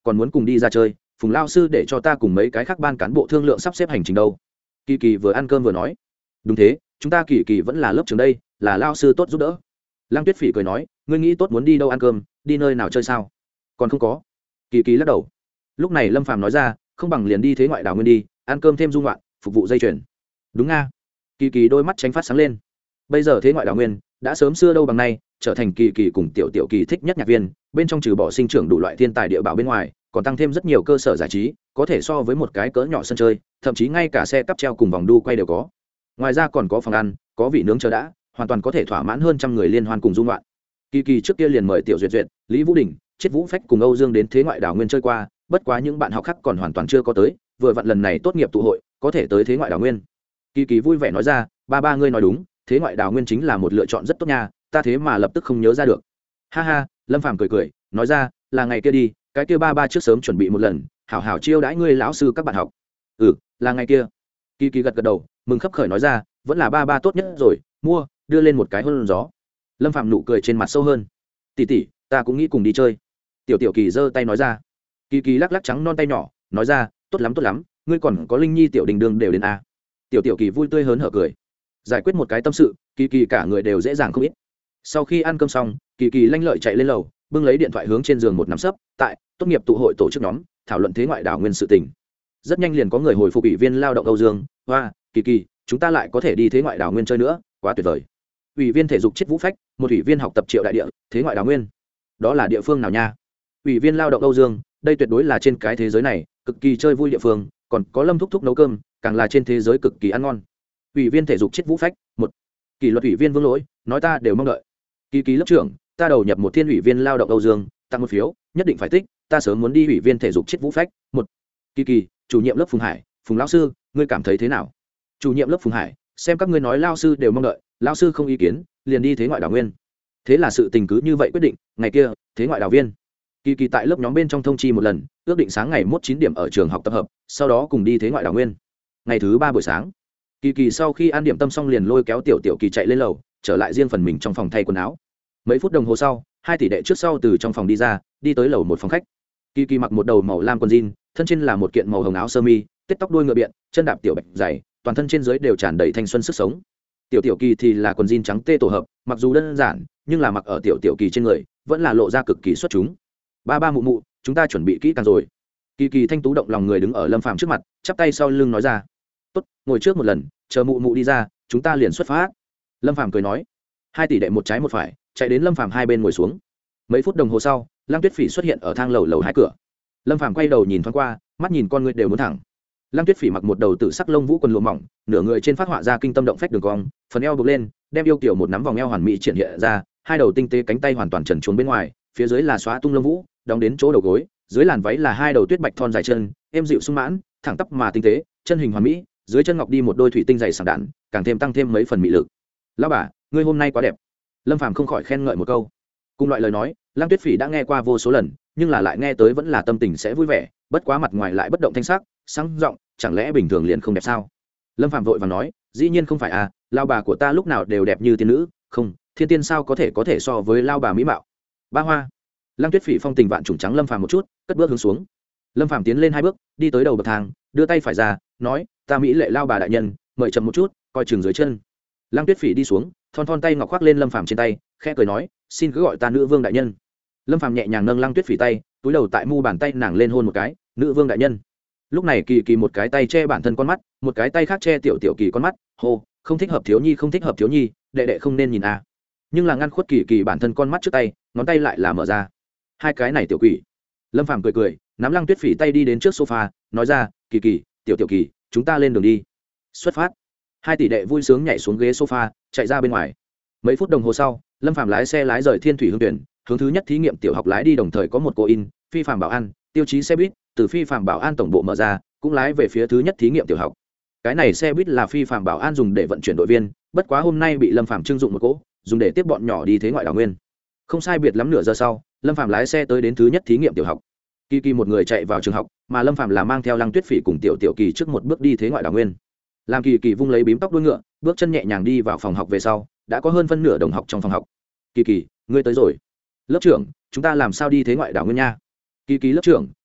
còn muốn cùng đi ra chơi, Phùng lao sư để cho ta cùng mấy cái khác ban cán bộ thương lượng sắp xếp hành trình đâu. Kỳ Kỳ vừa ăn cơm vừa nói. Đúng thế, chúng ta Kỳ Kỳ vẫn là lớp trường đây, là lao sư tốt giúp đỡ. Lăng Tuyết Phỉ cười nói, ngươi nghĩ tốt muốn đi đâu ăn cơm, đi nơi nào chơi sao? Còn không có. Kỳ Kỳ lắc đầu. Lúc này Lâm Phàm nói ra, không bằng liền đi thế ngoại đảo nguyên đi, ăn cơm thêm dung loạn, phục vụ dây chuyền. Đúng nga. Kỳ Kỳ đôi mắt tránh phát sáng lên. Bây giờ thế ngoại đảo nguyên đã sớm xưa đâu bằng nay, trở thành Kỳ Kỳ cùng tiểu tiểu Kỳ thích nhất nhạc viên, bên trong trừ bỏ sinh trưởng đủ loại thiên tài địa bảo bên ngoài, còn tăng thêm rất nhiều cơ sở giải trí, có thể so với một cái cỡ nhỏ sân chơi, thậm chí ngay cả xe cắp treo cùng vòng đu quay đều có. Ngoài ra còn có phòng ăn, có vị nướng chờ đã, hoàn toàn có thể thỏa mãn hơn trăm người liên hoan cùng dung loạn. Kỳ Kỳ trước kia liền mời tiểu duyệt duyệt, Lý Vũ Đình, Triết Vũ Phách cùng Âu Dương đến thế ngoại đảo nguyên chơi qua, bất quá những bạn học khác còn hoàn toàn chưa có tới, vừa vặn lần này tốt nghiệp tụ hội, có thể tới thế ngoại đảo nguyên. Kỳ Kỳ vui vẻ nói ra, ba ba ngươi nói đúng, thế ngoại đảo nguyên chính là một lựa chọn rất tốt nha, ta thế mà lập tức không nhớ ra được. Ha ha, Lâm Phàm cười cười, nói ra, là ngày kia đi, cái kia ba ba trước sớm chuẩn bị một lần, hảo hảo chiêu đãi ngươi lão sư các bạn học. Ừ, là ngày kia. Kỳ Kỳ gật gật đầu, mừng khấp khởi nói ra, vẫn là ba ba tốt nhất rồi, mua, đưa lên một cái hôn gió. Lâm Phạm nụ cười trên mặt sâu hơn. Tỷ tỷ, ta cũng nghĩ cùng đi chơi. Tiểu Tiểu Kỳ giơ tay nói ra. Kỳ Kỳ lắc lắc trắng non tay nhỏ, nói ra, tốt lắm tốt lắm, ngươi còn có Linh Nhi Tiểu Đình Đường đều đến a. Tiểu Tiểu Kỳ vui tươi hớn hở cười. Giải quyết một cái tâm sự, Kỳ Kỳ cả người đều dễ dàng không ít. Sau khi ăn cơm xong, Kỳ Kỳ lanh lợi chạy lên lầu, bưng lấy điện thoại hướng trên giường một nắm sấp, tại tốt nghiệp tụ hội tổ chức nhóm, thảo luận thế ngoại đảo nguyên sự tình. Rất nhanh liền có người hồi phục ủy viên lao động Âu Dương, hoa, Kỳ Kỳ, chúng ta lại có thể đi thế ngoại đảo nguyên chơi nữa, quá tuyệt vời. Ủy viên thể dục Triết Vũ Phách, một ủy viên học tập Triệu Đại Địa, thế ngoại đảo nguyên, đó là địa phương nào nha? Ủy viên lao động Âu Dương, đây tuyệt đối là trên cái thế giới này cực kỳ chơi vui địa phương, còn có Lâm thúc thúc nấu cơm, càng là trên thế giới cực kỳ ăn ngon. Ủy viên thể dục Triết Vũ Phách, một kỷ luật ủy viên Vương Lỗi, nói ta đều mong đợi. Kỳ Kỳ lớp trưởng, ta đầu nhập một thiên ủy viên lao động Âu Dương, tặng một phiếu, nhất định phải tích, ta sớm muốn đi ủy viên thể dục Triết Vũ Phách. Một Kỳ Kỳ, chủ nhiệm lớp Phùng Hải, Phùng lão sư, ngươi cảm thấy thế nào? Chủ nhiệm lớp Phùng Hải, xem các ngươi nói lao sư đều mong đợi, lao sư không ý kiến, liền đi thế ngoại đảo nguyên. Thế là sự tình cứ như vậy quyết định, ngày kia, thế ngoại đảo viên. Kỳ Kỳ tại lớp nhóm bên trong thông chi một lần, ước định sáng ngày mốt chín điểm ở trường học tập hợp, sau đó cùng đi thế ngoại đảo nguyên. Ngày thứ ba buổi sáng, Kỳ Kỳ sau khi ăn điểm tâm xong liền lôi kéo tiểu tiểu Kỳ chạy lên lầu, trở lại riêng phần mình trong phòng thay quần áo. Mấy phút đồng hồ sau, hai tỷ đệ trước sau từ trong phòng đi ra, đi tới lầu một phòng khách. Kỳ Kỳ mặc một đầu màu lam quần jean, thân trên là một kiện màu hồng áo sơ mi, tết tóc đuôi ngựa biện, chân đạp tiểu bạch dày, toàn thân trên dưới đều tràn đầy thanh xuân sức sống. Tiểu tiểu Kỳ thì là quần jean trắng tê tổ hợp, mặc dù đơn giản, nhưng là mặc ở tiểu tiểu Kỳ trên người, vẫn là lộ ra cực kỳ xuất chúng. Ba ba mụ mụ, chúng ta chuẩn bị kỹ càng rồi. Kỳ Kỳ thanh tú động lòng người đứng ở Lâm Phàm trước mặt, chắp tay sau lưng nói ra. Tốt, ngồi trước một lần, chờ mụ mụ đi ra, chúng ta liền xuất phát. Lâm Phàm cười nói. Hai tỷ đệ một trái một phải, chạy đến Lâm Phàm hai bên ngồi xuống. Mấy phút đồng hồ sau, Lăng Tuyết Phỉ xuất hiện ở thang lầu lầu hai cửa. Lâm Phàm quay đầu nhìn thoáng qua, mắt nhìn con người đều muốn thẳng. Lăng Tuyết Phỉ mặc một đầu tự sắc lông vũ quần lụa mỏng, nửa người trên phát họa ra kinh tâm động phách đường cong, phần eo buộc lên, đem yêu kiểu một nắm vòng eo hoàn mỹ triển hiện ra, hai đầu tinh tế cánh tay hoàn toàn trần truồng bên ngoài, phía dưới là xóa tung lông vũ, đóng đến chỗ đầu gối, dưới làn váy là hai đầu tuyết bạch thon dài chân, êm dịu sung mãn, thẳng tắp mà tinh tế, chân hình hoàn mỹ, dưới chân ngọc đi một đôi thủy tinh dày sảng đạn, càng thêm tăng thêm mấy phần mỹ lực. Lão bà, ngươi hôm nay quá đẹp. Lâm Phàm không khỏi khen ngợi một câu. Cùng loại lời nói, Lăng Tuyết Phỉ đã nghe qua vô số lần, nhưng là lại nghe tới vẫn là tâm tình sẽ vui vẻ, bất quá mặt ngoài lại bất động thanh sắc, sáng giọng, chẳng lẽ bình thường liền không đẹp sao? Lâm Phàm vội vàng nói, dĩ nhiên không phải à, lao bà của ta lúc nào đều đẹp như tiên nữ, không, thiên tiên sao có thể có thể so với lao bà mỹ mạo. Ba Hoa. Lăng Tuyết Phỉ phong tình vạn trùng trắng Lâm Phàm một chút, cất bước hướng xuống. Lâm Phàm tiến lên hai bước, đi tới đầu bậc thang, đưa tay phải ra, nói, ta mỹ lệ lao bà đại nhân, mời chậm một chút, coi chừng dưới chân. Lăng Tuyết Phỉ đi xuống, thon thon tay ngọc khoác lên Lâm Phàm trên tay, khẽ cười nói, xin cứ gọi ta nữ vương đại nhân. Lâm Phàm nhẹ nhàng nâng Lăng Tuyết Phỉ tay, túi đầu tại mu bàn tay nàng lên hôn một cái, nữ vương đại nhân. Lúc này Kỳ Kỳ một cái tay che bản thân con mắt, một cái tay khác che tiểu tiểu Kỳ con mắt, hô, không thích hợp thiếu nhi, không thích hợp thiếu nhi, đệ đệ không nên nhìn à. Nhưng là ngăn khuất Kỳ Kỳ bản thân con mắt trước tay, ngón tay lại là mở ra. Hai cái này tiểu quỷ. Lâm Phàm cười cười, nắm Lăng Tuyết Phỉ tay đi đến trước sofa, nói ra, Kỳ Kỳ, tiểu tiểu Kỳ, chúng ta lên đường đi. Xuất phát. Hai tỷ đệ vui sướng nhảy xuống ghế sofa, chạy ra bên ngoài. Mấy phút đồng hồ sau, Lâm Phàm lái xe lái rời Thiên Thủy Hương Tuyển, hướng thứ nhất thí nghiệm tiểu học lái đi, đồng thời có một cô in phi phạm bảo an tiêu chí xe buýt từ phi phạm bảo an tổng bộ mở ra, cũng lái về phía thứ nhất thí nghiệm tiểu học. Cái này xe buýt là phi phạm bảo an dùng để vận chuyển đội viên, bất quá hôm nay bị Lâm Phàm trưng dụng một cỗ, dùng để tiếp bọn nhỏ đi thế ngoại đảo nguyên. Không sai biệt lắm nửa giờ sau, Lâm Phàm lái xe tới đến thứ nhất thí nghiệm tiểu học. Kỳ Kỳ một người chạy vào trường học, mà Lâm Phàm là mang theo Lăng Tuyết Phỉ cùng tiểu tiểu Kỳ trước một bước đi thế ngoại đảo nguyên. Làm Kỳ Kỳ vung lấy bím tóc đuôi ngựa, bước chân nhẹ nhàng đi vào phòng học về sau, đã có hơn phân nửa đồng học trong phòng học. Kỳ Kỳ, ngươi tới rồi. Lớp trưởng, chúng ta làm sao đi thế ngoại đảo nguyên nha? Kỳ Kỳ lớp trưởng,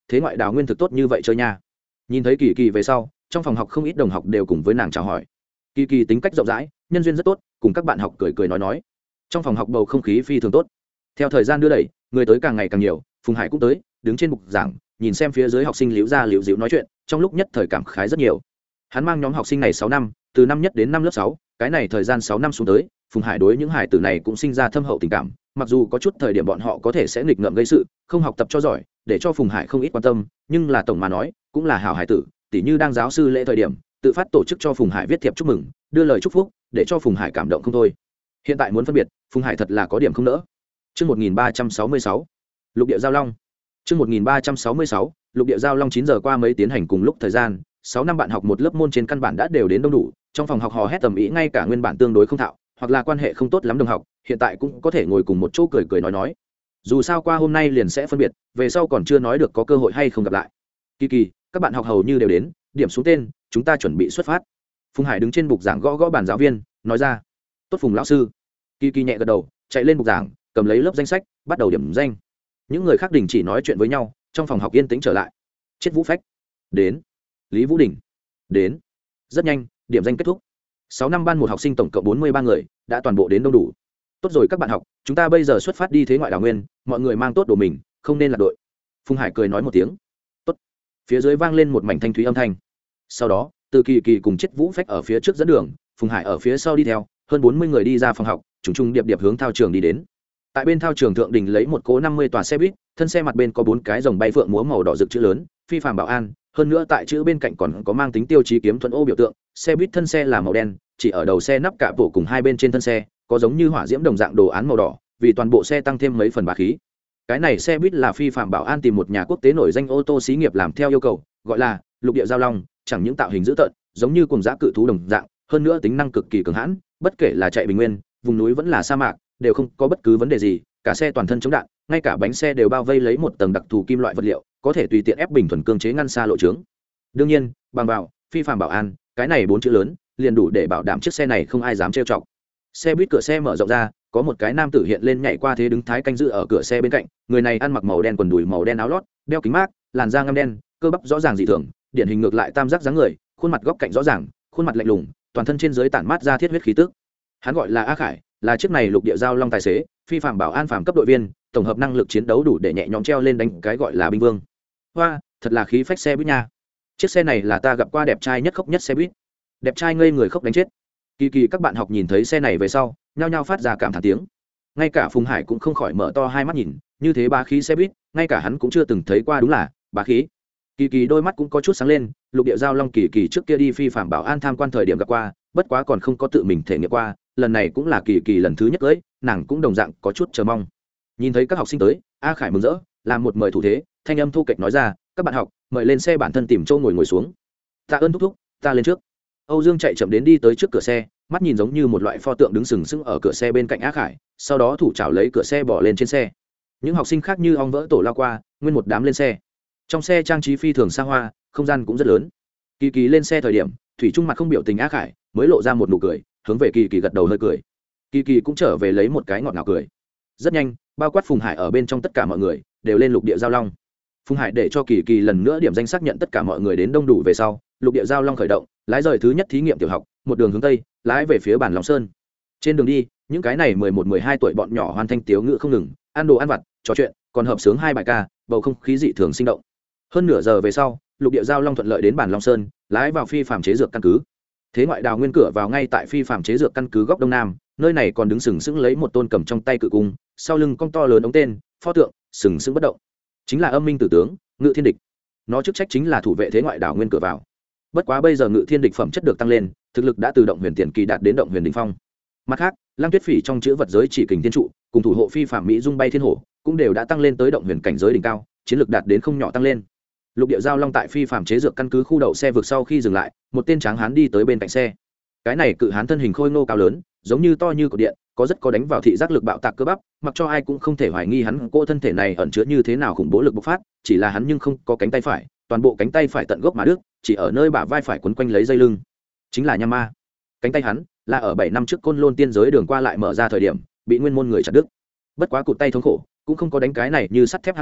thế ngoại đào nguyên thực tốt như vậy chơi nha. Nhìn thấy Kỳ Kỳ về sau, trong phòng học không ít đồng học đều cùng với nàng chào hỏi. Kỳ Kỳ tính cách rộng rãi, nhân duyên rất tốt, cùng các bạn học cười cười nói nói. Trong phòng học bầu không khí phi thường tốt. Theo thời gian đưa đẩy, người tới càng ngày càng nhiều, Phùng Hải cũng tới, đứng trên bục giảng, nhìn xem phía dưới học sinh liễu ra liễu dịu nói chuyện, trong lúc nhất thời cảm khái rất nhiều. Hắn mang nhóm học sinh này sáu năm, từ năm nhất đến năm lớp sáu, cái này thời gian sáu năm xuống tới, Phùng Hải đối những hải tử này cũng sinh ra thâm hậu tình cảm, mặc dù có chút thời điểm bọn họ có thể sẽ nghịch ngợm gây sự, không học tập cho giỏi, để cho Phùng Hải không ít quan tâm, nhưng là tổng mà nói, cũng là hảo hải tử, tỉ như đang giáo sư lễ thời điểm, tự phát tổ chức cho Phùng Hải viết thiệp chúc mừng, đưa lời chúc phúc, để cho Phùng Hải cảm động không thôi. Hiện tại muốn phân biệt, Phùng Hải thật là có điểm không nỡ. Chương một nghìn ba trăm sáu mươi sáu, Lục địa giao long. Chương một nghìn ba trăm sáu mươi sáu, Lục địa giao long. Chín giờ qua mấy tiến hành cùng lúc thời gian, sáu năm bạn học một lớp môn trên căn bản đã đều đến đông đủ, trong phòng học hò hét tầm ý, ngay cả nguyên bản tương đối không thạo, hoặc là quan hệ không tốt lắm đồng học, hiện tại cũng có thể ngồi cùng một chỗ cười cười nói nói. Dù sao qua hôm nay liền sẽ phân biệt, về sau còn chưa nói được có cơ hội hay không gặp lại. Kỳ Kỳ, các bạn học hầu như đều đến, điểm xuống tên, chúng ta chuẩn bị xuất phát. Phùng Hải đứng trên bục giảng gõ gõ bàn giáo viên, nói ra. Tốt Phùng lão sư. Kỳ Kỳ nhẹ gật đầu, chạy lên bục giảng, cầm lấy lớp danh sách, bắt đầu điểm danh. Những người khác đình chỉ nói chuyện với nhau, trong phòng học yên tĩnh trở lại. Triết Vũ Phách đến, Lý Vũ Đình đến. Rất nhanh, điểm danh kết thúc. Sáu năm ban một học sinh tổng cộng bốn mươi ba người, đã toàn bộ đến đông đủ. Tốt rồi các bạn học, chúng ta bây giờ xuất phát đi thế ngoại đào nguyên, mọi người mang tốt đồ mình, không nên lạc đội. Phùng Hải cười nói một tiếng. Tốt. Phía dưới vang lên một mảnh thanh thúy âm thanh. Sau đó, Từ Kỳ Kỳ cùng Triết Vũ Phách ở phía trước dẫn đường, Phùng Hải ở phía sau đi theo, hơn bốn mươi người đi ra phòng học, trùng trùng điệp điệp hướng thao trường đi đến. Tại bên thao trường thượng đình lấy một cố năm mươi tòa xe buýt, thân xe mặt bên có bốn cái rồng bay phượng múa màu đỏ rực chữ lớn, phi phàm bảo an, hơn nữa tại chữ bên cạnh còn có mang tính tiêu chí kiếm thuận ô biểu tượng. Xe buýt thân xe là màu đen, chỉ ở đầu xe nắp cạ bộ cùng hai bên trên thân xe có giống như hỏa diễm đồng dạng đồ án màu đỏ, vì toàn bộ xe tăng thêm mấy phần bá khí. Cái này xe buýt là phi phàm bảo an tìm một nhà quốc tế nổi danh ô tô xí nghiệp làm theo yêu cầu, gọi là Lục địa giao long, chẳng những tạo hình dữ tợn, giống như cùng dã cự thú đồng dạng, hơn nữa tính năng cực kỳ cường hãn, bất kể là chạy bình nguyên, vùng núi vẫn là sa mạc, đều không có bất cứ vấn đề gì, cả xe toàn thân chống đạn, ngay cả bánh xe đều bao vây lấy một tầng đặc thù kim loại vật liệu, có thể tùy tiện ép bình thuần cương chế ngăn xa lộ trướng. Đương nhiên, bằng vào phi phàm bảo an, cái này bốn chữ lớn liền đủ để bảo đảm chiếc xe này không ai dám trêu chọc. Xe buýt cửa xe mở rộng ra, có một cái nam tử hiện lên nhảy qua thế đứng thái canh giữ ở cửa xe bên cạnh, người này ăn mặc màu đen quần đùi màu đen áo lót, đeo kính mát, làn da ngăm đen, cơ bắp rõ ràng dị thường, điển hình ngược lại tam giác dáng người, khuôn mặt góc cạnh rõ ràng, khuôn mặt lạnh lùng, toàn thân trên dưới tản mát ra thiết huyết khí tức. Hắn gọi là A Khải, là chiếc này lục địa giao long tài xế, phi phạm bảo an phạm cấp đội viên, tổng hợp năng lực chiến đấu đủ để nhẹ nhõm treo lên đánh cái gọi là binh vương. Hoa, thật là khí phách xe buýt nha. Chiếc xe này là ta gặp qua đẹp trai nhất khốc nhất xe buýt. Đẹp trai ngây người khóc đánh chết. Kỳ Kỳ các bạn học nhìn thấy xe này về sau, nhao nhao phát ra cảm thán tiếng. Ngay cả Phùng Hải cũng không khỏi mở to hai mắt nhìn, như thế bá khí xe buýt, ngay cả hắn cũng chưa từng thấy qua, đúng là bá khí. Kỳ Kỳ đôi mắt cũng có chút sáng lên, lục địa giao long Kỳ Kỳ trước kia đi phi phạm bảo an tham quan thời điểm gặp qua, bất quá còn không có tự mình thể nghiệm qua, lần này cũng là Kỳ Kỳ lần thứ nhất cưỡi, nàng cũng đồng dạng có chút chờ mong. Nhìn thấy các học sinh tới, A Khải mừng rỡ, làm một mời thủ thế, thanh âm thu kệch nói ra, các bạn học, mời lên xe bản thân tìm chỗ ngồi ngồi xuống. Tạ ơn thúc thúc, ta lên trước. Âu Dương chạy chậm đến đi tới trước cửa xe, mắt nhìn giống như một loại pho tượng đứng sừng sững ở cửa xe bên cạnh A Khải, sau đó thủ chảo lấy cửa xe bỏ lên trên xe. Những học sinh khác như ong vỡ tổ lao qua, nguyên một đám lên xe. Trong xe trang trí phi thường xa hoa, không gian cũng rất lớn. Kỳ Kỳ lên xe thời điểm, thủy trung mặt không biểu tình A Khải mới lộ ra một nụ cười, hướng về Kỳ Kỳ gật đầu hơi cười. Kỳ Kỳ cũng trở về lấy một cái ngọt ngào cười. Rất nhanh, bao quát Phùng Hải ở bên trong tất cả mọi người đều lên lục địa giao long. Phùng Hải để cho Kỳ Kỳ lần nữa điểm danh xác nhận tất cả mọi người đến đông đủ về sau, lục địa giao long khởi động, lái rời thứ nhất thí nghiệm tiểu học, một đường hướng tây, lái về phía bản Long Sơn. Trên đường đi, những cái này mười một mười hai tuổi bọn nhỏ hoàn thanh tiếu ngữ không ngừng, ăn đồ ăn vặt, trò chuyện, còn hợp sướng hai bài ca, bầu không khí dị thường sinh động. Hơn nửa giờ về sau, lục địa giao long thuận lợi đến bản Long Sơn, lái vào phi phạm chế dược căn cứ. Thế ngoại đào nguyên cửa vào ngay tại phi phạm chế dược căn cứ góc đông nam, nơi này còn đứng sừng sững lấy một tôn cầm trong tay cự cung, sau lưng cong to lớn ống tên, pho tượng, sừng sững bất động. Chính là Âm Minh Tử tướng, Ngự Thiên Địch. Nó chức trách chính là thủ vệ thế ngoại đảo nguyên cửa vào. Bất quá bây giờ Ngự Thiên Địch phẩm chất được tăng lên, thực lực đã từ động huyền tiền kỳ đạt đến động huyền đỉnh phong. Mặt khác, Lăng Tuyết Phỉ trong chữ vật giới chỉ kình thiên trụ, cùng thủ hộ phi phạm mỹ dung bay thiên hổ, cũng đều đã tăng lên tới động huyền cảnh giới đỉnh cao, chiến lực đạt đến không nhỏ tăng lên. Lục địa giao long tại phi phạm chế dược căn cứ khu đậu xe vượt sau khi dừng lại, một tên tráng hán đi tới bên cạnh xe. Cái này cự hán thân hình khôi ngô cao lớn, giống như to như cột điện, có rất có đánh vào thị giác lực bạo tạc cơ bắp, mặc cho ai cũng không thể hoài nghi hắn cô thân thể này ẩn chứa như thế nào khủng bố lực bộc phát, chỉ là hắn nhưng không có cánh tay phải, toàn bộ cánh tay phải tận gốc mà đứt, chỉ ở nơi bả vai phải quấn quanh lấy dây lưng. Chính là Nham Ma. Cánh tay hắn là ở bảy năm trước Côn Lôn tiên giới đường qua lại mở ra thời điểm, bị nguyên môn người chặt đứt. Bất quá cụt tay thống khổ, cũng không có đánh cái này như sắt thép hắn tử,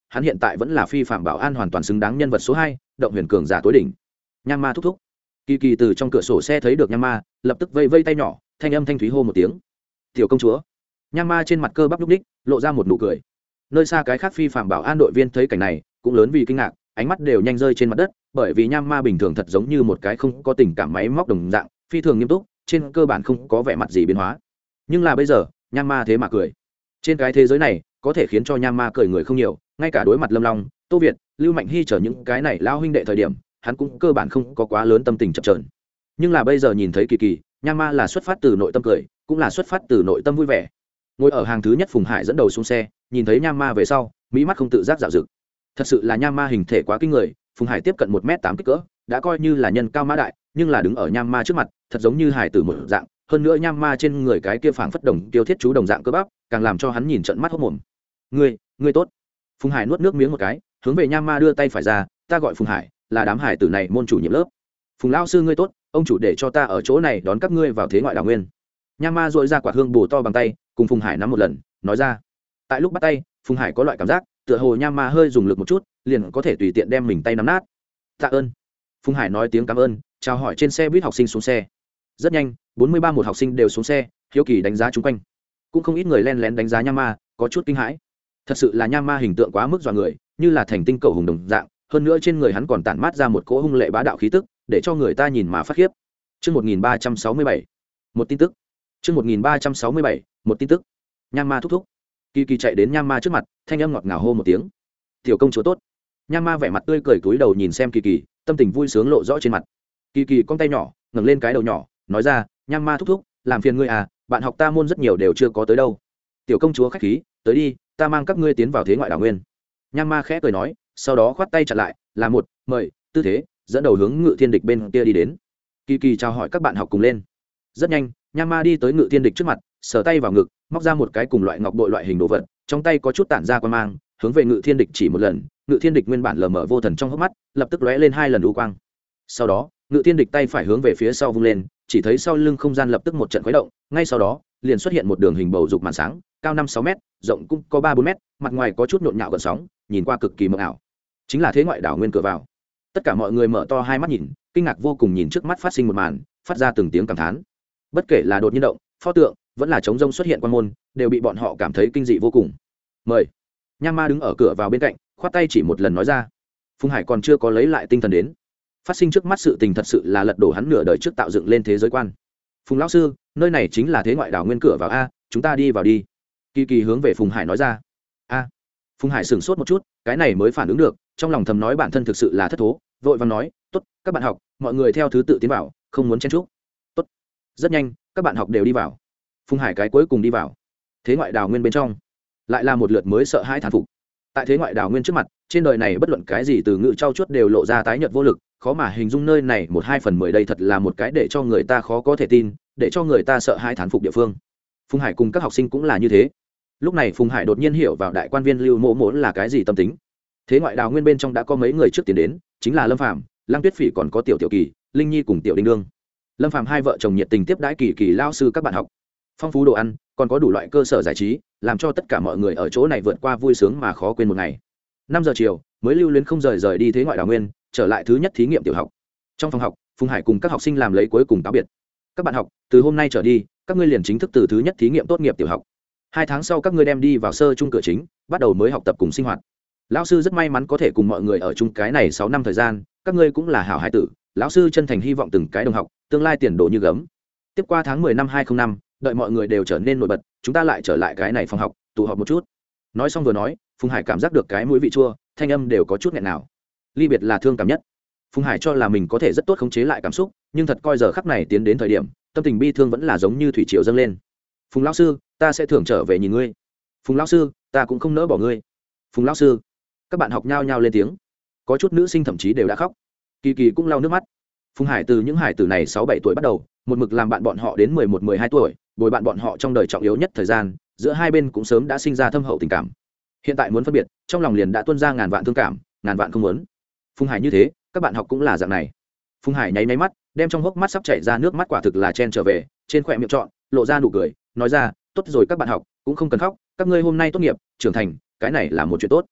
hắn hiện tại vẫn là phi phạm bảo an hoàn toàn xứng đáng nhân vật số hai, động huyền cường giả tối đỉnh. Nham ma thúc thúc. Kỳ Kỳ từ trong cửa sổ xe thấy được Nham ma, lập tức vây vây tay nhỏ, thanh âm thanh thúy hô một tiếng. "Tiểu công chúa." Nham ma trên mặt cơ bắp nhúc ních, lộ ra một nụ cười. Nơi xa cái khác phi phạm bảo an đội viên thấy cảnh này, cũng lớn vì kinh ngạc, ánh mắt đều nhanh rơi trên mặt đất, bởi vì Nham ma bình thường thật giống như một cái không có tình cảm máy móc đồng dạng, phi thường nghiêm túc, trên cơ bản không có vẻ mặt gì biến hóa. Nhưng là bây giờ, Nham ma thế mà cười. Trên cái thế giới này, có thể khiến cho Nham ma cười người không nhiều, ngay cả đối mặt Lâm Long, Tô Việt, Lưu Mạnh Hy chờ những cái này lao huynh đệ thời điểm, hắn cũng cơ bản không có quá lớn tâm tình chập chờn. Nhưng là bây giờ nhìn thấy Kỳ Kỳ, Nham ma là xuất phát từ nội tâm cười, cũng là xuất phát từ nội tâm vui vẻ. Ngồi ở hàng thứ nhất, Phùng Hải dẫn đầu xuống xe, nhìn thấy Nham ma về sau, mỹ mắt không tự giác dạo dực. Thật sự là Nham ma hình thể quá kinh người, Phùng Hải tiếp cận một mét tám kích cỡ, đã coi như là nhân cao mã đại, nhưng là đứng ở Nham ma trước mặt, thật giống như hải tử một dạng, hơn nữa Nham ma trên người cái kia phảng phất đồng tiêu thiết chú đồng dạng cơ bắp, càng làm cho hắn nhìn trợn mắt hốt mồm. "Ngươi, ngươi tốt." Phùng Hải nuốt nước miếng một cái, hướng về Nham ma đưa tay phải ra, "Ta gọi Phùng Hải, là đám hải tử này môn chủ nhiệm lớp." "Phùng lão sư ngươi tốt, ông chủ để cho ta ở chỗ này đón các ngươi vào thế ngoại đào nguyên." Nham ma dội ra quạt hương bù to bằng tay, cùng Phùng Hải nắm một lần, nói ra. Tại lúc bắt tay, Phùng Hải có loại cảm giác, tựa hồ Nham ma hơi dùng lực một chút, liền có thể tùy tiện đem mình tay nắm nát. "Tạ ơn." Phùng Hải nói tiếng cảm ơn, chào hỏi trên xe buýt học sinh xuống xe. Rất nhanh, bốn mươi ba một học sinh đều xuống xe, hiếu kỳ đánh giá chung quanh. Cũng không ít người len lén đánh giá Nham ma, có chút kinh hãi. Thật sự là Nham ma hình tượng quá mức dọa người, như là thành tinh cầu hùng đồng dạng, hơn nữa trên người hắn còn tản mát ra một cỗ hung lệ bá đạo khí tức, để cho người ta nhìn mà phát khiếp. Chương một nghìn ba trăm sáu mươi bảy, một tin tức. Chương một nghìn ba trăm sáu mươi bảy, một tin tức. Nham ma thúc thúc. Kỳ Kỳ chạy đến Nham ma trước mặt, thanh âm ngọt ngào hô một tiếng. "Tiểu công chúa tốt." Nham ma vẻ mặt tươi cười cúi đầu nhìn xem Kỳ Kỳ, tâm tình vui sướng lộ rõ trên mặt. Kỳ Kỳ cong tay nhỏ, ngẩng lên cái đầu nhỏ, nói ra, "Nham ma thúc thúc, làm phiền ngươi à, bạn học ta môn rất nhiều đều chưa có tới đâu." "Tiểu công chúa khách khí, tới đi, ta mang các ngươi tiến vào thế ngoại đảo nguyên." Nham ma khẽ cười nói, sau đó khoát tay chặn lại, là một mời tư thế, dẫn đầu hướng Ngự Thiên Địch bên kia đi đến. Kỳ Kỳ chào hỏi các bạn học cùng lên. Rất nhanh, Nham ma đi tới Ngự Thiên Địch trước mặt, sờ tay vào ngực, móc ra một cái cùng loại ngọc bội loại hình đồ vật, trong tay có chút tản ra quang mang, hướng về Ngự Thiên Địch chỉ một lần. Ngự Thiên Địch nguyên bản lờ mờ vô thần trong hốc mắt, lập tức lóe lên hai lần u quang. Sau đó, Ngự Thiên Địch tay phải hướng về phía sau vung lên, chỉ thấy sau lưng không gian lập tức một trận khuấy động, ngay sau đó, liền xuất hiện một đường hình bầu dục màn sáng, cao năm sáu mét, rộng cũng có ba bốn mét, mặt ngoài có chút nhộn nhạo gần sóng, nhìn qua cực kỳ mờ ảo. Chính là thế ngoại đảo nguyên cửa vào. Tất cả mọi người mở to hai mắt nhìn, kinh ngạc vô cùng nhìn trước mắt phát sinh một màn, phát ra từng tiếng cảm thán. Bất kể là đột nhiên động, pho tượng, vẫn là trống rông xuất hiện quan môn, đều bị bọn họ cảm thấy kinh dị vô cùng. "Mời." Nham ma đứng ở cửa vào bên cạnh, khoát tay chỉ một lần nói ra. Phùng Hải còn chưa có lấy lại tinh thần đến. Phát sinh trước mắt sự tình thật sự là lật đổ hắn nửa đời trước tạo dựng lên thế giới quan. "Phùng lão sư, nơi này chính là thế ngoại đảo nguyên cửa vào a, chúng ta đi vào đi." Kỳ Kỳ hướng về Phùng Hải nói ra. "A." Phùng Hải sửng sốt một chút, cái này mới phản ứng được, trong lòng thầm nói bản thân thực sự là thất thố, vội vàng nói, "Tốt, các bạn học, mọi người theo thứ tự tiến vào, không muốn chen chúc." "Tốt." Rất nhanh, các bạn học đều đi vào. Phùng Hải cái cuối cùng đi vào. Thế ngoại đảo nguyên bên trong, lại là một lượt mới sợ hãi thán phục. Tại thế ngoại đảo nguyên trước mặt, trên đời này bất luận cái gì từ ngữ trau chuốt đều lộ ra tái nhợt vô lực, khó mà hình dung nơi này một hai phần mười đây thật là một cái để cho người ta khó có thể tin, để cho người ta sợ hãi thán phục địa phương. Phùng Hải cùng các học sinh cũng là như thế. Lúc này Phùng Hải đột nhiên hiểu vào đại quan viên Lưu Mỗ Mỗ là cái gì tâm tính. Thế ngoại đảo nguyên bên trong đã có mấy người trước tiến đến, chính là Lâm Phàm, Lăng Tuyết Phỉ, còn có Tiểu Tiểu Kỳ, Linh Nhi cùng Tiểu Đinh Đương. Lâm Phàm hai vợ chồng nhiệt tình tiếp đãi Kỳ Kỳ lao sư các bạn học. Phong phú đồ ăn, còn có đủ loại cơ sở giải trí, làm cho tất cả mọi người ở chỗ này vượt qua vui sướng mà khó quên một ngày. Năm giờ chiều, mới lưu luyến không rời rời đi thế ngoại đảo nguyên, trở lại thứ nhất thí nghiệm tiểu học. Trong phòng học, Phùng Hải cùng các học sinh làm lấy cuối cùng cáo biệt. "Các bạn học, từ hôm nay trở đi, các ngươi liền chính thức từ thứ nhất thí nghiệm tốt nghiệp tiểu học. Hai tháng sau các ngươi đem đi vào sơ trung cửa chính, bắt đầu mới học tập cùng sinh hoạt. Lão sư rất may mắn có thể cùng mọi người ở chung cái này sáu năm thời gian, các ngươi cũng là hảo hải tử, lão sư chân thành hy vọng từng cái đồng học, tương lai tiền đồ như gấm. Tiếp qua tháng mười năm hai không năm, đợi mọi người đều trở nên nổi bật, chúng ta lại trở lại cái này phòng học, tụ họp một chút." Nói xong vừa nói, Phùng Hải cảm giác được cái mũi vị chua, thanh âm đều có chút nghẹn nào. Ly biệt là thương cảm nhất. Phùng Hải cho là mình có thể rất tốt khống chế lại cảm xúc, nhưng thật coi giờ khắc này tiến đến thời điểm, tâm tình bi thương vẫn là giống như thủy triều dâng lên. "Phùng lão sư, ta sẽ thường trở về nhìn ngươi." "Phùng lão sư, ta cũng không nỡ bỏ ngươi." "Phùng lão sư." Các bạn học nhao nhao lên tiếng, có chút nữ sinh thậm chí đều đã khóc. Kỳ Kỳ cũng lau nước mắt. Phùng Hải từ những hải tử này sáu bảy tuổi bắt đầu, một mực làm bạn bọn họ đến mười một mười hai tuổi, bồi bạn bọn họ trong đời trọng yếu nhất thời gian, giữa hai bên cũng sớm đã sinh ra thâm hậu tình cảm. Hiện tại muốn phân biệt, trong lòng liền đã tuôn ra ngàn vạn thương cảm, ngàn vạn không muốn. Phùng Hải như thế, các bạn học cũng là dạng này. Phùng Hải nháy nháy mắt, đem trong hốc mắt sắp chảy ra nước mắt quả thực là chen trở về, trên khóe miệng trọn, lộ ra nụ cười, nói ra, "Tốt rồi các bạn học, cũng không cần khóc, các ngươi hôm nay tốt nghiệp, trưởng thành, cái này là một chuyện tốt.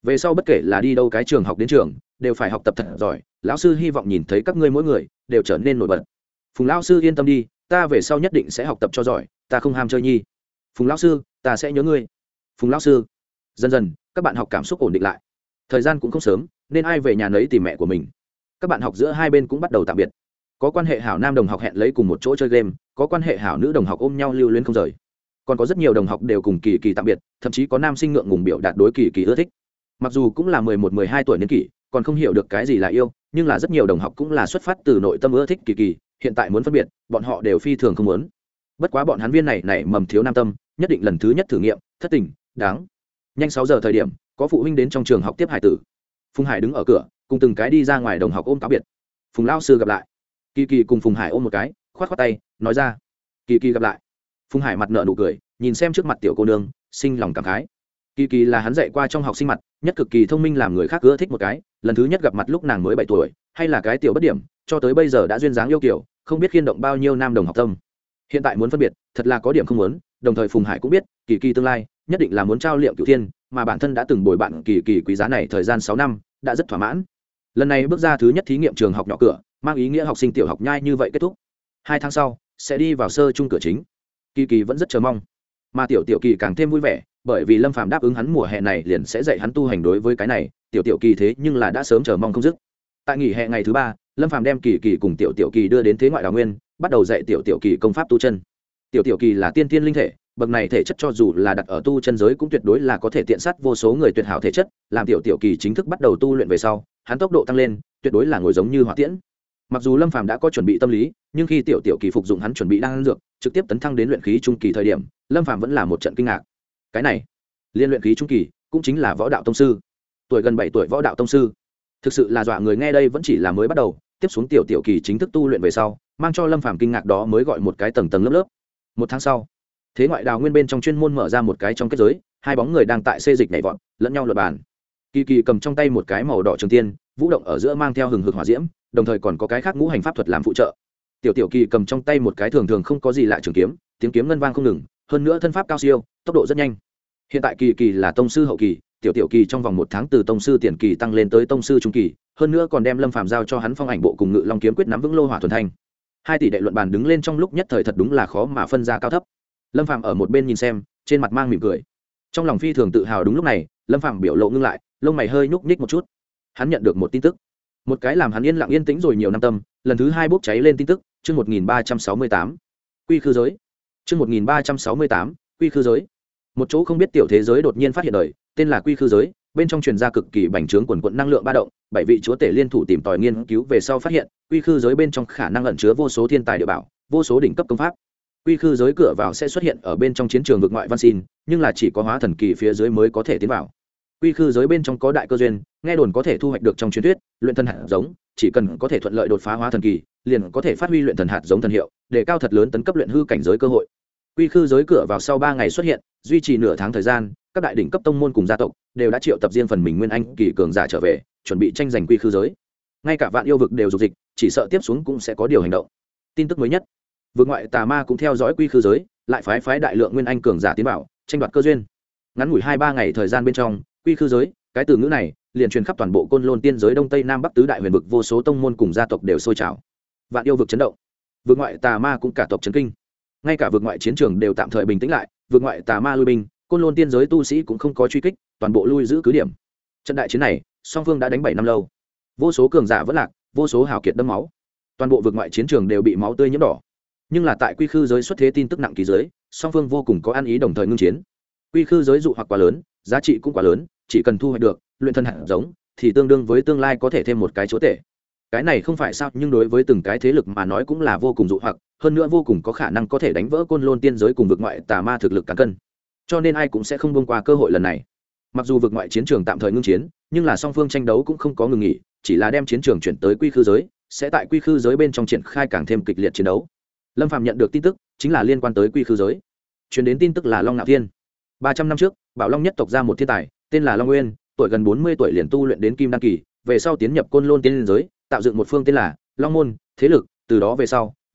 về sau bất kể là đi đâu cái trường học đến trường đều phải học tập thật giỏi, lão sư hy vọng nhìn thấy các ngươi mỗi người đều trở nên nổi bật. Phùng lão sư yên tâm đi, ta về sau nhất định sẽ học tập cho giỏi, ta không ham chơi nhi. Phùng lão sư, ta sẽ nhớ ngươi. Phùng lão sư. Dần dần các bạn học cảm xúc ổn định lại, thời gian cũng không sớm nên ai về nhà nấy tìm mẹ của mình. Các bạn học giữa hai bên cũng bắt đầu tạm biệt, có quan hệ hảo nam đồng học hẹn lấy cùng một chỗ chơi game, có quan hệ hảo nữ đồng học ôm nhau lưu luyến không rời, còn có rất nhiều đồng học đều cùng kỳ kỳ tạm biệt, thậm chí có nam sinh ngượng ngùng biểu đạt đối kỳ kỳ ưa thích. Mặc dù cũng là mười một mười hai tuổi niên kỷ, còn không hiểu được cái gì là yêu, nhưng là rất nhiều đồng học cũng là xuất phát từ nội tâm ưa thích kỳ kỳ, hiện tại muốn phân biệt bọn họ đều phi thường không muốn. Bất quá bọn hắn viên này nảy mầm thiếu nam tâm, nhất định lần thứ nhất thử nghiệm thất tình đáng. Nhanh sáu giờ thời điểm, có phụ huynh đến trong trường học tiếp hải tử. Phùng Hải đứng ở cửa cùng từng cái đi ra ngoài đồng học ôm cáo biệt. Phùng lão sư gặp lại. Kỳ kỳ cùng Phùng Hải ôm một cái, khoát khoát tay nói ra kỳ kỳ gặp lại. Phùng Hải mặt nợ nụ cười, nhìn xem trước mặt tiểu cô nương sinh lòng cảm khái. Kỳ kỳ là hắn dạy qua trong học sinh mặt nhất cực kỳ thông minh, làm người khác ưa thích một cái. Lần thứ nhất gặp mặt lúc nàng mới bảy tuổi, hay là cái tiểu bất điểm, cho tới bây giờ đã duyên dáng yêu kiểu, không biết khiên động bao nhiêu nam đồng học tâm. Hiện tại muốn phân biệt thật là có điểm không muốn. Đồng thời Phùng Hải cũng biết kỳ kỳ tương lai nhất định là muốn trao liệm cửu thiên, mà bản thân đã từng bồi bạn kỳ kỳ quý giá này thời gian sáu năm, đã rất thỏa mãn. Lần này bước ra thứ nhất thí nghiệm trường học nhỏ cửa, mang ý nghĩa học sinh tiểu học nhai như vậy kết thúc. Hai tháng sau sẽ đi vào sơ trung cửa chính. Kỳ kỳ vẫn rất chờ mong, mà tiểu tiểu kỳ càng thêm vui vẻ, bởi vì Lâm Phàm đáp ứng hắn mùa hè này liền sẽ dạy hắn tu hành. Đối với cái này tiểu tiểu kỳ thế nhưng là đã sớm chờ mong không dứt. Tại nghỉ hè ngày thứ ba, Lâm Phàm đem kỳ kỳ cùng tiểu tiểu kỳ đưa đến thế ngoại đào nguyên, bắt đầu dạy tiểu tiểu kỳ công pháp tu chân. Tiểu tiểu kỳ là tiên tiên linh thể, bậc này thể chất cho dù là đặt ở tu chân giới cũng tuyệt đối là có thể tiện sát vô số người tuyệt hảo thể chất. Làm tiểu tiểu kỳ chính thức bắt đầu tu luyện về sau, hắn tốc độ tăng lên tuyệt đối là ngồi giống như hỏa tiễn. Mặc dù Lâm Phàm đã có chuẩn bị tâm lý, nhưng khi tiểu tiểu kỳ phục dụng hắn chuẩn bị đan dược, trực tiếp tấn thăng đến luyện khí trung kỳ thời điểm, Lâm Phàm vẫn là một trận kinh ngạc. Cái này, liên luyện khí trung kỳ, cũng chính là võ đạo tông sư. Tuổi gần bảy tuổi võ đạo tông sư, thực sự là dọa người. Nghe đây vẫn chỉ là mới bắt đầu, tiếp xuống tiểu tiểu kỳ chính thức tu luyện về sau, mang cho Lâm Phàm kinh ngạc đó mới gọi một cái tầng tầng lớp lớp. Một tháng sau, thế ngoại đào nguyên bên trong chuyên môn mở ra một cái trong kết giới, hai bóng người đang tại xê dịch nhảy vọt, lẫn nhau luật bàn. Kỳ kỳ cầm trong tay một cái màu đỏ trường tiên, vũ động ở giữa mang theo hừng hực hỏa diễm, đồng thời còn có cái khác ngũ hành pháp thuật làm phụ trợ. Tiểu tiểu kỳ cầm trong tay một cái thường thường không có gì lạ trường kiếm, tiếng kiếm ngân vang không ngừng, hơn nữa thân pháp cao siêu, tốc độ rất nhanh. Hiện tại kỳ kỳ là tông sư hậu kỳ, tiểu tiểu kỳ trong vòng một tháng từ tông sư tiền kỳ tăng lên tới tông sư trung kỳ, hơn nữa còn đem Lâm Phàm giao cho hắn phong ảnh bộ cùng ngự long kiếm quyết nắm vững lô hỏa thuần thanh. Hai tỷ đệ luận bàn đứng lên trong lúc nhất thời thật đúng là khó mà phân ra cao thấp. Lâm Phàm ở một bên nhìn xem, trên mặt mang mỉm cười, trong lòng phi thường tự hào. Đúng lúc này Lâm Phàm biểu lộ ngưng lại, lông mày hơi nhúc nhích một chút. Hắn nhận được một tin tức, một cái làm hắn yên lặng yên tĩnh rồi nhiều năm tâm lần thứ hai bốc cháy lên tin tức. Chương một nghìn ba trăm sáu mươi tám, quy khư giới. Chương một nghìn ba trăm sáu mươi tám, quy khư giới. Một chỗ không biết tiểu thế giới đột nhiên phát hiện đời, tên là quy khư giới. Bên trong truyền ra cực kỳ bành trướng quần quận năng lượng ba động. Bảy vị chúa tể liên thủ tìm tòi nghiên cứu về sau phát hiện, quy khư giới bên trong khả năng ẩn chứa vô số thiên tài địa bảo, vô số đỉnh cấp công pháp. Quy khư giới cửa vào sẽ xuất hiện ở bên trong chiến trường vực ngoại văn xin, nhưng là chỉ có hóa thần kỳ phía dưới mới có thể tiến vào. Quy khư giới bên trong có đại cơ duyên, nghe đồn có thể thu hoạch được trong truyền thuyết luyện thần hạt giống, chỉ cần có thể thuận lợi đột phá hóa thần kỳ, liền có thể phát huy luyện thần hạt giống thần hiệu, để cao thật lớn tấn cấp luyện hư cảnh giới cơ hội. Quy khư giới cửa vào sau ba ngày xuất hiện, duy trì nửa tháng thời gian, các đại đỉnh cấp tông môn cùng gia tộc đều đã triệu tập riêng phần mình nguyên anh kỳ cường giả trở về, chuẩn bị tranh giành quy khư giới. Ngay cả vạn yêu vực đều dục dịch, chỉ sợ tiếp xuống cũng sẽ có điều hành động. Tin tức mới nhất, vực ngoại tà ma cũng theo dõi quy khư giới, lại phái phái đại lượng nguyên anh cường giả tiến vào, tranh đoạt cơ duyên. Ngắn ngủi hai ba ngày thời gian bên trong, quy khư giới, cái từ ngữ này liền truyền khắp toàn bộ côn lôn tiên giới đông tây nam bắc tứ đại huyền vực, vô số tông môn cùng gia tộc đều sôi trào. Vạn yêu vực chấn động, vực ngoại tà ma cũng cả tộc chấn kinh. Ngay cả vực ngoại chiến trường đều tạm thời bình tĩnh lại, vực ngoại tà ma lui binh, côn lôn tiên giới tu sĩ cũng không có truy kích, toàn bộ lui giữ cứ điểm. Trận đại chiến này song phương đã đánh bảy năm lâu, vô số cường giả vẫn lạc, vô số hào kiệt đẫm máu, toàn bộ vực ngoại chiến trường đều bị máu tươi nhiễm đỏ. Nhưng là tại quy khư giới xuất thế tin tức nặng ký giới, song phương vô cùng có ăn ý đồng thời ngưng chiến. Quy khư giới dụ hoặc quá lớn, giá trị cũng quá lớn, chỉ cần thu hoạch được luyện thần hạt giống thì tương đương với tương lai có thể thêm một cái chúa tể. Cái này không phải sao, nhưng đối với từng cái thế lực mà nói cũng là vô cùng dụ hoặc, hơn nữa vô cùng có khả năng có thể đánh vỡ côn lôn tiên giới cùng vực ngoại tà ma thực lực cán cân, cho nên ai cũng sẽ không buông qua cơ hội lần này. Mặc dù vực ngoại chiến trường tạm thời ngưng chiến, nhưng là song phương tranh đấu cũng không có ngừng nghỉ, chỉ là đem chiến trường chuyển tới quy khư giới, sẽ tại quy khư giới bên trong triển khai càng thêm kịch liệt chiến đấu. Lâm Phàm nhận được tin tức chính là liên quan tới quy khư giới. Truyền đến tin tức là Long Nạo Thiên, ba trăm năm trước Bảo Long nhất tộc ra một thiên tài, tên là Long Nguyên, tuổi gần bốn mươi tuổi liền tu luyện đến kim đan kỳ, về sau tiến nhập côn lôn tiên giới, tạo dựng một phương tên là Long môn thế lực, từ đó về sau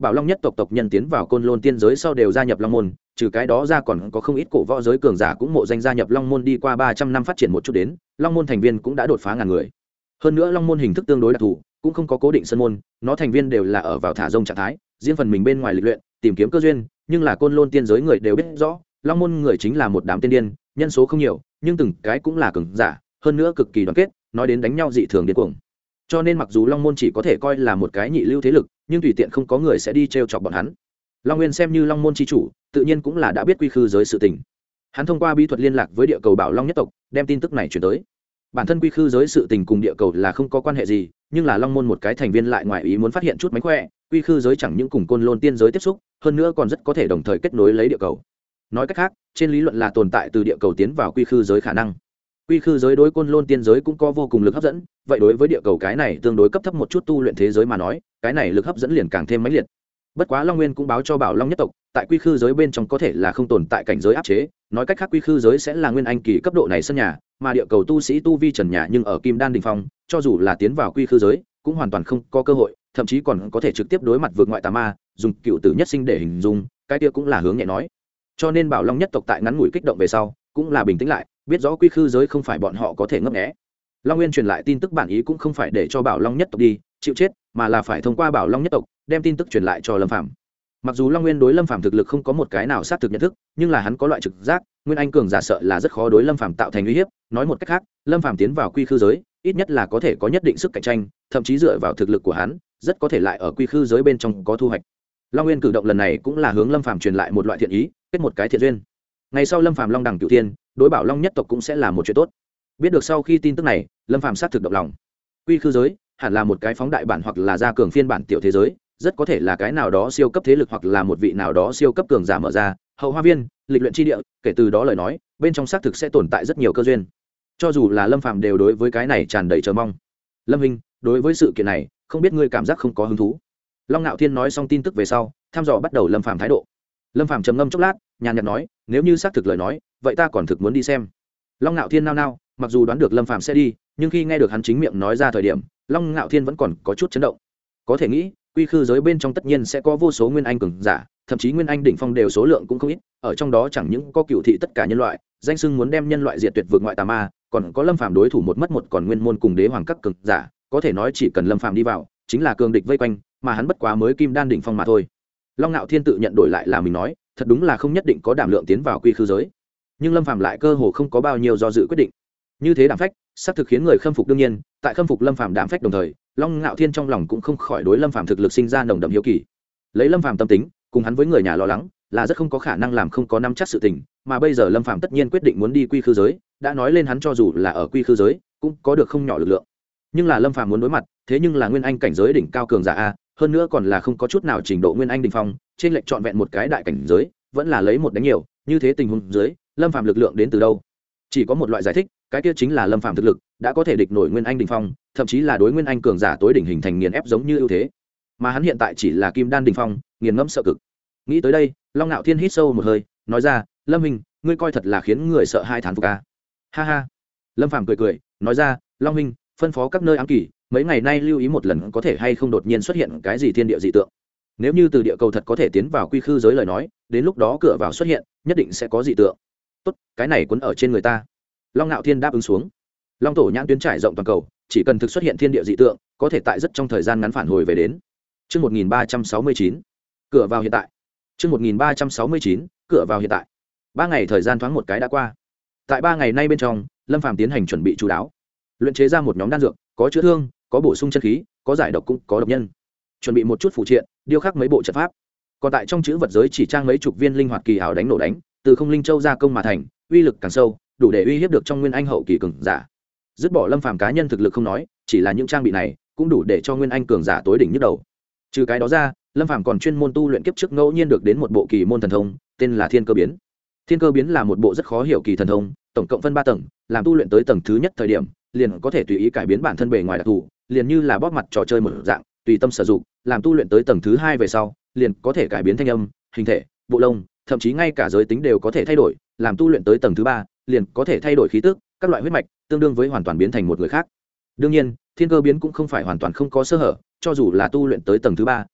Bảo Long nhất tộc tộc nhân tiến vào Côn Lôn tiên giới sau đều gia nhập Long môn, trừ cái đó ra còn có không ít cổ võ giới cường giả cũng mộ danh gia nhập Long môn. Đi qua ba trăm năm phát triển một chút đến, Long môn thành viên cũng đã đột phá ngàn người. Hơn nữa Long môn hình thức tương đối đặc thù, cũng không có cố định sân môn, nó thành viên đều là ở vào thả rông trạng thái, riêng phần mình bên ngoài lịch luyện, tìm kiếm cơ duyên, nhưng là Côn Lôn tiên giới người đều biết rõ, Long môn người chính là một đám tiên điên, nhân số không nhiều, nhưng từng cái cũng là cường giả, hơn nữa cực kỳ đoàn kết, nói đến đánh nhau dị thường điên cuồng. Cho nên mặc dù Long môn chỉ có thể coi là một cái nhị lưu thế lực, nhưng tùy tiện không có người sẽ đi trêu chọc bọn hắn. Long Nguyên xem như Long môn chi chủ, tự nhiên cũng là đã biết quy khư giới sự tình. Hắn thông qua bí thuật liên lạc với địa cầu Bảo Long nhất tộc, đem tin tức này truyền tới. Bản thân quy khư giới sự tình cùng địa cầu là không có quan hệ gì, nhưng là Long môn một cái thành viên lại ngoài ý muốn phát hiện chút mánh khỏe, quy khư giới chẳng những cùng Côn Lôn tiên giới tiếp xúc, hơn nữa còn rất có thể đồng thời kết nối lấy địa cầu. Nói cách khác, trên lý luận là tồn tại từ địa cầu tiến vào quy khư giới khả năng. Quy khư giới đối Côn Lôn tiên giới cũng có vô cùng lực hấp dẫn, vậy đối với địa cầu cái này tương đối cấp thấp một chút tu luyện thế giới mà nói, cái này lực hấp dẫn liền càng thêm mãnh liệt. Bất quá Long Nguyên cũng báo cho Bảo Long nhất tộc, tại quy khư giới bên trong có thể là không tồn tại cảnh giới áp chế, nói cách khác quy khư giới sẽ là nguyên anh kỳ cấp độ này sân nhà, mà địa cầu tu sĩ tu vi trần nhà nhưng ở Kim Đan đỉnh phong, cho dù là tiến vào quy khư giới, cũng hoàn toàn không có cơ hội, thậm chí còn có thể trực tiếp đối mặt vượt ngoại tà ma, dùng cựu tử nhất sinh để hình dung, cái kia cũng là hướng nhẹ nói. Cho nên Bảo Long nhất tộc tại ngắn ngủi kích động về sau, cũng là bình tĩnh lại, biết rõ quy khư giới không phải bọn họ có thể ngấp nghé. Long Nguyên truyền lại tin tức bản ý cũng không phải để cho Bảo Long nhất tộc đi chịu chết, mà là phải thông qua Bảo Long nhất tộc đem tin tức truyền lại cho Lâm Phàm. Mặc dù Long Nguyên đối Lâm Phàm thực lực không có một cái nào xác thực nhận thức, nhưng là hắn có loại trực giác, Nguyên Anh cường giả sợ là rất khó đối Lâm Phàm tạo thành uy hiếp. Nói một cách khác, Lâm Phàm tiến vào quy khư giới, ít nhất là có thể có nhất định sức cạnh tranh, thậm chí dựa vào thực lực của hắn, rất có thể lại ở quy khư giới bên trong có thu hoạch. Long Nguyên cử động lần này cũng là hướng Lâm Phàm truyền lại một loại thiện ý, kết một cái thiện duyên. Ngày sau Lâm Phàm Long đẳng cửu thiên, đối Bảo Long nhất tộc cũng sẽ là một chuyện tốt. Biết được sau khi tin tức này, Lâm Phàm sát thực động lòng. Quy khư giới hẳn là một cái phóng đại bản hoặc là gia cường phiên bản tiểu thế giới, rất có thể là cái nào đó siêu cấp thế lực hoặc là một vị nào đó siêu cấp cường giả mở ra hậu hoa viên lịch luyện chi địa, kể từ đó lời nói bên trong xác thực sẽ tồn tại rất nhiều cơ duyên. Cho dù là Lâm Phàm đều đối với cái này tràn đầy chờ mong. Lâm Hinh, đối với sự kiện này không biết ngươi cảm giác không có hứng thú? Long Nạo Thiên nói xong tin tức về sau, thăm dò bắt đầu Lâm Phàm thái độ. Lâm Phàm trầm ngâm chốc lát, nhàn nhạt nói, nếu như xác thực lời nói, vậy ta còn thực muốn đi xem. Long Nạo Thiên nao nao, mặc dù đoán được Lâm Phàm sẽ đi, nhưng khi nghe được hắn chính miệng nói ra thời điểm, Long Nạo Thiên vẫn còn có chút chấn động. Có thể nghĩ, quy khư giới bên trong tất nhiên sẽ có vô số nguyên anh cường giả, thậm chí nguyên anh đỉnh phong đều số lượng cũng không ít, ở trong đó chẳng những có cựu thị tất cả nhân loại, danh xưng muốn đem nhân loại diệt tuyệt vượt ngoại tà ma, còn có Lâm Phàm đối thủ một mất một còn nguyên môn cùng đế hoàng các cường giả, có thể nói chỉ cần Lâm Phàm đi vào, chính là cường địch vây quanh, mà hắn bất quá mới kim đan đỉnh phong mà thôi. Long Nạo Thiên tự nhận đổi lại là mình nói, thật đúng là không nhất định có đảm lượng tiến vào quy khư giới. Nhưng Lâm Phàm lại cơ hồ không có bao nhiêu do dự quyết định. Như thế đảm phách, xác thực khiến người khâm phục. Đương nhiên, tại khâm phục Lâm Phàm đảm phách đồng thời, Long Nạo Thiên trong lòng cũng không khỏi đối Lâm Phàm thực lực sinh ra nồng đậm hiếu kỳ. Lấy Lâm Phàm tâm tính, cùng hắn với người nhà lo lắng, là rất không có khả năng làm không có nắm chắc sự tình, mà bây giờ Lâm Phàm tất nhiên quyết định muốn đi quy khư giới, đã nói lên hắn cho dù là ở quy khư giới, cũng có được không nhỏ lực lượng. Nhưng là Lâm Phàm muốn đối mặt, thế nhưng là nguyên anh cảnh giới đỉnh cao cường giả a, hơn nữa còn là không có chút nào trình độ nguyên anh đỉnh phong, trên lệch trọn vẹn một cái đại cảnh giới, vẫn là lấy một đánh nhiều, như thế tình huống dưới, Lâm Phàm lực lượng đến từ đâu? Chỉ có một loại giải thích, cái kia chính là Lâm Phàm thực lực đã có thể địch nổi nguyên anh đỉnh phong, thậm chí là đối nguyên anh cường giả tối đỉnh hình thành nghiền ép giống như ưu thế. Mà hắn hiện tại chỉ là kim đan đỉnh phong, nghiền ngẫm sợ cực. Nghĩ tới đây, Long Nạo Thiên hít sâu một hơi, nói ra, Lâm Minh, ngươi coi thật là khiến người sợ hai thán phục a. Ha ha. Lâm Phàm cười cười, nói ra, Long Minh, phân phó các nơi ám kỳ, mấy ngày nay lưu ý một lần có thể hay không đột nhiên xuất hiện cái gì thiên địa dị tượng. Nếu như từ địa cầu thật có thể tiến vào quy khư giới lời nói, đến lúc đó cửa vào xuất hiện, nhất định sẽ có dị tượng. Tốt, cái này quấn ở trên người ta. Long Nạo Thiên đáp ứng xuống. Long tổ nhãn tuyến trải rộng toàn cầu, chỉ cần thực xuất hiện thiên địa dị tượng, có thể tại rất trong thời gian ngắn phản hồi về đến. Chương một nghìn ba trăm sáu mươi chín, cửa vào hiện tại. Chương một nghìn ba trăm sáu mươi chín, cửa vào hiện tại. Ba ngày thời gian thoáng một cái đã qua. Tại ba ngày nay bên trong, Lâm Phàm tiến hành chuẩn bị chú đáo, luyện chế ra một nhóm đan dược, có chữa thương, có bổ sung chân khí, có giải độc cũng có độc nhân. Chuẩn bị một chút phụ triện, điêu khắc mấy bộ trận pháp. Còn tại trong chữ vật giới chỉ trang mấy chục viên linh hoạt kỳ hảo đánh nổ đánh, từ không linh châu ra công mà thành, uy lực càng sâu, đủ để uy hiếp được trong nguyên anh hậu kỳ cường giả. Dứt bỏ Lâm Phàm cá nhân thực lực không nói, chỉ là những trang bị này cũng đủ để cho nguyên anh cường giả tối đỉnh nhức đầu. Trừ cái đó ra, Lâm Phàm còn chuyên môn tu luyện kiếp trước ngẫu nhiên được đến một bộ kỳ môn thần thông, tên là Thiên Cơ Biến. Thiên Cơ Biến là một bộ rất khó hiểu kỳ thần thông, tổng cộng phân ba tầng, làm tu luyện tới tầng thứ nhất thời điểm, liền có thể tùy ý cải biến bản thân bề ngoài đặc thù, liền như là bóp mặt trò chơi một dạng, tùy tâm sử dụng, làm tu luyện tới tầng thứ hai về sau, liền có thể cải biến thanh âm, hình thể, bộ lông, thậm chí ngay cả giới tính đều có thể thay đổi, làm tu luyện tới tầng thứ ba, liền có thể thay đổi khí tức, các loại huyết mạch, tương đương với hoàn toàn biến thành một người khác. Đương nhiên, Thiên Cơ Biến cũng không phải hoàn toàn không có sơ hở, cho dù là tu luyện tới tầng thứ ba,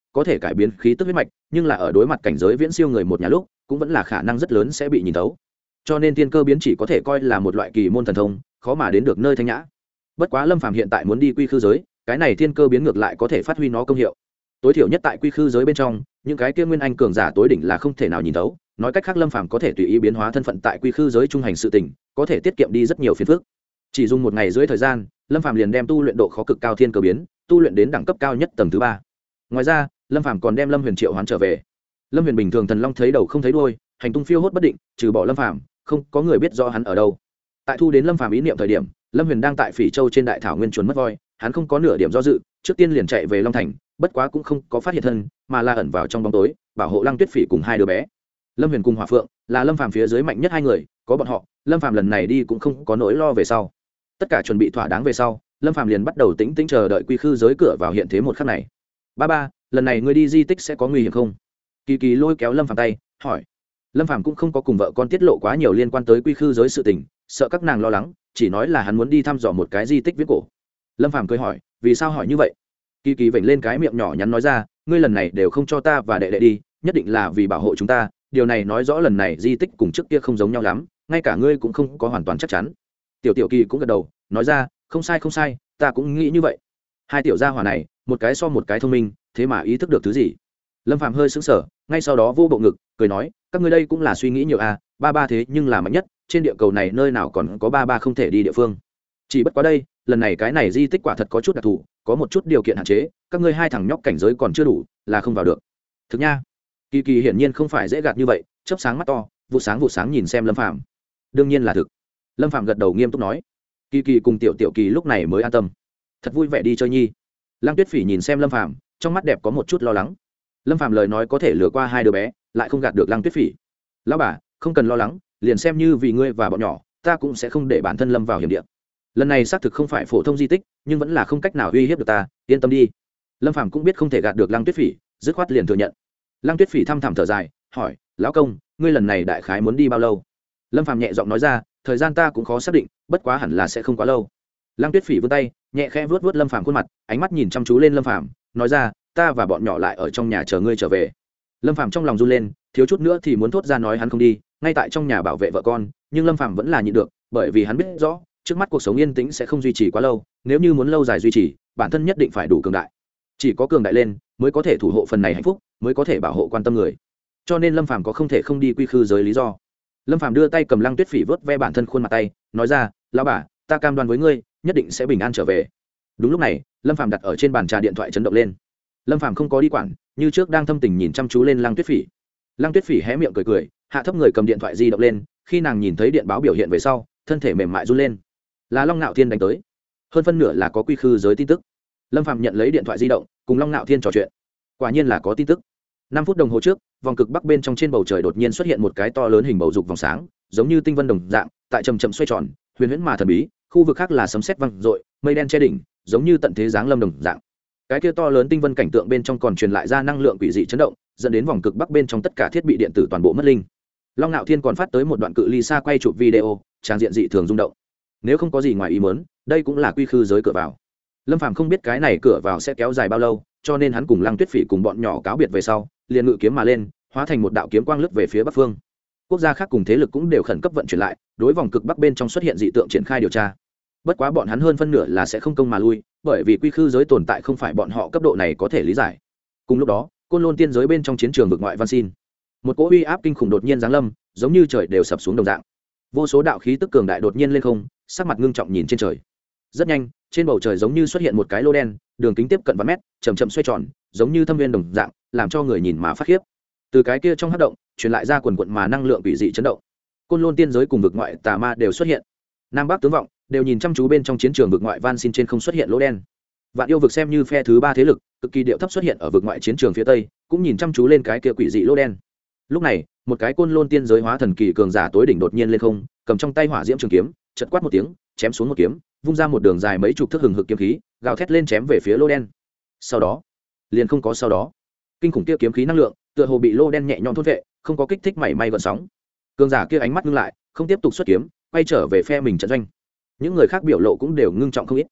có thể cải biến khí tức huyết mạch, nhưng là ở đối mặt cảnh giới viễn siêu người một nhà lúc cũng vẫn là khả năng rất lớn sẽ bị nhìn thấu, cho nên thiên cơ biến chỉ có thể coi là một loại kỳ môn thần thông, khó mà đến được nơi thanh nhã. Bất quá Lâm Phàm hiện tại muốn đi quy khư giới, cái này thiên cơ biến ngược lại có thể phát huy nó công hiệu. Tối thiểu nhất tại quy khư giới bên trong, những cái kia nguyên anh cường giả tối đỉnh là không thể nào nhìn thấu, nói cách khác Lâm Phàm có thể tùy ý biến hóa thân phận tại quy khư giới trung hành sự tình, có thể tiết kiệm đi rất nhiều phiền phức. Chỉ dùng một ngày dưới thời gian, Lâm Phàm liền đem tu luyện độ khó cực cao thiên cơ biến tu luyện đến đẳng cấp cao nhất tầng thứ ba. Ngoài ra, Lâm Phàm còn đem Lâm Huyền triệu hoán trở về. Lâm Huyền bình thường thần long thấy đầu không thấy đuôi, hành tung phiêu hốt bất định, trừ bỏ Lâm Phàm, không có người biết rõ hắn ở đâu. Tại thu đến Lâm Phàm ý niệm thời điểm, Lâm Huyền đang tại Phỉ Châu trên đại thảo nguyên chuẩn mất voi, hắn không có nửa điểm do dự, trước tiên liền chạy về Long Thành, bất quá cũng không có phát hiện thân, mà là ẩn vào trong bóng tối, bảo hộ Lăng Tuyết Phỉ cùng hai đứa bé. Lâm Huyền cùng Hỏa Phượng là Lâm Phàm phía dưới mạnh nhất hai người, có bọn họ, Lâm Phàm lần này đi cũng không có nỗi lo về sau. Tất cả chuẩn bị thỏa đáng về sau, Lâm Phàm liền bắt đầu tĩnh tĩnh chờ đợi quy khư giới cửa vào hiện thế một khắc này. Ba ba, lần này ngươi đi di tích sẽ có nguy hiểm không? Kỳ Kỳ lôi kéo Lâm Phàm tay, hỏi. Lâm Phàm cũng không có cùng vợ con tiết lộ quá nhiều liên quan tới quy khư giới sự tình, sợ các nàng lo lắng, chỉ nói là hắn muốn đi thăm dò một cái di tích viễn cổ. Lâm Phàm cười hỏi, vì sao hỏi như vậy? Kỳ Kỳ vểnh lên cái miệng nhỏ nhắn nói ra, ngươi lần này đều không cho ta và đệ đệ đi, nhất định là vì bảo hộ chúng ta, điều này nói rõ lần này di tích cùng trước kia không giống nhau lắm, ngay cả ngươi cũng không có hoàn toàn chắc chắn. Tiểu Tiểu Kỳ cũng gật đầu, nói ra, không sai không sai, ta cũng nghĩ như vậy. Hai tiểu gia hỏa này, một cái so một cái thông minh, thế mà ý thức được thứ gì? Lâm Phàm hơi sững sờ, ngay sau đó vô bộ ngực, cười nói, các ngươi đây cũng là suy nghĩ nhiều à, ba ba thế nhưng là mạnh nhất, trên địa cầu này nơi nào còn có ba ba không thể đi địa phương. Chỉ bất quá đây, lần này cái này di tích quả thật có chút đặc thù, có một chút điều kiện hạn chế, các ngươi hai thằng nhóc cảnh giới còn chưa đủ, là không vào được. Thực nha. Kỳ Kỳ hiển nhiên không phải dễ gạt như vậy, chớp sáng mắt to, vụ sáng vụ sáng nhìn xem Lâm Phàm. Đương nhiên là thực. Lâm Phàm gật đầu nghiêm túc nói. Kỳ Kỳ cùng Tiểu Tiểu Kỳ lúc này mới an tâm. Thật vui vẻ đi chơi nhi. Lăng Tuyết Phỉ nhìn xem Lâm Phàm, trong mắt đẹp có một chút lo lắng. Lâm Phàm lời nói có thể lừa qua hai đứa bé, lại không gạt được Lăng Tuyết Phỉ. Lão bà, không cần lo lắng, liền xem như vì ngươi và bọn nhỏ, ta cũng sẽ không để bản thân lâm vào hiểm địa. Lần này xác thực không phải phổ thông di tích, nhưng vẫn là không cách nào uy hiếp được ta, yên tâm đi. Lâm Phàm cũng biết không thể gạt được Lăng Tuyết Phỉ, dứt khoát liền thừa nhận. Lăng Tuyết Phỉ thăm thẳm thở dài, hỏi, lão công, ngươi lần này đại khái muốn đi bao lâu? Lâm Phàm nhẹ giọng nói ra, thời gian ta cũng khó xác định, bất quá hẳn là sẽ không quá lâu. Lăng Tuyết Phỉ vươn tay, nhẹ khẽ vuốt vuốt Lâm Phàm khuôn mặt, ánh mắt nhìn chăm chú lên Lâm Phàm, nói ra, ta và bọn nhỏ lại ở trong nhà chờ ngươi trở về. Lâm Phàm trong lòng run lên, thiếu chút nữa thì muốn thốt ra nói hắn không đi, ngay tại trong nhà bảo vệ vợ con, nhưng Lâm Phàm vẫn là nhịn được, bởi vì hắn biết rõ, trước mắt cuộc sống yên tĩnh sẽ không duy trì quá lâu, nếu như muốn lâu dài duy trì, bản thân nhất định phải đủ cường đại. Chỉ có cường đại lên, mới có thể thủ hộ phần này hạnh phúc, mới có thể bảo hộ quan tâm người. Cho nên Lâm Phàm có không thể không đi quy khư giới lý do. Lâm Phàm đưa tay cầm Lăng Tuyết Phỉ vớt ve bản thân khuôn mặt tay, nói ra, lão bà, ta cam đoan với ngươi, nhất định sẽ bình an trở về. Đúng lúc này, Lâm Phàm đặt ở trên bàn trà điện thoại chấn động lên. Lâm Phàm không có đi quản, như trước đang thâm tình nhìn chăm chú lên Lăng Tuyết Phỉ. Lăng Tuyết Phỉ hé miệng cười cười, hạ thấp người cầm điện thoại di động lên, khi nàng nhìn thấy điện báo biểu hiện về sau, thân thể mềm mại run lên. Là Long Nạo Thiên đánh tới, hơn phân nửa là có quy khư giới tin tức. Lâm Phàm nhận lấy điện thoại di động, cùng Long Nạo Thiên trò chuyện. Quả nhiên là có tin tức. Năm phút đồng hồ trước, vòng cực bắc bên trong trên bầu trời đột nhiên xuất hiện một cái to lớn hình bầu dục vòng sáng, giống như tinh vân đồng dạng, tại chậm chậm xoay tròn, huyền huyễn mà thần bí. Khu vực khác là sấm sét vang dội, mây đen che đỉnh, giống như tận thế giáng lâm đồng dạng. Cái kia to lớn tinh vân cảnh tượng bên trong còn truyền lại ra năng lượng quỷ dị chấn động, dẫn đến vòng cực bắc bên trong tất cả thiết bị điện tử toàn bộ mất linh. Long Nạo Thiên còn phát tới một đoạn cự ly xa quay chụp video, trang diện dị thường rung động. Nếu không có gì ngoài ý muốn, đây cũng là quy khư giới cửa vào. Lâm Phàm không biết cái này cửa vào sẽ kéo dài bao lâu, cho nên hắn cùng Lăng Tuyết Phỉ cùng bọn nhỏ cáo biệt về sau, liền ngự kiếm mà lên, hóa thành một đạo kiếm quang lướt về phía bắc phương. Quốc gia khác cùng thế lực cũng đều khẩn cấp vận chuyển lại, đối vòng cực bắc bên trong xuất hiện dị tượng triển khai điều tra. Bất quá bọn hắn hơn phân nửa là sẽ không công mà lui, bởi vì quy khư giới tồn tại không phải bọn họ cấp độ này có thể lý giải. Cùng lúc đó, Côn Lôn tiên giới bên trong chiến trường vực ngoại Văn Xin, một cỗ uy áp kinh khủng đột nhiên giáng lâm, giống như trời đều sập xuống đồng dạng. Vô số đạo khí tức cường đại đột nhiên lên không, sắc mặt ngưng trọng nhìn trên trời. Rất nhanh, trên bầu trời giống như xuất hiện một cái lô đen, đường kính tiếp cận vài mét, chậm chậm xoay tròn, giống như thâm viên đồng dạng, làm cho người nhìn mà phát khiếp. Từ cái kia trong hắc động, truyền lại ra quần quần mà năng lượng quỷ dị chấn động. Côn Lôn tiên giới cùng vực ngoại tà ma đều xuất hiện. Nam Bắc tướng vọng đều nhìn chăm chú bên trong chiến trường vực ngoại Van Xin trên không xuất hiện lỗ đen. Vạn yêu vực xem như phe thứ ba thế lực, cực kỳ điệu thấp xuất hiện ở vực ngoại chiến trường phía tây, cũng nhìn chăm chú lên cái kia quỷ dị lỗ đen. Lúc này, một cái Côn Lôn tiên giới hóa thần kỳ cường giả tối đỉnh đột nhiên lên không, cầm trong tay hỏa diễm trường kiếm, chợt quát một tiếng, chém xuống một kiếm, vung ra một đường dài mấy chục thước hừng hực kiếm khí, gào thét lên chém về phía lỗ đen. Sau đó, liền không có sau đó. Kinh khủng kia kiếm khí năng lượng, tựa hồ bị lỗ đen nhẹ nhõm thôn vệ, không có kích thích mảy may gợn sóng. Cường giả kia ánh mắt ngưng lại, không tiếp tục xuất kiếm, quay trở về phe mình trận doanh. Những người khác biểu lộ cũng đều ngưng trọng không ít.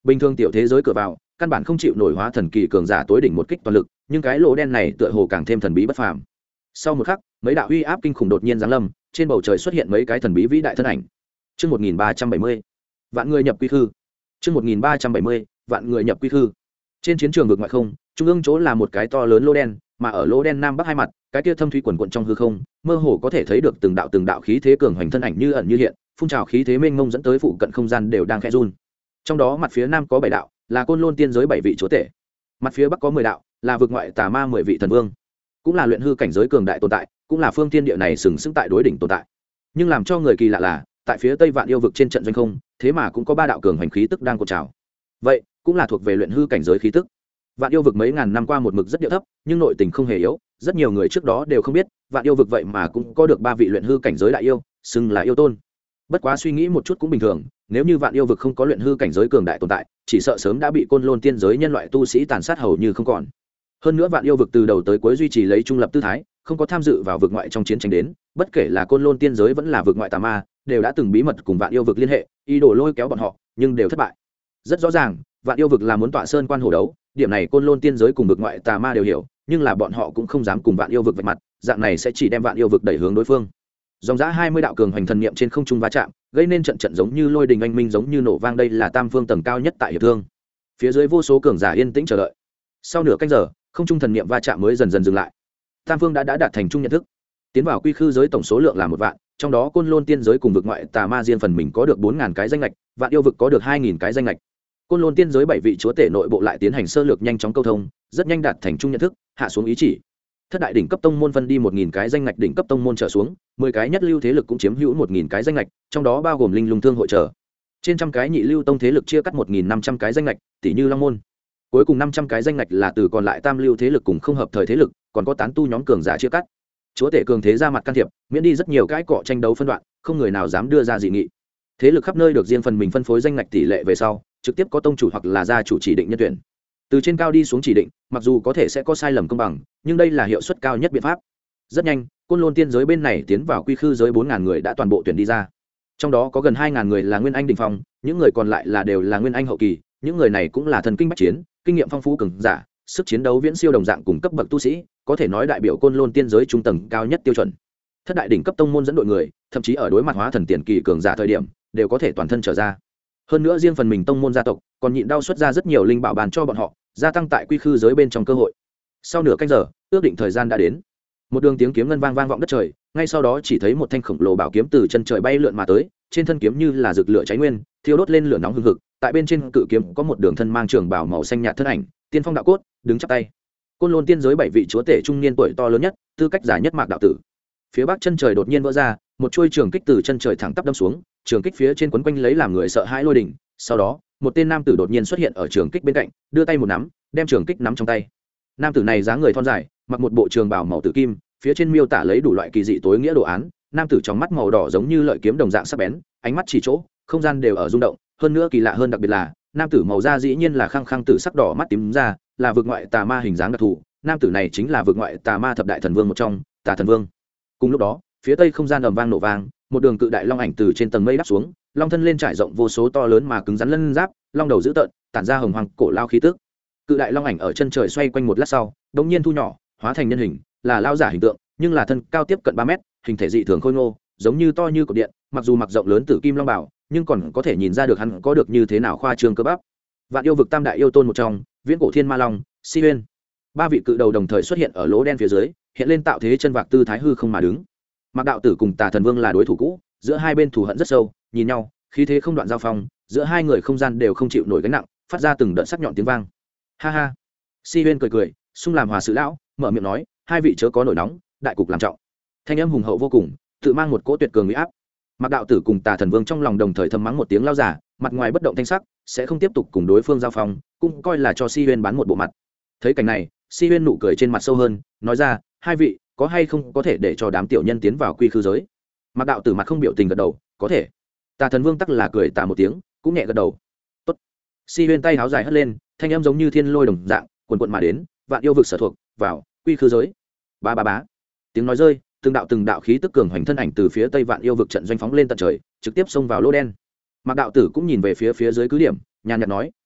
bình thường tiểu thế giới cửa vào căn bản không chịu nổi hóa thần kỳ cường giả tối đỉnh một kích toàn lực, nhưng cái lỗ đen này tựa hồ càng thêm thần bí bất phàm. Sau một khắc, mấy đạo uy áp kinh khủng đột nhiên giáng lâm, trên bầu trời xuất hiện mấy cái thần bí vĩ đại thân ảnh. Chương một nghìn ba trăm bảy mươi, vạn người nhập quy khư. Chương một nghìn ba trăm bảy mươi, vạn người nhập quy khư. Trên chiến trường vực ngoại không, trung ương chỗ là một cái to lớn lỗ đen, mà ở lỗ đen nam bắc hai mặt, cái kia thâm thúy quần quần trong hư không, mơ hồ có thể thấy được từng đạo từng đạo khí thế cường hoành thân ảnh như ẩn như hiện, phun trào khí thế mênh mông dẫn tới phụ cận không gian đều đang khẽ run. Trong đó mặt phía nam có bảy đạo, là côn lôn tiên giới bảy vị chúa tể. Mặt phía bắc có mười đạo, là vực ngoại tà ma mười vị thần vương, cũng là luyện hư cảnh giới cường đại tồn tại, cũng là phương thiên địa này sừng sững tại đối đỉnh tồn tại. Nhưng làm cho người kỳ lạ là, tại phía tây vạn yêu vực trên trận doanh không, thế mà cũng có ba đạo cường hành khí tức đang cột trào. Vậy cũng là thuộc về luyện hư cảnh giới khí tức. Vạn yêu vực mấy ngàn năm qua một mực rất điệu thấp, nhưng nội tình không hề yếu, rất nhiều người trước đó đều không biết, vạn yêu vực vậy mà cũng có được ba vị luyện hư cảnh giới đại yêu, xưng là yêu tôn. Bất quá suy nghĩ một chút cũng bình thường, nếu như vạn yêu vực không có luyện hư cảnh giới cường đại tồn tại, chỉ sợ sớm đã bị côn lôn tiên giới nhân loại tu sĩ tàn sát hầu như không còn. Hơn nữa vạn yêu vực từ đầu tới cuối duy trì lấy trung lập tư thái, không có tham dự vào vực ngoại trong chiến tranh đến, bất kể là côn lôn tiên giới vẫn là vực ngoại tà ma, đều đã từng bí mật cùng vạn yêu vực liên hệ, ý đồ lôi kéo bọn họ, nhưng đều thất bại. Rất rõ ràng, vạn yêu vực là muốn tọa sơn quan hổ đấu, điểm này côn lôn tiên giới cùng vực ngoại tà ma đều hiểu, nhưng là bọn họ cũng không dám cùng vạn yêu vực vạch mặt, dạng này sẽ chỉ đem vạn yêu vực đẩy hướng đối phương. Dòng dã hai mươi đạo cường hoành thần niệm trên không trung va chạm, gây nên trận trận giống như lôi đình anh minh giống như nổ vang, đây là tam phương tầng cao nhất tại hiệp thương. Phía dưới vô số cường giả yên tĩnh chờ đợi. Sau nửa canh giờ, không trung thần niệm va chạm mới dần dần dừng lại. Tam phương đã đã đạt thành chung nhận thức. Tiến vào quy khư giới tổng số lượng là một vạn, trong đó côn lôn tiên giới cùng vực ngoại tà ma riêng phần mình có được bốn ngàn cái danh lệch, vạn yêu vực có được hai nghìn cái danh lệch. Côn lôn tiên giới bảy vị chúa tể nội bộ lại tiến hành sơ lược nhanh chóng câu thông, rất nhanh đạt thành chung nhận thức, hạ xuống ý chỉ. Thất đại đỉnh cấp tông môn phân đi một nghìn cái danh ngạch đỉnh cấp tông môn trở xuống, mười cái nhất lưu thế lực cũng chiếm hữu một nghìn cái danh ngạch, trong đó bao gồm linh lung thương hội trở. Trên trăm cái nhị lưu tông thế lực chia cắt một nghìn năm trăm cái danh ngạch, tỷ như Long môn. Cuối cùng năm trăm cái danh ngạch là từ còn lại tam lưu thế lực cùng không hợp thời thế lực, còn có tán tu nhóm cường giả chia cắt. Chúa tể cường thế ra mặt can thiệp, miễn đi rất nhiều cái cọ tranh đấu phân đoạn, không người nào dám đưa ra dị nghị. Thế lực khắp nơi được riêng phần mình phân phối danh ngạch tỷ lệ về sau, trực tiếp có tông chủ hoặc là gia chủ chỉ định nhân tuyển. Từ trên cao đi xuống chỉ định, mặc dù có thể sẽ có sai lầm công bằng, nhưng đây là hiệu suất cao nhất biện pháp. Rất nhanh, côn lôn tiên giới bên này tiến vào quy khư giới bốn ngàn người đã toàn bộ tuyển đi ra. Trong đó có gần hai ngàn người là nguyên anh đỉnh phong, những người còn lại là đều là nguyên anh hậu kỳ, những người này cũng là thần kinh bách chiến, kinh nghiệm phong phú cường giả, sức chiến đấu viễn siêu đồng dạng cùng cấp bậc tu sĩ, có thể nói đại biểu côn lôn tiên giới trung tầng cao nhất tiêu chuẩn. Thất đại đỉnh cấp tông môn dẫn đội người, thậm chí ở đối mặt hóa thần tiền kỳ cường giả thời điểm, đều có thể toàn thân trở ra. Hơn nữa riêng phần mình tông môn gia tộc, còn nhịn đau xuất ra rất nhiều linh bảo bàn cho bọn họ, gia tăng tại quy khư giới bên trong cơ hội. Sau nửa canh giờ, ước định thời gian đã đến. Một đường tiếng kiếm ngân vang vang vọng đất trời, ngay sau đó chỉ thấy một thanh khổng lồ bảo kiếm từ chân trời bay lượn mà tới, trên thân kiếm như là rực lửa cháy nguyên, thiêu đốt lên lửa nóng hừng hực, tại bên trên cự kiếm có một đường thân mang trường bào màu xanh nhạt thân ảnh, tiên phong đạo cốt, đứng chắp tay. Côn lôn tiên giới bảy vị chúa tể trung niên tuổi to lớn nhất, tư cách giả nhất Mạc đạo tử. Phía bắc chân trời đột nhiên vỡ ra, một chuôi trường kích từ chân trời thẳng tắp đâm xuống, trường kích phía trên quấn quanh lấy làm người sợ hãi lôi đỉnh. Sau đó, một tên nam tử đột nhiên xuất hiện ở trường kích bên cạnh, đưa tay một nắm, đem trường kích nắm trong tay. Nam tử này dáng người thon dài, mặc một bộ trường bào màu tử kim, phía trên miêu tả lấy đủ loại kỳ dị tối nghĩa đồ án. Nam tử trong mắt màu đỏ giống như lợi kiếm đồng dạng sắc bén, ánh mắt chỉ chỗ, không gian đều ở rung động. Hơn nữa kỳ lạ hơn đặc biệt là, nam tử màu da dĩ nhiên là khăng khăng tử sắc đỏ mắt tím da, là vực ngoại tà ma hình dáng đặc thù. Nam tử này chính là vực ngoại tà ma thập đại thần vương một trong, Tà Thần Vương. Cùng lúc đó, phía tây không gian ầm vang nổ vang, một đường cự đại long ảnh từ trên tầng mây đáp xuống, long thân lên trải rộng vô số to lớn mà cứng rắn lân giáp, long đầu dữ tợn, tản ra hồng hoàng cổ lao khí tức. Cự đại long ảnh ở chân trời xoay quanh một lát sau, đột nhiên thu nhỏ, hóa thành nhân hình, là lao giả hình tượng, nhưng là thân cao tiếp cận ba mét, hình thể dị thường khôi ngô, giống như to như cột điện, mặc dù mặc rộng lớn tử kim long bảo, nhưng còn có thể nhìn ra được hắn có được như thế nào khoa trương cơ bắp. Vạn yêu vực tam đại yêu tôn một trong, Viễn Cổ Thiên Ma Long, Si Huyên. Ba vị cự đầu đồng thời xuất hiện ở lỗ đen phía dưới, hiện lên tạo thế chân vạc tư thái hư không mà đứng. Mạc đạo tử cùng Tà Thần Vương là đối thủ cũ, giữa hai bên thù hận rất sâu, nhìn nhau, khí thế không đoạn giao phong, giữa hai người không gian đều không chịu nổi gánh nặng, phát ra từng đợt sắc nhọn tiếng vang. Ha ha. Si Huyên cười cười, xung làm hòa sự lão, mở miệng nói, hai vị chớ có nổi nóng, đại cục làm trọng. Thanh âm hùng hậu vô cùng, tự mang một cỗ tuyệt cường uy áp. Mạc đạo tử cùng Tà Thần Vương trong lòng đồng thời thầm mắng một tiếng lao giả, mặt ngoài bất động thanh sắc, sẽ không tiếp tục cùng đối phương giao phong, cũng coi là cho Si Huyên bán một bộ mặt. Thấy cảnh này, Si Huyên nụ cười trên mặt sâu hơn, nói ra, hai vị có hay không có thể để cho đám tiểu nhân tiến vào quy khư giới. Mạc đạo tử mặt không biểu tình gật đầu, có thể. Tà Thần Vương tắc là cười tà một tiếng, cũng nhẹ gật đầu. Tốt. Si Huyên tay háo dài hất lên, thanh âm giống như thiên lôi đồng dạng, quần quần mà đến, vạn yêu vực sở thuộc, vào quy khư giới. Ba ba bá. Tiếng nói rơi, từng đạo từng đạo khí tức cường hoành thân ảnh từ phía tây vạn yêu vực trận doanh phóng lên tận trời, trực tiếp xông vào lỗ đen. Mạc đạo tử cũng nhìn về phía phía dưới cứ điểm, nhàn nhạt nói,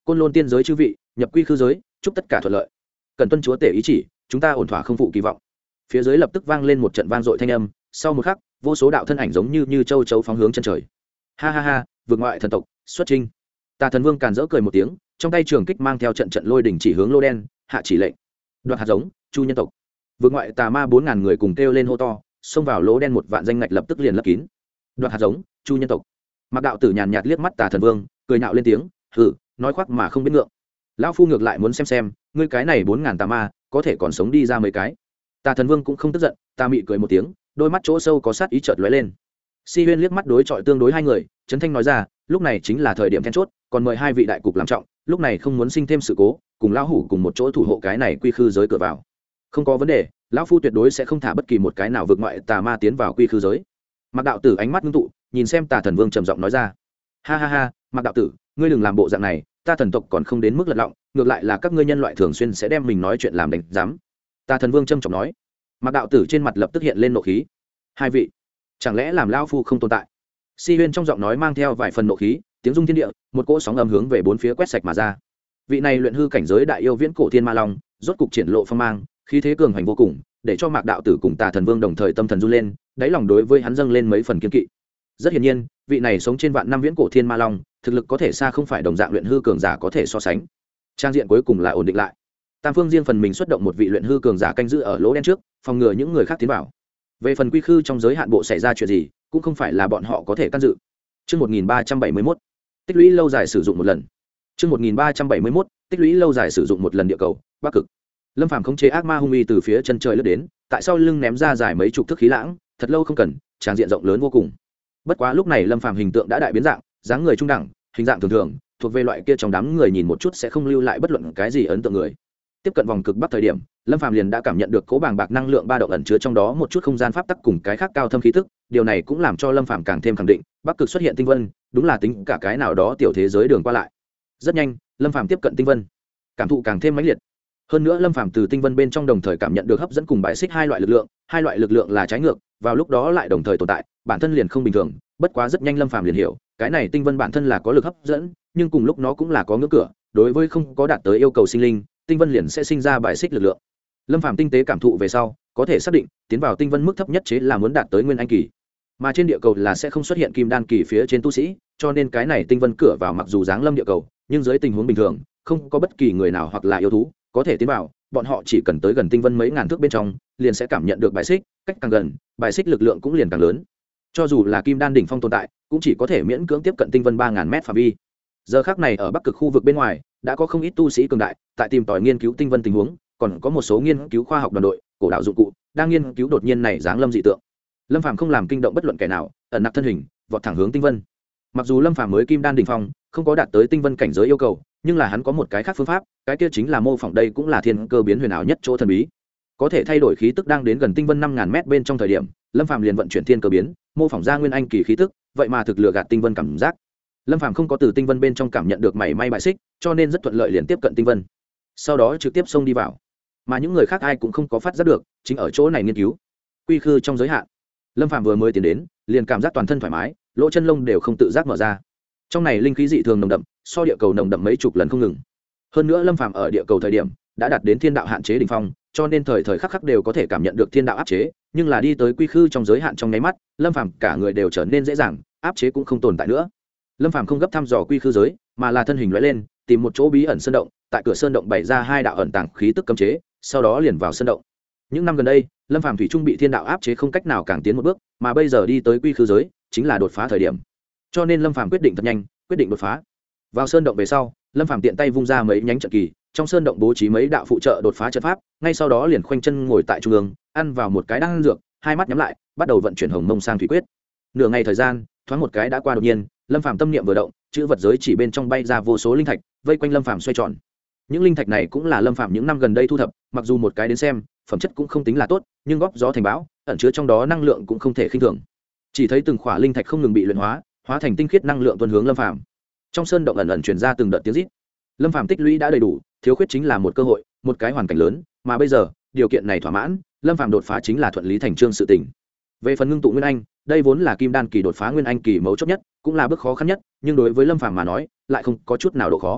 côn lôn tiên giới chư vị nhập quy khư giới, chúc tất cả thuận lợi. Cần tuân chúa tể ý chỉ, chúng ta ổn thỏa không phụ kỳ vọng. Phía dưới lập tức vang lên một trận vang dội thanh âm, sau một khắc vô số đạo thân ảnh giống như như châu chấu phóng hướng chân trời. Ha ha ha, vượt ngoại thần tộc xuất trinh. Tà thần vương càn rỡ cười một tiếng, trong tay trường kích mang theo trận trận lôi đỉnh chỉ hướng lô đen, hạ chỉ lệnh. Đoạt hạt giống, chu nhân tộc. Vượt ngoại tà ma bốn ngàn người cùng kêu lên hô to, xông vào lỗ đen một vạn danh ngạch lập tức liền lấp kín. Đoạt hạt giống, chu nhân tộc. Mạc đạo tử nhàn nhạt liếc mắt tà thần vương, cười nhạo lên tiếng, hừ, nói khoác mà không biết ngượng. Lão phu ngược lại muốn xem xem, ngươi cái này bốn ngàn tà ma, có thể còn sống đi ra mấy cái. Tà thần vương cũng không tức giận, tà mị cười một tiếng, đôi mắt chỗ sâu có sát ý chợt lóe lên. Si Huyên liếc mắt đối chọi tương đối hai người, trấn thanh nói ra, lúc này chính là thời điểm then chốt, còn mời hai vị đại cục làm trọng, lúc này không muốn sinh thêm sự cố, cùng lão hủ cùng một chỗ thủ hộ cái này quy khư giới cửa vào. Không có vấn đề, lão phu tuyệt đối sẽ không thả bất kỳ một cái nào vượt ngoại tà ma tiến vào quy khư giới. Mạc đạo tử ánh mắt ngưng tụ, nhìn xem tà thần vương trầm giọng nói ra, ha ha ha, Mạc đạo tử, ngươi đừng làm bộ dạng này, ta thần tộc còn không đến mức lật lọng, ngược lại là các ngươi nhân loại thường xuyên sẽ đem mình nói chuyện làm đánh giám. Tà thần vương trầm trọng nói. Mạc đạo tử trên mặt lập tức hiện lên nộ khí. Hai vị, chẳng lẽ làm lão phu không tồn tại? Si Huyên trong giọng nói mang theo vài phần nộ khí, tiếng rung thiên địa, một cỗ sóng âm hướng về bốn phía quét sạch mà ra. Vị này luyện hư cảnh giới đại yêu viễn cổ thiên ma long, rốt cục triển lộ phong mang, khí thế cường hành vô cùng, để cho Mạc đạo tử cùng Tà thần vương đồng thời tâm thần run lên, đáy lòng đối với hắn dâng lên mấy phần kiên kỵ. Rất hiển nhiên, vị này sống trên vạn năm viễn cổ thiên ma long, thực lực có thể xa không phải đồng dạng luyện hư cường giả có thể so sánh. Trang diện cuối cùng là ổn định lại. Tam phương riêng phần mình xuất động một vị luyện hư cường giả canh giữ ở lỗ đen trước, phòng ngừa những người khác tiến vào. Về phần quy khư trong giới hạn bộ xảy ra chuyện gì, cũng không phải là bọn họ có thể can dự. Chương một nghìn ba trăm bảy mươi mốt, tích lũy lâu dài sử dụng một lần. Chương một nghìn ba trăm bảy mươi mốt, tích lũy lâu dài sử dụng một lần địa cầu, Bắc Cực. Lâm Phàm khống chế ác ma hung uy từ phía chân trời lướt đến, tại sau lưng ném ra dài mấy chục thước khí lãng, thật lâu không cần, tràng diện rộng lớn vô cùng. Bất quá lúc này Lâm Phàm hình tượng đã đại biến dạng, dáng người trung đẳng, hình dạng thường thường, thuộc về loại kia trong đám người nhìn một chút sẽ không lưu lại bất luận cái gì ấn tượng người. Tiếp cận vòng cực bắc thời điểm, Lâm Phàm liền đã cảm nhận được cố bàng bạc năng lượng ba động ẩn chứa trong đó một chút không gian pháp tắc cùng cái khác cao thâm khí tức, điều này cũng làm cho Lâm Phàm càng thêm khẳng định, Bắc Cực xuất hiện tinh vân, đúng là tính cả cái nào đó tiểu thế giới đường qua lại. Rất nhanh, Lâm Phàm tiếp cận tinh vân, cảm thụ càng thêm mãnh liệt. Hơn nữa Lâm Phàm từ tinh vân bên trong đồng thời cảm nhận được hấp dẫn cùng bài xích hai loại lực lượng, hai loại lực lượng là trái ngược, vào lúc đó lại đồng thời tồn tại, bản thân liền không bình thường, bất quá rất nhanh Lâm Phàm liền hiểu, cái này tinh vân bản thân là có lực hấp dẫn, nhưng cùng lúc nó cũng là có ngưỡng cửa, đối với không có đạt tới yêu cầu sinh linh, tinh vân liền sẽ sinh ra bài xích lực lượng. Lâm Phàm tinh tế cảm thụ về sau, có thể xác định, tiến vào tinh vân mức thấp nhất chế là muốn đạt tới nguyên anh kỳ, mà trên địa cầu là sẽ không xuất hiện kim đan kỳ phía trên tu sĩ, cho nên cái này tinh vân cửa vào mặc dù giáng lâm địa cầu, nhưng dưới tình huống bình thường, không có bất kỳ người nào hoặc là yêu thú có thể tiến vào, bọn họ chỉ cần tới gần tinh vân mấy ngàn thước bên trong, liền sẽ cảm nhận được bài xích, cách càng gần, bài xích lực lượng cũng liền càng lớn. Cho dù là kim đan đỉnh phong tồn tại, cũng chỉ có thể miễn cưỡng tiếp cận tinh vân ba ngàn mét phạm vi. Giờ khắc này ở Bắc Cực khu vực bên ngoài, đã có không ít tu sĩ cường đại tại tìm tòi nghiên cứu tinh vân tình huống, còn có một số nghiên cứu khoa học đoàn đội, cổ đạo dụng cụ đang nghiên cứu đột nhiên này giáng lâm dị tượng. Lâm Phàm không làm kinh động bất luận kẻ nào, ẩn nặc thân hình, vọt thẳng hướng tinh vân. Mặc dù Lâm Phàm mới kim đan đỉnh phong, không có đạt tới tinh vân cảnh giới yêu cầu, nhưng là hắn có một cái khác phương pháp, cái kia chính là mô phỏng, đây cũng là thiên cơ biến huyền ảo nhất chỗ thần bí. Có thể thay đổi khí tức đang đến gần tinh vân năm ngàn mét bên trong thời điểm, Lâm Phàm liền vận chuyển thiên cơ biến, mô phỏng ra nguyên anh kỳ khí tức, vậy mà thực lừa gạt tinh vân cảm giác. Lâm Phàm không có từ tinh vân bên trong cảm nhận được mảy may bại xích, cho nên rất thuận lợi liền tiếp cận tinh vân. Sau đó trực tiếp xông đi vào. Mà những người khác ai cũng không có phát giác được, chính ở chỗ này nghiên cứu. Quy khư trong giới hạn. Lâm Phàm vừa mới tiến đến, liền cảm giác toàn thân thoải mái, lỗ chân lông đều không tự giác mở ra. Trong này linh khí dị thường nồng đậm, so địa cầu nồng đậm mấy chục lần không ngừng. Hơn nữa Lâm Phàm ở địa cầu thời điểm đã đạt đến thiên đạo hạn chế đỉnh phong, cho nên thời thời khắc khắc đều có thể cảm nhận được thiên đạo áp chế, nhưng là đi tới quy khư trong giới hạn trong nháy mắt, Lâm Phàm cả người đều trở nên dễ dàng, áp chế cũng không tồn tại nữa. Lâm Phàm không gấp thăm dò quy khư giới, mà là thân hình lóe lên, tìm một chỗ bí ẩn sơn động, tại cửa sơn động bày ra hai đạo ẩn tàng khí tức cấm chế, sau đó liền vào sơn động. Những năm gần đây, Lâm Phàm thủy trung bị thiên đạo áp chế không cách nào càng tiến một bước, mà bây giờ đi tới quy khư giới, chính là đột phá thời điểm. Cho nên Lâm Phàm quyết định thật nhanh, quyết định đột phá. Vào sơn động về sau, Lâm Phàm tiện tay vung ra mấy nhánh trận kỳ, trong sơn động bố trí mấy đạo phụ trợ đột phá trận pháp, ngay sau đó liền khoanh chân ngồi tại trung ương, ăn vào một cái đan dược, hai mắt nhắm lại, bắt đầu vận chuyển Hồng Mông Sang Thủy Quyết. Nửa ngày thời gian, thoáng một cái đã qua đột nhiên, Lâm Phàm tâm niệm vừa động, chữ vật giới chỉ bên trong bay ra vô số linh thạch, vây quanh Lâm Phàm xoay tròn. Những linh thạch này cũng là Lâm Phàm những năm gần đây thu thập, mặc dù một cái đến xem, phẩm chất cũng không tính là tốt, nhưng góp gió thành bão, ẩn chứa trong đó năng lượng cũng không thể khinh thường. Chỉ thấy từng khỏa linh thạch không ngừng bị luyện hóa, hóa thành tinh khiết năng lượng tuôn hướng Lâm Phàm. Trong sơn động ẩn ẩn truyền ra từng đợt tiếng rít. Lâm Phàm tích lũy đã đầy đủ, thiếu khuyết chính là một cơ hội, một cái hoàn cảnh lớn, mà bây giờ, điều kiện này thỏa mãn, Lâm Phàm đột phá chính là thuận lý thành chương sự tình. Về phần ngưng tụ nguyên anh, đây vốn là kim đan kỳ đột phá nguyên anh kỳ mấu chốt nhất, cũng là bước khó khăn nhất, nhưng đối với Lâm Phàm mà nói, lại không có chút nào độ khó.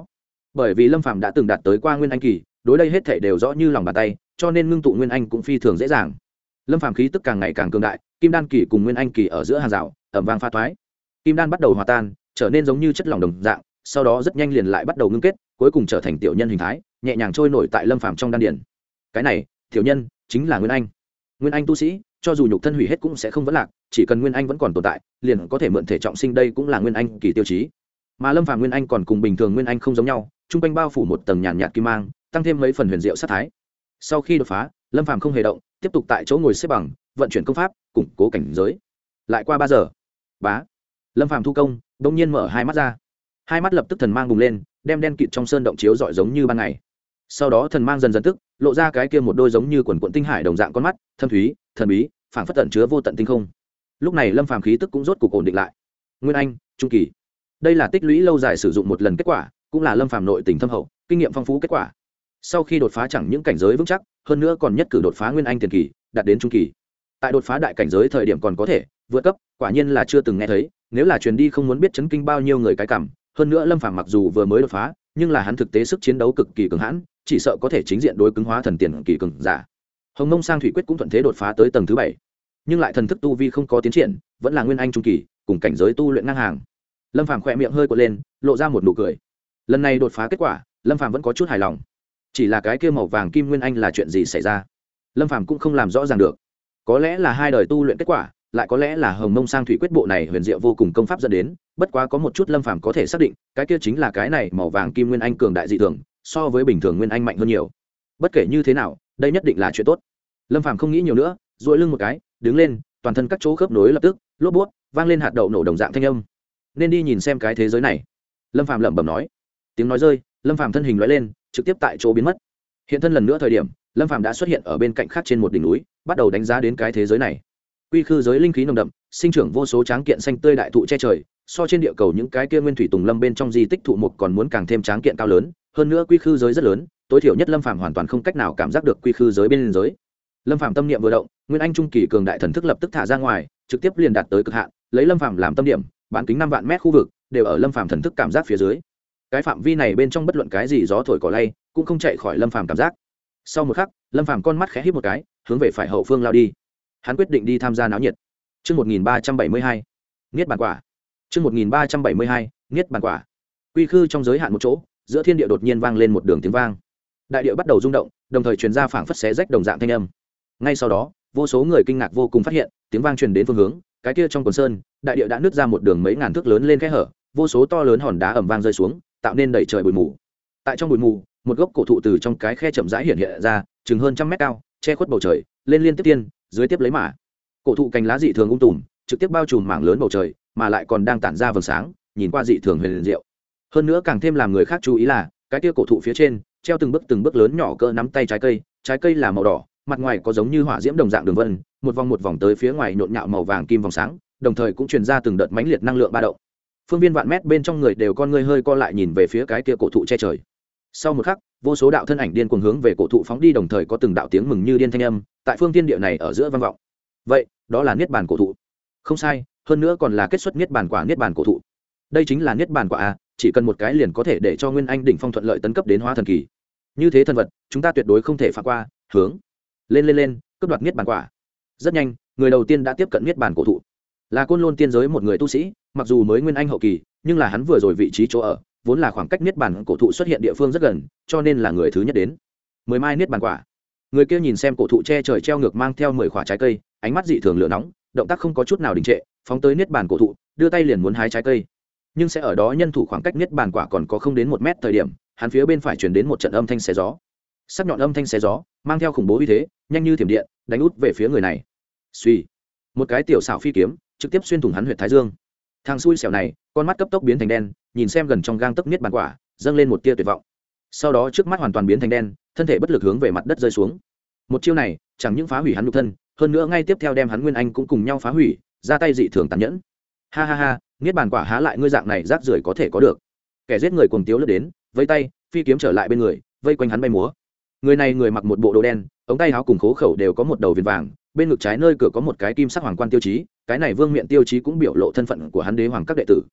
bởi vì lâm phàm đã từng đạt tới qua nguyên anh kỳ, đối đây hết thảy đều rõ như lòng bàn tay, cho nên ngưng tụ nguyên anh cũng phi thường dễ dàng. Lâm phàm khí tức càng ngày càng cường đại, kim đan kỳ cùng nguyên anh kỳ ở giữa hàng rào ẩm vang pha thoái, kim đan bắt đầu hòa tan, trở nên giống như chất lỏng đồng dạng, sau đó rất nhanh liền lại bắt đầu ngưng kết, cuối cùng trở thành tiểu nhân hình thái, nhẹ nhàng trôi nổi tại lâm phàm trong đan điển. Cái này tiểu nhân chính là nguyên anh. Nguyên anh tu sĩ cho dù nhục thân hủy hết cũng sẽ không vấn lạc, chỉ cần nguyên anh vẫn còn tồn tại liền có thể mượn thể trọng sinh, đây cũng là nguyên anh kỳ tiêu chí. Mà lâm phàm nguyên anh còn cùng bình thường nguyên anh không giống nhau, trung quanh bao phủ một tầng nhàn nhạt kim mang, tăng thêm mấy phần huyền diệu sát thái. Sau khi đột phá, lâm phàm không hề động, tiếp tục tại chỗ ngồi xếp bằng, vận chuyển công pháp, củng cố cảnh giới. Lại qua ba giờ, bá, lâm phàm thu công, đột nhiên mở hai mắt ra, hai mắt lập tức thần mang bùng lên, đem đen kịt trong sơn động chiếu rọi giống như ban ngày. Sau đó thần mang dần dần tức lộ ra cái kia một đôi giống như quần quận tinh hải đồng dạng con mắt, thâm thúy thần bí, phảng phất tận chứa vô tận tinh không. Lúc này lâm phàm khí tức cũng rốt cục ổn định lại. Nguyên anh trung kỳ, đây là tích lũy lâu dài sử dụng một lần kết quả, cũng là lâm phàm nội tình thâm hậu, kinh nghiệm phong phú kết quả. Sau khi đột phá chẳng những cảnh giới vững chắc, hơn nữa còn nhất cử đột phá nguyên anh tiền kỳ, đạt đến trung kỳ. Tại đột phá đại cảnh giới thời điểm còn có thể vượt cấp, quả nhiên là chưa từng nghe thấy, nếu là truyền đi không muốn biết chấn kinh bao nhiêu người cái cảm. Hơn nữa lâm phàm mặc dù vừa mới đột phá, nhưng là hắn thực tế sức chiến đấu cực kỳ cường hãn, chỉ sợ có thể chính diện đối cứng hóa thần tiền kỳ cường giả. Hồng Mông Sang Thủy Quyết cũng thuận thế đột phá tới tầng thứ bảy, nhưng lại thần thức tu vi không có tiến triển, vẫn là nguyên anh trung kỳ, cùng cảnh giới tu luyện ngang hàng. Lâm Phàm khẽ miệng hơi quật lên, lộ ra một nụ cười. Lần này đột phá kết quả, Lâm Phàm vẫn có chút hài lòng. Chỉ là cái kia màu vàng kim nguyên anh là chuyện gì xảy ra, Lâm Phàm cũng không làm rõ ràng được. Có lẽ là hai đời tu luyện kết quả, lại có lẽ là Hồng Mông Sang Thủy Quyết bộ này huyền diệu vô cùng công pháp dẫn đến, bất quá có một chút Lâm Phàm có thể xác định, cái kia chính là cái này màu vàng kim nguyên anh cường đại dị thường, so với bình thường nguyên anh mạnh hơn nhiều. Bất kể như thế nào, đây nhất định là chuyện tốt. Lâm Phàm không nghĩ nhiều nữa, duỗi lưng một cái, đứng lên, toàn thân các chỗ khớp nối lập tức lốp bút vang lên hạt đậu nổ đồng dạng thanh âm. Nên đi nhìn xem cái thế giới này, Lâm Phàm lẩm bẩm nói. Tiếng nói rơi, Lâm Phàm thân hình lóe lên, trực tiếp tại chỗ biến mất. Hiện thân lần nữa thời điểm, Lâm Phàm đã xuất hiện ở bên cạnh khác trên một đỉnh núi, bắt đầu đánh giá đến cái thế giới này. Quy khư giới linh khí nồng đậm, sinh trưởng vô số tráng kiện xanh tươi đại thụ che trời, so trên địa cầu những cái kia nguyên thủy tùng lâm bên trong di tích thụ mục còn muốn càng thêm tráng kiện cao lớn, hơn nữa quy khư giới rất lớn, tối thiểu nhất Lâm Phàm hoàn toàn không cách nào cảm giác được quy khư giới bên giới. Lâm Phàm tâm niệm vừa động, nguyên anh trung kỳ cường đại thần thức lập tức thả ra ngoài, trực tiếp liền đạt tới cực hạn, lấy Lâm Phàm làm tâm điểm, bán kính năm vạn mét khu vực đều ở Lâm Phàm thần thức cảm giác phía dưới. Cái phạm vi này bên trong bất luận cái gì gió thổi cỏ lay cũng không chạy khỏi Lâm Phàm cảm giác. Sau một khắc, Lâm Phàm con mắt khẽ híp một cái, hướng về phải hậu phương lao đi. Hắn quyết định đi tham gia náo nhiệt. Chương một nghìn ba trăm bảy mươi hai, Niết bàn quả. Chương một nghìn ba trăm bảy mươi hai, Niết bàn quả. Quy khư trong giới hạn một chỗ, giữa thiên địa đột nhiên vang lên một đường tiếng vang. Đại địa bắt đầu rung động, đồng thời truyền ra phảng phất xé rách đồng dạng thanh âm. Ngay sau đó, vô số người kinh ngạc vô cùng phát hiện, tiếng vang truyền đến phương hướng, cái kia trong quần sơn, đại địa đã nứt ra một đường mấy ngàn thước lớn lên khe hở, vô số to lớn hòn đá ầm vang rơi xuống, tạo nên đầy trời bụi mù. Tại trong bụi mù, một gốc cổ thụ từ trong cái khe chậm rãi hiện hiện ra, chừng hơn trăm mét cao, che khuất bầu trời, lên liên tiếp tiên, dưới tiếp lấy mã. Cổ thụ cành lá dị thường ung tùm, trực tiếp bao trùm mảng lớn bầu trời, mà lại còn đang tản ra vầng sáng, nhìn qua dị thường huyền diệu. Hơn nữa càng thêm làm người khác chú ý là, cái kia cổ thụ phía trên treo từng bước từng bước lớn nhỏ cỡ nắm tay trái cây, trái cây là màu đỏ, mặt ngoài có giống như hỏa diễm đồng dạng đường vân, một vòng một vòng tới phía ngoài nhộn nhạo màu vàng kim vòng sáng, đồng thời cũng truyền ra từng đợt mãnh liệt năng lượng ba động. Phương viên vạn mét bên trong người đều con ngươi hơi co lại nhìn về phía cái kia cổ thụ che trời. Sau một khắc, vô số đạo thân ảnh điên cuồng hướng về cổ thụ phóng đi, đồng thời có từng đạo tiếng mừng như điên thanh âm tại phương thiên địa này ở giữa vang vọng. Vậy, đó là niết bàn cổ thụ. Không sai, hơn nữa còn là kết xuất niết bàn quả, niết bàn cổ thụ. Đây chính là niết bàn quả a, chỉ cần một cái liền có thể để cho nguyên anh đỉnh phong thuận lợi tấn cấp đến hóa thần kỳ. Như thế thân vật, chúng ta tuyệt đối không thể phá qua, hướng lên lên lên, cướp đoạt niết bàn quả. Rất nhanh, người đầu tiên đã tiếp cận niết bàn cổ thụ. Là Côn Lôn tiên giới một người tu sĩ, mặc dù mới nguyên anh hậu kỳ, nhưng là hắn vừa rồi vị trí chỗ ở, vốn là khoảng cách niết bàn cổ thụ xuất hiện địa phương rất gần, cho nên là người thứ nhất đến. Mười mai niết bàn quả. Người kia nhìn xem cổ thụ che trời treo ngược mang theo mười quả trái cây, ánh mắt dị thường lửa nóng, động tác không có chút nào đình trệ, phóng tới niết bàn cổ thụ, đưa tay liền muốn hái trái cây. Nhưng sẽ ở đó nhân thủ khoảng cách niết bàn quả còn có không đến một mét thời điểm, hắn phía bên phải truyền đến một trận âm thanh xé gió. Sắc nhọn âm thanh xé gió, mang theo khủng bố uy thế, nhanh như thiểm điện, đánh út về phía người này. Suy, một cái tiểu xảo phi kiếm trực tiếp xuyên thủng hắn huyệt thái dương. Thằng xui xẻo này, con mắt cấp tốc biến thành đen, nhìn xem gần trong gang tấc niết bàn quả, dâng lên một tia tuyệt vọng. Sau đó trước mắt hoàn toàn biến thành đen, thân thể bất lực hướng về mặt đất rơi xuống. Một chiêu này, chẳng những phá hủy hắn nhục thân, hơn nữa ngay tiếp theo đem hắn nguyên anh cũng cùng nhau phá hủy, ra tay dị thường tàn nhẫn. Ha ha ha, niết bàn quả há lại ngươi dạng này rác rưởi có thể có được. Kẻ giết người cuồng tiếu lướt đến, vây tay, phi kiếm trở lại bên người, vây quanh hắn bay múa. Người này người mặc một bộ đồ đen, ống tay áo cùng khố khẩu đều có một đầu viền vàng, bên ngực trái nơi cửa có một cái kim sắc hoàng quan tiêu chí, cái này vương miện tiêu chí cũng biểu lộ thân phận của hắn đế hoàng các đệ tử.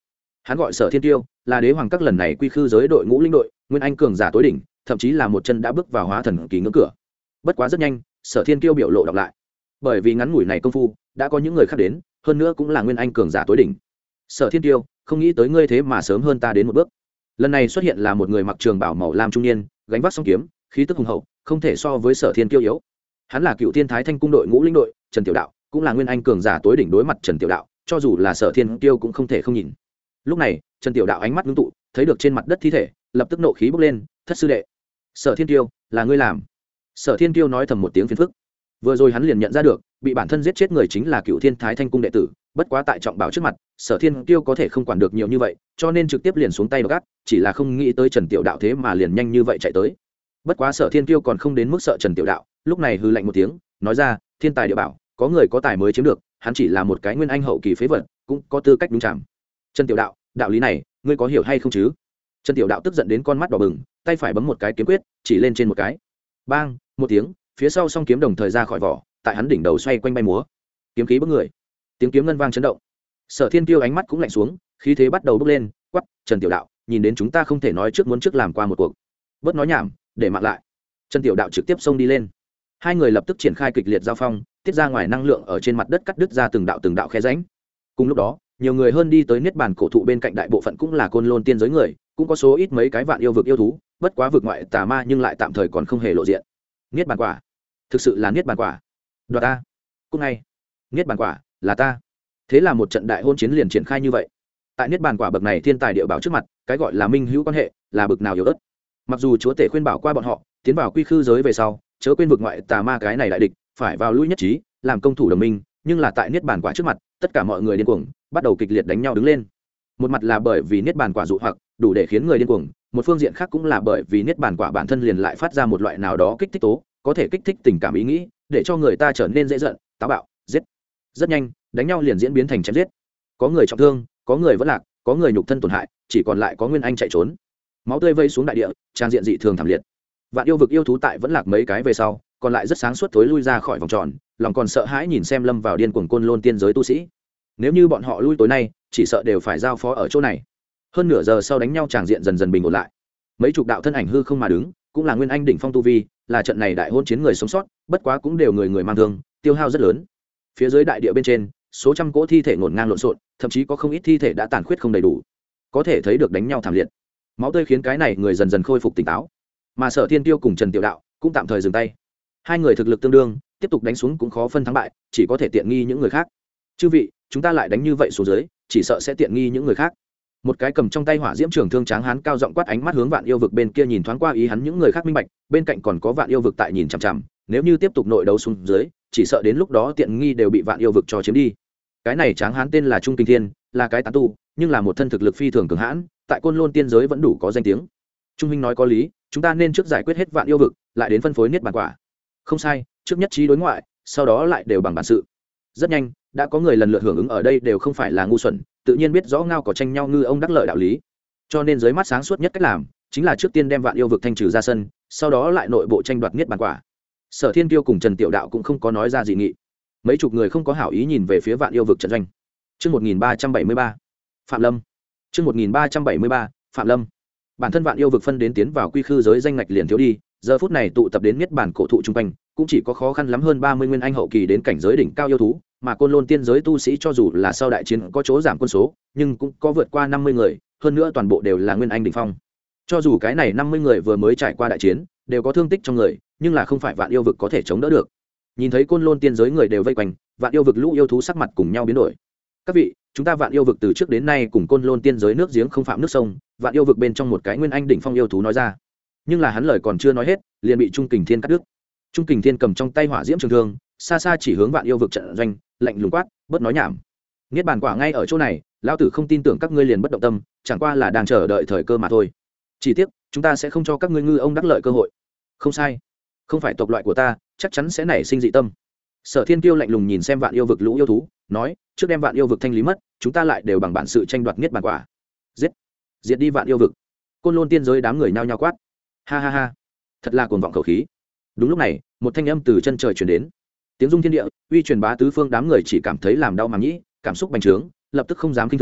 Hắn gọi Sở Thiên Tiêu, là đế hoàng các lần này quy khư giới đội ngũ linh đội, nguyên anh cường giả tối đỉnh, thậm chí là một chân đã bước vào hóa thần kỳ ngưỡng cửa. Bất quá rất nhanh, Sở Thiên Tiêu biểu lộ đọc lại. Bởi vì ngắn ngủi này công phu, đã có những người khác đến, hơn nữa cũng là nguyên anh cường giả tối đỉnh. Sở Thiên Tiêu, không nghĩ tới ngươi thế mà sớm hơn ta đến một bước. Lần này xuất hiện là một người mặc trường bào màu lam trung niên, gánh vác song kiếm, khí tức hùng hậu, không thể so với Sở Thiên Tiêu yếu. Hắn là Cựu Thiên Thái Thanh cung đội ngũ linh đội, Trần Tiểu Đạo, cũng là nguyên anh cường giả tối đỉnh đối mặt Trần Tiểu Đạo, cho dù là Sở Thiên Tiêu cũng không thể không nhìn. Lúc này, Trần Tiểu Đạo ánh mắt ngưng tụ, thấy được trên mặt đất thi thể, lập tức nộ khí bốc lên, thất sư đệ, Sở Thiên Tiêu, là ngươi làm. Sở Thiên Tiêu nói thầm một tiếng phiền phức. Vừa rồi hắn liền nhận ra được, bị bản thân giết chết người chính là Cựu Thiên Thái Thanh cung đệ tử, bất quá tại trọng bảo trước mặt, Sở Thiên Tiêu có thể không quản được nhiều như vậy, cho nên trực tiếp liền xuống tay gắt, chỉ là không nghĩ tới Trần Tiểu Đạo thế mà liền nhanh như vậy chạy tới. Bất quá Sở Thiên Tiêu còn không đến mức sợ Trần Tiểu Đạo, lúc này hừ lạnh một tiếng, nói ra, thiên tài địa bảo, có người có tài mới chiếm được, hắn chỉ là một cái nguyên anh hậu kỳ phế vật, cũng có tư cách đúng chạm. Trần Tiểu Đạo, đạo lý này, ngươi có hiểu hay không chứ? Trần Tiểu Đạo tức giận đến con mắt đỏ bừng, tay phải bấm một cái kiếm quyết, chỉ lên trên một cái. Bang, một tiếng, phía sau song kiếm đồng thời ra khỏi vỏ, tại hắn đỉnh đầu xoay quanh bay múa. Kiếm khí bức người. Tiếng kiếm ngân vang chấn động. Sở Thiên Tiêu ánh mắt cũng lạnh xuống, khí thế bắt đầu bốc lên, quắc, Trần Tiểu Đạo, nhìn đến chúng ta không thể nói trước muốn trước làm qua một cuộc. Bớt nói nhảm, để mạng lại. Trần Tiểu Đạo trực tiếp xông đi lên. Hai người lập tức triển khai kịch liệt giao phong, tiết ra ngoài năng lượng ở trên mặt đất cắt đứt ra từng đạo từng đạo khe rãnh. Cùng lúc đó, nhiều người hơn đi tới niết bàn cổ thụ bên cạnh, đại bộ phận cũng là côn lôn tiên giới người, cũng có số ít mấy cái vạn yêu vực yêu thú, bất quá vực ngoại tà ma nhưng lại tạm thời còn không hề lộ diện. Niết bàn quả, thực sự là niết bàn quả. Đoạt ta. Cũng ngay. Niết bàn quả là ta. Thế là một trận đại hôn chiến liền triển khai như vậy. Tại niết bàn quả bậc này thiên tài địa bảo trước mặt, cái gọi là minh hữu quan hệ là bậc nào yếu ớt. Mặc dù chúa tể khuyên bảo qua bọn họ, tiến vào quy khư giới về sau, chớ quên vực ngoại tà ma cái này đại địch, phải vào lui nhất trí, làm công thủ đồng minh, nhưng là tại niết bàn quả trước mặt, tất cả mọi người điên cuồng, bắt đầu kịch liệt đánh nhau đứng lên. Một mặt là bởi vì niết bàn quả dụ hoặc, đủ để khiến người điên cuồng, một phương diện khác cũng là bởi vì niết bàn quả bản thân liền lại phát ra một loại nào đó kích thích tố, có thể kích thích tình cảm ý nghĩ, để cho người ta trở nên dễ giận, táo bạo, giết. Rất nhanh, đánh nhau liền diễn biến thành chém giết. Có người trọng thương, có người vẫn lạc, có người nhục thân tổn hại, chỉ còn lại có nguyên anh chạy trốn. Máu tươi vây xuống đại địa, trang diện dị thường thảm liệt. Vạn yêu vực yêu thú tại vẫn lạc mấy cái về sau, còn lại rất sáng suốt thối lui ra khỏi vòng tròn, lòng còn sợ hãi nhìn xem lâm vào điên cuồng côn lôn tiên giới tu sĩ. Nếu như bọn họ lui tối nay, chỉ sợ đều phải giao phó ở chỗ này. Hơn nửa giờ sau đánh nhau tràng diện dần dần bình ổn lại. Mấy chục đạo thân ảnh hư không mà đứng, cũng là nguyên anh đỉnh phong tu vi, là trận này đại hôn chiến người sống sót, bất quá cũng đều người người mang thương, tiêu hao rất lớn. Phía dưới đại địa bên trên, số trăm cỗ thi thể ngổn ngang lộn xộn, thậm chí có không ít thi thể đã tàn khuyết không đầy đủ. Có thể thấy được đánh nhau thảm liệt. Máu tươi khiến cái này người dần dần khôi phục tỉnh táo. Mà Sở Thiên Tiêu cùng Trần Tiểu Đạo cũng tạm thời dừng tay. Hai người thực lực tương đương, tiếp tục đánh xuống cũng khó phân thắng bại, chỉ có thể tiện nghi những người khác. Chư vị, chúng ta lại đánh như vậy xuống dưới, chỉ sợ sẽ tiện nghi những người khác. Một cái cầm trong tay hỏa diễm trường thương tráng hán cao giọng quát, ánh mắt hướng Vạn Yêu vực bên kia nhìn thoáng qua, ý hắn những người khác minh bạch, bên cạnh còn có Vạn Yêu vực tại nhìn chằm chằm, nếu như tiếp tục nội đấu xuống dưới, chỉ sợ đến lúc đó tiện nghi đều bị Vạn Yêu vực cho chiếm đi. Cái này tráng hán tên là Trung Kinh Thiên, là cái tán tu, nhưng là một thân thực lực phi thường cường hãn, tại Côn Lôn tiên giới vẫn đủ có danh tiếng. Trung huynh nói có lý, chúng ta nên trước giải quyết hết Vạn Yêu vực, lại đến phân phối niết bàn quả. Không sai, trước nhất trí đối ngoại, sau đó lại đều bằng bản sự. Rất nhanh, đã có người lần lượt hưởng ứng, ở đây đều không phải là ngu xuẩn, tự nhiên biết rõ ngao có tranh nhau ngư ông đắc lợi đạo lý. Cho nên dưới mắt sáng suốt nhất cách làm, chính là trước tiên đem Vạn Yêu vực thanh trừ ra sân, sau đó lại nội bộ tranh đoạt niết bàn quả. Sở Thiên Kiêu cùng Trần Tiểu Đạo cũng không có nói ra dị nghị. Mấy chục người không có hảo ý nhìn về phía Vạn Yêu vực trận doanh. Chương một nghìn ba trăm bảy mươi ba, Phạm Lâm. Chương một nghìn ba trăm bảy mươi ba, Phạm Lâm. Bản thân Vạn Yêu vực phân đến tiến vào quy khư giới danh ngạch liền thiếu đi, giờ phút này tụ tập đến niết bàn cổ thụ trung quanh, cũng chỉ có khó khăn lắm hơn ba mươi nguyên anh hậu kỳ đến cảnh giới đỉnh cao yêu thú, mà Côn Lôn tiên giới tu sĩ cho dù là sau đại chiến có chỗ giảm quân số, nhưng cũng có vượt qua năm mươi người, hơn nữa toàn bộ đều là nguyên anh đỉnh phong. Cho dù cái này năm mươi người vừa mới trải qua đại chiến, đều có thương tích trong người, nhưng là không phải Vạn Yêu vực có thể chống đỡ được. Nhìn thấy Côn Lôn tiên giới người đều vây quanh, Vạn Yêu vực lũ yêu thú sắc mặt cùng nhau biến đổi. Các vị, chúng ta Vạn Yêu vực từ trước đến nay cùng Côn Lôn tiên giới nước giếng không phạm nước sông, Vạn Yêu vực bên trong một cái nguyên anh đỉnh phong yêu thú nói ra. Nhưng là hắn lời còn chưa nói hết, liền bị Trung Kình Thiên cắt đứt. Trung Kình Thiên cầm trong tay hỏa diễm trường thương, xa xa chỉ hướng Vạn Yêu vực trận doanh, lạnh lùng quát, bớt nói nhảm. Niết bàn quả ngay ở chỗ này, lão tử không tin tưởng các ngươi liền bất động tâm, chẳng qua là đang chờ đợi thời cơ mà thôi. Chỉ tiếc, chúng ta sẽ không cho các ngươi ngư ông đắc lợi cơ hội. Không sai, không phải tộc loại của ta, chắc chắn sẽ nảy sinh dị tâm. Sở Thiên Kiêu lạnh lùng nhìn xem Vạn Yêu vực lũ yêu thú, nói, trước đem Vạn Yêu vực thanh lý mất, chúng ta lại đều bằng bản sự tranh đoạt niết bàn quả. Giết, diệt đi Vạn Yêu vực. Côn Lôn tiên giới đám người nhao nhao quát. Ha ha ha, thật là cuồng vọng khẩu khí. Đúng lúc này, một thanh âm từ chân trời truyền đến, tiếng rung thiên địa, uy truyền bá tứ phương, đám người chỉ cảm thấy làm đau màng nhĩ, cảm xúc bành trướng, lập tức không dám kinh thường,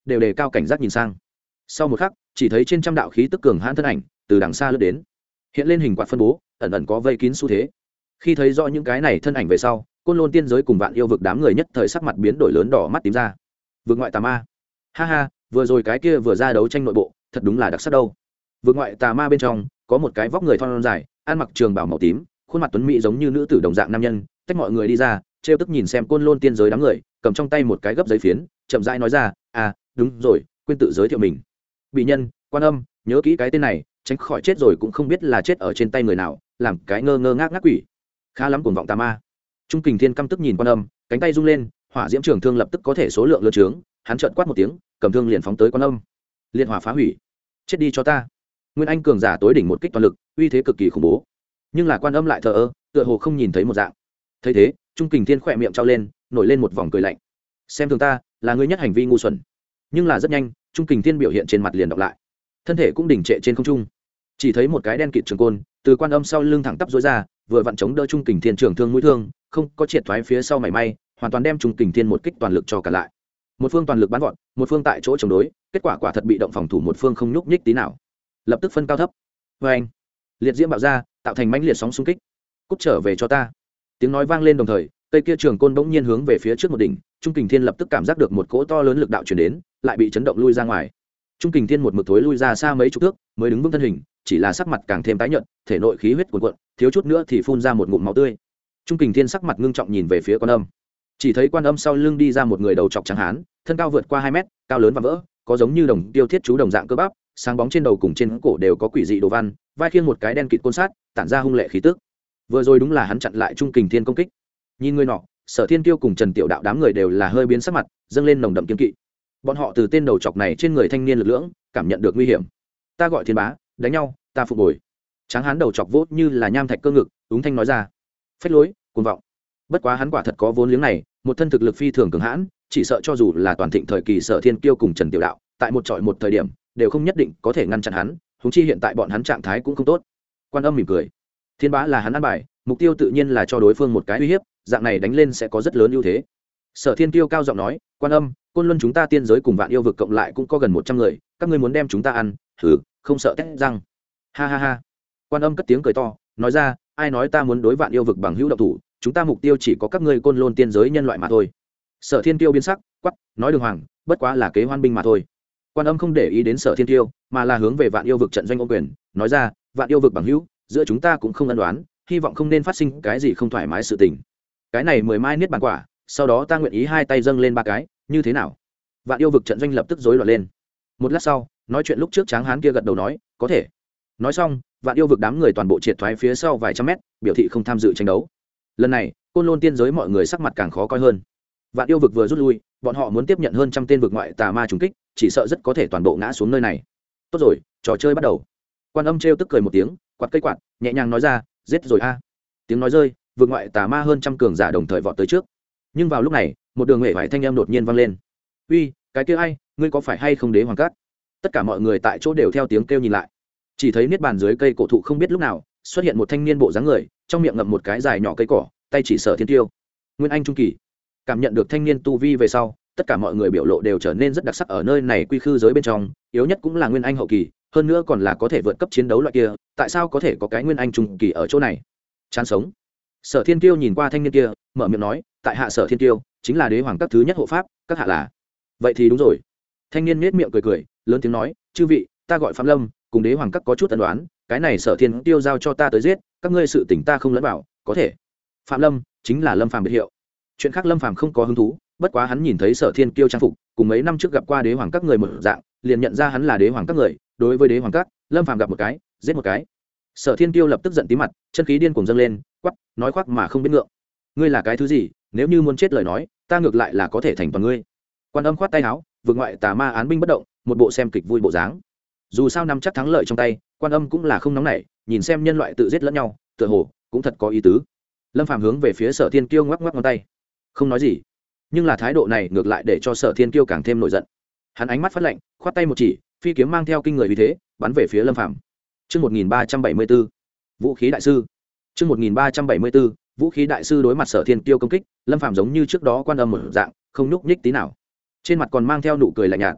đều đề cao cảnh giác nhìn sang. Sau một khắc, chỉ thấy trên trăm đạo khí tức cường hãn thân ảnh từ đằng xa lướt đến, hiện lên hình quạt phân bố, ẩn ẩn có vây kín xu thế. Khi thấy rõ những cái này thân ảnh về sau, Côn Lôn tiên giới cùng Vạn Yêu vực đám người nhất thời sắc mặt biến đổi lớn, đỏ mắt tím ra. Vực ngoại tà ma, ha ha, vừa rồi cái kia vừa ra đấu tranh nội bộ, thật đúng là đặc sắc đâu. Vực ngoại tà ma bên trong có một cái vóc người thon dài, ăn mặc trường bào màu tím, khuôn mặt tuấn mỹ giống như nữ tử đồng dạng nam nhân, tách mọi người đi ra, trêu tức nhìn xem Côn Lôn tiên giới đám người, cầm trong tay một cái gấp giấy phiến, chậm rãi nói ra, à đúng rồi, quên tự giới thiệu mình. Bị nhân, Quan Âm, nhớ kỹ cái tên này, tránh khỏi chết rồi cũng không biết là chết ở trên tay người nào, làm cái ngơ ngơ ngác ngác quỷ. Khá lắm cuồng vọng tà ma. Trung Kình Thiên căm tức nhìn Quan Âm, cánh tay rung lên, hỏa diễm trường thương lập tức có thể số lượng lớn trướng, hắn trợn quát một tiếng, cầm thương liền phóng tới Quan Âm. Liệt hỏa phá hủy, chết đi cho ta. Nguyên Anh cường giả tối đỉnh một kích toàn lực, uy thế cực kỳ khủng bố. Nhưng là Quan Âm lại thờ ơ, tựa hồ không nhìn thấy một dạng. Thấy thế, Trung Kình Thiên khỏe miệng trao lên, nổi lên một vòng cười lạnh. Xem thường ta, là ngươi nhất hành vi ngu xuẩn. Nhưng là rất nhanh, Trung Kình Thiên biểu hiện trên mặt liền đọc lại, thân thể cũng đỉnh trệ trên không trung. Chỉ thấy một cái đen kịt trường côn từ Quan Âm sau lưng thẳng tắp dối ra, vừa vặn chống đỡ Trung Kình Thiên trường thương mũi thương, không có triệt thoái phía sau mảy may, hoàn toàn đem Trung Kình Thiên một kích toàn lực cho cả lại. Một phương toàn lực bắn vọt, một phương tại chỗ chống đối, kết quả quả thật bị động phòng thủ một phương không nhúc nhích tí nào, lập tức phân cao thấp. Vê anh, liệt diễm bạo ra, tạo thành mãnh liệt sóng xung kích. Cút trở về cho ta. Tiếng nói vang lên đồng thời, cây kia trường côn bỗng nhiên hướng về phía trước một đỉnh, Trung Kình Thiên lập tức cảm giác được một cỗ to lớn lực đạo truyền đến, lại bị chấn động lui ra ngoài. Trung Kình Thiên một mực thối lui ra xa mấy chục thước, mới đứng vững thân hình, chỉ là sắc mặt càng thêm tái nhợt, thể nội khí huyết cuồn cuộn, thiếu chút nữa thì phun ra một ngụm máu tươi. Trung Kình Thiên sắc mặt ngưng trọng nhìn về phía Quan Âm, chỉ thấy Quan Âm sau lưng đi ra một người đầu trọc trắng hán, thân cao vượt qua hai mét, cao lớn và vỡ, có giống như đồng tiêu thiết chú đồng dạng cơ bắp, sáng bóng trên đầu cùng trên cổ đều có quỷ dị đồ văn, vai khiêng một cái đen kịt côn sát, tản ra hung lệ khí tức. Vừa rồi đúng là hắn chặn lại Trung Kình Thiên công kích. Nhìn người nọ, Sở Thiên Kiêu cùng Trần Tiểu Đạo đám người đều là hơi biến sắc mặt, dâng lên nồng đậm kiên kỵ. Bọn họ từ tên đầu chọc này trên người thanh niên lực lưỡng, cảm nhận được nguy hiểm. Ta gọi Thiên Bá, đánh nhau, ta phục bồi. Tráng hán đầu chọc vỗ như là nham thạch cơ ngực, úng thanh nói ra. Phách lối, cuồng vọng. Bất quá hắn quả thật có vốn liếng này, một thân thực lực phi thường cường hãn, chỉ sợ cho dù là toàn thịnh thời kỳ Sở Thiên Kiêu cùng Trần Tiểu Đạo, tại một trọi một thời điểm, đều không nhất định có thể ngăn chặn hắn, huống chi hiện tại bọn hắn trạng thái cũng không tốt. Quan Âm mỉm cười. Thiên Bá là hắn ăn bài, mục tiêu tự nhiên là cho đối phương một cái uy hiếp, dạng này đánh lên sẽ có rất lớn ưu thế. Sở Thiên Kiêu cao giọng nói, Quan Âm, Côn Luân chúng ta tiên giới cùng Vạn Yêu vực cộng lại cũng có gần một trăm người, các ngươi muốn đem chúng ta ăn, thử, không sợ tét răng. Ha ha ha. Quan Âm cất tiếng cười to, nói ra, ai nói ta muốn đối Vạn Yêu vực bằng hữu động thủ, chúng ta mục tiêu chỉ có các ngươi Côn Luân tiên giới nhân loại mà thôi. Sở Thiên Kiêu biến sắc, quắc, nói đường hoàng, bất quá là kế hoan binh mà thôi. Quan Âm không để ý đến Sở Thiên Kiêu, mà là hướng về Vạn Yêu vực trận doanh ôm quyền, nói ra, Vạn Yêu vực bằng hữu, giữa chúng ta cũng không ân đoán, hy vọng không nên phát sinh cái gì không thoải mái sự tình. Cái này mười mai niết bàn quả, sau đó ta nguyện ý hai tay dâng lên ba cái, như thế nào? Vạn Yêu vực trận doanh lập tức rối loạn lên. Một lát sau, nói chuyện lúc trước tráng hán kia gật đầu nói, có thể. Nói xong, Vạn Yêu vực đám người toàn bộ triệt thoái phía sau vài trăm mét, biểu thị không tham dự tranh đấu. Lần này, Côn Lôn tiên giới mọi người sắc mặt càng khó coi hơn. Vạn Yêu vực vừa rút lui, bọn họ muốn tiếp nhận hơn trăm tên vực ngoại tà ma trùng kích, chỉ sợ rất có thể toàn bộ ngã xuống nơi này. Tốt rồi, trò chơi bắt đầu. Quan Âm trêu tức cười một tiếng, quạt cây quạt, nhẹ nhàng nói ra, giết rồi a. Tiếng nói rơi, vực ngoại tà ma hơn trăm cường giả đồng thời vọt tới trước. Nhưng vào lúc này, một đường nghệ vải thanh âm đột nhiên vang lên. Uy, cái kia ai, ngươi có phải hay không Đế Hoàng Cát? Tất cả mọi người tại chỗ đều theo tiếng kêu nhìn lại. Chỉ thấy niết bàn dưới cây cổ thụ không biết lúc nào xuất hiện một thanh niên bộ dáng người, trong miệng ngậm một cái dài nhỏ cây cỏ, tay chỉ Sở Thiên Tiêu. Nguyên Anh trung kỳ. Cảm nhận được thanh niên tu vi về sau, tất cả mọi người biểu lộ đều trở nên rất đặc sắc. Ở nơi này quy khư giới bên trong, yếu nhất cũng là Nguyên Anh hậu kỳ, hơn nữa còn là có thể vượt cấp chiến đấu loại kia, tại sao có thể có cái Nguyên Anh trung kỳ ở chỗ này? Chán sống. Sở Thiên Kiêu nhìn qua thanh niên kia, mở miệng nói, tại hạ Sở Thiên Kiêu chính là Đế Hoàng các thứ nhất hộ pháp, các hạ là. Vậy thì đúng rồi. Thanh niên nhếch miệng cười cười, lớn tiếng nói, chư vị, ta gọi Phạm Lâm, cùng Đế Hoàng các có chút ân đoán, cái này Sở Thiên Kiêu giao cho ta tới giết, các ngươi sự tình ta không lẫn vào, có thể. Phạm Lâm chính là Lâm Phàm biệt hiệu. Chuyện khác Lâm Phàm không có hứng thú, bất quá hắn nhìn thấy Sở Thiên Kiêu trang phục, cùng mấy năm trước gặp qua Đế Hoàng các người một dạng, liền nhận ra hắn là Đế Hoàng các người, đối với Đế Hoàng các, Lâm Phàm gặp một cái, giết một cái. Sở Thiên Kiêu lập tức giận tí mặt, chân khí điên cuồng dâng lên, quắc, nói khoác mà không biết ngượng. Ngươi là cái thứ gì, nếu như muốn chết lời nói, ta ngược lại là có thể thành toàn ngươi. Quan Âm khoát tay áo, vượt ngoại tà ma án binh bất động, một bộ xem kịch vui bộ dáng. Dù sao nắm chắc thắng lợi trong tay, Quan Âm cũng là không nóng nảy, nhìn xem nhân loại tự giết lẫn nhau, tựa hồ cũng thật có ý tứ. Lâm Phàm hướng về phía Sở Thiên Kiêu ngoắc ngoắc ngón tay, không nói gì, nhưng là thái độ này ngược lại để cho Sở Thiên Kiêu càng thêm nổi giận. Hắn ánh mắt phát lạnh, khoát tay một chỉ, phi kiếm mang theo kinh người uy thế, bắn về phía Lâm Phàm. Chương một nghìn ba trăm bảy mươi bốn, Vũ khí đại sư. Chương một nghìn ba trăm bảy mươi bốn, Vũ khí đại sư đối mặt Sở Thiên Kiêu công kích, Lâm Phàm giống như trước đó Quan Âm một dạng, không nhúc nhích tí nào. Trên mặt còn mang theo nụ cười lạnh nhạt.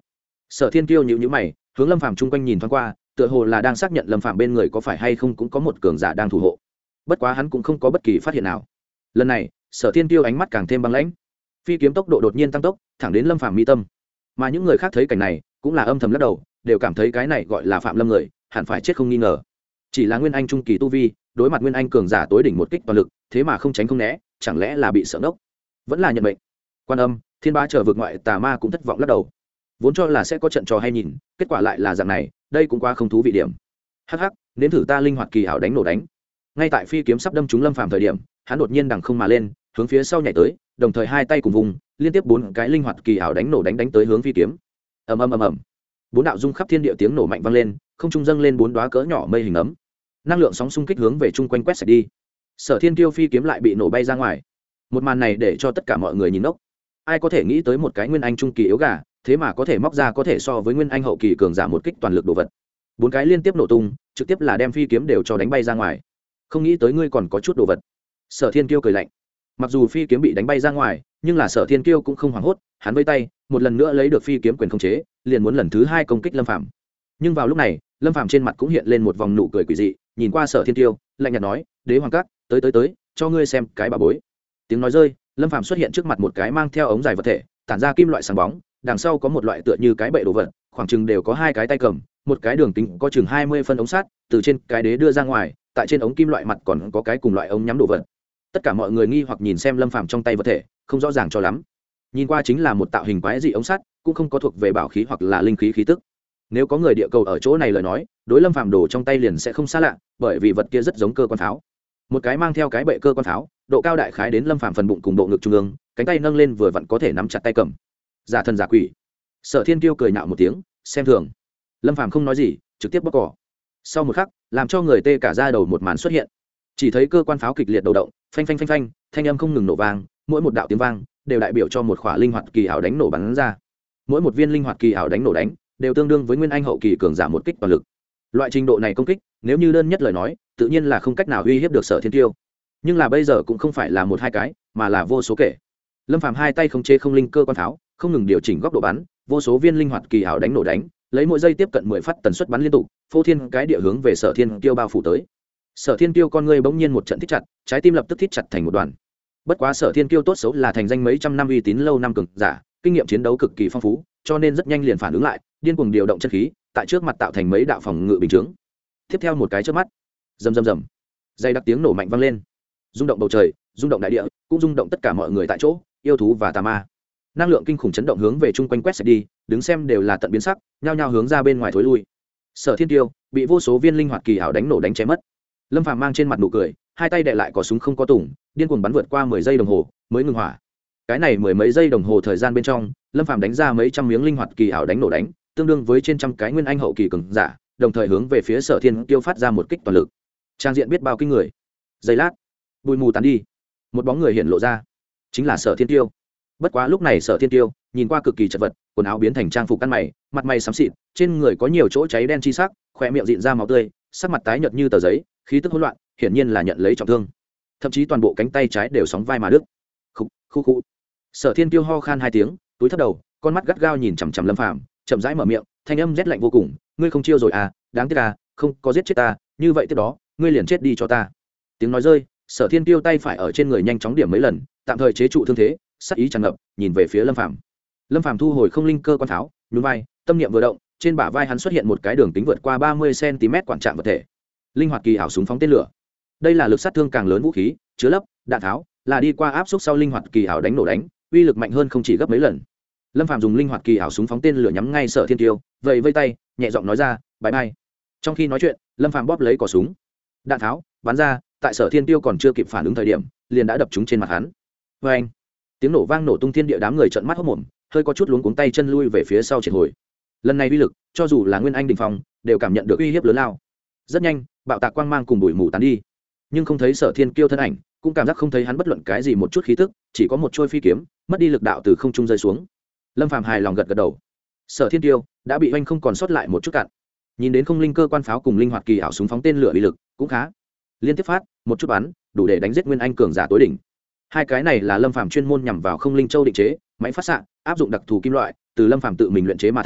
Sở Thiên Kiêu nhíu nhíu mày, hướng Lâm Phàm chung quanh nhìn thoáng qua, tựa hồ là đang xác nhận Lâm Phàm bên người có phải hay không cũng có một cường giả đang thủ hộ. Bất quá hắn cũng không có bất kỳ phát hiện nào. Lần này, Sở Thiên Kiêu ánh mắt càng thêm băng lãnh. Phi kiếm tốc độ đột nhiên tăng tốc, thẳng đến Lâm Phàm mi tâm. Mà những người khác thấy cảnh này, cũng là âm thầm lắc đầu, đều cảm thấy cái này gọi là Phạm Lâm người, hẳn phải chết không nghi ngờ. Chỉ là nguyên anh trung kỳ tu vi, đối mặt nguyên anh cường giả tối đỉnh một kích toàn lực, thế mà không tránh không né, chẳng lẽ là bị sợ ngốc? Vẫn là nhận mệnh. Quan Âm, Thiên Bá chờ vượt ngoại tà ma cũng thất vọng lắc đầu. Vốn cho là sẽ có trận trò hay nhìn, kết quả lại là dạng này, đây cũng quá không thú vị điểm. Hắc hắc, nếm thử ta linh hoạt kỳ ảo đánh nổ đánh. Ngay tại phi kiếm sắp đâm trúng Lâm Phàm thời điểm, hắn đột nhiên đằng không mà lên, hướng phía sau nhảy tới, đồng thời hai tay cùng vùng, liên tiếp bốn cái linh hoạt kỳ ảo đánh nổ đánh đánh tới hướng phi kiếm. Ầm ầm ầm ầm. Bốn đạo dung khắp thiên địa tiếng nổ mạnh vang lên, không trung dâng lên bốn đóa cỡ nhỏ mây hình ấm. Năng lượng sóng xung kích hướng về chung quanh quét sạch đi. Sở Thiên Kiêu phi kiếm lại bị nổ bay ra ngoài. Một màn này để cho tất cả mọi người nhìn ngốc. Ai có thể nghĩ tới một cái nguyên anh trung kỳ yếu gà, thế mà có thể móc ra có thể so với nguyên anh hậu kỳ cường giả một kích toàn lực đồ vật. Bốn cái liên tiếp nổ tung, trực tiếp là đem phi kiếm đều cho đánh bay ra ngoài. Không nghĩ tới ngươi còn có chút đồ vật. Sở Thiên Kiêu cười lạnh. Mặc dù phi kiếm bị đánh bay ra ngoài, nhưng là Sở Thiên Kiêu cũng không hoảng hốt, hắn vẫy tay, một lần nữa lấy được phi kiếm quyền khống chế, liền muốn lần thứ hai công kích Lâm Phàm. Nhưng vào lúc này, Lâm Phàm trên mặt cũng hiện lên một vòng nụ cười quỷ dị, nhìn qua Sở Thiên Kiêu, lạnh nhạt nói: "Đế hoàng các, tới tới tới, cho ngươi xem cái bà bối." Tiếng nói rơi, Lâm Phàm xuất hiện trước mặt một cái mang theo ống dài vật thể, tản ra kim loại sáng bóng, đằng sau có một loại tựa như cái bệ đồ vật, khoảng chừng đều có hai cái tay cầm, một cái đường kính có chừng hai mươi phân ống sắt, từ trên cái đế đưa ra ngoài, tại trên ống kim loại mặt còn có cái cùng loại ống nhắm đồ vật. Tất cả mọi người nghi hoặc nhìn xem Lâm Phàm trong tay vật thể, không rõ ràng cho lắm. Nhìn qua chính là một tạo hình quái dị ống sắt, cũng không có thuộc về bảo khí hoặc là linh khí khí tức. Nếu có người địa cầu ở chỗ này lời nói, đối Lâm Phàm đồ trong tay liền sẽ không xa lạ, bởi vì vật kia rất giống cơ quan pháo. Một cái mang theo cái bệ cơ quan pháo, độ cao đại khái đến Lâm Phàm phần bụng cùng bộ ngực trung ương, cánh tay nâng lên vừa vặn có thể nắm chặt tay cầm. Giả thần giả quỷ. Sở Thiên Kiêu cười nhạo một tiếng, xem thường. Lâm Phàm không nói gì, trực tiếp bóc cỏ. Sau một khắc, làm cho người tê cả da đầu một màn xuất hiện. Chỉ thấy cơ quan pháo kịch liệt đầu động, phanh phanh phanh phanh, thanh âm không ngừng nổ vang, mỗi một đạo tiếng vang đều đại biểu cho một khỏa linh hoạt kỳ ảo đánh nổ bắn ra. Mỗi một viên linh hoạt kỳ ảo đánh nổ đánh, đều tương đương với nguyên anh hậu kỳ cường giả một kích toàn lực. Loại trình độ này công kích, nếu như đơn nhất lời nói, tự nhiên là không cách nào uy hiếp được Sở Thiên Kiêu. Nhưng là bây giờ cũng không phải là một hai cái, mà là vô số kể. Lâm Phàm hai tay không chế không linh cơ quan pháo, không ngừng điều chỉnh góc độ bắn, vô số viên linh hoạt kỳ ảo đánh nổ đánh, lấy mỗi giây tiếp cận mười phát tần suất bắn liên tục, phô thiên cái địa hướng về Sở Thiên Kiêu bao phủ tới. Sở Thiên Kiêu con ngươi bỗng nhiên một trận thích chặt, trái tim lập tức thít chặt thành một đoàn. Bất quá Sở Thiên Kiêu tốt xấu là thành danh mấy trăm năm uy tín lâu năm cường giả, kinh nghiệm chiến đấu cực kỳ phong phú, cho nên rất nhanh liền phản ứng lại, điên cuồng điều động chân khí, tại trước mặt tạo thành mấy đạo phòng ngự bình chướng. Tiếp theo một cái chớp mắt, rầm rầm rầm, dây đặc tiếng nổ mạnh vang lên, rung động bầu trời, rung động đại địa, cũng rung động tất cả mọi người tại chỗ, yêu thú và tà ma. Năng lượng kinh khủng chấn động hướng về chung quanh quét sạch đi, đứng xem đều là tận biến sắc, nhao nhao hướng ra bên ngoài thối lui. Sở Thiên Kiêu bị vô số viên linh hoạt kỳ ảo đánh nổ đánh chém mất. Lâm Phàm mang trên mặt nụ cười, hai tay đè lại cò súng không có tủng, điên cuồng bắn vượt qua mười giây đồng hồ mới ngừng hỏa. Cái này mười mấy giây đồng hồ thời gian bên trong, Lâm Phàm đánh ra mấy trăm miếng linh hoạt kỳ ảo đánh nổ đánh, tương đương với trên trăm cái nguyên anh hậu kỳ cường giả, đồng thời hướng về phía Sở Thiên Kiêu phát ra một kích toàn lực. Trang diện biết bao kinh người. Giây lát, bụi mù tán đi, một bóng người hiện lộ ra, chính là Sở Thiên Kiêu. Bất quá lúc này Sở Thiên Kiêu nhìn qua cực kỳ chật vật, quần áo biến thành trang phục ăn mày, mặt mày xám xịt, trên người có nhiều chỗ cháy đen chi sắc, khóe miệng dịn ra máu tươi, sắc mặt tái nhợt như tờ giấy, khí tức hỗn loạn, hiển nhiên là nhận lấy trọng thương. Thậm chí toàn bộ cánh tay trái đều sóng vai mà đứt. Khụ khụ khụ. Sở Thiên Kiêu ho khan hai tiếng, túi thấp đầu, con mắt gắt gao nhìn chằm chằm Lâm Phàm, chậm rãi mở miệng, thanh âm rét lạnh vô cùng, ngươi không chiêu rồi à, đáng tiếc à, không có giết chết ta, như vậy tiếp đó, ngươi liền chết đi cho ta. Tiếng nói rơi, Sở Thiên Kiêu tay phải ở trên người nhanh chóng điểm mấy lần, tạm thời chế trụ thương thế, sắc ý tràn ngập, nhìn về phía Lâm Phàm. Lâm Phàm thu hồi không linh cơ quan tháo, nhún vai, tâm niệm vừa động, trên bả vai hắn xuất hiện một cái đường kính vượt qua ba mươi xăng ti mét quản trạng vật thể. Linh hoạt kỳ ảo súng phóng tên lửa. Đây là lực sát thương càng lớn vũ khí, chứa lấp, đạn tháo, là đi qua áp suất sau linh hoạt kỳ ảo đánh nổ đánh, uy lực mạnh hơn không chỉ gấp mấy lần. Lâm Phàm dùng linh hoạt kỳ ảo súng phóng tên lửa nhắm ngay Sở Thiên Kiêu, vậy vây tay, nhẹ giọng nói ra, bye bye. Trong khi nói chuyện, Lâm Phàm bóp lấy cò súng, đạn tháo bắn ra, tại Sở Thiên Kiêu còn chưa kịp phản ứng thời điểm, liền đã đập trúng trên mặt hắn. Và anh, tiếng nổ vang nổ tung thiên địa, đám người trợn mắt hốt mồm, hơi có chút luống cuống tay chân lui về phía sau triệt hồi. Lần này uy lực, cho dù là nguyên anh đỉnh phong, đều cảm nhận được uy hiếp lớn lao. Rất nhanh, bạo tạc quang mang cùng bụi mù tán đi, nhưng không thấy Sở Thiên Kiêu thân ảnh, cũng cảm giác không thấy hắn bất luận cái gì một chút khí tức, chỉ có một trôi phi kiếm mất đi lực đạo từ không trung rơi xuống. Lâm Phàm hài lòng gật gật đầu. Sở Thiên Kiêu đã bị oanh không còn sót lại một chút cạn. Nhìn đến không linh cơ quan pháo cùng linh hoạt kỳ ảo súng phóng tên lửa uy lực cũng khá, liên tiếp phát một chút bắn đủ để đánh giết nguyên anh cường giả tối đỉnh. Hai cái này là Lâm Phàm chuyên môn nhằm vào không linh châu định chế, máy phát xạ áp dụng đặc thù kim loại, từ Lâm Phàm tự mình luyện chế mà thành,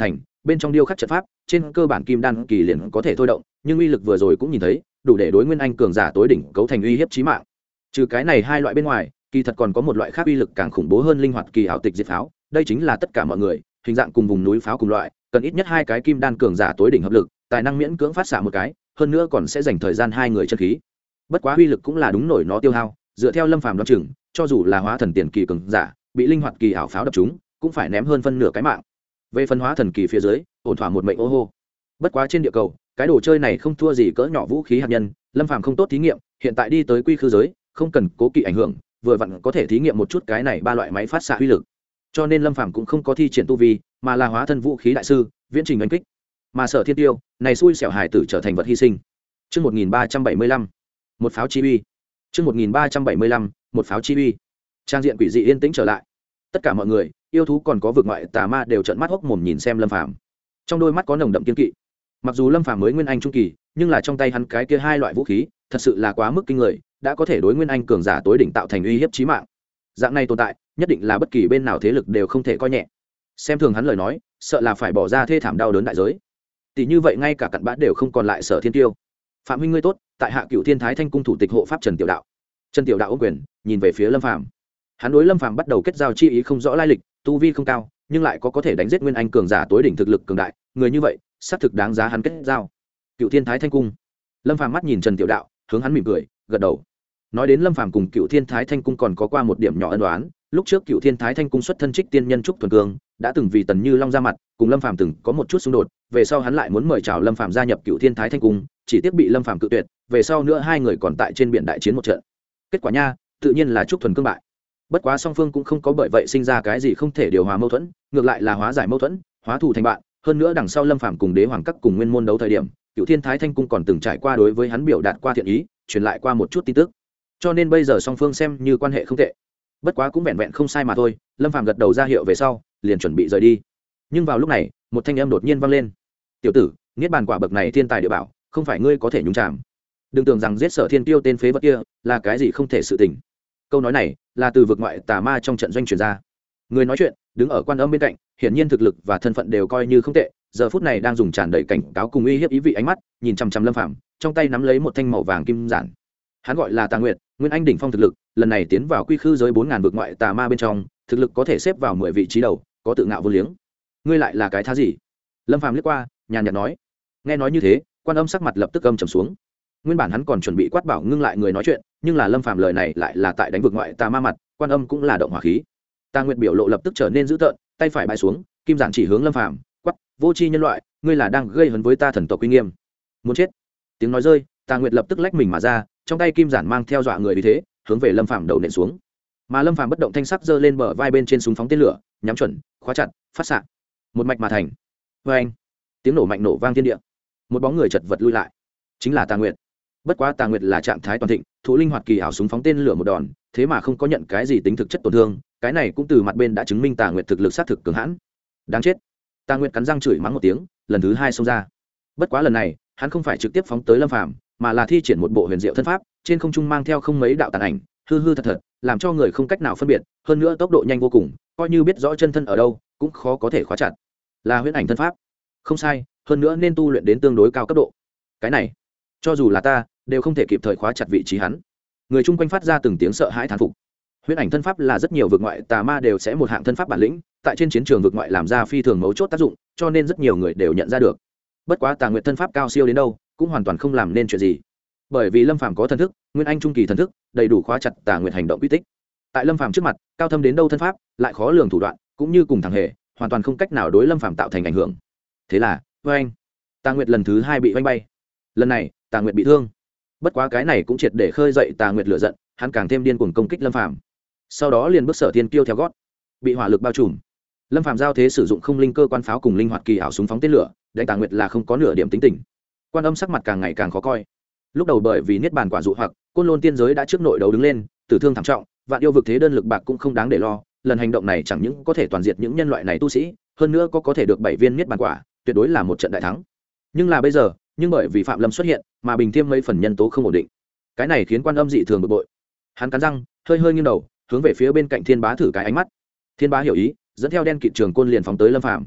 bên trong điêu khắc trận pháp trên cơ bản kim đan kỳ liền có thể thôi động, nhưng uy lực vừa rồi cũng nhìn thấy đủ để đối nguyên anh cường giả tối đỉnh cấu thành uy hiếp chí mạng. Trừ cái này hai loại bên ngoài, kỳ thật còn có một loại khác uy lực càng khủng bố hơn linh hoạt kỳ ảo tịch diệt pháo. Đây chính là tất cả mọi người hình dạng cùng vùng núi pháo cùng loại, cần ít nhất hai cái kim đan cường giả tối đỉnh hợp lực, tài năng miễn cưỡng phát xạ một cái, hơn nữa còn sẽ dành thời gian hai người chân khí. Bất quá uy lực cũng là đúng nổi nó tiêu hao, dựa theo Lâm Phàm đoán chừng, cho dù là hóa thần tiền kỳ cường giả, bị linh hoạt kỳ ảo pháo đập trúng, cũng phải ném hơn phân nửa cái mạng. Về phân hóa thần kỳ phía dưới, ổn thỏa một mệnh ô hô. Bất quá trên địa cầu, cái đồ chơi này không thua gì cỡ nhỏ vũ khí hạt nhân, Lâm Phàm không tốt thí nghiệm, hiện tại đi tới quy khư giới, không cần cố kỵ ảnh hưởng, vừa vặn có thể thí nghiệm một chút cái này ba loại máy phát xạ uy lực. Cho nên Lâm Phàm cũng không có thi triển tu vi, mà là hóa thân vũ khí đại sư, viễn trình đánh kích. Mà Sở Thiên Tiêu, này xui xẻo hải tử trở thành vật hy sinh. Chương một nghìn ba trăm bảy mươi lăm, một pháo chi uy. Chương một nghìn ba trăm bảy mươi lăm, một pháo chi uy. Trang diện quỷ dị yên tĩnh trở lại. Tất cả mọi người, yêu thú còn có vực ngoại tà ma đều trợn mắt hốc mồm nhìn xem Lâm Phàm. Trong đôi mắt có nồng đậm kiên kỵ. Mặc dù Lâm Phàm mới nguyên anh trung kỳ, nhưng là trong tay hắn cái kia hai loại vũ khí, thật sự là quá mức kinh người, đã có thể đối nguyên anh cường giả tối đỉnh tạo thành uy hiếp chí mạng. Dạng này tồn tại, nhất định là bất kỳ bên nào thế lực đều không thể coi nhẹ. Xem thường hắn lời nói, sợ là phải bỏ ra thê thảm đau đớn đại giới. Tỷ như vậy ngay cả cặn bã đều không còn lại. Sở Thiên Tiêu, Phạm huynh ngươi tốt, tại hạ Cựu Thiên Thái Thanh cung thủ tịch hộ pháp Trần Tiểu Đạo. Trần Tiểu Đạo ôm quyền, nhìn về phía Lâm Phàm. Hắn đối Lâm Phàm bắt đầu kết giao chi ý không rõ lai lịch, tu vi không cao, nhưng lại có có thể đánh giết nguyên anh cường giả tối đỉnh thực lực cường đại, người như vậy, xác thực đáng giá hắn kết giao. Cựu Thiên Thái Thanh cung. Lâm Phàm mắt nhìn Trần Tiểu Đạo, hướng hắn mỉm cười, gật đầu. Nói đến Lâm Phàm cùng Cựu Thiên Thái Thanh cung còn có qua một điểm nhỏ ân oán, lúc trước Cựu Thiên Thái Thanh cung xuất thân Trích Tiên Nhân Trúc Thuần Cương, đã từng vì Tần Như Long ra mặt, cùng Lâm Phàm từng có một chút xung đột, về sau hắn lại muốn mời chào Lâm Phàm gia nhập Cựu Thiên Thái Thanh cung, chỉ tiếc bị Lâm Phàm cự tuyệt, về sau nữa hai người còn tại trên biển đại chiến một trận. Kết quả nha, tự nhiên là Trúc Thuần Cương bại. Bất quá song phương cũng không có bởi vậy sinh ra cái gì không thể điều hòa mâu thuẫn, ngược lại là hóa giải mâu thuẫn, hóa thù thành bạn. Hơn nữa đằng sau Lâm Phàm cùng Đế Hoàng Các cùng nguyên môn đấu thời điểm, Cựu Thiên Thái Thanh cung còn từng trải qua đối với hắn biểu đạt qua thiện ý, truyền lại qua một chút tin tức. Cho nên bây giờ song phương xem như quan hệ không tệ. Bất quá cũng vẹn vẹn không sai mà thôi. Lâm Phàm gật đầu ra hiệu về sau, liền chuẩn bị rời đi. Nhưng vào lúc này, một thanh âm đột nhiên vang lên. "Tiểu tử, niết bàn quả bậc này thiên tài địa bảo, không phải ngươi có thể nhúng chàm. Đừng tưởng rằng giết Sở Thiên Tiêu tên phế vật kia là cái gì không thể sự tình." Câu nói này là từ vực ngoại tà ma trong trận doanh truyền ra. Người nói chuyện đứng ở quan âm bên cạnh, hiển nhiên thực lực và thân phận đều coi như không tệ, giờ phút này đang dùng tràn đầy cảnh cáo cùng uy hiếp ý vị ánh mắt nhìn chằm chằm Lâm Phàm, trong tay nắm lấy một thanh màu vàng kim giản. Hắn gọi là Tà Nguyệt, nguyên anh đỉnh phong thực lực, lần này tiến vào quy khư giới bốn ngàn vực ngoại tà ma bên trong, thực lực có thể xếp vào mười vị trí đầu, có tự ngạo vô liếng. Ngươi lại là cái thá gì? Lâm Phàm liếc qua, nhàn nhạt nói. Nghe nói như thế, quan âm sắc mặt lập tức âm trầm xuống. Nguyên bản hắn còn chuẩn bị quát bảo ngưng lại người nói chuyện, nhưng là Lâm Phàm lời này lại là tại đánh vực ngoại tà ma mặt, quan âm cũng là động hỏa khí. Tà Nguyệt biểu lộ lập tức trở nên dữ tợn, tay phải bãi xuống, kim giản chỉ hướng Lâm Phàm, quát: "Vô tri nhân loại, ngươi là đang gây hấn với ta thần tộc uy nghiêm, muốn chết!" Tiếng nói rơi, Tà Nguyệt lập tức lách mình mà ra, trong tay kim giản mang theo dọa người vì thế, hướng về Lâm Phàm đầu nện xuống. Mà Lâm Phàm bất động thanh sắc giơ lên bờ vai bên trên súng phóng tên lửa, nhắm chuẩn, khóa chặt, phát xạ. Một mạch mà thành. Oeng! Tiếng nổ mạnh nổ vang thiên địa. Một bóng người chật vật lui lại. Chính là Tà Nguyệt. Bất quá Tà Nguyệt là trạng thái toàn thịnh, thủ linh hoạt kỳ ảo súng phóng tên lửa một đòn, thế mà không có nhận cái gì tính thực chất tổn thương, cái này cũng từ mặt bên đã chứng minh Tà Nguyệt thực lực sát thực cường hãn. Đáng chết. Tà Nguyệt cắn răng chửi mắng một tiếng, lần thứ hai xông ra. Bất quá lần này, hắn không phải trực tiếp phóng tới Lâm Phàm, mà là thi triển một bộ huyền diệu thân pháp, trên không trung mang theo không mấy đạo tàn ảnh, hư hư thật thật, làm cho người không cách nào phân biệt, hơn nữa tốc độ nhanh vô cùng, coi như biết rõ chân thân ở đâu, cũng khó có thể khóa chặt. Là huyễn ảnh thân pháp. Không sai, hơn nữa nên tu luyện đến tương đối cao cấp độ. Cái này, cho dù là ta, đều không thể kịp thời khóa chặt vị trí hắn. Người chung quanh phát ra từng tiếng sợ hãi thán phục. Huyễn ảnh thân pháp là rất nhiều vực ngoại tà ma đều sẽ một hạng thân pháp bản lĩnh, tại trên chiến trường vực ngoại làm ra phi thường mấu chốt tác dụng, cho nên rất nhiều người đều nhận ra được. Bất quá Tà Nguyệt thân pháp cao siêu đến đâu, cũng hoàn toàn không làm nên chuyện gì. Bởi vì Lâm Phàm có thần thức, nguyên anh trung kỳ thần thức, đầy đủ khóa chặt Tà Nguyệt hành động quy tích. Tại Lâm Phàm trước mặt, cao thâm đến đâu thân pháp, lại khó lường thủ đoạn, cũng như cùng thằng hề, hoàn toàn không cách nào đối Lâm Phàm tạo thành ảnh hưởng. Thế là, oeng, Tà Nguyệt lần thứ hai bị oanh bay. Lần này, Tà Nguyệt bị thương. Bất quá cái này cũng triệt để khơi dậy Tà Nguyệt lửa giận, hắn càng thêm điên cuồng công kích Lâm Phàm. Sau đó liền bước Sở Thiên Kiêu theo gót, bị hỏa lực bao trùm. Lâm Phàm giao thế sử dụng không linh cơ quan pháo cùng linh hoạt kỳ ảo súng phóng tên lửa, đánh Tà Nguyệt là không có nửa điểm tính tình. Quan âm sắc mặt càng ngày càng khó coi. Lúc đầu bởi vì niết bàn quả dụ hoặc, Côn Lôn tiên giới đã trước nội đấu đứng lên, tử thương thảm trọng, vạn yêu vực thế đơn lực bạc cũng không đáng để lo, lần hành động này chẳng những có thể toàn diệt những nhân loại này tu sĩ, hơn nữa có có thể được bảy viên niết bàn quả, tuyệt đối là một trận đại thắng. Nhưng là bây giờ, nhưng bởi vì Phạm Lâm xuất hiện, mà bình thêm mấy phần nhân tố không ổn định. Cái này khiến Quan Âm dị thường bực bội. Hắn cắn răng, hơi hơi nghiêng đầu, hướng về phía bên cạnh Thiên Bá thử cái ánh mắt. Thiên Bá hiểu ý, dẫn theo đen kịt trường côn liền phóng tới Lâm Phàm.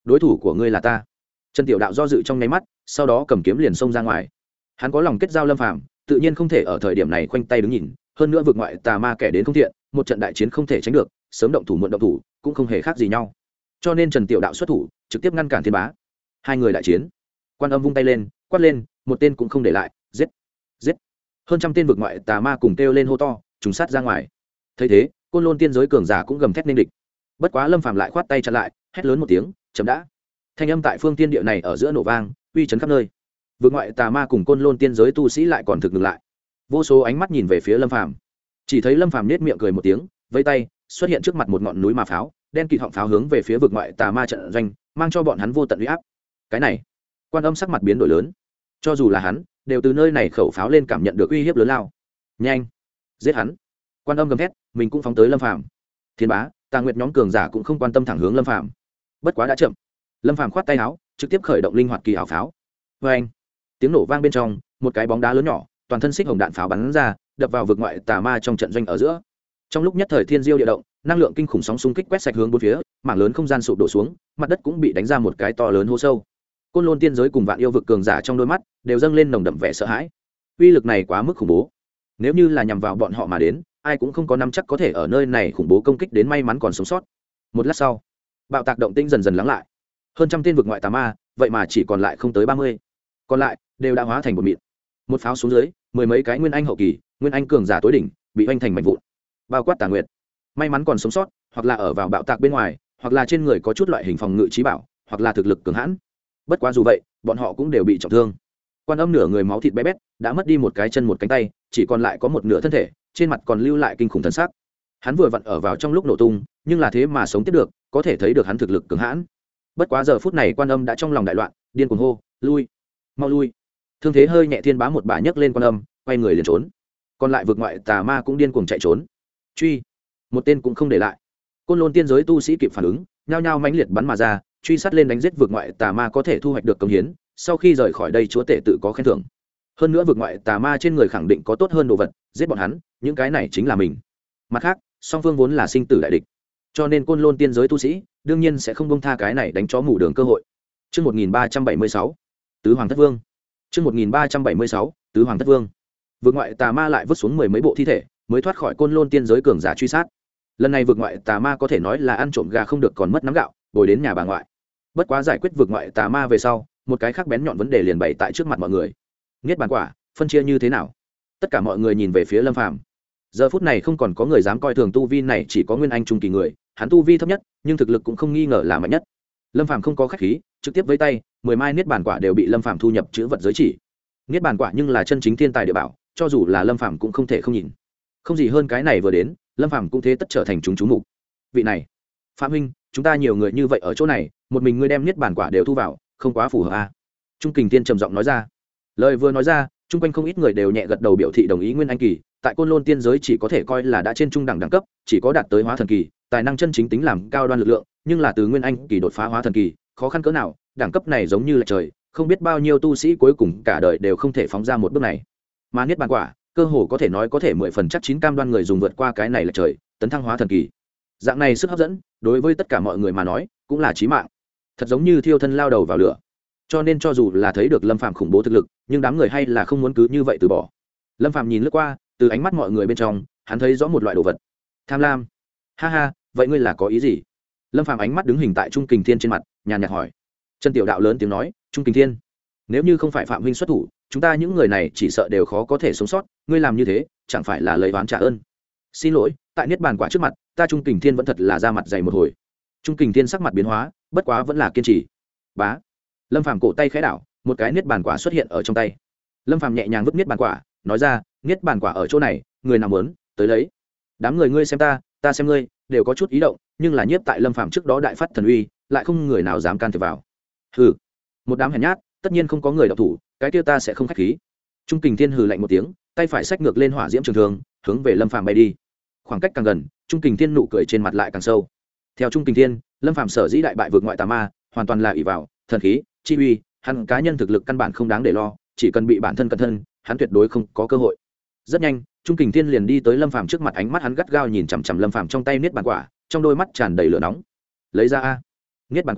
đối thủ của ngươi là ta. Trần Tiểu Đạo do dự trong nháy mắt, sau đó cầm kiếm liền xông ra ngoài. Hắn có lòng kết giao Lâm Phàm, tự nhiên không thể ở thời điểm này khoanh tay đứng nhìn, hơn nữa vượt ngoại tà ma kẻ đến không thiện, một trận đại chiến không thể tránh được, sớm động thủ muộn động thủ cũng không hề khác gì nhau. Cho nên Trần Tiểu Đạo xuất thủ, trực tiếp ngăn cản Thiên Bá. Hai người đại chiến. Quan Âm vung tay lên, quát lên, một tên cũng không để lại, giết, giết. Hơn trăm tên vượt ngoại tà ma cùng kêu lên hô to, trùng sát ra ngoài. Thấy thế, Côn Lôn tiên giới cường giả cũng gầm thét nên địch. Bất quá Lâm Phàm lại khoát tay chặn lại, hét lớn một tiếng, chậm đã. Thanh âm tại phương tiên địa này ở giữa nổ vang, uy chấn khắp nơi. Vượt ngoại tà ma cùng Côn Lôn tiên giới tu sĩ lại còn thực ngừng lại. Vô số ánh mắt nhìn về phía Lâm Phàm. Chỉ thấy Lâm Phàm nhếch miệng cười một tiếng, vẫy tay, xuất hiện trước mặt một ngọn núi ma pháo, đen kịt họng pháo hướng về phía vực ngoại tà ma trận doanh, mang cho bọn hắn vô tận uy áp. Cái này, Quan Âm sắc mặt biến đổi lớn. Cho dù là hắn, đều từ nơi này khẩu pháo lên cảm nhận được uy hiếp lớn lao. Nhanh, giết hắn! Quan Âm gầm thét, mình cũng phóng tới Lâm Phàm. Thiên Bá, Tà Nguyệt nhóm cường giả cũng không quan tâm thẳng hướng Lâm Phàm. Bất quá đã chậm. Lâm Phàm khoát tay áo, trực tiếp khởi động linh hoạt kỳ ảo pháo. Oeng! Tiếng nổ vang bên trong, một cái bóng đá lớn nhỏ, toàn thân xích hồng đạn pháo bắn ra, đập vào vực ngoại tà ma trong trận doanh ở giữa. Trong lúc nhất thời thiên diêu địa động, năng lượng kinh khủng sóng xung kích quét sạch hướng bốn phía, mảng lớn không gian sụp đổ xuống, mặt đất cũng bị đánh ra một cái to lớn hố sâu. Côn Lôn tiên giới cùng Vạn Yêu vực cường giả trong đôi mắt đều dâng lên nồng đậm vẻ sợ hãi. Uy lực này quá mức khủng bố. Nếu như là nhằm vào bọn họ mà đến, ai cũng không có nắm chắc có thể ở nơi này khủng bố công kích đến may mắn còn sống sót. Một lát sau, bạo tạc động tĩnh dần dần lắng lại. Hơn trăm tên vực ngoại tà ma, vậy mà chỉ còn lại không tới ba mươi. Còn lại đều đã hóa thành một mịn. Một pháo xuống dưới, mười mấy cái nguyên anh hậu kỳ, nguyên anh cường giả tối đỉnh, bị hoành thành mảnh vụn. Bao quát Tà Nguyệt, may mắn còn sống sót, hoặc là ở vào bạo tạc bên ngoài, hoặc là trên người có chút loại hình phòng ngự trí bảo, hoặc là thực lực cường hãn. Bất quá dù vậy, bọn họ cũng đều bị trọng thương. Quan Âm nửa người máu thịt bé bét, đã mất đi một cái chân một cánh tay, chỉ còn lại có một nửa thân thể, trên mặt còn lưu lại kinh khủng thân xác. Hắn vừa vặn ở vào trong lúc nổ tung, nhưng là thế mà sống tiếp được, có thể thấy được hắn thực lực cường hãn. Bất quá giờ phút này Quan Âm đã trong lòng đại loạn, điên cuồng hô, lui, mau lui. Thương thế hơi nhẹ Thiên Bá một bà nhấc lên Quan Âm, quay người liền trốn. Còn lại vực ngoại tà ma cũng điên cuồng chạy trốn. Truy, một tên cũng không để lại. Côn Lôn tiên giới tu sĩ kịp phản ứng, nhao nhao mãnh liệt bắn mà ra, truy sát lên đánh giết vực ngoại tà ma có thể thu hoạch được công hiến, sau khi rời khỏi đây chúa tể tự có khen thưởng. Hơn nữa vực ngoại tà ma trên người khẳng định có tốt hơn đồ vật, giết bọn hắn, những cái này chính là mình. Mặt khác, song phương vốn là sinh tử đại địch, cho nên Côn Lôn tiên giới tu sĩ đương nhiên sẽ không buông tha cái này đánh chó mù đường cơ hội. Chương một nghìn ba trăm bảy mươi sáu, Tứ Hoàng Thất Vương. Chương một nghìn ba trăm bảy mươi sáu, Tứ Hoàng Thất Vương. Vực ngoại tà ma lại vứt xuống mười mấy bộ thi thể, mới thoát khỏi Côn Lôn tiên giới cường giả truy sát. Lần này vực ngoại tà ma có thể nói là ăn trộm gà không được còn mất nắm gạo, bồi đến nhà bà ngoại. Bất quá giải quyết vực ngoại tà ma về sau, một cái khác bén nhọn vấn đề liền bày tại trước mặt mọi người. Niết bàn quả, phân chia như thế nào? Tất cả mọi người nhìn về phía Lâm Phàm. Giờ phút này không còn có người dám coi thường tu vi này, chỉ có nguyên anh trung kỳ người, hắn tu vi thấp nhất, nhưng thực lực cũng không nghi ngờ là mạnh nhất. Lâm Phàm không có khách khí, trực tiếp với tay, mười mai niết bàn quả đều bị Lâm Phàm thu nhập chữ vật giới chỉ. Niết bàn quả nhưng là chân chính thiên tài địa bảo, cho dù là Lâm Phàm cũng không thể không nhìn. Không gì hơn cái này vừa đến, Lâm Phàm cũng thế tất trở thành chúng chú mục. Vị này, Phạm huynh, chúng ta nhiều người như vậy ở chỗ này, một mình ngươi đem niết bàn quả đều thu vào, không quá phù hợp à? Trung Kình Tiên trầm giọng nói ra. Lời vừa nói ra, chung quanh không ít người đều nhẹ gật đầu biểu thị đồng ý. Nguyên anh kỳ tại Côn Lôn tiên giới chỉ có thể coi là đã trên trung đẳng đẳng cấp, chỉ có đạt tới hóa thần kỳ, tài năng chân chính tính làm cao đoan lực lượng, nhưng là từ nguyên anh kỳ đột phá hóa thần kỳ, khó khăn cỡ nào, đẳng cấp này giống như là trời, không biết bao nhiêu tu sĩ cuối cùng cả đời đều không thể phóng ra một bước này. Mà niết bàn quả, cơ hồ có thể nói có thể mười phần chắc chín cam đoan người dùng vượt qua cái này là trời, tấn thăng hóa thần kỳ. Dạng này sức hấp dẫn, đối với tất cả mọi người mà nói, cũng là chí mạng. Thật giống như thiêu thân lao đầu vào lửa. Cho nên cho dù là thấy được Lâm Phàm khủng bố thực lực, nhưng đám người hay là không muốn cứ như vậy từ bỏ. Lâm Phàm nhìn lướt qua, từ ánh mắt mọi người bên trong, hắn thấy rõ một loại đồ vật. Tham lam. Ha ha, vậy ngươi là có ý gì? Lâm Phàm ánh mắt đứng hình tại Trung Kình Thiên trên mặt, nhàn nhạt hỏi. Trần Tiểu Đạo lớn tiếng nói, Trung Kình Thiên, nếu như không phải Phạm huynh xuất thủ, chúng ta những người này chỉ sợ đều khó có thể sống sót, ngươi làm như thế, chẳng phải là lấy oán trả ơn. Xin lỗi, tại niết bàn quả trước mặt, ta Trung Kình Thiên vẫn thật là ra mặt dày một hồi. Trung Kình Thiên sắc mặt biến hóa, bất quá vẫn là kiên trì. Bá. Lâm Phàm cổ tay khẽ đảo, một cái niết bàn quả xuất hiện ở trong tay. Lâm Phàm nhẹ nhàng vứt niết bàn quả, nói ra, niết bàn quả ở chỗ này, người nào muốn, tới lấy. Đám người ngươi xem ta, ta xem ngươi, đều có chút ý động, nhưng là nhiếp tại Lâm Phàm trước đó đại phát thần uy, lại không người nào dám can thiệp vào. Hừ, một đám hèn nhát, tất nhiên không có người động thủ, cái kia ta sẽ không khách khí. Trung Kình Thiên hừ lạnh một tiếng, tay phải xách ngược lên hỏa diễm trường thương, hướng về Lâm Phàm bay đi. Khoảng cách càng gần, Trung Kình Thiên nụ cười trên mặt lại càng sâu. Theo Trung Kình Thiên, Lâm Phàm sở dĩ đại bại vượt ngoại tà ma, hoàn toàn là ỷ vào thần khí, chi uy, hắn cá nhân thực lực căn bản không đáng để lo, chỉ cần bị bản thân cẩn thân, hắn tuyệt đối không có cơ hội. Rất nhanh, Trung Kình Thiên liền đi tới Lâm Phàm trước mặt, ánh mắt hắn gắt gao nhìn chằm chằm Lâm Phàm trong tay niết bàn quả, trong đôi mắt tràn đầy lửa nóng. Lấy ra a. Niết bàn quả,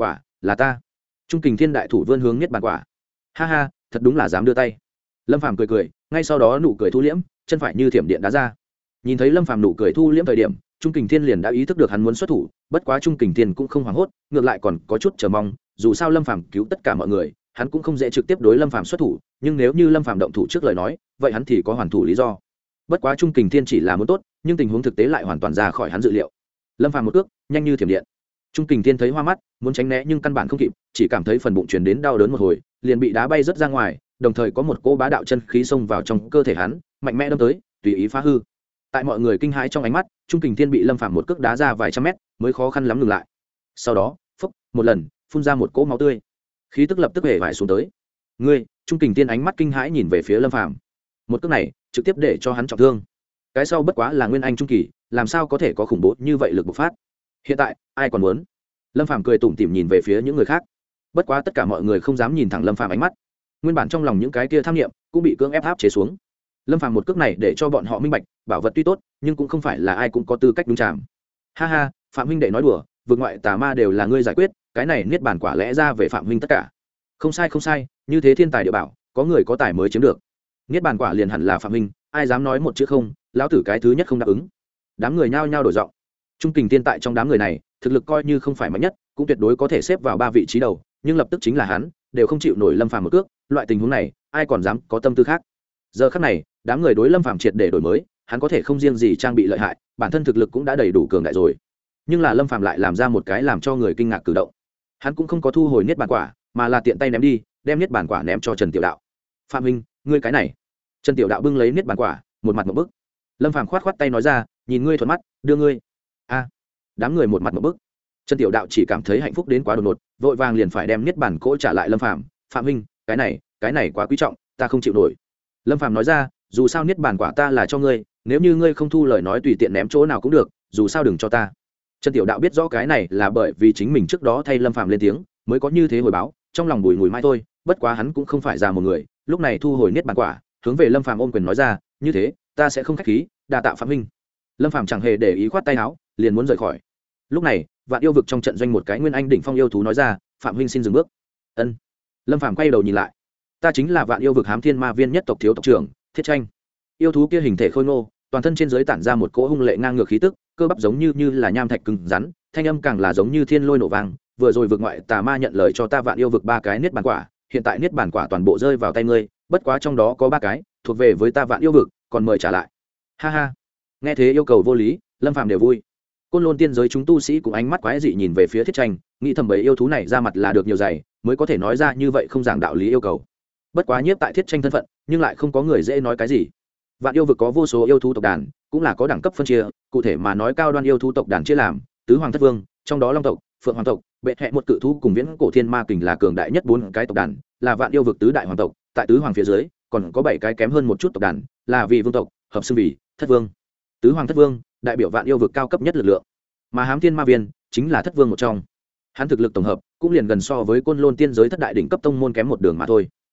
là ta. Trung kình thiên đại thủ vươn hướng niết bàn quả. Ha ha, thật đúng là dám đưa tay. Lâm Phàm cười cười, ngay sau đó nụ cười thu liễm, chân phải như thiểm điện đá ra. Nhìn thấy Lâm Phàm nụ cười thu liễm thời điểm, Trung kình thiên liền đã ý thức được hắn muốn xuất thủ, bất quá Trung kình thiên cũng không hoảng hốt, ngược lại còn có chút chờ mong, dù sao Lâm Phàm cứu tất cả mọi người, hắn cũng không dễ trực tiếp đối Lâm Phàm xuất thủ, nhưng nếu như Lâm Phàm động thủ trước lời nói, vậy hắn thì có hoàn thủ lý do. Bất quá Trung kình thiên chỉ là muốn tốt, nhưng tình huống thực tế lại hoàn toàn ra khỏi hắn dự liệu. Lâm Phàm một cước, nhanh như thiểm điện. Trung kình thiên thấy hoa mắt, muốn tránh né nhưng căn bản không kịp, chỉ cảm thấy phần bụng truyền đến đau đớn một hồi, liền bị đá bay rất ra ngoài, đồng thời có một cỗ bá đạo chân khí xông vào trong cơ thể hắn, mạnh mẽ đâm tới, tùy ý phá hư. Tại mọi người kinh hãi trong ánh mắt, Trung kình thiên bị Lâm Phàm một cước đá ra vài trăm mét, mới khó khăn lắm ngừng lại. Sau đó, phốc, một lần, phun ra một cỗ máu tươi, khí tức lập tức hể vải xuống tới. Ngươi, Trung kình thiên ánh mắt kinh hãi nhìn về phía Lâm Phàm. Một cước này, trực tiếp để cho hắn trọng thương. Cái sau bất quá là nguyên anh trung kỳ, làm sao có thể có khủng bố như vậy lực bộc phát. Hiện tại, ai còn muốn? Lâm Phàm cười tủm tỉm nhìn về phía những người khác. Bất quá tất cả mọi người không dám nhìn thẳng Lâm Phàm ánh mắt. Nguyên bản trong lòng những cái kia tham niệm cũng bị cưỡng ép áp chế xuống. Lâm Phàm một cước này để cho bọn họ minh bạch, bảo vật tuy tốt, nhưng cũng không phải là ai cũng có tư cách đúng chạm. Ha ha, Phạm huynh đệ nói đùa, vượt ngoại tà ma đều là ngươi giải quyết, cái này niết bàn quả lẽ ra về Phạm huynh tất cả. Không sai không sai, như thế thiên tài địa bảo, có người có tài mới chiếm được. Niết bàn quả liền hẳn là Phạm huynh, ai dám nói một chữ không, lão tử cái thứ nhất không đáp ứng. Đám người nhao nhao đổi giọng. Trung kình tiên tại trong đám người này, thực lực coi như không phải mạnh nhất, cũng tuyệt đối có thể xếp vào ba vị trí đầu, nhưng lập tức chính là hắn, đều không chịu nổi Lâm Phàm một cước, loại tình huống này, ai còn dám có tâm tư khác. Giờ khắc này, đám người đối Lâm Phàm triệt để đổi mới, hắn có thể không riêng gì trang bị lợi hại, bản thân thực lực cũng đã đầy đủ cường đại rồi. Nhưng là Lâm Phàm lại làm ra một cái làm cho người kinh ngạc cử động. Hắn cũng không có thu hồi niết bàn quả, mà là tiện tay ném đi, đem niết bàn quả ném cho Trần Tiểu Đạo. "Phạm huynh, ngươi cái này." Trần Tiểu Đạo bưng lấy niết bàn quả, một mặt ngộp bức. Lâm Phàm khoát khoát tay nói ra, "Nhìn ngươi thuận mắt, đưa ngươi." A. Đám người một mặt ngộp bức. Trần Tiểu Đạo chỉ cảm thấy hạnh phúc đến quá đột ngột, vội vàng liền phải đem niết bàn cỗ trả lại Lâm Phàm. "Phạm huynh, cái này, cái này quá quý trọng, ta không chịu nổi." Lâm Phàm nói ra, "Dù sao niết bàn quả ta là cho ngươi, nếu như ngươi không thu lời nói tùy tiện ném chỗ nào cũng được, dù sao đừng cho ta." Trần Tiểu Đạo biết rõ cái này là bởi vì chính mình trước đó thay Lâm Phàm lên tiếng, mới có như thế hồi báo, trong lòng bùi ngùi mai thôi, bất quá hắn cũng không phải già một người, lúc này thu hồi niết bàn quả, hướng về Lâm Phàm ôm quyền nói ra, "Như thế, ta sẽ không khách khí, đa tạ Phạm huynh." Lâm Phàm chẳng hề để ý khoát tay áo, liền muốn rời khỏi. Lúc này, Vạn Yêu vực trong trận doanh một cái nguyên anh đỉnh phong yêu thú nói ra, "Phạm huynh xin dừng bước." Ân. Lâm Phàm quay đầu nhìn lại. "Ta chính là Vạn Yêu vực Hám Thiên Ma Viên nhất tộc thiếu tộc trưởng, Thiết Tranh." Yêu thú kia hình thể khôi ngô, toàn thân trên dưới tản ra một cỗ hung lệ ngang ngược khí tức, cơ bắp giống như như là nham thạch cứng rắn, thanh âm càng là giống như thiên lôi nổ vang. "Vừa rồi vực ngoại tà ma nhận lời cho ta Vạn Yêu vực ba cái niết bàn quả, hiện tại niết bàn quả toàn bộ rơi vào tay ngươi, bất quá trong đó có ba cái thuộc về với ta Vạn Yêu vực, còn mời trả lại." Ha ha. Nghe thế yêu cầu vô lý, Lâm Phàm đều vui. Côn Lôn tiên giới chúng tu sĩ cũng ánh mắt quái dị nhìn về phía Thiết Tranh, nghĩ thầm bầy yêu thú này ra mặt là được nhiều dày, mới có thể nói ra như vậy không giảng đạo lý yêu cầu. Bất quá nhiếp tại Thiết Tranh thân phận, nhưng lại không có người dễ nói cái gì. Vạn Yêu vực có vô số yêu thú tộc đàn, cũng là có đẳng cấp phân chia, cụ thể mà nói cao đoan yêu thú tộc đàn chia làm tứ hoàng thất vương, trong đó Long tộc, Phượng hoàng tộc, Bệ Hệ một cự thú cùng Viễn Cổ Thiên Ma kình là cường đại nhất bốn cái tộc đàn, là Vạn Yêu vực tứ đại hoàng tộc, tại tứ hoàng phía dưới, còn có bảy cái kém hơn một chút tộc đàn, là Vị vương tộc, hợp xưng vì Thất vương. Tứ hoàng thất vương, đại biểu Vạn Yêu vực cao cấp nhất lực lượng. Mà Hám Thiên Ma Viên chính là thất vương một trong. Hắn thực lực tổng hợp cũng liền gần so với Côn Lôn tiên giới thất đại đỉnh cấp tông môn kém một đường mà thôi.